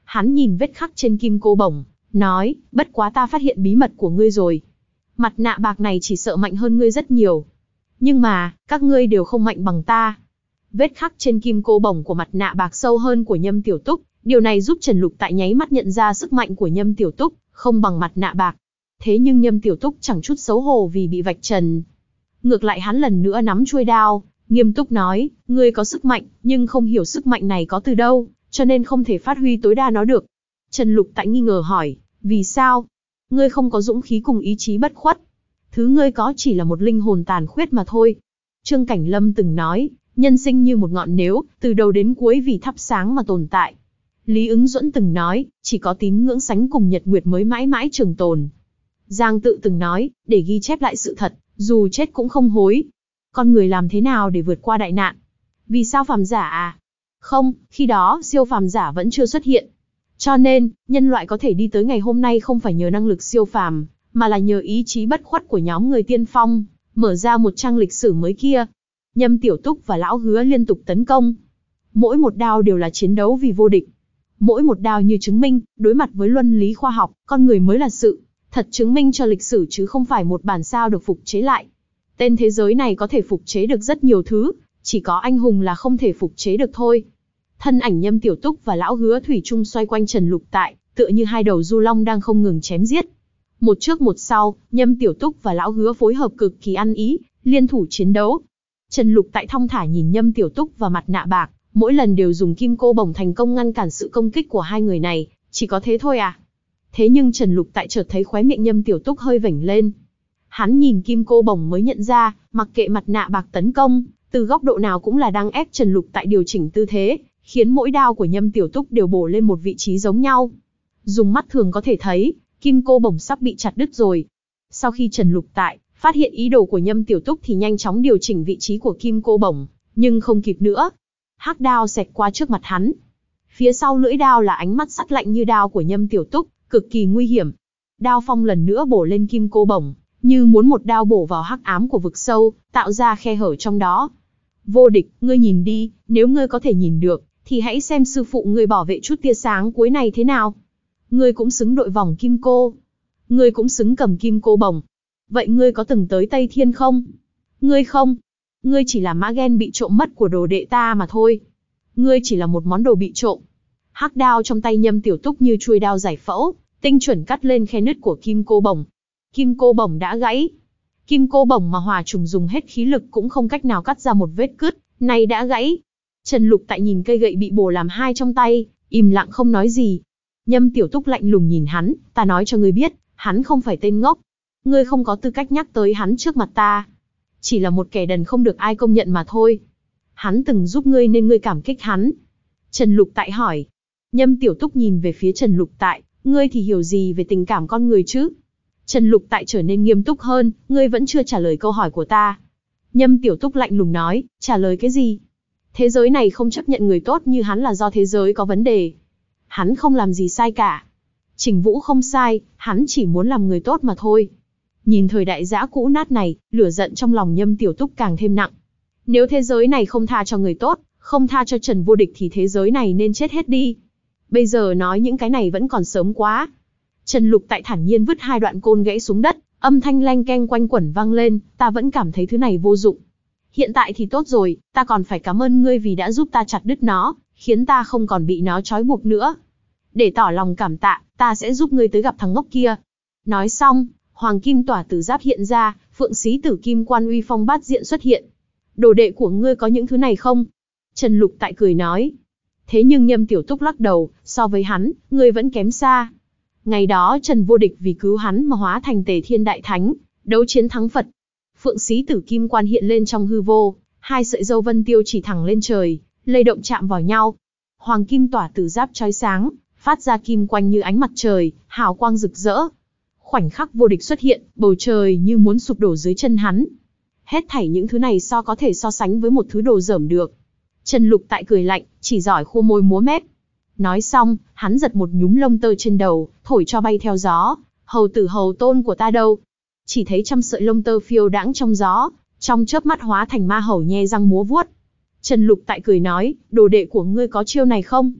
Hắn nhìn vết khắc trên kim cô bổng, nói, bất quá ta phát hiện bí mật của ngươi rồi. Mặt nạ bạc này chỉ sợ mạnh hơn ngươi rất nhiều. Nhưng mà, các ngươi đều không mạnh bằng ta. Vết khắc trên kim cô bổng của mặt nạ bạc sâu hơn của Nhâm Tiểu Túc, điều này giúp Trần Lục Tại nháy mắt nhận ra sức mạnh của Nhâm Tiểu Túc, không bằng mặt nạ bạc. Thế nhưng Nhâm Tiểu Túc chẳng chút xấu hổ vì bị vạch trần. Ngược lại hắn lần nữa nắm chuôi đao, nghiêm túc nói, ngươi có sức mạnh, nhưng không hiểu sức mạnh này có từ đâu, cho nên không thể phát huy tối đa nó được. Trần Lục Tại nghi ngờ hỏi, vì sao? Ngươi không có dũng khí cùng ý chí bất khuất. Thứ ngươi có chỉ là một linh hồn tàn khuyết mà thôi. Trương Cảnh Lâm từng nói, nhân sinh như một ngọn nến, từ đầu đến cuối vì thắp sáng mà tồn tại. Lý Ứng Duẫn từng nói, chỉ có tín ngưỡng sánh cùng nhật nguyệt mới mãi mãi trường tồn. Giang Tự từng nói, để ghi chép lại sự thật, dù chết cũng không hối. Con người làm thế nào để vượt qua đại nạn? Vì sao phàm giả à? Không, khi đó siêu phàm giả vẫn chưa xuất hiện. Cho nên, nhân loại có thể đi tới ngày hôm nay không phải nhờ năng lực siêu phàm, mà là nhờ ý chí bất khuất của nhóm người tiên phong, mở ra một trang lịch sử mới kia. Nhâm Tiểu Túc và Lão Hứa liên tục tấn công. Mỗi một đao đều là chiến đấu vì vô địch. Mỗi một đao như chứng minh, đối mặt với luân lý khoa học, con người mới là sự thật chứng minh cho lịch sử chứ không phải một bản sao được phục chế lại. Tên thế giới này có thể phục chế được rất nhiều thứ, chỉ có anh hùng là không thể phục chế được thôi. Thân ảnh Nhâm Tiểu Túc và Lão Hứa thủy chung xoay quanh Trần Lục Tại, tựa như hai đầu du long đang không ngừng chém giết. Một trước một sau, Nhâm Tiểu Túc và Lão Hứa phối hợp cực kỳ ăn ý, liên thủ chiến đấu. Trần Lục Tại thong thả nhìn Nhâm Tiểu Túc và mặt nạ bạc, mỗi lần đều dùng kim cô bổng thành công ngăn cản sự công kích của hai người này, chỉ có thế thôi à? Thế nhưng Trần Lục Tại chợt thấy khóe miệng Nhâm Tiểu Túc hơi vểnh lên. Hắn nhìn kim cô bổng mới nhận ra, mặc kệ mặt nạ bạc tấn công, từ góc độ nào cũng là đang ép Trần Lục Tại điều chỉnh tư thế, khiến mỗi đao của Nhâm Tiểu Túc đều bổ lên một vị trí giống nhau. Dùng mắt thường có thể thấy, kim cô bổng sắp bị chặt đứt rồi. Sau khi Trần Lục Tại phát hiện ý đồ của Nhâm Tiểu Túc thì nhanh chóng điều chỉnh vị trí của kim cô bổng, nhưng không kịp nữa. Hắc đao xẹt qua trước mặt hắn. Phía sau lưỡi đao là ánh mắt sắc lạnh như đao của Nhâm Tiểu Túc, cực kỳ nguy hiểm. Đao phong lần nữa bổ lên kim cô bổng, như muốn một đao bổ vào hắc ám của vực sâu, tạo ra khe hở trong đó. Vô địch, ngươi nhìn đi, nếu ngươi có thể nhìn được, thì hãy xem sư phụ ngươi bảo vệ chút tia sáng cuối này thế nào. Ngươi cũng xứng đội vòng kim cô. Ngươi cũng xứng cầm kim cô bổng. Vậy ngươi có từng tới Tây Thiên không? Ngươi không. Ngươi chỉ là mã gen bị trộm mất của đồ đệ ta mà thôi. Ngươi chỉ là một món đồ bị trộm. Hắc đao trong tay Nhâm Tiểu Túc như chuôi đao giải phẫu, tinh chuẩn cắt lên khe nứt của kim cô bổng. Kim cô bổng đã gãy. Kim cô bổng mà Hỏa Trùng dùng hết khí lực cũng không cách nào cắt ra một vết cứt, này đã gãy. Trần Lục Tại nhìn cây gậy bị bổ làm hai trong tay, im lặng không nói gì. Nhâm Tiểu Túc lạnh lùng nhìn hắn, ta nói cho ngươi biết, hắn không phải tên ngốc. Ngươi không có tư cách nhắc tới hắn trước mặt ta. Chỉ là một kẻ đần không được ai công nhận mà thôi. Hắn từng giúp ngươi nên ngươi cảm kích hắn. Trần Lục Tại hỏi. Nhâm Tiểu Túc nhìn về phía Trần Lục Tại, ngươi thì hiểu gì về tình cảm con người chứ? Trần Lục Tại trở nên nghiêm túc hơn, ngươi vẫn chưa trả lời câu hỏi của ta. Nhâm Tiểu Túc lạnh lùng nói, trả lời cái gì? Thế giới này không chấp nhận người tốt như hắn là do thế giới có vấn đề. Hắn không làm gì sai cả. Trình Vũ không sai, hắn chỉ muốn làm người tốt mà thôi. Nhìn thời đại dã cũ nát này, lửa giận trong lòng Nhâm Tiểu Túc càng thêm nặng. Nếu thế giới này không tha cho người tốt, không tha cho Trần Vô Địch thì thế giới này nên chết hết đi. Bây giờ nói những cái này vẫn còn sớm quá. Trần Lục Tại thản nhiên vứt hai đoạn côn gãy xuống đất, âm thanh leng keng quanh quẩn vang lên, ta vẫn cảm thấy thứ này vô dụng. Hiện tại thì tốt rồi, ta còn phải cảm ơn ngươi vì đã giúp ta chặt đứt nó, khiến ta không còn bị nó trói buộc nữa. Để tỏ lòng cảm tạ, ta sẽ giúp ngươi tới gặp thằng ngốc kia. Nói xong, Hoàng Kim Tỏa Tử Giáp hiện ra, Phượng Xí Tử Kim Quan Uy Phong bát diện xuất hiện. Đồ đệ của ngươi có những thứ này không? Trần Lục Tại cười nói. Thế nhưng Nhâm Tiểu Túc lắc đầu, so với hắn, ngươi vẫn kém xa. Ngày đó Trần Vô Địch vì cứu hắn mà hóa thành Tề Thiên Đại Thánh, đấu chiến thắng Phật. Phượng Xí Tử Kim Quan hiện lên trong hư vô, hai sợi dâu vân tiêu chỉ thẳng lên trời, lay động chạm vào nhau. Hoàng Kim Tỏa Tử Giáp chói sáng, phát ra kim quang như ánh mặt trời, hào quang rực rỡ. Khoảnh khắc Vô Địch xuất hiện, bầu trời như muốn sụp đổ dưới chân hắn. Hết thảy những thứ này so có thể so sánh với một thứ đồ dởm được. Trần Lục Tại cười lạnh, chỉ giỏi khua môi múa mép. Nói xong, hắn giật một nhúm lông tơ trên đầu, thổi cho bay theo gió. Hầu tử hầu tôn của ta đâu? Chỉ thấy trăm sợi lông tơ phiêu đãng trong gió, trong chớp mắt hóa thành ma hầu nhe răng múa vuốt. Trần Lục Tại cười nói, đồ đệ của ngươi có chiêu này không?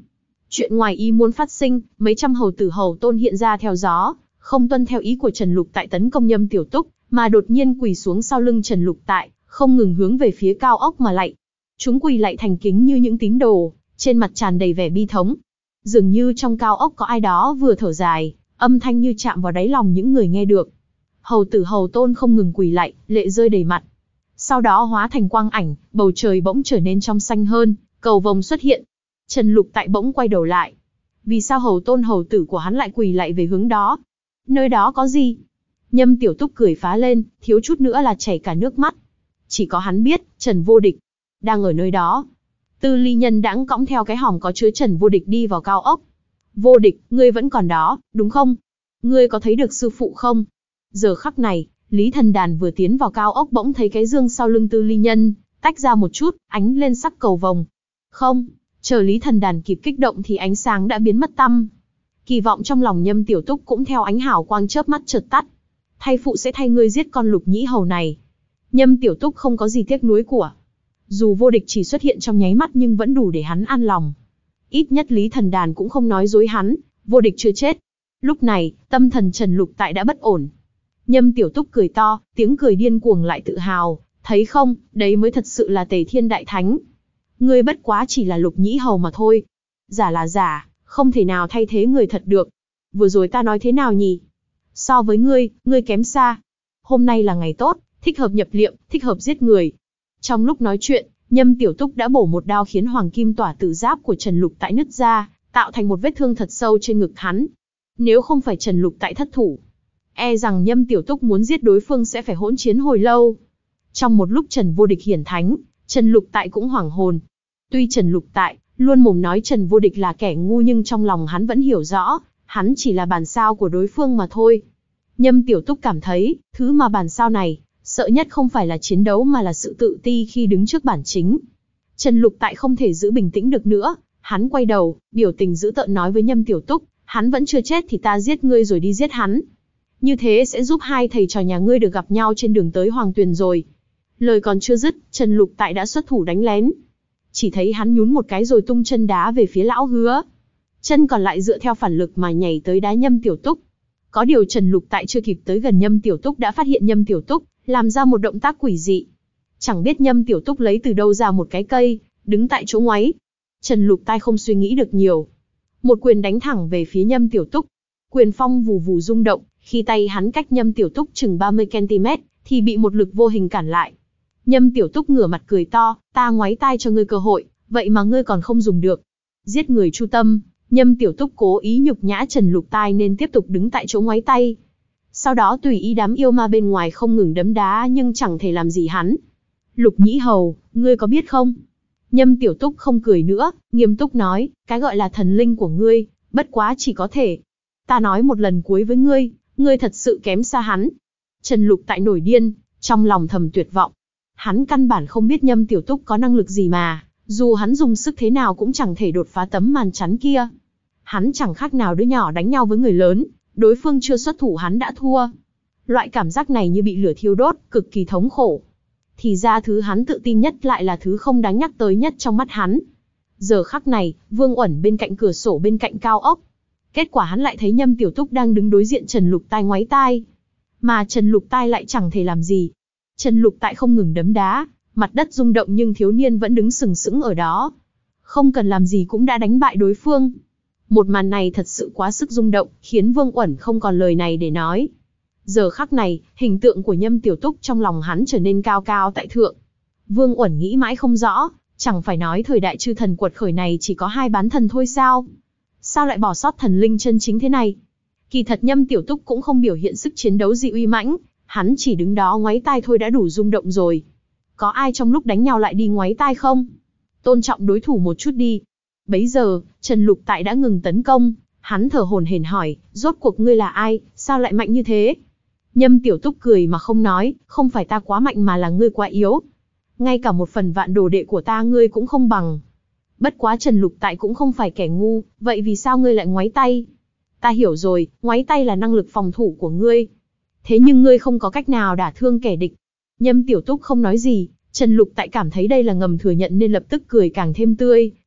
Chuyện ngoài ý muốn phát sinh, mấy trăm hầu tử hầu tôn hiện ra theo gió, không tuân theo ý của Trần Lục Tại tấn công Nhâm Tiểu Túc, mà đột nhiên quỳ xuống sau lưng Trần Lục Tại, không ngừng hướng về phía cao ốc mà lạy. Chúng quỳ lạy thành kính như những tín đồ, trên mặt tràn đầy vẻ bi thống. Dường như trong cao ốc có ai đó vừa thở dài, âm thanh như chạm vào đáy lòng những người nghe được. Hầu tử hầu tôn không ngừng quỳ lạy, lệ rơi đầy mặt. Sau đó hóa thành quang ảnh, bầu trời bỗng trở nên trong xanh hơn, cầu vồng xuất hiện. Trần Lục Tại bỗng quay đầu lại. Vì sao hầu tôn hầu tử của hắn lại quỳ lạy về hướng đó? Nơi đó có gì? Nhâm Tiểu Túc cười phá lên, thiếu chút nữa là chảy cả nước mắt. Chỉ có hắn biết, Trần Vô Địch đang ở nơi đó. Tư Ly Nhân đãng cõng theo cái hòm có chứa Trần Vô Địch đi vào cao ốc. Vô Địch, ngươi vẫn còn đó, đúng không? Ngươi có thấy được sư phụ không? Giờ khắc này, Lý Thần Đàn vừa tiến vào cao ốc bỗng thấy cái dương sau lưng Tư Ly Nhân tách ra một chút, ánh lên sắc cầu vồng. Không, chờ Lý Thần Đàn kịp kích động thì ánh sáng đã biến mất tăm. Kỳ vọng trong lòng Nhâm Tiểu Túc cũng theo ánh hào quang chớp mắt chợt tắt. Thay phụ sẽ thay ngươi giết con Lục Nhĩ Hầu này. Nhâm Tiểu Túc không có gì tiếc nuối của. Dù Vô Địch chỉ xuất hiện trong nháy mắt nhưng vẫn đủ để hắn an lòng. Ít nhất Lý Thần Đàn cũng không nói dối hắn, Vô Địch chưa chết. Lúc này, tâm thần Trần Lục Tại đã bất ổn. Nhâm Tiểu Túc cười to, tiếng cười điên cuồng lại tự hào, thấy không, đấy mới thật sự là Tề Thiên Đại Thánh. Ngươi bất quá chỉ là Lục Nhĩ Hầu mà thôi. Giả là giả, không thể nào thay thế người thật được. Vừa rồi ta nói thế nào nhỉ? So với ngươi, ngươi kém xa. Hôm nay là ngày tốt, thích hợp nhập liệm, thích hợp giết người. Trong lúc nói chuyện, Nhâm Tiểu Túc đã bổ một đao khiến hoàng kim tỏa tử giáp của Trần Lục Tại nứt ra, tạo thành một vết thương thật sâu trên ngực hắn. Nếu không phải Trần Lục Tại thất thủ, e rằng Nhâm Tiểu Túc muốn giết đối phương sẽ phải hỗn chiến hồi lâu. Trong một lúc Trần Vô Địch hiển thánh, Trần Lục Tại cũng hoảng hồn. Tuy Trần Lục Tại luôn mồm nói Trần Vô Địch là kẻ ngu nhưng trong lòng hắn vẫn hiểu rõ, hắn chỉ là bản sao của đối phương mà thôi. Nhâm Tiểu Túc cảm thấy, thứ mà bản sao này sợ nhất không phải là chiến đấu mà là sự tự ti khi đứng trước bản chính. Trần Lục Tại không thể giữ bình tĩnh được nữa, hắn quay đầu, biểu tình dữ tợn nói với Nhâm Tiểu Túc, hắn vẫn chưa chết thì ta giết ngươi rồi đi giết hắn. Như thế sẽ giúp hai thầy trò nhà ngươi được gặp nhau trên đường tới Hoàng Tuyền rồi. Lời còn chưa dứt, Trần Lục Tại đã xuất thủ đánh lén. Chỉ thấy hắn nhún một cái rồi tung chân đá về phía lão Hứa. Chân còn lại dựa theo phản lực mà nhảy tới đá Nhâm Tiểu Túc. Có điều Trần Lục Tại chưa kịp tới gần Nhâm Tiểu Túc đã phát hiện Nhâm Tiểu Túc làm ra một động tác quỷ dị. Chẳng biết Nhâm Tiểu Túc lấy từ đâu ra một cái cây, đứng tại chỗ ngoáy. Trần Lục Tai không suy nghĩ được nhiều. Một quyền đánh thẳng về phía Nhâm Tiểu Túc. Quyền phong vù vù rung động, khi tay hắn cách Nhâm Tiểu Túc chừng ba mươi ki-lô-mét, thì bị một lực vô hình cản lại. Nhâm Tiểu Túc ngửa mặt cười to, ta ngoáy tai cho ngươi cơ hội, vậy mà ngươi còn không dùng được. Giết người chu tâm, Nhâm Tiểu Túc cố ý nhục nhã Trần Lục Tai nên tiếp tục đứng tại chỗ ngoáy tay. Sau đó tùy ý đám yêu ma bên ngoài không ngừng đấm đá nhưng chẳng thể làm gì hắn. Lục Nhĩ Hầu, ngươi có biết không? Nhâm Tiểu Túc không cười nữa, nghiêm túc nói, cái gọi là thần linh của ngươi, bất quá chỉ có thể. Ta nói một lần cuối với ngươi, ngươi thật sự kém xa hắn. Trần Lục Tại nổi điên, trong lòng thầm tuyệt vọng. Hắn căn bản không biết Nhâm Tiểu Túc có năng lực gì mà, dù hắn dùng sức thế nào cũng chẳng thể đột phá tấm màn chắn kia. Hắn chẳng khác nào đứa nhỏ đánh nhau với người lớn, đối phương chưa xuất thủ hắn đã thua. Loại cảm giác này như bị lửa thiêu đốt, cực kỳ thống khổ. Thì ra thứ hắn tự tin nhất lại là thứ không đáng nhắc tới nhất trong mắt hắn. Giờ khắc này, Vương Uẩn bên cạnh cửa sổ bên cạnh cao ốc. Kết quả hắn lại thấy Nhâm Tiểu Túc đang đứng đối diện Trần Lục Tai ngoáy tai. Mà Trần Lục Tai lại chẳng thể làm gì. Trần Lục Tai không ngừng đấm đá, mặt đất rung động nhưng thiếu niên vẫn đứng sừng sững ở đó. Không cần làm gì cũng đã đánh bại đối phương. Một màn này thật sự quá sức rung động, khiến Vương Uẩn không còn lời này để nói. Giờ khắc này, hình tượng của Nhâm Tiểu Túc trong lòng hắn trở nên cao cao tại thượng. Vương Uẩn nghĩ mãi không rõ, chẳng phải nói thời đại chư thần quật khởi này chỉ có hai bán thần thôi sao? Sao lại bỏ sót thần linh chân chính thế này? Kỳ thật Nhâm Tiểu Túc cũng không biểu hiện sức chiến đấu gì uy mãnh, hắn chỉ đứng đó ngoáy tai thôi đã đủ rung động rồi. Có ai trong lúc đánh nhau lại đi ngoáy tai không? Tôn trọng đối thủ một chút đi. Bấy giờ, Trần Lục Tại đã ngừng tấn công, hắn thở hổn hển hỏi, rốt cuộc ngươi là ai, sao lại mạnh như thế? Nhâm Tiểu Túc cười mà không nói, không phải ta quá mạnh mà là ngươi quá yếu. Ngay cả một phần vạn đồ đệ của ta ngươi cũng không bằng. Bất quá Trần Lục Tại cũng không phải kẻ ngu, vậy vì sao ngươi lại ngoáy tay? Ta hiểu rồi, ngoáy tay là năng lực phòng thủ của ngươi. Thế nhưng ngươi không có cách nào đả thương kẻ địch. Nhâm Tiểu Túc không nói gì, Trần Lục Tại cảm thấy đây là ngầm thừa nhận nên lập tức cười càng thêm tươi,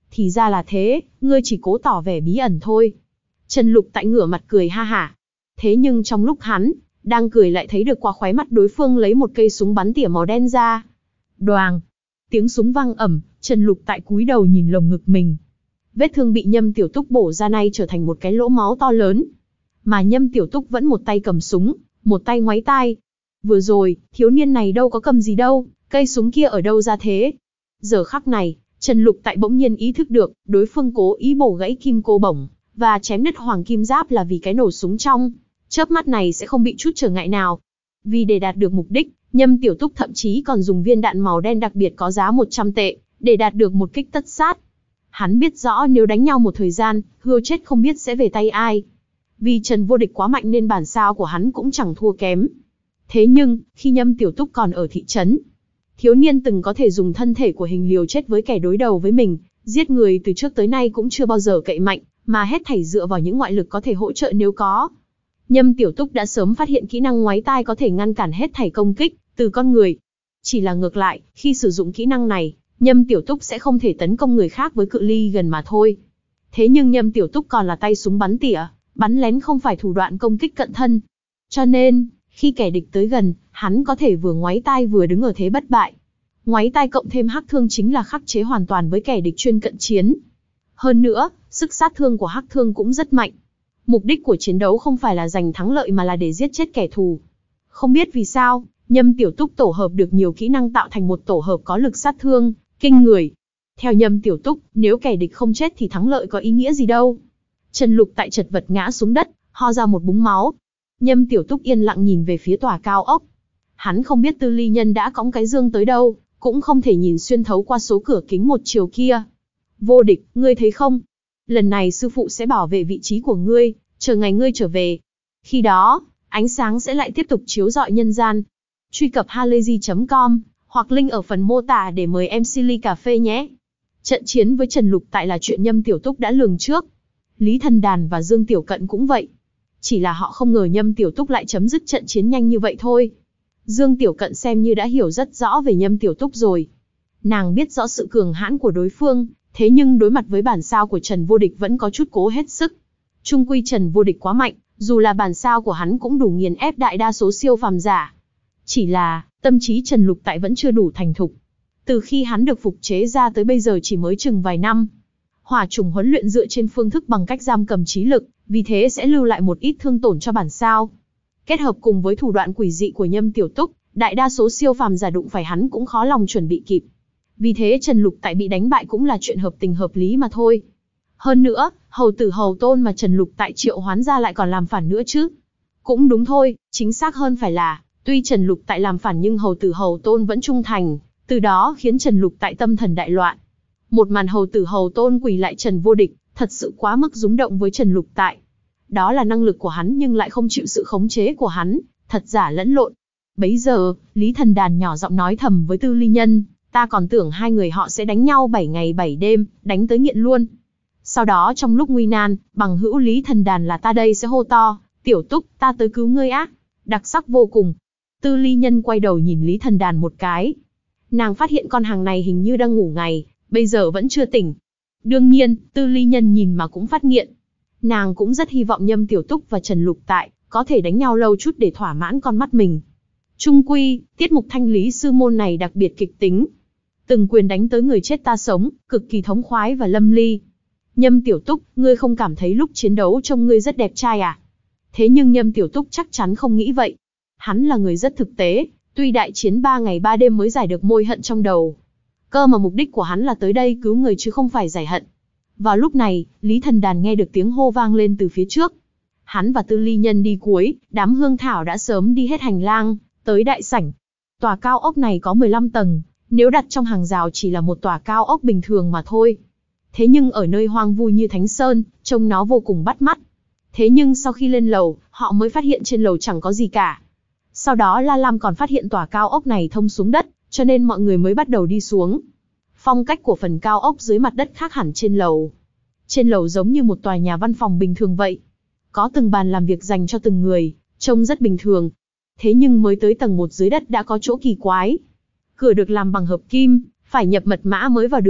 Thì ra là thế, ngươi chỉ cố tỏ vẻ bí ẩn thôi. Trần Lục Tại ngửa mặt cười ha hả. Thế nhưng trong lúc hắn đang cười lại thấy được qua khóe mắt đối phương lấy một cây súng bắn tỉa màu đen ra. Đoàng! Tiếng súng vang ầm, Trần Lục Tại cúi đầu nhìn lồng ngực mình. Vết thương bị Nhâm Tiểu Túc bổ ra nay trở thành một cái lỗ máu to lớn. Mà Nhâm Tiểu Túc vẫn một tay cầm súng, một tay ngoáy tai. Vừa rồi, thiếu niên này đâu có cầm gì đâu, cây súng kia ở đâu ra thế? Giờ khắc này, Trần Lục Tại bỗng nhiên ý thức được, đối phương cố ý bổ gãy kim cô bổng, và chém nứt hoàng kim giáp là vì cái nổ súng trong chớp mắt này sẽ không bị chút trở ngại nào. Vì để đạt được mục đích, Nhâm Tiểu Túc thậm chí còn dùng viên đạn màu đen đặc biệt có giá một trăm tệ, để đạt được một kích tất sát. Hắn biết rõ nếu đánh nhau một thời gian, hươu chết không biết sẽ về tay ai. Vì Trần Vô Địch quá mạnh nên bản sao của hắn cũng chẳng thua kém. Thế nhưng, khi Nhâm Tiểu Túc còn ở thị trấn, thiếu niên từng có thể dùng thân thể của hình liều chết với kẻ đối đầu với mình, giết người từ trước tới nay cũng chưa bao giờ cậy mạnh, mà hết thảy dựa vào những ngoại lực có thể hỗ trợ nếu có. Nhâm Tiểu Túc đã sớm phát hiện kỹ năng ngoáy tai có thể ngăn cản hết thảy công kích từ con người. Chỉ là ngược lại, khi sử dụng kỹ năng này, Nhâm Tiểu Túc sẽ không thể tấn công người khác với cự ly gần mà thôi. Thế nhưng Nhâm Tiểu Túc còn là tay súng bắn tỉa, bắn lén không phải thủ đoạn công kích cận thân. Cho nên, khi kẻ địch tới gần, hắn có thể vừa ngoáy tai vừa đứng ở thế bất bại. Ngoáy tai cộng thêm hắc thương chính là khắc chế hoàn toàn với kẻ địch chuyên cận chiến. Hơn nữa, sức sát thương của hắc thương cũng rất mạnh. Mục đích của chiến đấu không phải là giành thắng lợi mà là để giết chết kẻ thù. Không biết vì sao, Nhâm Tiểu Túc tổ hợp được nhiều kỹ năng tạo thành một tổ hợp có lực sát thương kinh người. Theo Nhâm Tiểu Túc, nếu kẻ địch không chết thì thắng lợi có ý nghĩa gì đâu. Trần Lục Tại chật vật ngã xuống đất, ho ra một búng máu. Nhâm Tiểu Túc yên lặng nhìn về phía tòa cao ốc. Hắn không biết Tư Ly Nhân đã cõng cái dương tới đâu, cũng không thể nhìn xuyên thấu qua số cửa kính một chiều kia. Vô Địch, ngươi thấy không? Lần này sư phụ sẽ bảo vệ vị trí của ngươi, chờ ngày ngươi trở về. Khi đó, ánh sáng sẽ lại tiếp tục chiếu rọi nhân gian. Truy cập halayzi chấm com, hoặc link ở phần mô tả để mời em xê ly cà phê nhé. Trận chiến với Trần Lục Tại là chuyện Nhâm Tiểu Túc đã lường trước. Lý Thần Đàn và Dương Tiểu Cận cũng vậy. Chỉ là họ không ngờ Nhâm Tiểu Túc lại chấm dứt trận chiến nhanh như vậy thôi. Dương Tiểu Cận xem như đã hiểu rất rõ về Nhâm Tiểu Túc rồi. Nàng biết rõ sự cường hãn của đối phương, thế nhưng đối mặt với bản sao của Trần Vô Địch vẫn có chút cố hết sức. Chung quy Trần Vô Địch quá mạnh, dù là bản sao của hắn cũng đủ nghiền ép đại đa số siêu phàm giả. Chỉ là, tâm trí Trần Lục Tại vẫn chưa đủ thành thục. Từ khi hắn được phục chế ra tới bây giờ chỉ mới chừng vài năm. Hỏa trùng huấn luyện dựa trên phương thức bằng cách giam cầm trí lực, vì thế sẽ lưu lại một ít thương tổn cho bản sao. Kết hợp cùng với thủ đoạn quỷ dị của Nhâm Tiểu Túc, đại đa số siêu phàm giả đụng phải hắn cũng khó lòng chuẩn bị kịp. Vì thế Trần Lục Tại bị đánh bại cũng là chuyện hợp tình hợp lý mà thôi. Hơn nữa, hầu tử hầu tôn mà Trần Lục Tại triệu hoán ra lại còn làm phản nữa chứ. Cũng đúng thôi, chính xác hơn phải là, tuy Trần Lục Tại làm phản nhưng hầu tử hầu tôn vẫn trung thành, từ đó khiến Trần Lục Tại tâm thần đại loạn. Một màn hầu tử hầu tôn quỳ lại Trần Vô Địch, thật sự quá mức rúng động với Trần Lục Tại. Đó là năng lực của hắn nhưng lại không chịu sự khống chế của hắn, thật giả lẫn lộn. Bấy giờ, Lý Thần Đàn nhỏ giọng nói thầm với Tư Ly Nhân, ta còn tưởng hai người họ sẽ đánh nhau bảy ngày bảy đêm, đánh tới nghiện luôn. Sau đó trong lúc nguy nan, bằng hữu Lý Thần Đàn là ta đây sẽ hô to, Tiểu Túc, ta tới cứu ngươi á. Đặc sắc vô cùng. Tư Ly Nhân quay đầu nhìn Lý Thần Đàn một cái. Nàng phát hiện con hàng này hình như đang ngủ ngày, bây giờ vẫn chưa tỉnh. Đương nhiên, Tư Ly Nhân nhìn mà cũng phát nghiện. Nàng cũng rất hy vọng Nhâm Tiểu Túc và Trần Lục Tại có thể đánh nhau lâu chút để thỏa mãn con mắt mình. Chung quy, tiết mục thanh lý sư môn này đặc biệt kịch tính. Từng quyền đánh tới người chết ta sống, cực kỳ thống khoái và lâm ly. Nhâm Tiểu Túc, ngươi không cảm thấy lúc chiến đấu trông ngươi rất đẹp trai à? Thế nhưng Nhâm Tiểu Túc chắc chắn không nghĩ vậy. Hắn là người rất thực tế, tuy đại chiến ba ngày ba đêm mới giải được môi hận trong đầu. Cơ mà mục đích của hắn là tới đây cứu người chứ không phải giải hận. Vào lúc này, Lý Thần Đàn nghe được tiếng hô vang lên từ phía trước. Hắn và Tư Ly Nhân đi cuối, đám hương thảo đã sớm đi hết hành lang, tới đại sảnh. Tòa cao ốc này có mười lăm tầng, nếu đặt trong hàng rào chỉ là một tòa cao ốc bình thường mà thôi. Thế nhưng ở nơi hoang vu như Thánh Sơn, trông nó vô cùng bắt mắt. Thế nhưng sau khi lên lầu, họ mới phát hiện trên lầu chẳng có gì cả. Sau đó La Lam còn phát hiện tòa cao ốc này thông xuống đất, cho nên mọi người mới bắt đầu đi xuống. Phong cách của phần cao ốc dưới mặt đất khác hẳn trên lầu. Trên lầu giống như một tòa nhà văn phòng bình thường vậy. Có từng bàn làm việc dành cho từng người, trông rất bình thường. Thế nhưng mới tới tầng một dưới đất đã có chỗ kỳ quái. Cửa được làm bằng hợp kim, phải nhập mật mã mới vào được.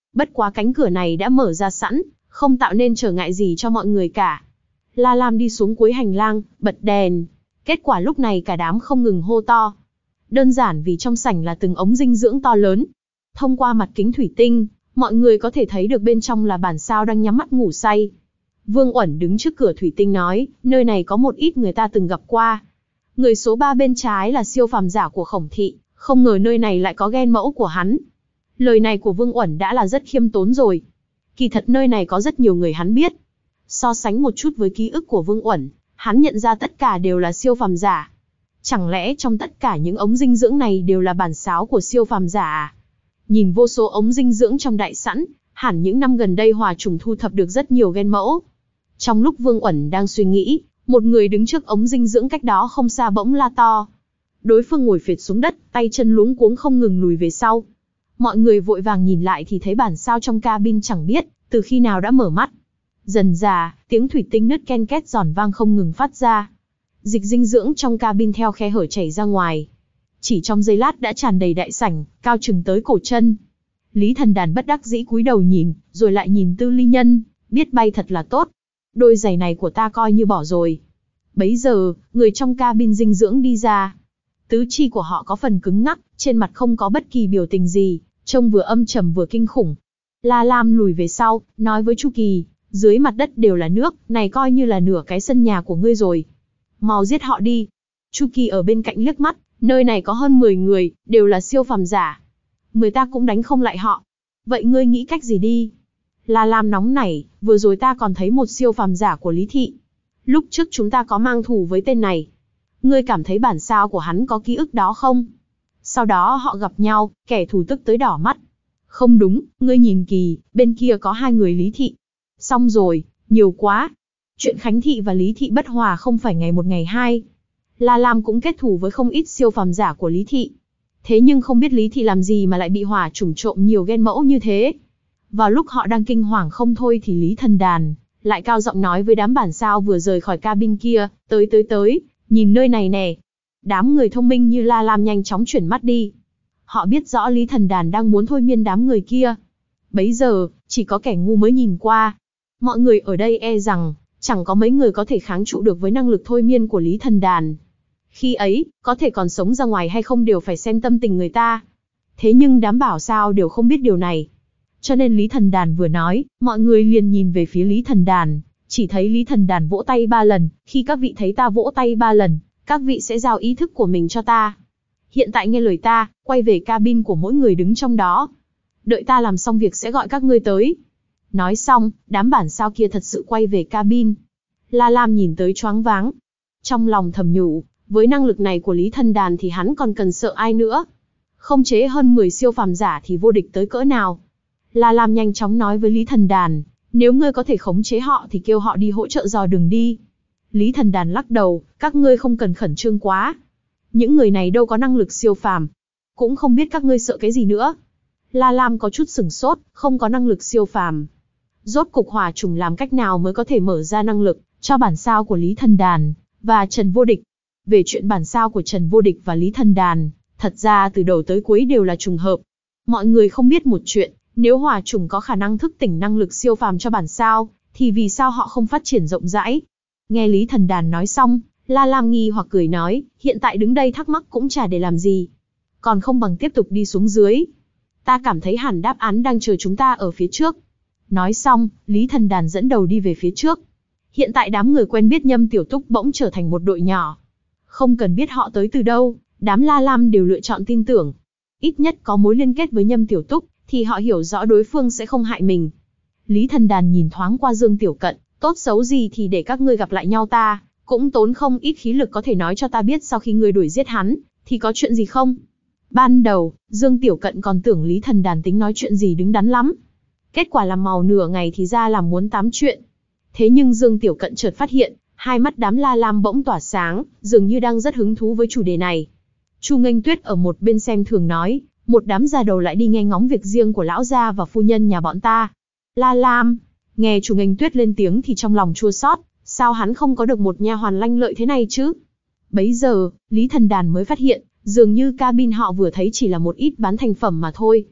Bất quá cánh cửa này đã mở ra sẵn, không tạo nên trở ngại gì cho mọi người cả. La Lam đi xuống cuối hành lang, bật đèn. Kết quả lúc này cả đám không ngừng hô to. Đơn giản vì trong sảnh là từng ống dinh dưỡng to lớn. Thông qua mặt kính thủy tinh, mọi người có thể thấy được bên trong là bản sao đang nhắm mắt ngủ say. Vương Uẩn đứng trước cửa thủy tinh nói, nơi này có một ít người ta từng gặp qua. Người số ba bên trái là siêu phàm giả của Khổng Thị, không ngờ nơi này lại có gen mẫu của hắn. Lời này của Vương Uẩn đã là rất khiêm tốn rồi. Kỳ thật nơi này có rất nhiều người hắn biết. So sánh một chút với ký ức của Vương Uẩn, hắn nhận ra tất cả đều là siêu phàm giả. Chẳng lẽ trong tất cả những ống dinh dưỡng này đều là bản sáo của siêu phàm giả à? Nhìn vô số ống dinh dưỡng trong đại sẵn, hẳn những năm gần đây Hòa Trùng thu thập được rất nhiều gen mẫu. Trong lúc Vương Uẩn đang suy nghĩ, một người đứng trước ống dinh dưỡng cách đó không xa bỗng la to. Đối phương ngồi phệt xuống đất, tay chân luống cuống không ngừng lùi về sau. Mọi người vội vàng nhìn lại thì thấy bản sao trong cabin chẳng biết từ khi nào đã mở mắt. Dần dà, tiếng thủy tinh nứt ken két giòn vang không ngừng phát ra. Dịch dinh dưỡng trong cabin theo khe hở chảy ra ngoài. Chỉ trong giây lát đã tràn đầy đại sảnh, cao chừng tới cổ chân. Lý Thần Đàn bất đắc dĩ cúi đầu nhìn, rồi lại nhìn Tư Ly Nhân, biết bay thật là tốt. Đôi giày này của ta coi như bỏ rồi. Bấy giờ, người trong cabin dinh dưỡng đi ra. Tứ chi của họ có phần cứng ngắc, trên mặt không có bất kỳ biểu tình gì, trông vừa âm trầm vừa kinh khủng. La Lam lùi về sau, nói với Chu Kỳ, dưới mặt đất đều là nước, này coi như là nửa cái sân nhà của ngươi rồi. Mau giết họ đi. Chu Kỳ ở bên cạnh liếc mắt, nơi này có hơn mười người, đều là siêu phàm giả. Mười ta cũng đánh không lại họ. Vậy ngươi nghĩ cách gì đi? La Lam nóng nảy, vừa rồi ta còn thấy một siêu phàm giả của Lý Thị. Lúc trước chúng ta có mang thù với tên này. Ngươi cảm thấy bản sao của hắn có ký ức đó không? Sau đó họ gặp nhau, kẻ thù tức tới đỏ mắt. Không đúng, ngươi nhìn Kỳ, bên kia có hai người Lý Thị. Xong rồi, nhiều quá. Chuyện Khánh Thị và Lý Thị bất hòa không phải ngày một ngày hai. La Lam cũng kết thù với không ít siêu phàm giả của Lý Thị. Thế nhưng không biết Lý Thị làm gì mà lại bị Hỏa Trùng trộm nhiều gen mẫu như thế. Vào lúc họ đang kinh hoàng không thôi thì Lý Thần Đàn lại cao giọng nói với đám bản sao vừa rời khỏi cabin kia, tới tới tới, nhìn nơi này nè. Đám người thông minh như La Lam nhanh chóng chuyển mắt đi. Họ biết rõ Lý Thần Đàn đang muốn thôi miên đám người kia. Bấy giờ, chỉ có kẻ ngu mới nhìn qua. Mọi người ở đây e rằng, chẳng có mấy người có thể kháng trụ được với năng lực thôi miên của Lý Thần Đàn. Khi ấy, có thể còn sống ra ngoài hay không đều phải xem tâm tình người ta. Thế nhưng đám bảo sao đều không biết điều này. Cho nên Lý Thần Đàn vừa nói, mọi người liền nhìn về phía Lý Thần Đàn, chỉ thấy Lý Thần Đàn vỗ tay ba lần, khi các vị thấy ta vỗ tay ba lần, các vị sẽ giao ý thức của mình cho ta. Hiện tại nghe lời ta, quay về cabin của mỗi người đứng trong đó. Đợi ta làm xong việc sẽ gọi các ngươi tới. Nói xong, đám bản sao kia thật sự quay về cabin. La Lam nhìn tới choáng váng. Trong lòng thầm nhủ, với năng lực này của Lý Thần Đàn thì hắn còn cần sợ ai nữa. Không chế hơn mười siêu phàm giả thì vô địch tới cỡ nào. La Lam nhanh chóng nói với Lý Thần Đàn, nếu ngươi có thể khống chế họ thì kêu họ đi hỗ trợ dò đường đi. Lý Thần Đàn lắc đầu, các ngươi không cần khẩn trương quá. Những người này đâu có năng lực siêu phàm. Cũng không biết các ngươi sợ cái gì nữa. La Lam có chút sửng sốt, không có năng lực siêu phàm. Rốt cục Hỏa Trùng làm cách nào mới có thể mở ra năng lực cho bản sao của Lý Thần Đàn và Trần Vô Địch. Về chuyện bản sao của Trần Vô Địch và Lý Thần Đàn, thật ra từ đầu tới cuối đều là trùng hợp. Mọi người không biết một chuyện, nếu Hỏa Trùng có khả năng thức tỉnh năng lực siêu phàm cho bản sao, thì vì sao họ không phát triển rộng rãi? Nghe Lý Thần Đàn nói xong, La Lam nghi hoặc cười nói, hiện tại đứng đây thắc mắc cũng chả để làm gì. Còn không bằng tiếp tục đi xuống dưới. Ta cảm thấy hẳn đáp án đang chờ chúng ta ở phía trước. Nói xong, Lý Thần Đàn dẫn đầu đi về phía trước. Hiện tại đám người quen biết Nhâm Tiểu Túc bỗng trở thành một đội nhỏ. Không cần biết họ tới từ đâu, đám La Lam đều lựa chọn tin tưởng. Ít nhất có mối liên kết với Nhâm Tiểu Túc, thì họ hiểu rõ đối phương sẽ không hại mình. Lý Thần Đàn nhìn thoáng qua Dương Tiểu Cận, tốt xấu gì thì để các ngươi gặp lại nhau ta, cũng tốn không ít khí lực có thể nói cho ta biết sau khi ngươi đuổi giết hắn, thì có chuyện gì không? Ban đầu, Dương Tiểu Cận còn tưởng Lý Thần Đàn tính nói chuyện gì đứng đắn lắm. Kết quả làm màu nửa ngày thì ra là muốn tám chuyện. Thế nhưng Dương Tiểu Cận chợt phát hiện, hai mắt đám La Lam bỗng tỏa sáng, dường như đang rất hứng thú với chủ đề này. Chu Nghênh Tuyết ở một bên xem thường nói, một đám già đầu lại đi nghe ngóng việc riêng của lão gia và phu nhân nhà bọn ta. La Lam, nghe Chu Nghênh Tuyết lên tiếng thì trong lòng chua xót, sao hắn không có được một nha hoàn lanh lợi thế này chứ? Bấy giờ, Lý Thần Đàn mới phát hiện, dường như cabin họ vừa thấy chỉ là một ít bán thành phẩm mà thôi.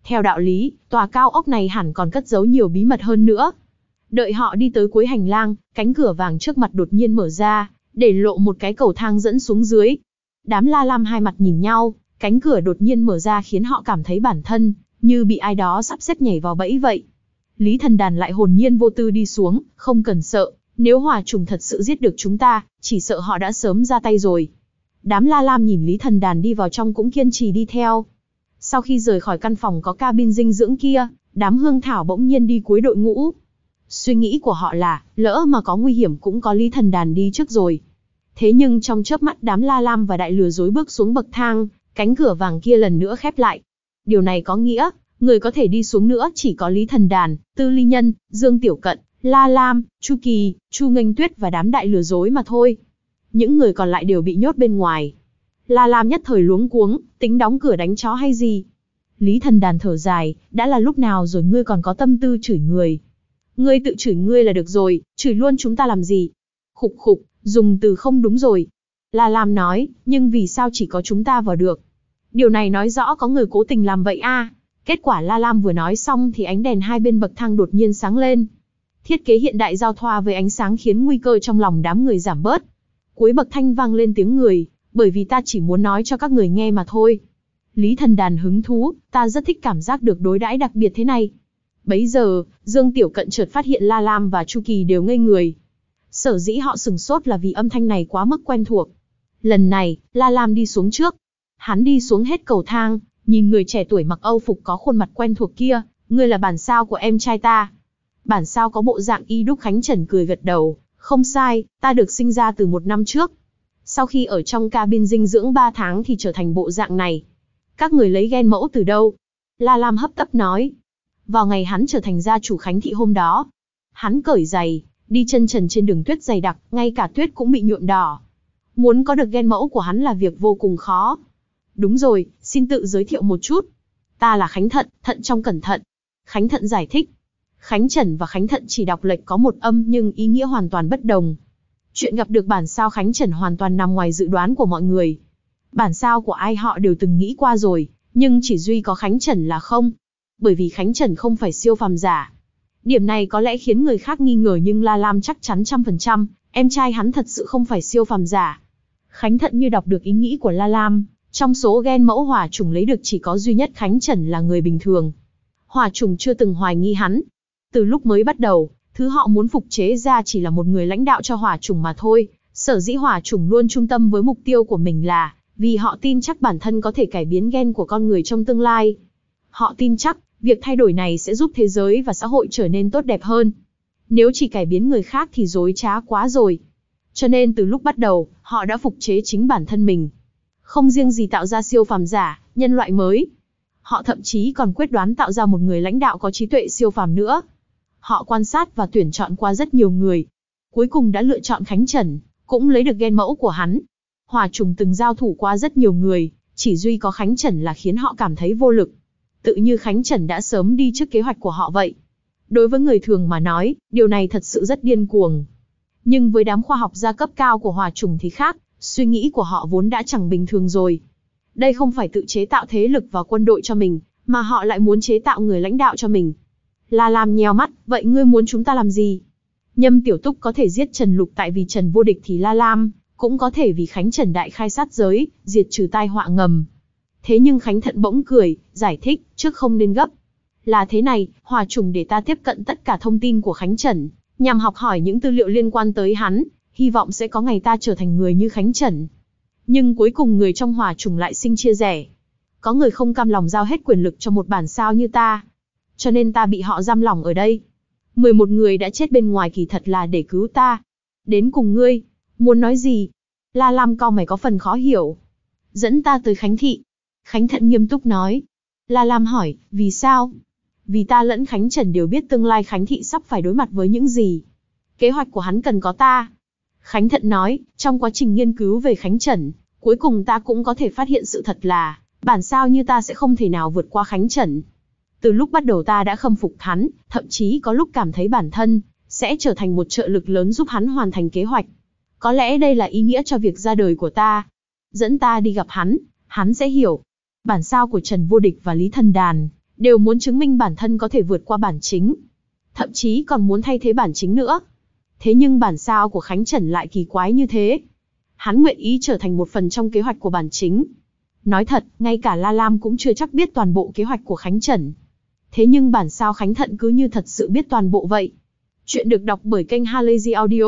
Theo đạo lý, tòa cao ốc này hẳn còn cất giấu nhiều bí mật hơn nữa. Đợi họ đi tới cuối hành lang, cánh cửa vàng trước mặt đột nhiên mở ra, để lộ một cái cầu thang dẫn xuống dưới. Đám La Lam hai mặt nhìn nhau, cánh cửa đột nhiên mở ra khiến họ cảm thấy bản thân như bị ai đó sắp xếp nhảy vào bẫy vậy. Lý Thần Đàn lại hồn nhiên vô tư đi xuống, không cần sợ, nếu hỏa trùng thật sự giết được chúng ta, chỉ sợ họ đã sớm ra tay rồi. Đám La Lam nhìn Lý Thần Đàn đi vào trong cũng kiên trì đi theo. Sau khi rời khỏi căn phòng có cabin dinh dưỡng kia, đám Hương Thảo bỗng nhiên đi cuối đội ngũ. Suy nghĩ của họ là, lỡ mà có nguy hiểm cũng có Lý Thần Đàn đi trước rồi. Thế nhưng trong chớp mắt đám La Lam và đại lừa dối bước xuống bậc thang, cánh cửa vàng kia lần nữa khép lại. Điều này có nghĩa, người có thể đi xuống nữa chỉ có Lý Thần Đàn, Tư Ly Nhân, Dương Tiểu Cận, La Lam, Chu Kỳ, Chu Nghênh Tuyết và đám đại lừa dối mà thôi. Những người còn lại đều bị nhốt bên ngoài. La Lam nhất thời luống cuống, tính đóng cửa đánh chó hay gì? Lý Thần Đàn thở dài, đã là lúc nào rồi ngươi còn có tâm tư chửi người? Ngươi tự chửi ngươi là được rồi, chửi luôn chúng ta làm gì? Khục khục, dùng từ không đúng rồi. La Lam nói, nhưng vì sao chỉ có chúng ta vào được? Điều này nói rõ có người cố tình làm vậy a. Kết quả La Lam vừa nói xong thì ánh đèn hai bên bậc thang đột nhiên sáng lên. Thiết kế hiện đại giao thoa với ánh sáng khiến nguy cơ trong lòng đám người giảm bớt. Cuối bậc thang vang lên tiếng người, bởi vì ta chỉ muốn nói cho các người nghe mà thôi. Lý Thần Đàn hứng thú, ta rất thích cảm giác được đối đãi đặc biệt thế này. Bấy giờ, Dương Tiểu Cận chợt phát hiện La Lam và Chu Kỳ đều ngây người. Sở dĩ họ sừng sốt là vì âm thanh này quá mức quen thuộc. Lần này, La Lam đi xuống trước. Hắn đi xuống hết cầu thang, nhìn người trẻ tuổi mặc Âu phục có khuôn mặt quen thuộc kia, ngươi là bản sao của em trai ta. Bản sao có bộ dạng y đúc. Khánh Trần cười gật đầu, không sai, ta được sinh ra từ một năm trước. Sau khi ở trong cabin dinh dưỡng ba tháng thì trở thành bộ dạng này. Các người lấy gen mẫu từ đâu? La Lam hấp tấp nói. Vào ngày hắn trở thành gia chủ Khánh Thị hôm đó, hắn cởi giày, đi chân trần trên đường tuyết dày đặc, ngay cả tuyết cũng bị nhuộm đỏ. Muốn có được gen mẫu của hắn là việc vô cùng khó. Đúng rồi, xin tự giới thiệu một chút. Ta là Khánh Thận, thận trong cẩn thận. Khánh Thận giải thích. Khánh Trần và Khánh Thận chỉ đọc lệch có một âm nhưng ý nghĩa hoàn toàn bất đồng. Chuyện gặp được bản sao Khánh Trần hoàn toàn nằm ngoài dự đoán của mọi người. Bản sao của ai họ đều từng nghĩ qua rồi, nhưng chỉ duy có Khánh Trần là không. Bởi vì Khánh Trần không phải siêu phàm giả. Điểm này có lẽ khiến người khác nghi ngờ nhưng La Lam chắc chắn trăm phần trăm, em trai hắn thật sự không phải siêu phàm giả. Khánh Thận như đọc được ý nghĩ của La Lam, trong số gen mẫu hỏa trùng lấy được chỉ có duy nhất Khánh Trần là người bình thường. Hỏa trùng chưa từng hoài nghi hắn. Từ lúc mới bắt đầu, thứ họ muốn phục chế ra chỉ là một người lãnh đạo cho hỏa trùng mà thôi. Sở dĩ hỏa trùng luôn trung tâm với mục tiêu của mình là vì họ tin chắc bản thân có thể cải biến gen của con người trong tương lai. Họ tin chắc việc thay đổi này sẽ giúp thế giới và xã hội trở nên tốt đẹp hơn. Nếu chỉ cải biến người khác thì dối trá quá rồi. Cho nên từ lúc bắt đầu, họ đã phục chế chính bản thân mình. Không riêng gì tạo ra siêu phàm giả, nhân loại mới. Họ thậm chí còn quyết đoán tạo ra một người lãnh đạo có trí tuệ siêu phàm nữa. Họ quan sát và tuyển chọn qua rất nhiều người. Cuối cùng đã lựa chọn Khánh Trần, cũng lấy được gen mẫu của hắn. Hỏa trùng từng giao thủ qua rất nhiều người, chỉ duy có Khánh Trần là khiến họ cảm thấy vô lực. Tự như Khánh Trần đã sớm đi trước kế hoạch của họ vậy. Đối với người thường mà nói, điều này thật sự rất điên cuồng. Nhưng với đám khoa học gia cấp cao của hỏa trùng thì khác, suy nghĩ của họ vốn đã chẳng bình thường rồi. Đây không phải tự chế tạo thế lực và quân đội cho mình, mà họ lại muốn chế tạo người lãnh đạo cho mình. La Lam nheo mắt, vậy ngươi muốn chúng ta làm gì? Nhâm Tiểu Túc có thể giết Trần Lục tại vì Trần vô địch thì La Lam cũng có thể vì Khánh Trần đại khai sát giới, diệt trừ tai họa ngầm. Thế nhưng Khánh Thận bỗng cười, giải thích, trước không nên gấp. Là thế này, hỏa trùng để ta tiếp cận tất cả thông tin của Khánh Trần, nhằm học hỏi những tư liệu liên quan tới hắn, hy vọng sẽ có ngày ta trở thành người như Khánh Trần. Nhưng cuối cùng người trong hỏa trùng lại sinh chia rẽ. Có người không cam lòng giao hết quyền lực cho một bản sao như ta. Cho nên ta bị họ giam lỏng ở đây. mười một người đã chết bên ngoài kỳ thật là để cứu ta. Đến cùng ngươi, muốn nói gì? La Lam cau mày có phần khó hiểu. Dẫn ta tới Khánh Thị. Khánh Thận nghiêm túc nói. La Lam hỏi, vì sao? Vì ta lẫn Khánh Trần đều biết tương lai Khánh Thị sắp phải đối mặt với những gì. Kế hoạch của hắn cần có ta. Khánh Thận nói, trong quá trình nghiên cứu về Khánh Trần, cuối cùng ta cũng có thể phát hiện sự thật là, bản sao như ta sẽ không thể nào vượt qua Khánh Trần. Từ lúc bắt đầu ta đã khâm phục hắn, thậm chí có lúc cảm thấy bản thân sẽ trở thành một trợ lực lớn giúp hắn hoàn thành kế hoạch. Có lẽ đây là ý nghĩa cho việc ra đời của ta. Dẫn ta đi gặp hắn, hắn sẽ hiểu. Bản sao của Trần Vô Địch và Lý Thần Đàn đều muốn chứng minh bản thân có thể vượt qua bản chính. Thậm chí còn muốn thay thế bản chính nữa. Thế nhưng bản sao của Khánh Trần lại kỳ quái như thế. Hắn nguyện ý trở thành một phần trong kế hoạch của bản chính. Nói thật, ngay cả La Lam cũng chưa chắc biết toàn bộ kế hoạch của Khánh Trần. Thế nhưng bản sao Khánh Thận cứ như thật sự biết toàn bộ vậy. Chuyện được đọc bởi kênh Halazy Audio.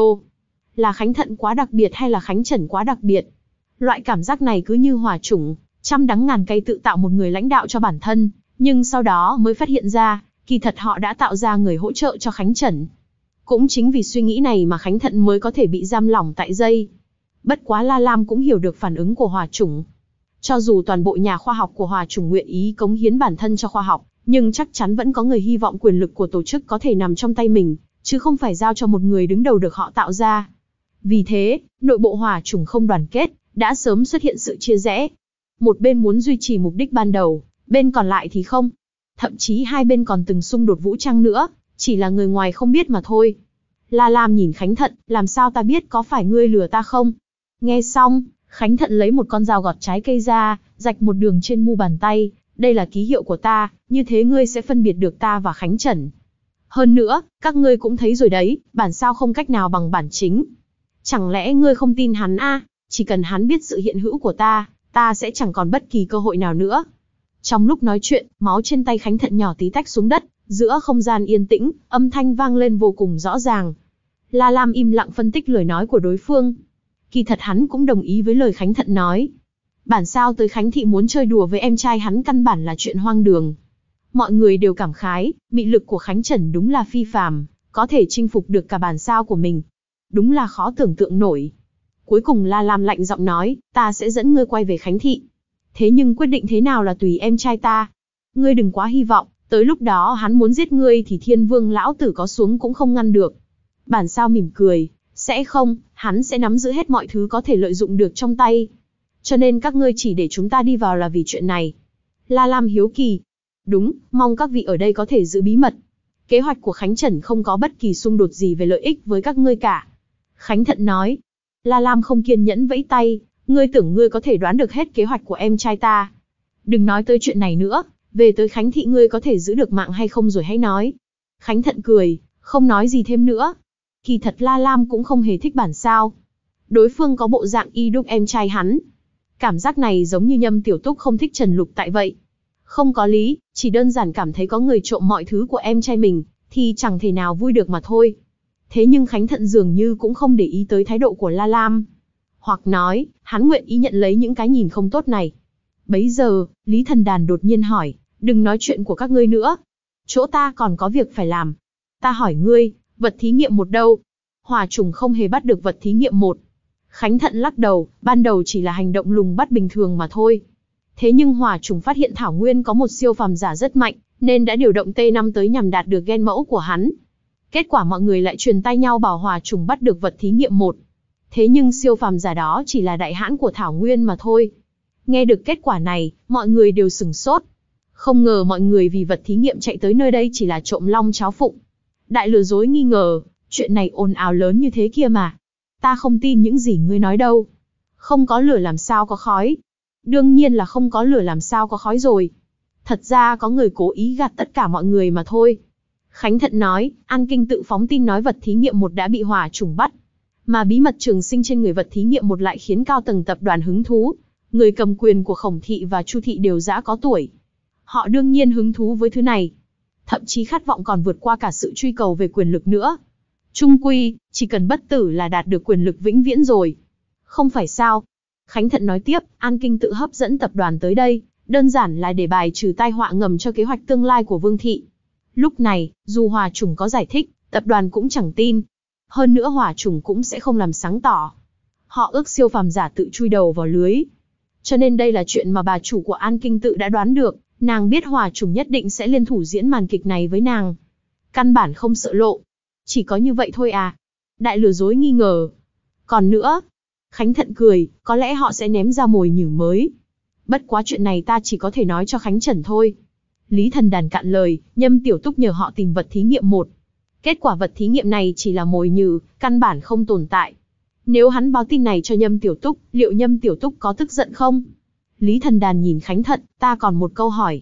Là Khánh Thận quá đặc biệt hay là Khánh Trần quá đặc biệt? Loại cảm giác này cứ như hòa chủng, trăm đắng ngàn cay tự tạo một người lãnh đạo cho bản thân, nhưng sau đó mới phát hiện ra, kỳ thật họ đã tạo ra người hỗ trợ cho Khánh Trần. Cũng chính vì suy nghĩ này mà Khánh Thận mới có thể bị giam lỏng tại dây. Bất quá La Lam cũng hiểu được phản ứng của hòa chủng. Cho dù toàn bộ nhà khoa học của hòa chủng nguyện ý cống hiến bản thân cho khoa học, nhưng chắc chắn vẫn có người hy vọng quyền lực của tổ chức có thể nằm trong tay mình, chứ không phải giao cho một người đứng đầu được họ tạo ra. Vì thế, nội bộ hòa chủng không đoàn kết, đã sớm xuất hiện sự chia rẽ. Một bên muốn duy trì mục đích ban đầu, bên còn lại thì không. Thậm chí hai bên còn từng xung đột vũ trang nữa, chỉ là người ngoài không biết mà thôi. La Lam nhìn Khánh Thận, làm sao ta biết có phải ngươi lừa ta không? Nghe xong, Khánh Thận lấy một con dao gọt trái cây ra, rạch một đường trên mu bàn tay. Đây là ký hiệu của ta, như thế ngươi sẽ phân biệt được ta và Khánh Trần. Hơn nữa, các ngươi cũng thấy rồi đấy, bản sao không cách nào bằng bản chính. Chẳng lẽ ngươi không tin hắn a? Chỉ cần hắn biết sự hiện hữu của ta, ta sẽ chẳng còn bất kỳ cơ hội nào nữa. Trong lúc nói chuyện, máu trên tay Khánh Thận nhỏ tí tách xuống đất, giữa không gian yên tĩnh, âm thanh vang lên vô cùng rõ ràng. La Lam im lặng phân tích lời nói của đối phương. Kỳ thật hắn cũng đồng ý với lời Khánh Thận nói. Bản sao tới Khánh Thị muốn chơi đùa với em trai hắn căn bản là chuyện hoang đường. Mọi người đều cảm khái, mị lực của Khánh Trần đúng là phi phàm, có thể chinh phục được cả bản sao của mình. Đúng là khó tưởng tượng nổi. Cuối cùng La Lam lạnh giọng nói, ta sẽ dẫn ngươi quay về Khánh Thị. Thế nhưng quyết định thế nào là tùy em trai ta. Ngươi đừng quá hy vọng, tới lúc đó hắn muốn giết ngươi thì Thiên Vương lão tử có xuống cũng không ngăn được. Bản sao mỉm cười, sẽ không, hắn sẽ nắm giữ hết mọi thứ có thể lợi dụng được trong tay. Cho nên các ngươi chỉ để chúng ta đi vào là vì chuyện này. La Lam hiếu kỳ. Đúng, mong các vị ở đây có thể giữ bí mật. Kế hoạch của Khánh Trần không có bất kỳ xung đột gì về lợi ích với các ngươi cả. Khánh Thận nói. La Lam không kiên nhẫn vẫy tay. Ngươi tưởng ngươi có thể đoán được hết kế hoạch của em trai ta. Đừng nói tới chuyện này nữa, về tới Khánh Thị ngươi có thể giữ được mạng hay không rồi hãy nói. Khánh Thận cười, không nói gì thêm nữa. Kỳ thật La Lam cũng không hề thích bản sao. Đối phương có bộ dạng y đúc em trai hắn. Cảm giác này giống như Nhâm Tiểu Túc không thích Trần Lục tại vậy. Không có lý, chỉ đơn giản cảm thấy có người trộm mọi thứ của em trai mình, thì chẳng thể nào vui được mà thôi. Thế nhưng Khánh Thận dường như cũng không để ý tới thái độ của La Lam. Hoặc nói, hắn nguyện ý nhận lấy những cái nhìn không tốt này. Bấy giờ, Lý Thần Đàn đột nhiên hỏi, đừng nói chuyện của các ngươi nữa. Chỗ ta còn có việc phải làm. Ta hỏi ngươi, vật thí nghiệm một đâu? Hỏa trùng không hề bắt được vật thí nghiệm một. Khánh Thận lắc đầu, ban đầu chỉ là hành động lùng bắt bình thường mà thôi. Thế nhưng hỏa trùng phát hiện Thảo Nguyên có một siêu phàm giả rất mạnh, nên đã điều động T năm tới nhằm đạt được gen mẫu của hắn. Kết quả mọi người lại truyền tay nhau bảo hỏa trùng bắt được vật thí nghiệm một. Thế nhưng siêu phàm giả đó chỉ là đại hãn của Thảo Nguyên mà thôi. Nghe được kết quả này, mọi người đều sửng sốt. Không ngờ mọi người vì vật thí nghiệm chạy tới nơi đây chỉ là trộm long cháo phụng. Đại lừa dối nghi ngờ, chuyện này ồn ào lớn như thế kia mà. Ta không tin những gì ngươi nói đâu. Không có lửa làm sao có khói. Đương nhiên là không có lửa làm sao có khói rồi. Thật ra có người cố ý gạt tất cả mọi người mà thôi. Khánh Thận nói, An Kinh tự phóng tin nói vật thí nghiệm một đã bị hỏa trùng bắt. Mà bí mật trường sinh trên người vật thí nghiệm một lại khiến cao tầng tập đoàn hứng thú. Người cầm quyền của Khổng Thị và Chu Thị đều đã có tuổi. Họ đương nhiên hứng thú với thứ này. Thậm chí khát vọng còn vượt qua cả sự truy cầu về quyền lực nữa. Chung quy, chỉ cần bất tử là đạt được quyền lực vĩnh viễn rồi. Không phải sao? Khánh Thận nói tiếp, An Kinh tự hấp dẫn tập đoàn tới đây, đơn giản là để bài trừ tai họa ngầm cho kế hoạch tương lai của Vương Thị. Lúc này, dù Hỏa Trùng có giải thích, tập đoàn cũng chẳng tin. Hơn nữa Hỏa Trùng cũng sẽ không làm sáng tỏ. Họ ước siêu phàm giả tự chui đầu vào lưới. Cho nên đây là chuyện mà bà chủ của An Kinh tự đã đoán được, nàng biết Hỏa Trùng nhất định sẽ liên thủ diễn màn kịch này với nàng. Căn bản không sợ lộ. Chỉ có như vậy thôi à? Đại lừa dối nghi ngờ. Còn nữa, Khánh Thận cười, có lẽ họ sẽ ném ra mồi nhử mới. Bất quá chuyện này ta chỉ có thể nói cho Khánh Trần thôi. Lý Thần Đàn cạn lời, Nhâm Tiểu Túc nhờ họ tìm vật thí nghiệm một. Kết quả vật thí nghiệm này chỉ là mồi nhử, căn bản không tồn tại. Nếu hắn báo tin này cho Nhâm Tiểu Túc, liệu Nhâm Tiểu Túc có tức giận không? Lý Thần Đàn nhìn Khánh Thận, ta còn một câu hỏi.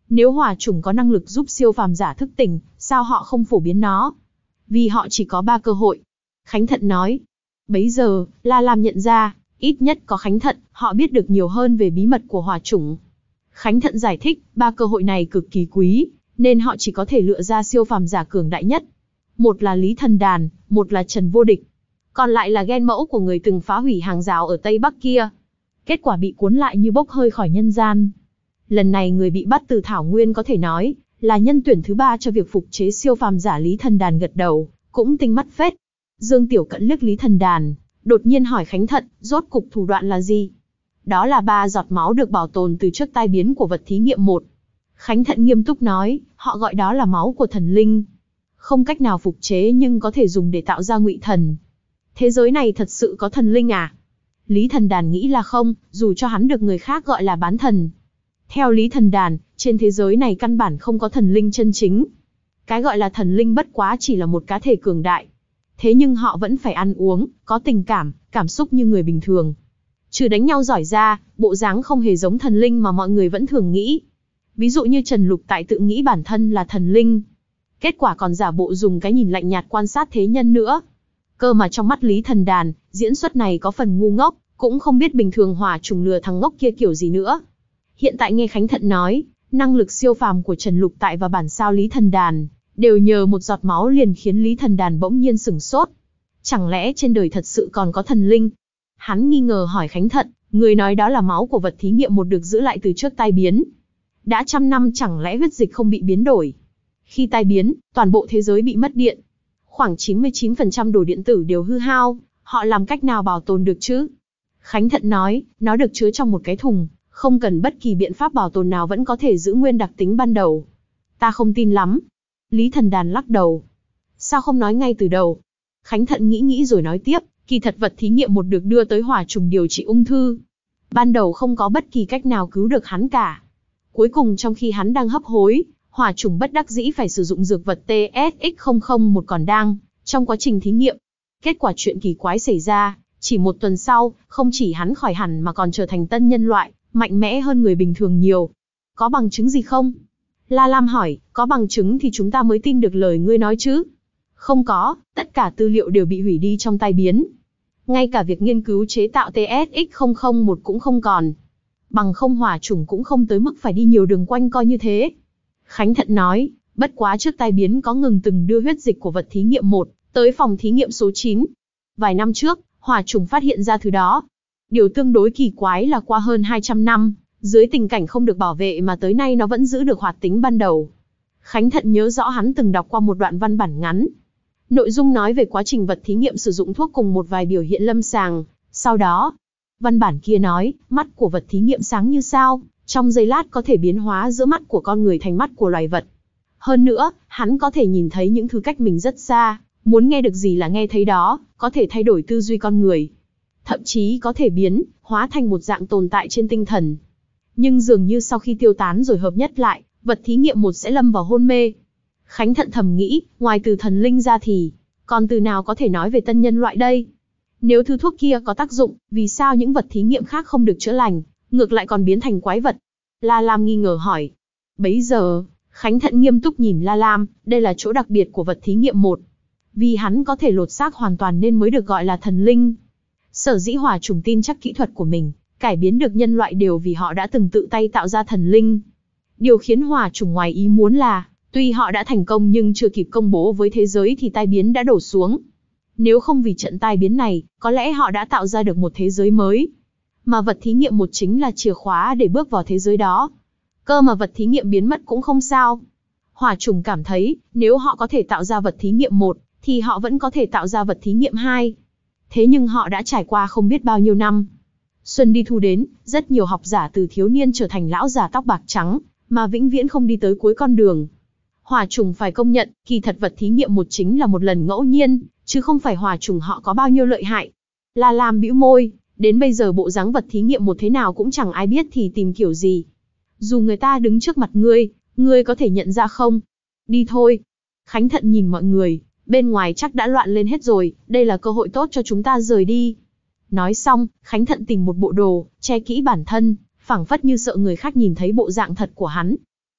Nếu hỏa chủng có năng lực giúp siêu phàm giả thức tỉnh, sao họ không phổ biến nó? Vì họ chỉ có ba cơ hội. Khánh Thận nói. Bấy giờ, La Lam nhận ra, ít nhất có Khánh Thận, họ biết được nhiều hơn về bí mật của hỏa chủng. Khánh Thận giải thích, ba cơ hội này cực kỳ quý, nên họ chỉ có thể lựa ra siêu phàm giả cường đại nhất. Một là Lý Thần Đàn, một là Trần Vô Địch. Còn lại là gen mẫu của người từng phá hủy hàng rào ở Tây Bắc kia. Kết quả bị cuốn lại như bốc hơi khỏi nhân gian. Lần này người bị bắt từ Thảo Nguyên có thể nói là nhân tuyển thứ ba cho việc phục chế siêu phàm giả Lý Thần Đàn gật đầu, cũng tinh mắt phết. Dương Tiểu Cận liếc Lý Thần Đàn, đột nhiên hỏi Khánh Thận, rốt cục thủ đoạn là gì? Đó là ba giọt máu được bảo tồn từ trước tai biến của vật thí nghiệm một. Khánh Thận nghiêm túc nói, họ gọi đó là máu của thần linh. Không cách nào phục chế nhưng có thể dùng để tạo ra ngụy thần. Thế giới này thật sự có thần linh à? Lý Thần Đàn nghĩ là không, dù cho hắn được người khác gọi là bán thần. Theo Lý Thần Đàn, trên thế giới này căn bản không có thần linh chân chính. Cái gọi là thần linh bất quá chỉ là một cá thể cường đại. Thế nhưng họ vẫn phải ăn uống, có tình cảm, cảm xúc như người bình thường. Trừ đánh nhau giỏi ra, bộ dáng không hề giống thần linh mà mọi người vẫn thường nghĩ. Ví dụ như Trần Lục Tại tự nghĩ bản thân là thần linh. Kết quả còn giả bộ dùng cái nhìn lạnh nhạt quan sát thế nhân nữa. Cơ mà trong mắt Lý Thần Đàn, diễn xuất này có phần ngu ngốc, cũng không biết bình thường hỏa trùng lừa thằng ngốc kia kiểu gì nữa. Hiện tại nghe Khánh Thận nói, năng lực siêu phàm của Trần Lục Tại và bản sao Lý Thần Đàn, đều nhờ một giọt máu liền khiến Lý Thần Đàn bỗng nhiên sửng sốt. Chẳng lẽ trên đời thật sự còn có thần linh? Hắn nghi ngờ hỏi Khánh Thận, người nói đó là máu của vật thí nghiệm một được giữ lại từ trước tai biến. Đã trăm năm chẳng lẽ huyết dịch không bị biến đổi? Khi tai biến, toàn bộ thế giới bị mất điện. Khoảng chín mươi chín phần trăm đồ điện tử đều hư hao, họ làm cách nào bảo tồn được chứ? Khánh Thận nói, nó được chứa trong một cái thùng, không cần bất kỳ biện pháp bảo tồn nào vẫn có thể giữ nguyên đặc tính ban đầu. Ta không tin lắm. Lý Thần Đàn lắc đầu. Sao không nói ngay từ đầu? Khánh Thận nghĩ nghĩ rồi nói tiếp, kỳ thật vật thí nghiệm một được đưa tới hỏa trùng điều trị ung thư. Ban đầu không có bất kỳ cách nào cứu được hắn cả. Cuối cùng trong khi hắn đang hấp hối, hỏa trùng bất đắc dĩ phải sử dụng dược vật T S X không không một còn đang trong quá trình thí nghiệm. Kết quả chuyện kỳ quái xảy ra, chỉ một tuần sau, không chỉ hắn khỏi hẳn mà còn trở thành tân nhân loại, mạnh mẽ hơn người bình thường nhiều. Có bằng chứng gì không? La Lam hỏi, có bằng chứng thì chúng ta mới tin được lời ngươi nói chứ. Không có, tất cả tư liệu đều bị hủy đi trong tai biến. Ngay cả việc nghiên cứu chế tạo T S X không không một cũng không còn. Bằng không hỏa trùng cũng không tới mức phải đi nhiều đường quanh co như thế. Khánh Thận nói, bất quá trước tai biến có ngừng từng đưa huyết dịch của vật thí nghiệm một tới phòng thí nghiệm số chín. Vài năm trước, hỏa trùng phát hiện ra thứ đó. Điều tương đối kỳ quái là qua hơn hai trăm năm, dưới tình cảnh không được bảo vệ mà tới nay nó vẫn giữ được hoạt tính ban đầu. Khánh Thận nhớ rõ hắn từng đọc qua một đoạn văn bản ngắn. Nội dung nói về quá trình vật thí nghiệm sử dụng thuốc cùng một vài biểu hiện lâm sàng. Sau đó, văn bản kia nói, mắt của vật thí nghiệm sáng như sao, trong giây lát có thể biến hóa giữa mắt của con người thành mắt của loài vật. Hơn nữa, hắn có thể nhìn thấy những thứ cách mình rất xa, muốn nghe được gì là nghe thấy đó, có thể thay đổi tư duy con người. Thậm chí có thể biến, hóa thành một dạng tồn tại trên tinh thần. Nhưng dường như sau khi tiêu tán rồi hợp nhất lại, vật thí nghiệm một sẽ lâm vào hôn mê. Khánh Thận thầm nghĩ, ngoài từ thần linh ra thì, còn từ nào có thể nói về tân nhân loại đây? Nếu thứ thuốc kia có tác dụng, vì sao những vật thí nghiệm khác không được chữa lành, ngược lại còn biến thành quái vật? La Lam nghi ngờ hỏi. Bấy giờ, Khánh Thận nghiêm túc nhìn La Lam, đây là chỗ đặc biệt của vật thí nghiệm một. Vì hắn có thể lột xác hoàn toàn nên mới được gọi là thần linh. Sở dĩ hỏa trùng tin chắc kỹ thuật của mình, cải biến được nhân loại đều vì họ đã từng tự tay tạo ra thần linh. Điều khiến hỏa trùng ngoài ý muốn là, tuy họ đã thành công nhưng chưa kịp công bố với thế giới thì tai biến đã đổ xuống. Nếu không vì trận tai biến này, có lẽ họ đã tạo ra được một thế giới mới. Mà vật thí nghiệm một chính là chìa khóa để bước vào thế giới đó. Cơ mà vật thí nghiệm biến mất cũng không sao. Hỏa trùng cảm thấy, nếu họ có thể tạo ra vật thí nghiệm một, thì họ vẫn có thể tạo ra vật thí nghiệm hai. Thế nhưng họ đã trải qua không biết bao nhiêu năm. Xuân đi thu đến, rất nhiều học giả từ thiếu niên trở thành lão già tóc bạc trắng, mà vĩnh viễn không đi tới cuối con đường. Hỏa trùng phải công nhận, kỳ thật vật thí nghiệm một chính là một lần ngẫu nhiên, chứ không phải hỏa trùng họ có bao nhiêu lợi hại. La Lam bĩu môi, đến bây giờ bộ dáng vật thí nghiệm một thế nào cũng chẳng ai biết thì tìm kiểu gì. Dù người ta đứng trước mặt ngươi, ngươi có thể nhận ra không? Đi thôi. Khánh Thận nhìn mọi người, bên ngoài chắc đã loạn lên hết rồi, đây là cơ hội tốt cho chúng ta rời đi. Nói xong, Khánh Thận tìm một bộ đồ, che kỹ bản thân, phảng phất như sợ người khác nhìn thấy bộ dạng thật của hắn.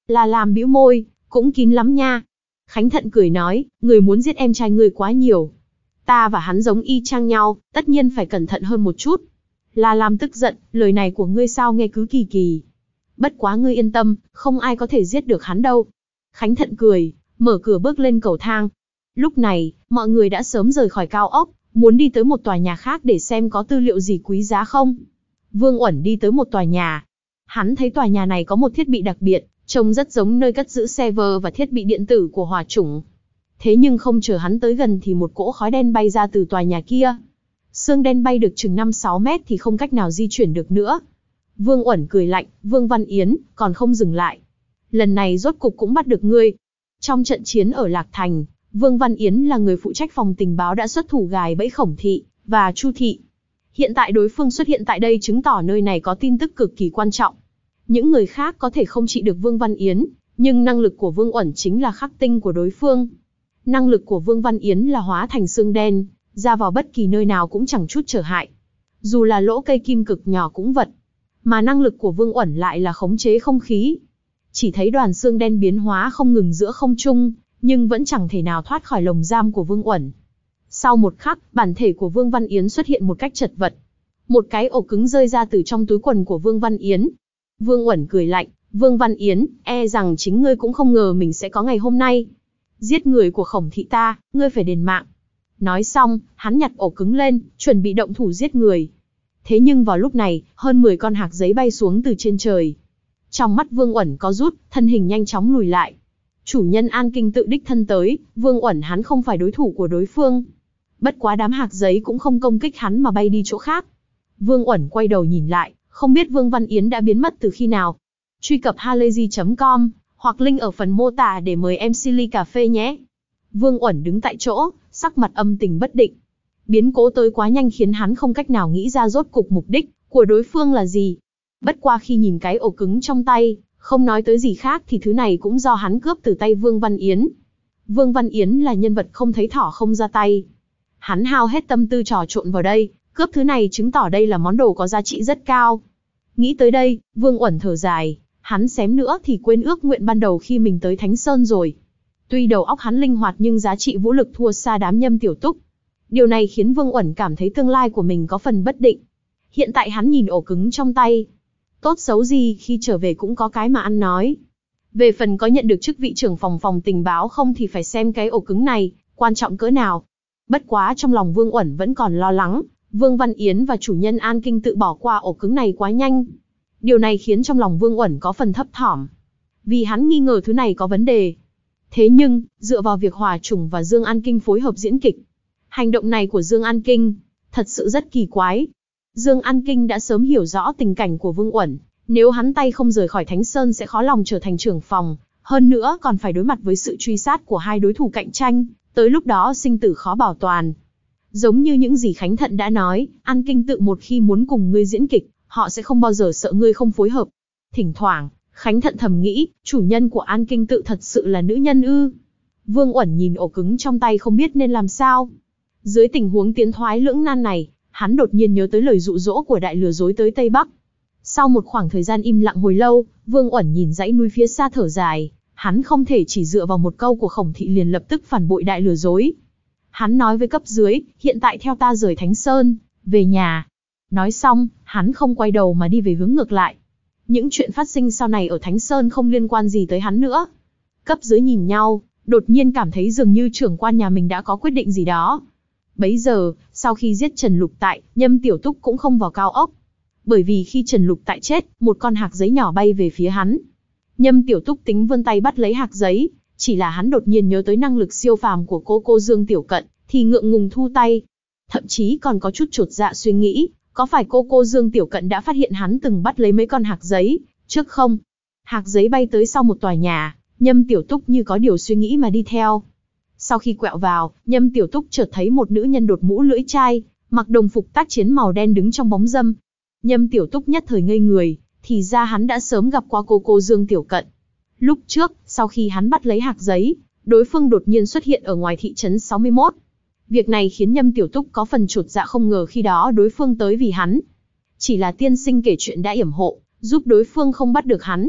La Lam bĩu môi, cũng kín lắm nha. Khánh Thận cười nói, người muốn giết em trai người quá nhiều. Ta và hắn giống y chang nhau, tất nhiên phải cẩn thận hơn một chút. La Lam tức giận, lời này của ngươi sao nghe cứ kỳ kỳ. Bất quá ngươi yên tâm, không ai có thể giết được hắn đâu. Khánh Thận cười, mở cửa bước lên cầu thang. Lúc này, mọi người đã sớm rời khỏi cao ốc, muốn đi tới một tòa nhà khác để xem có tư liệu gì quý giá không. Vương Uẩn đi tới một tòa nhà. Hắn thấy tòa nhà này có một thiết bị đặc biệt, trông rất giống nơi cất giữ server và thiết bị điện tử của hỏa chủng. Thế nhưng không chờ hắn tới gần thì một cỗ khói đen bay ra từ tòa nhà kia. Sương đen bay được chừng năm sáu mét thì không cách nào di chuyển được nữa. Vương Uẩn cười lạnh, Vương Văn Yến, còn không dừng lại. Lần này rốt cục cũng bắt được ngươi. Trong trận chiến ở Lạc Thành, Vương Văn Yến là người phụ trách phòng tình báo đã xuất thủ gài bẫy Khổng Thị và Chu Thị. Hiện tại đối phương xuất hiện tại đây chứng tỏ nơi này có tin tức cực kỳ quan trọng. Những người khác có thể không trị được Vương Văn Yến, nhưng năng lực của Vương Uẩn chính là khắc tinh của đối phương. Năng lực của Vương Văn Yến là hóa thành xương đen, ra vào bất kỳ nơi nào cũng chẳng chút trở hại. Dù là lỗ cây kim cực nhỏ cũng vật. Mà năng lực của Vương Uẩn lại là khống chế không khí. Chỉ thấy đoàn xương đen biến hóa không ngừng giữa không trung, nhưng vẫn chẳng thể nào thoát khỏi lồng giam của Vương Uẩn. Sau một khắc, bản thể của Vương Văn Yến xuất hiện một cách chật vật. Một cái ổ cứng rơi ra từ trong túi quần của Vương Văn Yến. Vương Uẩn cười lạnh, Vương Văn Yến, e rằng chính ngươi cũng không ngờ mình sẽ có ngày hôm nay. Giết người của Khổng Thị ta, ngươi phải đền mạng. Nói xong, hắn nhặt ổ cứng lên, chuẩn bị động thủ giết người. Thế nhưng vào lúc này, hơn mười con hạc giấy bay xuống từ trên trời. Trong mắt Vương Uẩn có rút, thân hình nhanh chóng lùi lại. Chủ nhân An Kinh tự đích thân tới, Vương Uẩn hắn không phải đối thủ của đối phương. Bất quá đám hạc giấy cũng không công kích hắn mà bay đi chỗ khác. Vương Uẩn quay đầu nhìn lại, không biết Vương Văn Yến đã biến mất từ khi nào. Truy cập halayzi chấm com, hoặc link ở phần mô tả để mời em xê ly cà phê nhé. Vương Uẩn đứng tại chỗ, sắc mặt âm tình bất định. Biến cố tới quá nhanh khiến hắn không cách nào nghĩ ra rốt cục mục đích của đối phương là gì. Bất qua khi nhìn cái ổ cứng trong tay, không nói tới gì khác thì thứ này cũng do hắn cướp từ tay Vương Văn Yến. Vương Văn Yến là nhân vật không thấy thỏ không ra tay. Hắn hao hết tâm tư trò trộn vào đây, cướp thứ này chứng tỏ đây là món đồ có giá trị rất cao. Nghĩ tới đây, Vương Uẩn thở dài, hắn xém nữa thì quên ước nguyện ban đầu khi mình tới Thánh Sơn rồi. Tuy đầu óc hắn linh hoạt nhưng giá trị vũ lực thua xa đám Nhâm Tiểu Túc. Điều này khiến Vương Uẩn cảm thấy tương lai của mình có phần bất định. Hiện tại hắn nhìn ổ cứng trong tay. Tốt xấu gì khi trở về cũng có cái mà ăn nói. Về phần có nhận được chức vị trưởng phòng phòng tình báo không thì phải xem cái ổ cứng này, quan trọng cỡ nào. Bất quá trong lòng Vương Uẩn vẫn còn lo lắng, Vương Văn Yến và chủ nhân An Kinh tự bỏ qua ổ cứng này quá nhanh. Điều này khiến trong lòng Vương Uẩn có phần thấp thỏm. Vì hắn nghi ngờ thứ này có vấn đề. Thế nhưng, dựa vào việc Hỏa Chủng và Dương An Kinh phối hợp diễn kịch, hành động này của Dương An Kinh thật sự rất kỳ quái. Dương An Kinh đã sớm hiểu rõ tình cảnh của Vương Uẩn, nếu hắn tay không rời khỏi Thánh Sơn sẽ khó lòng trở thành trưởng phòng, hơn nữa còn phải đối mặt với sự truy sát của hai đối thủ cạnh tranh, tới lúc đó sinh tử khó bảo toàn. Giống như những gì Khánh Thận đã nói, An Kinh tự một khi muốn cùng ngươi diễn kịch, họ sẽ không bao giờ sợ ngươi không phối hợp. Thỉnh thoảng, Khánh Thận thầm nghĩ, chủ nhân của An Kinh tự thật sự là nữ nhân ư? Vương Uẩn nhìn ổ cứng trong tay không biết nên làm sao. Dưới tình huống tiến thoái lưỡng nan này, hắn đột nhiên nhớ tới lời dụ dỗ của đại lừa dối tới Tây Bắc. Sau một khoảng thời gian im lặng hồi lâu, Vương Uẩn nhìn dãy núi phía xa thở dài, hắn không thể chỉ dựa vào một câu của Khổng Thị liền lập tức phản bội đại lừa dối. Hắn nói với cấp dưới, hiện tại theo ta rời Thánh Sơn, về nhà. Nói xong, hắn không quay đầu mà đi về hướng ngược lại. Những chuyện phát sinh sau này ở Thánh Sơn không liên quan gì tới hắn nữa. Cấp dưới nhìn nhau, đột nhiên cảm thấy dường như trưởng quan nhà mình đã có quyết định gì đó. Bấy giờ, sau khi giết Trần Lục Tại, Nhâm Tiểu Túc cũng không vào cao ốc. Bởi vì khi Trần Lục Tại chết, một con hạc giấy nhỏ bay về phía hắn. Nhâm Tiểu Túc tính vươn tay bắt lấy hạc giấy, chỉ là hắn đột nhiên nhớ tới năng lực siêu phàm của cô cô Dương Tiểu Cận, thì ngượng ngùng thu tay. Thậm chí còn có chút chột dạ suy nghĩ, có phải cô cô Dương Tiểu Cận đã phát hiện hắn từng bắt lấy mấy con hạc giấy, trước không? Hạc giấy bay tới sau một tòa nhà, Nhâm Tiểu Túc như có điều suy nghĩ mà đi theo. Sau khi quẹo vào, Nhâm Tiểu Túc chợt thấy một nữ nhân đột mũ lưỡi chai, mặc đồng phục tác chiến màu đen đứng trong bóng râm. Nhâm Tiểu Túc nhất thời ngây người, thì ra hắn đã sớm gặp qua cô cô Dương Tiểu Cận. Lúc trước, sau khi hắn bắt lấy hạc giấy, đối phương đột nhiên xuất hiện ở ngoài thị trấn sáu mươi mốt. Việc này khiến Nhâm Tiểu Túc có phần chột dạ, không ngờ khi đó đối phương tới vì hắn. Chỉ là tiên sinh kể chuyện đã yểm hộ, giúp đối phương không bắt được hắn.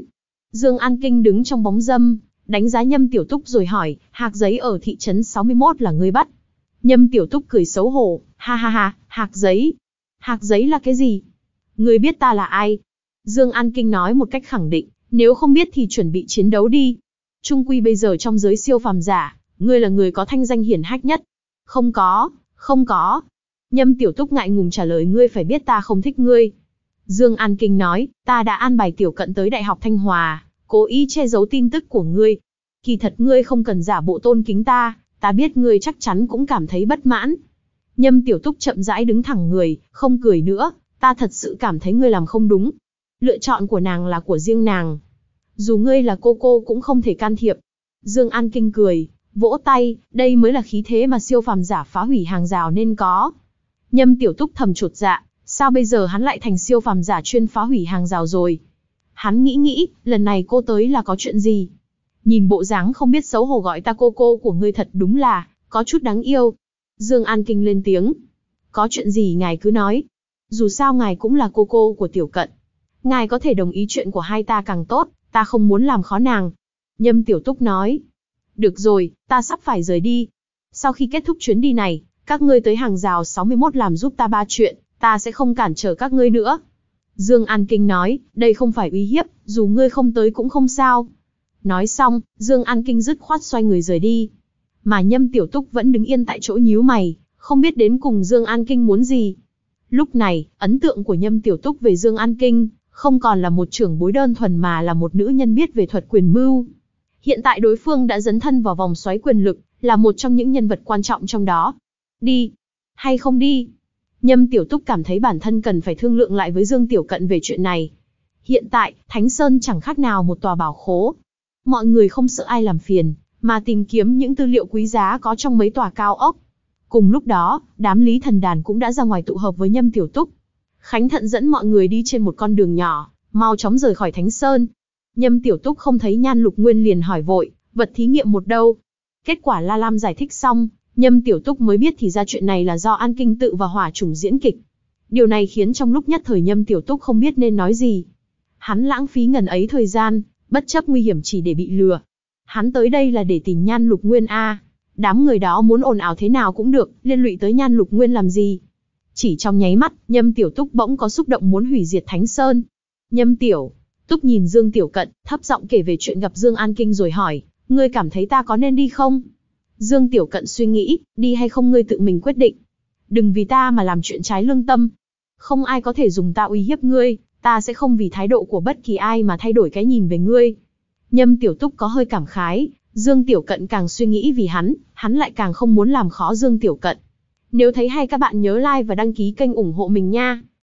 Dương An Kinh đứng trong bóng râm, đánh giá Nhâm Tiểu Túc rồi hỏi, hạc giấy ở thị trấn sáu mươi mốt là ngươi bắt? Nhâm Tiểu Túc cười xấu hổ, ha ha ha, hạc giấy. Hạc giấy là cái gì? Ngươi biết ta là ai? Dương An Kinh nói một cách khẳng định, nếu không biết thì chuẩn bị chiến đấu đi. Trung quy bây giờ trong giới siêu phàm giả, ngươi là người có thanh danh hiển hách nhất. Không có, không có. Nhâm Tiểu Túc ngại ngùng trả lời, ngươi phải biết ta không thích ngươi. Dương An Kinh nói, ta đã an bài Tiểu Cận tới Đại học Thanh Hòa, cố ý che giấu tin tức của ngươi. Kỳ thật ngươi không cần giả bộ tôn kính ta, ta biết ngươi chắc chắn cũng cảm thấy bất mãn. Nhâm Tiểu Túc chậm rãi đứng thẳng người, không cười nữa, ta thật sự cảm thấy ngươi làm không đúng. Lựa chọn của nàng là của riêng nàng. Dù ngươi là cô cô cũng không thể can thiệp. Dương An Kinh cười, vỗ tay, đây mới là khí thế mà siêu phàm giả phá hủy hàng rào nên có. Nhâm Tiểu Túc thầm chột dạ, sao bây giờ hắn lại thành siêu phàm giả chuyên phá hủy hàng rào rồi? Hắn nghĩ nghĩ, lần này cô tới là có chuyện gì? Nhìn bộ dáng không biết xấu hổ gọi ta cô cô của ngươi thật đúng là, có chút đáng yêu. Dương An Kinh lên tiếng. Có chuyện gì ngài cứ nói. Dù sao ngài cũng là cô cô của Tiểu Cận. Ngài có thể đồng ý chuyện của hai ta càng tốt, ta không muốn làm khó nàng. Nhâm Tiểu Túc nói. Được rồi, ta sắp phải rời đi. Sau khi kết thúc chuyến đi này, các ngươi tới hàng rào sáu mươi mốt làm giúp ta ba chuyện, ta sẽ không cản trở các ngươi nữa. Dương An Kinh nói, đây không phải uy hiếp, dù ngươi không tới cũng không sao. Nói xong, Dương An Kinh dứt khoát xoay người rời đi. Mà Nhâm Tiểu Túc vẫn đứng yên tại chỗ nhíu mày, không biết đến cùng Dương An Kinh muốn gì. Lúc này, ấn tượng của Nhâm Tiểu Túc về Dương An Kinh, không còn là một trưởng bối đơn thuần mà là một nữ nhân biết về thuật quyền mưu. Hiện tại đối phương đã dấn thân vào vòng xoáy quyền lực, là một trong những nhân vật quan trọng trong đó. Đi, hay không đi? Nhâm Tiểu Túc cảm thấy bản thân cần phải thương lượng lại với Dương Tiểu Cận về chuyện này. Hiện tại, Thánh Sơn chẳng khác nào một tòa bảo khố. Mọi người không sợ ai làm phiền, mà tìm kiếm những tư liệu quý giá có trong mấy tòa cao ốc. Cùng lúc đó, đám Lý Thần Đàn cũng đã ra ngoài tụ hợp với Nhâm Tiểu Túc. Khánh Thận dẫn mọi người đi trên một con đường nhỏ, mau chóng rời khỏi Thánh Sơn. Nhâm Tiểu Túc không thấy Nhan Lục Nguyên liền hỏi vội, vật thí nghiệm một đâu? Kết quả La Lam giải thích xong, Nhâm Tiểu Túc mới biết thì ra chuyện này là do An Kinh Tự và Hỏa Chủng diễn kịch. Điều này khiến trong lúc nhất thời Nhâm Tiểu Túc không biết nên nói gì. Hắn lãng phí ngần ấy thời gian, bất chấp nguy hiểm chỉ để bị lừa. Hắn tới đây là để tìm Nhan Lục Nguyên a. Đám người đó muốn ồn ào thế nào cũng được, liên lụy tới Nhan Lục Nguyên làm gì? Chỉ trong nháy mắt, Nhâm Tiểu Túc bỗng có xúc động muốn hủy diệt Thánh Sơn. Nhâm Tiểu Túc nhìn Dương Tiểu Cận, thấp giọng kể về chuyện gặp Dương An Kinh rồi hỏi, ngươi cảm thấy ta có nên đi không? Dương Tiểu Cận suy nghĩ, đi hay không ngươi tự mình quyết định. Đừng vì ta mà làm chuyện trái lương tâm. Không ai có thể dùng ta uy hiếp ngươi, ta sẽ không vì thái độ của bất kỳ ai mà thay đổi cái nhìn về ngươi. Nhâm Tiểu Túc có hơi cảm khái, Dương Tiểu Cận càng suy nghĩ vì hắn, hắn lại càng không muốn làm khó Dương Tiểu Cận. Nếu thấy hay các bạn nhớ like và đăng ký kênh ủng hộ mình nha.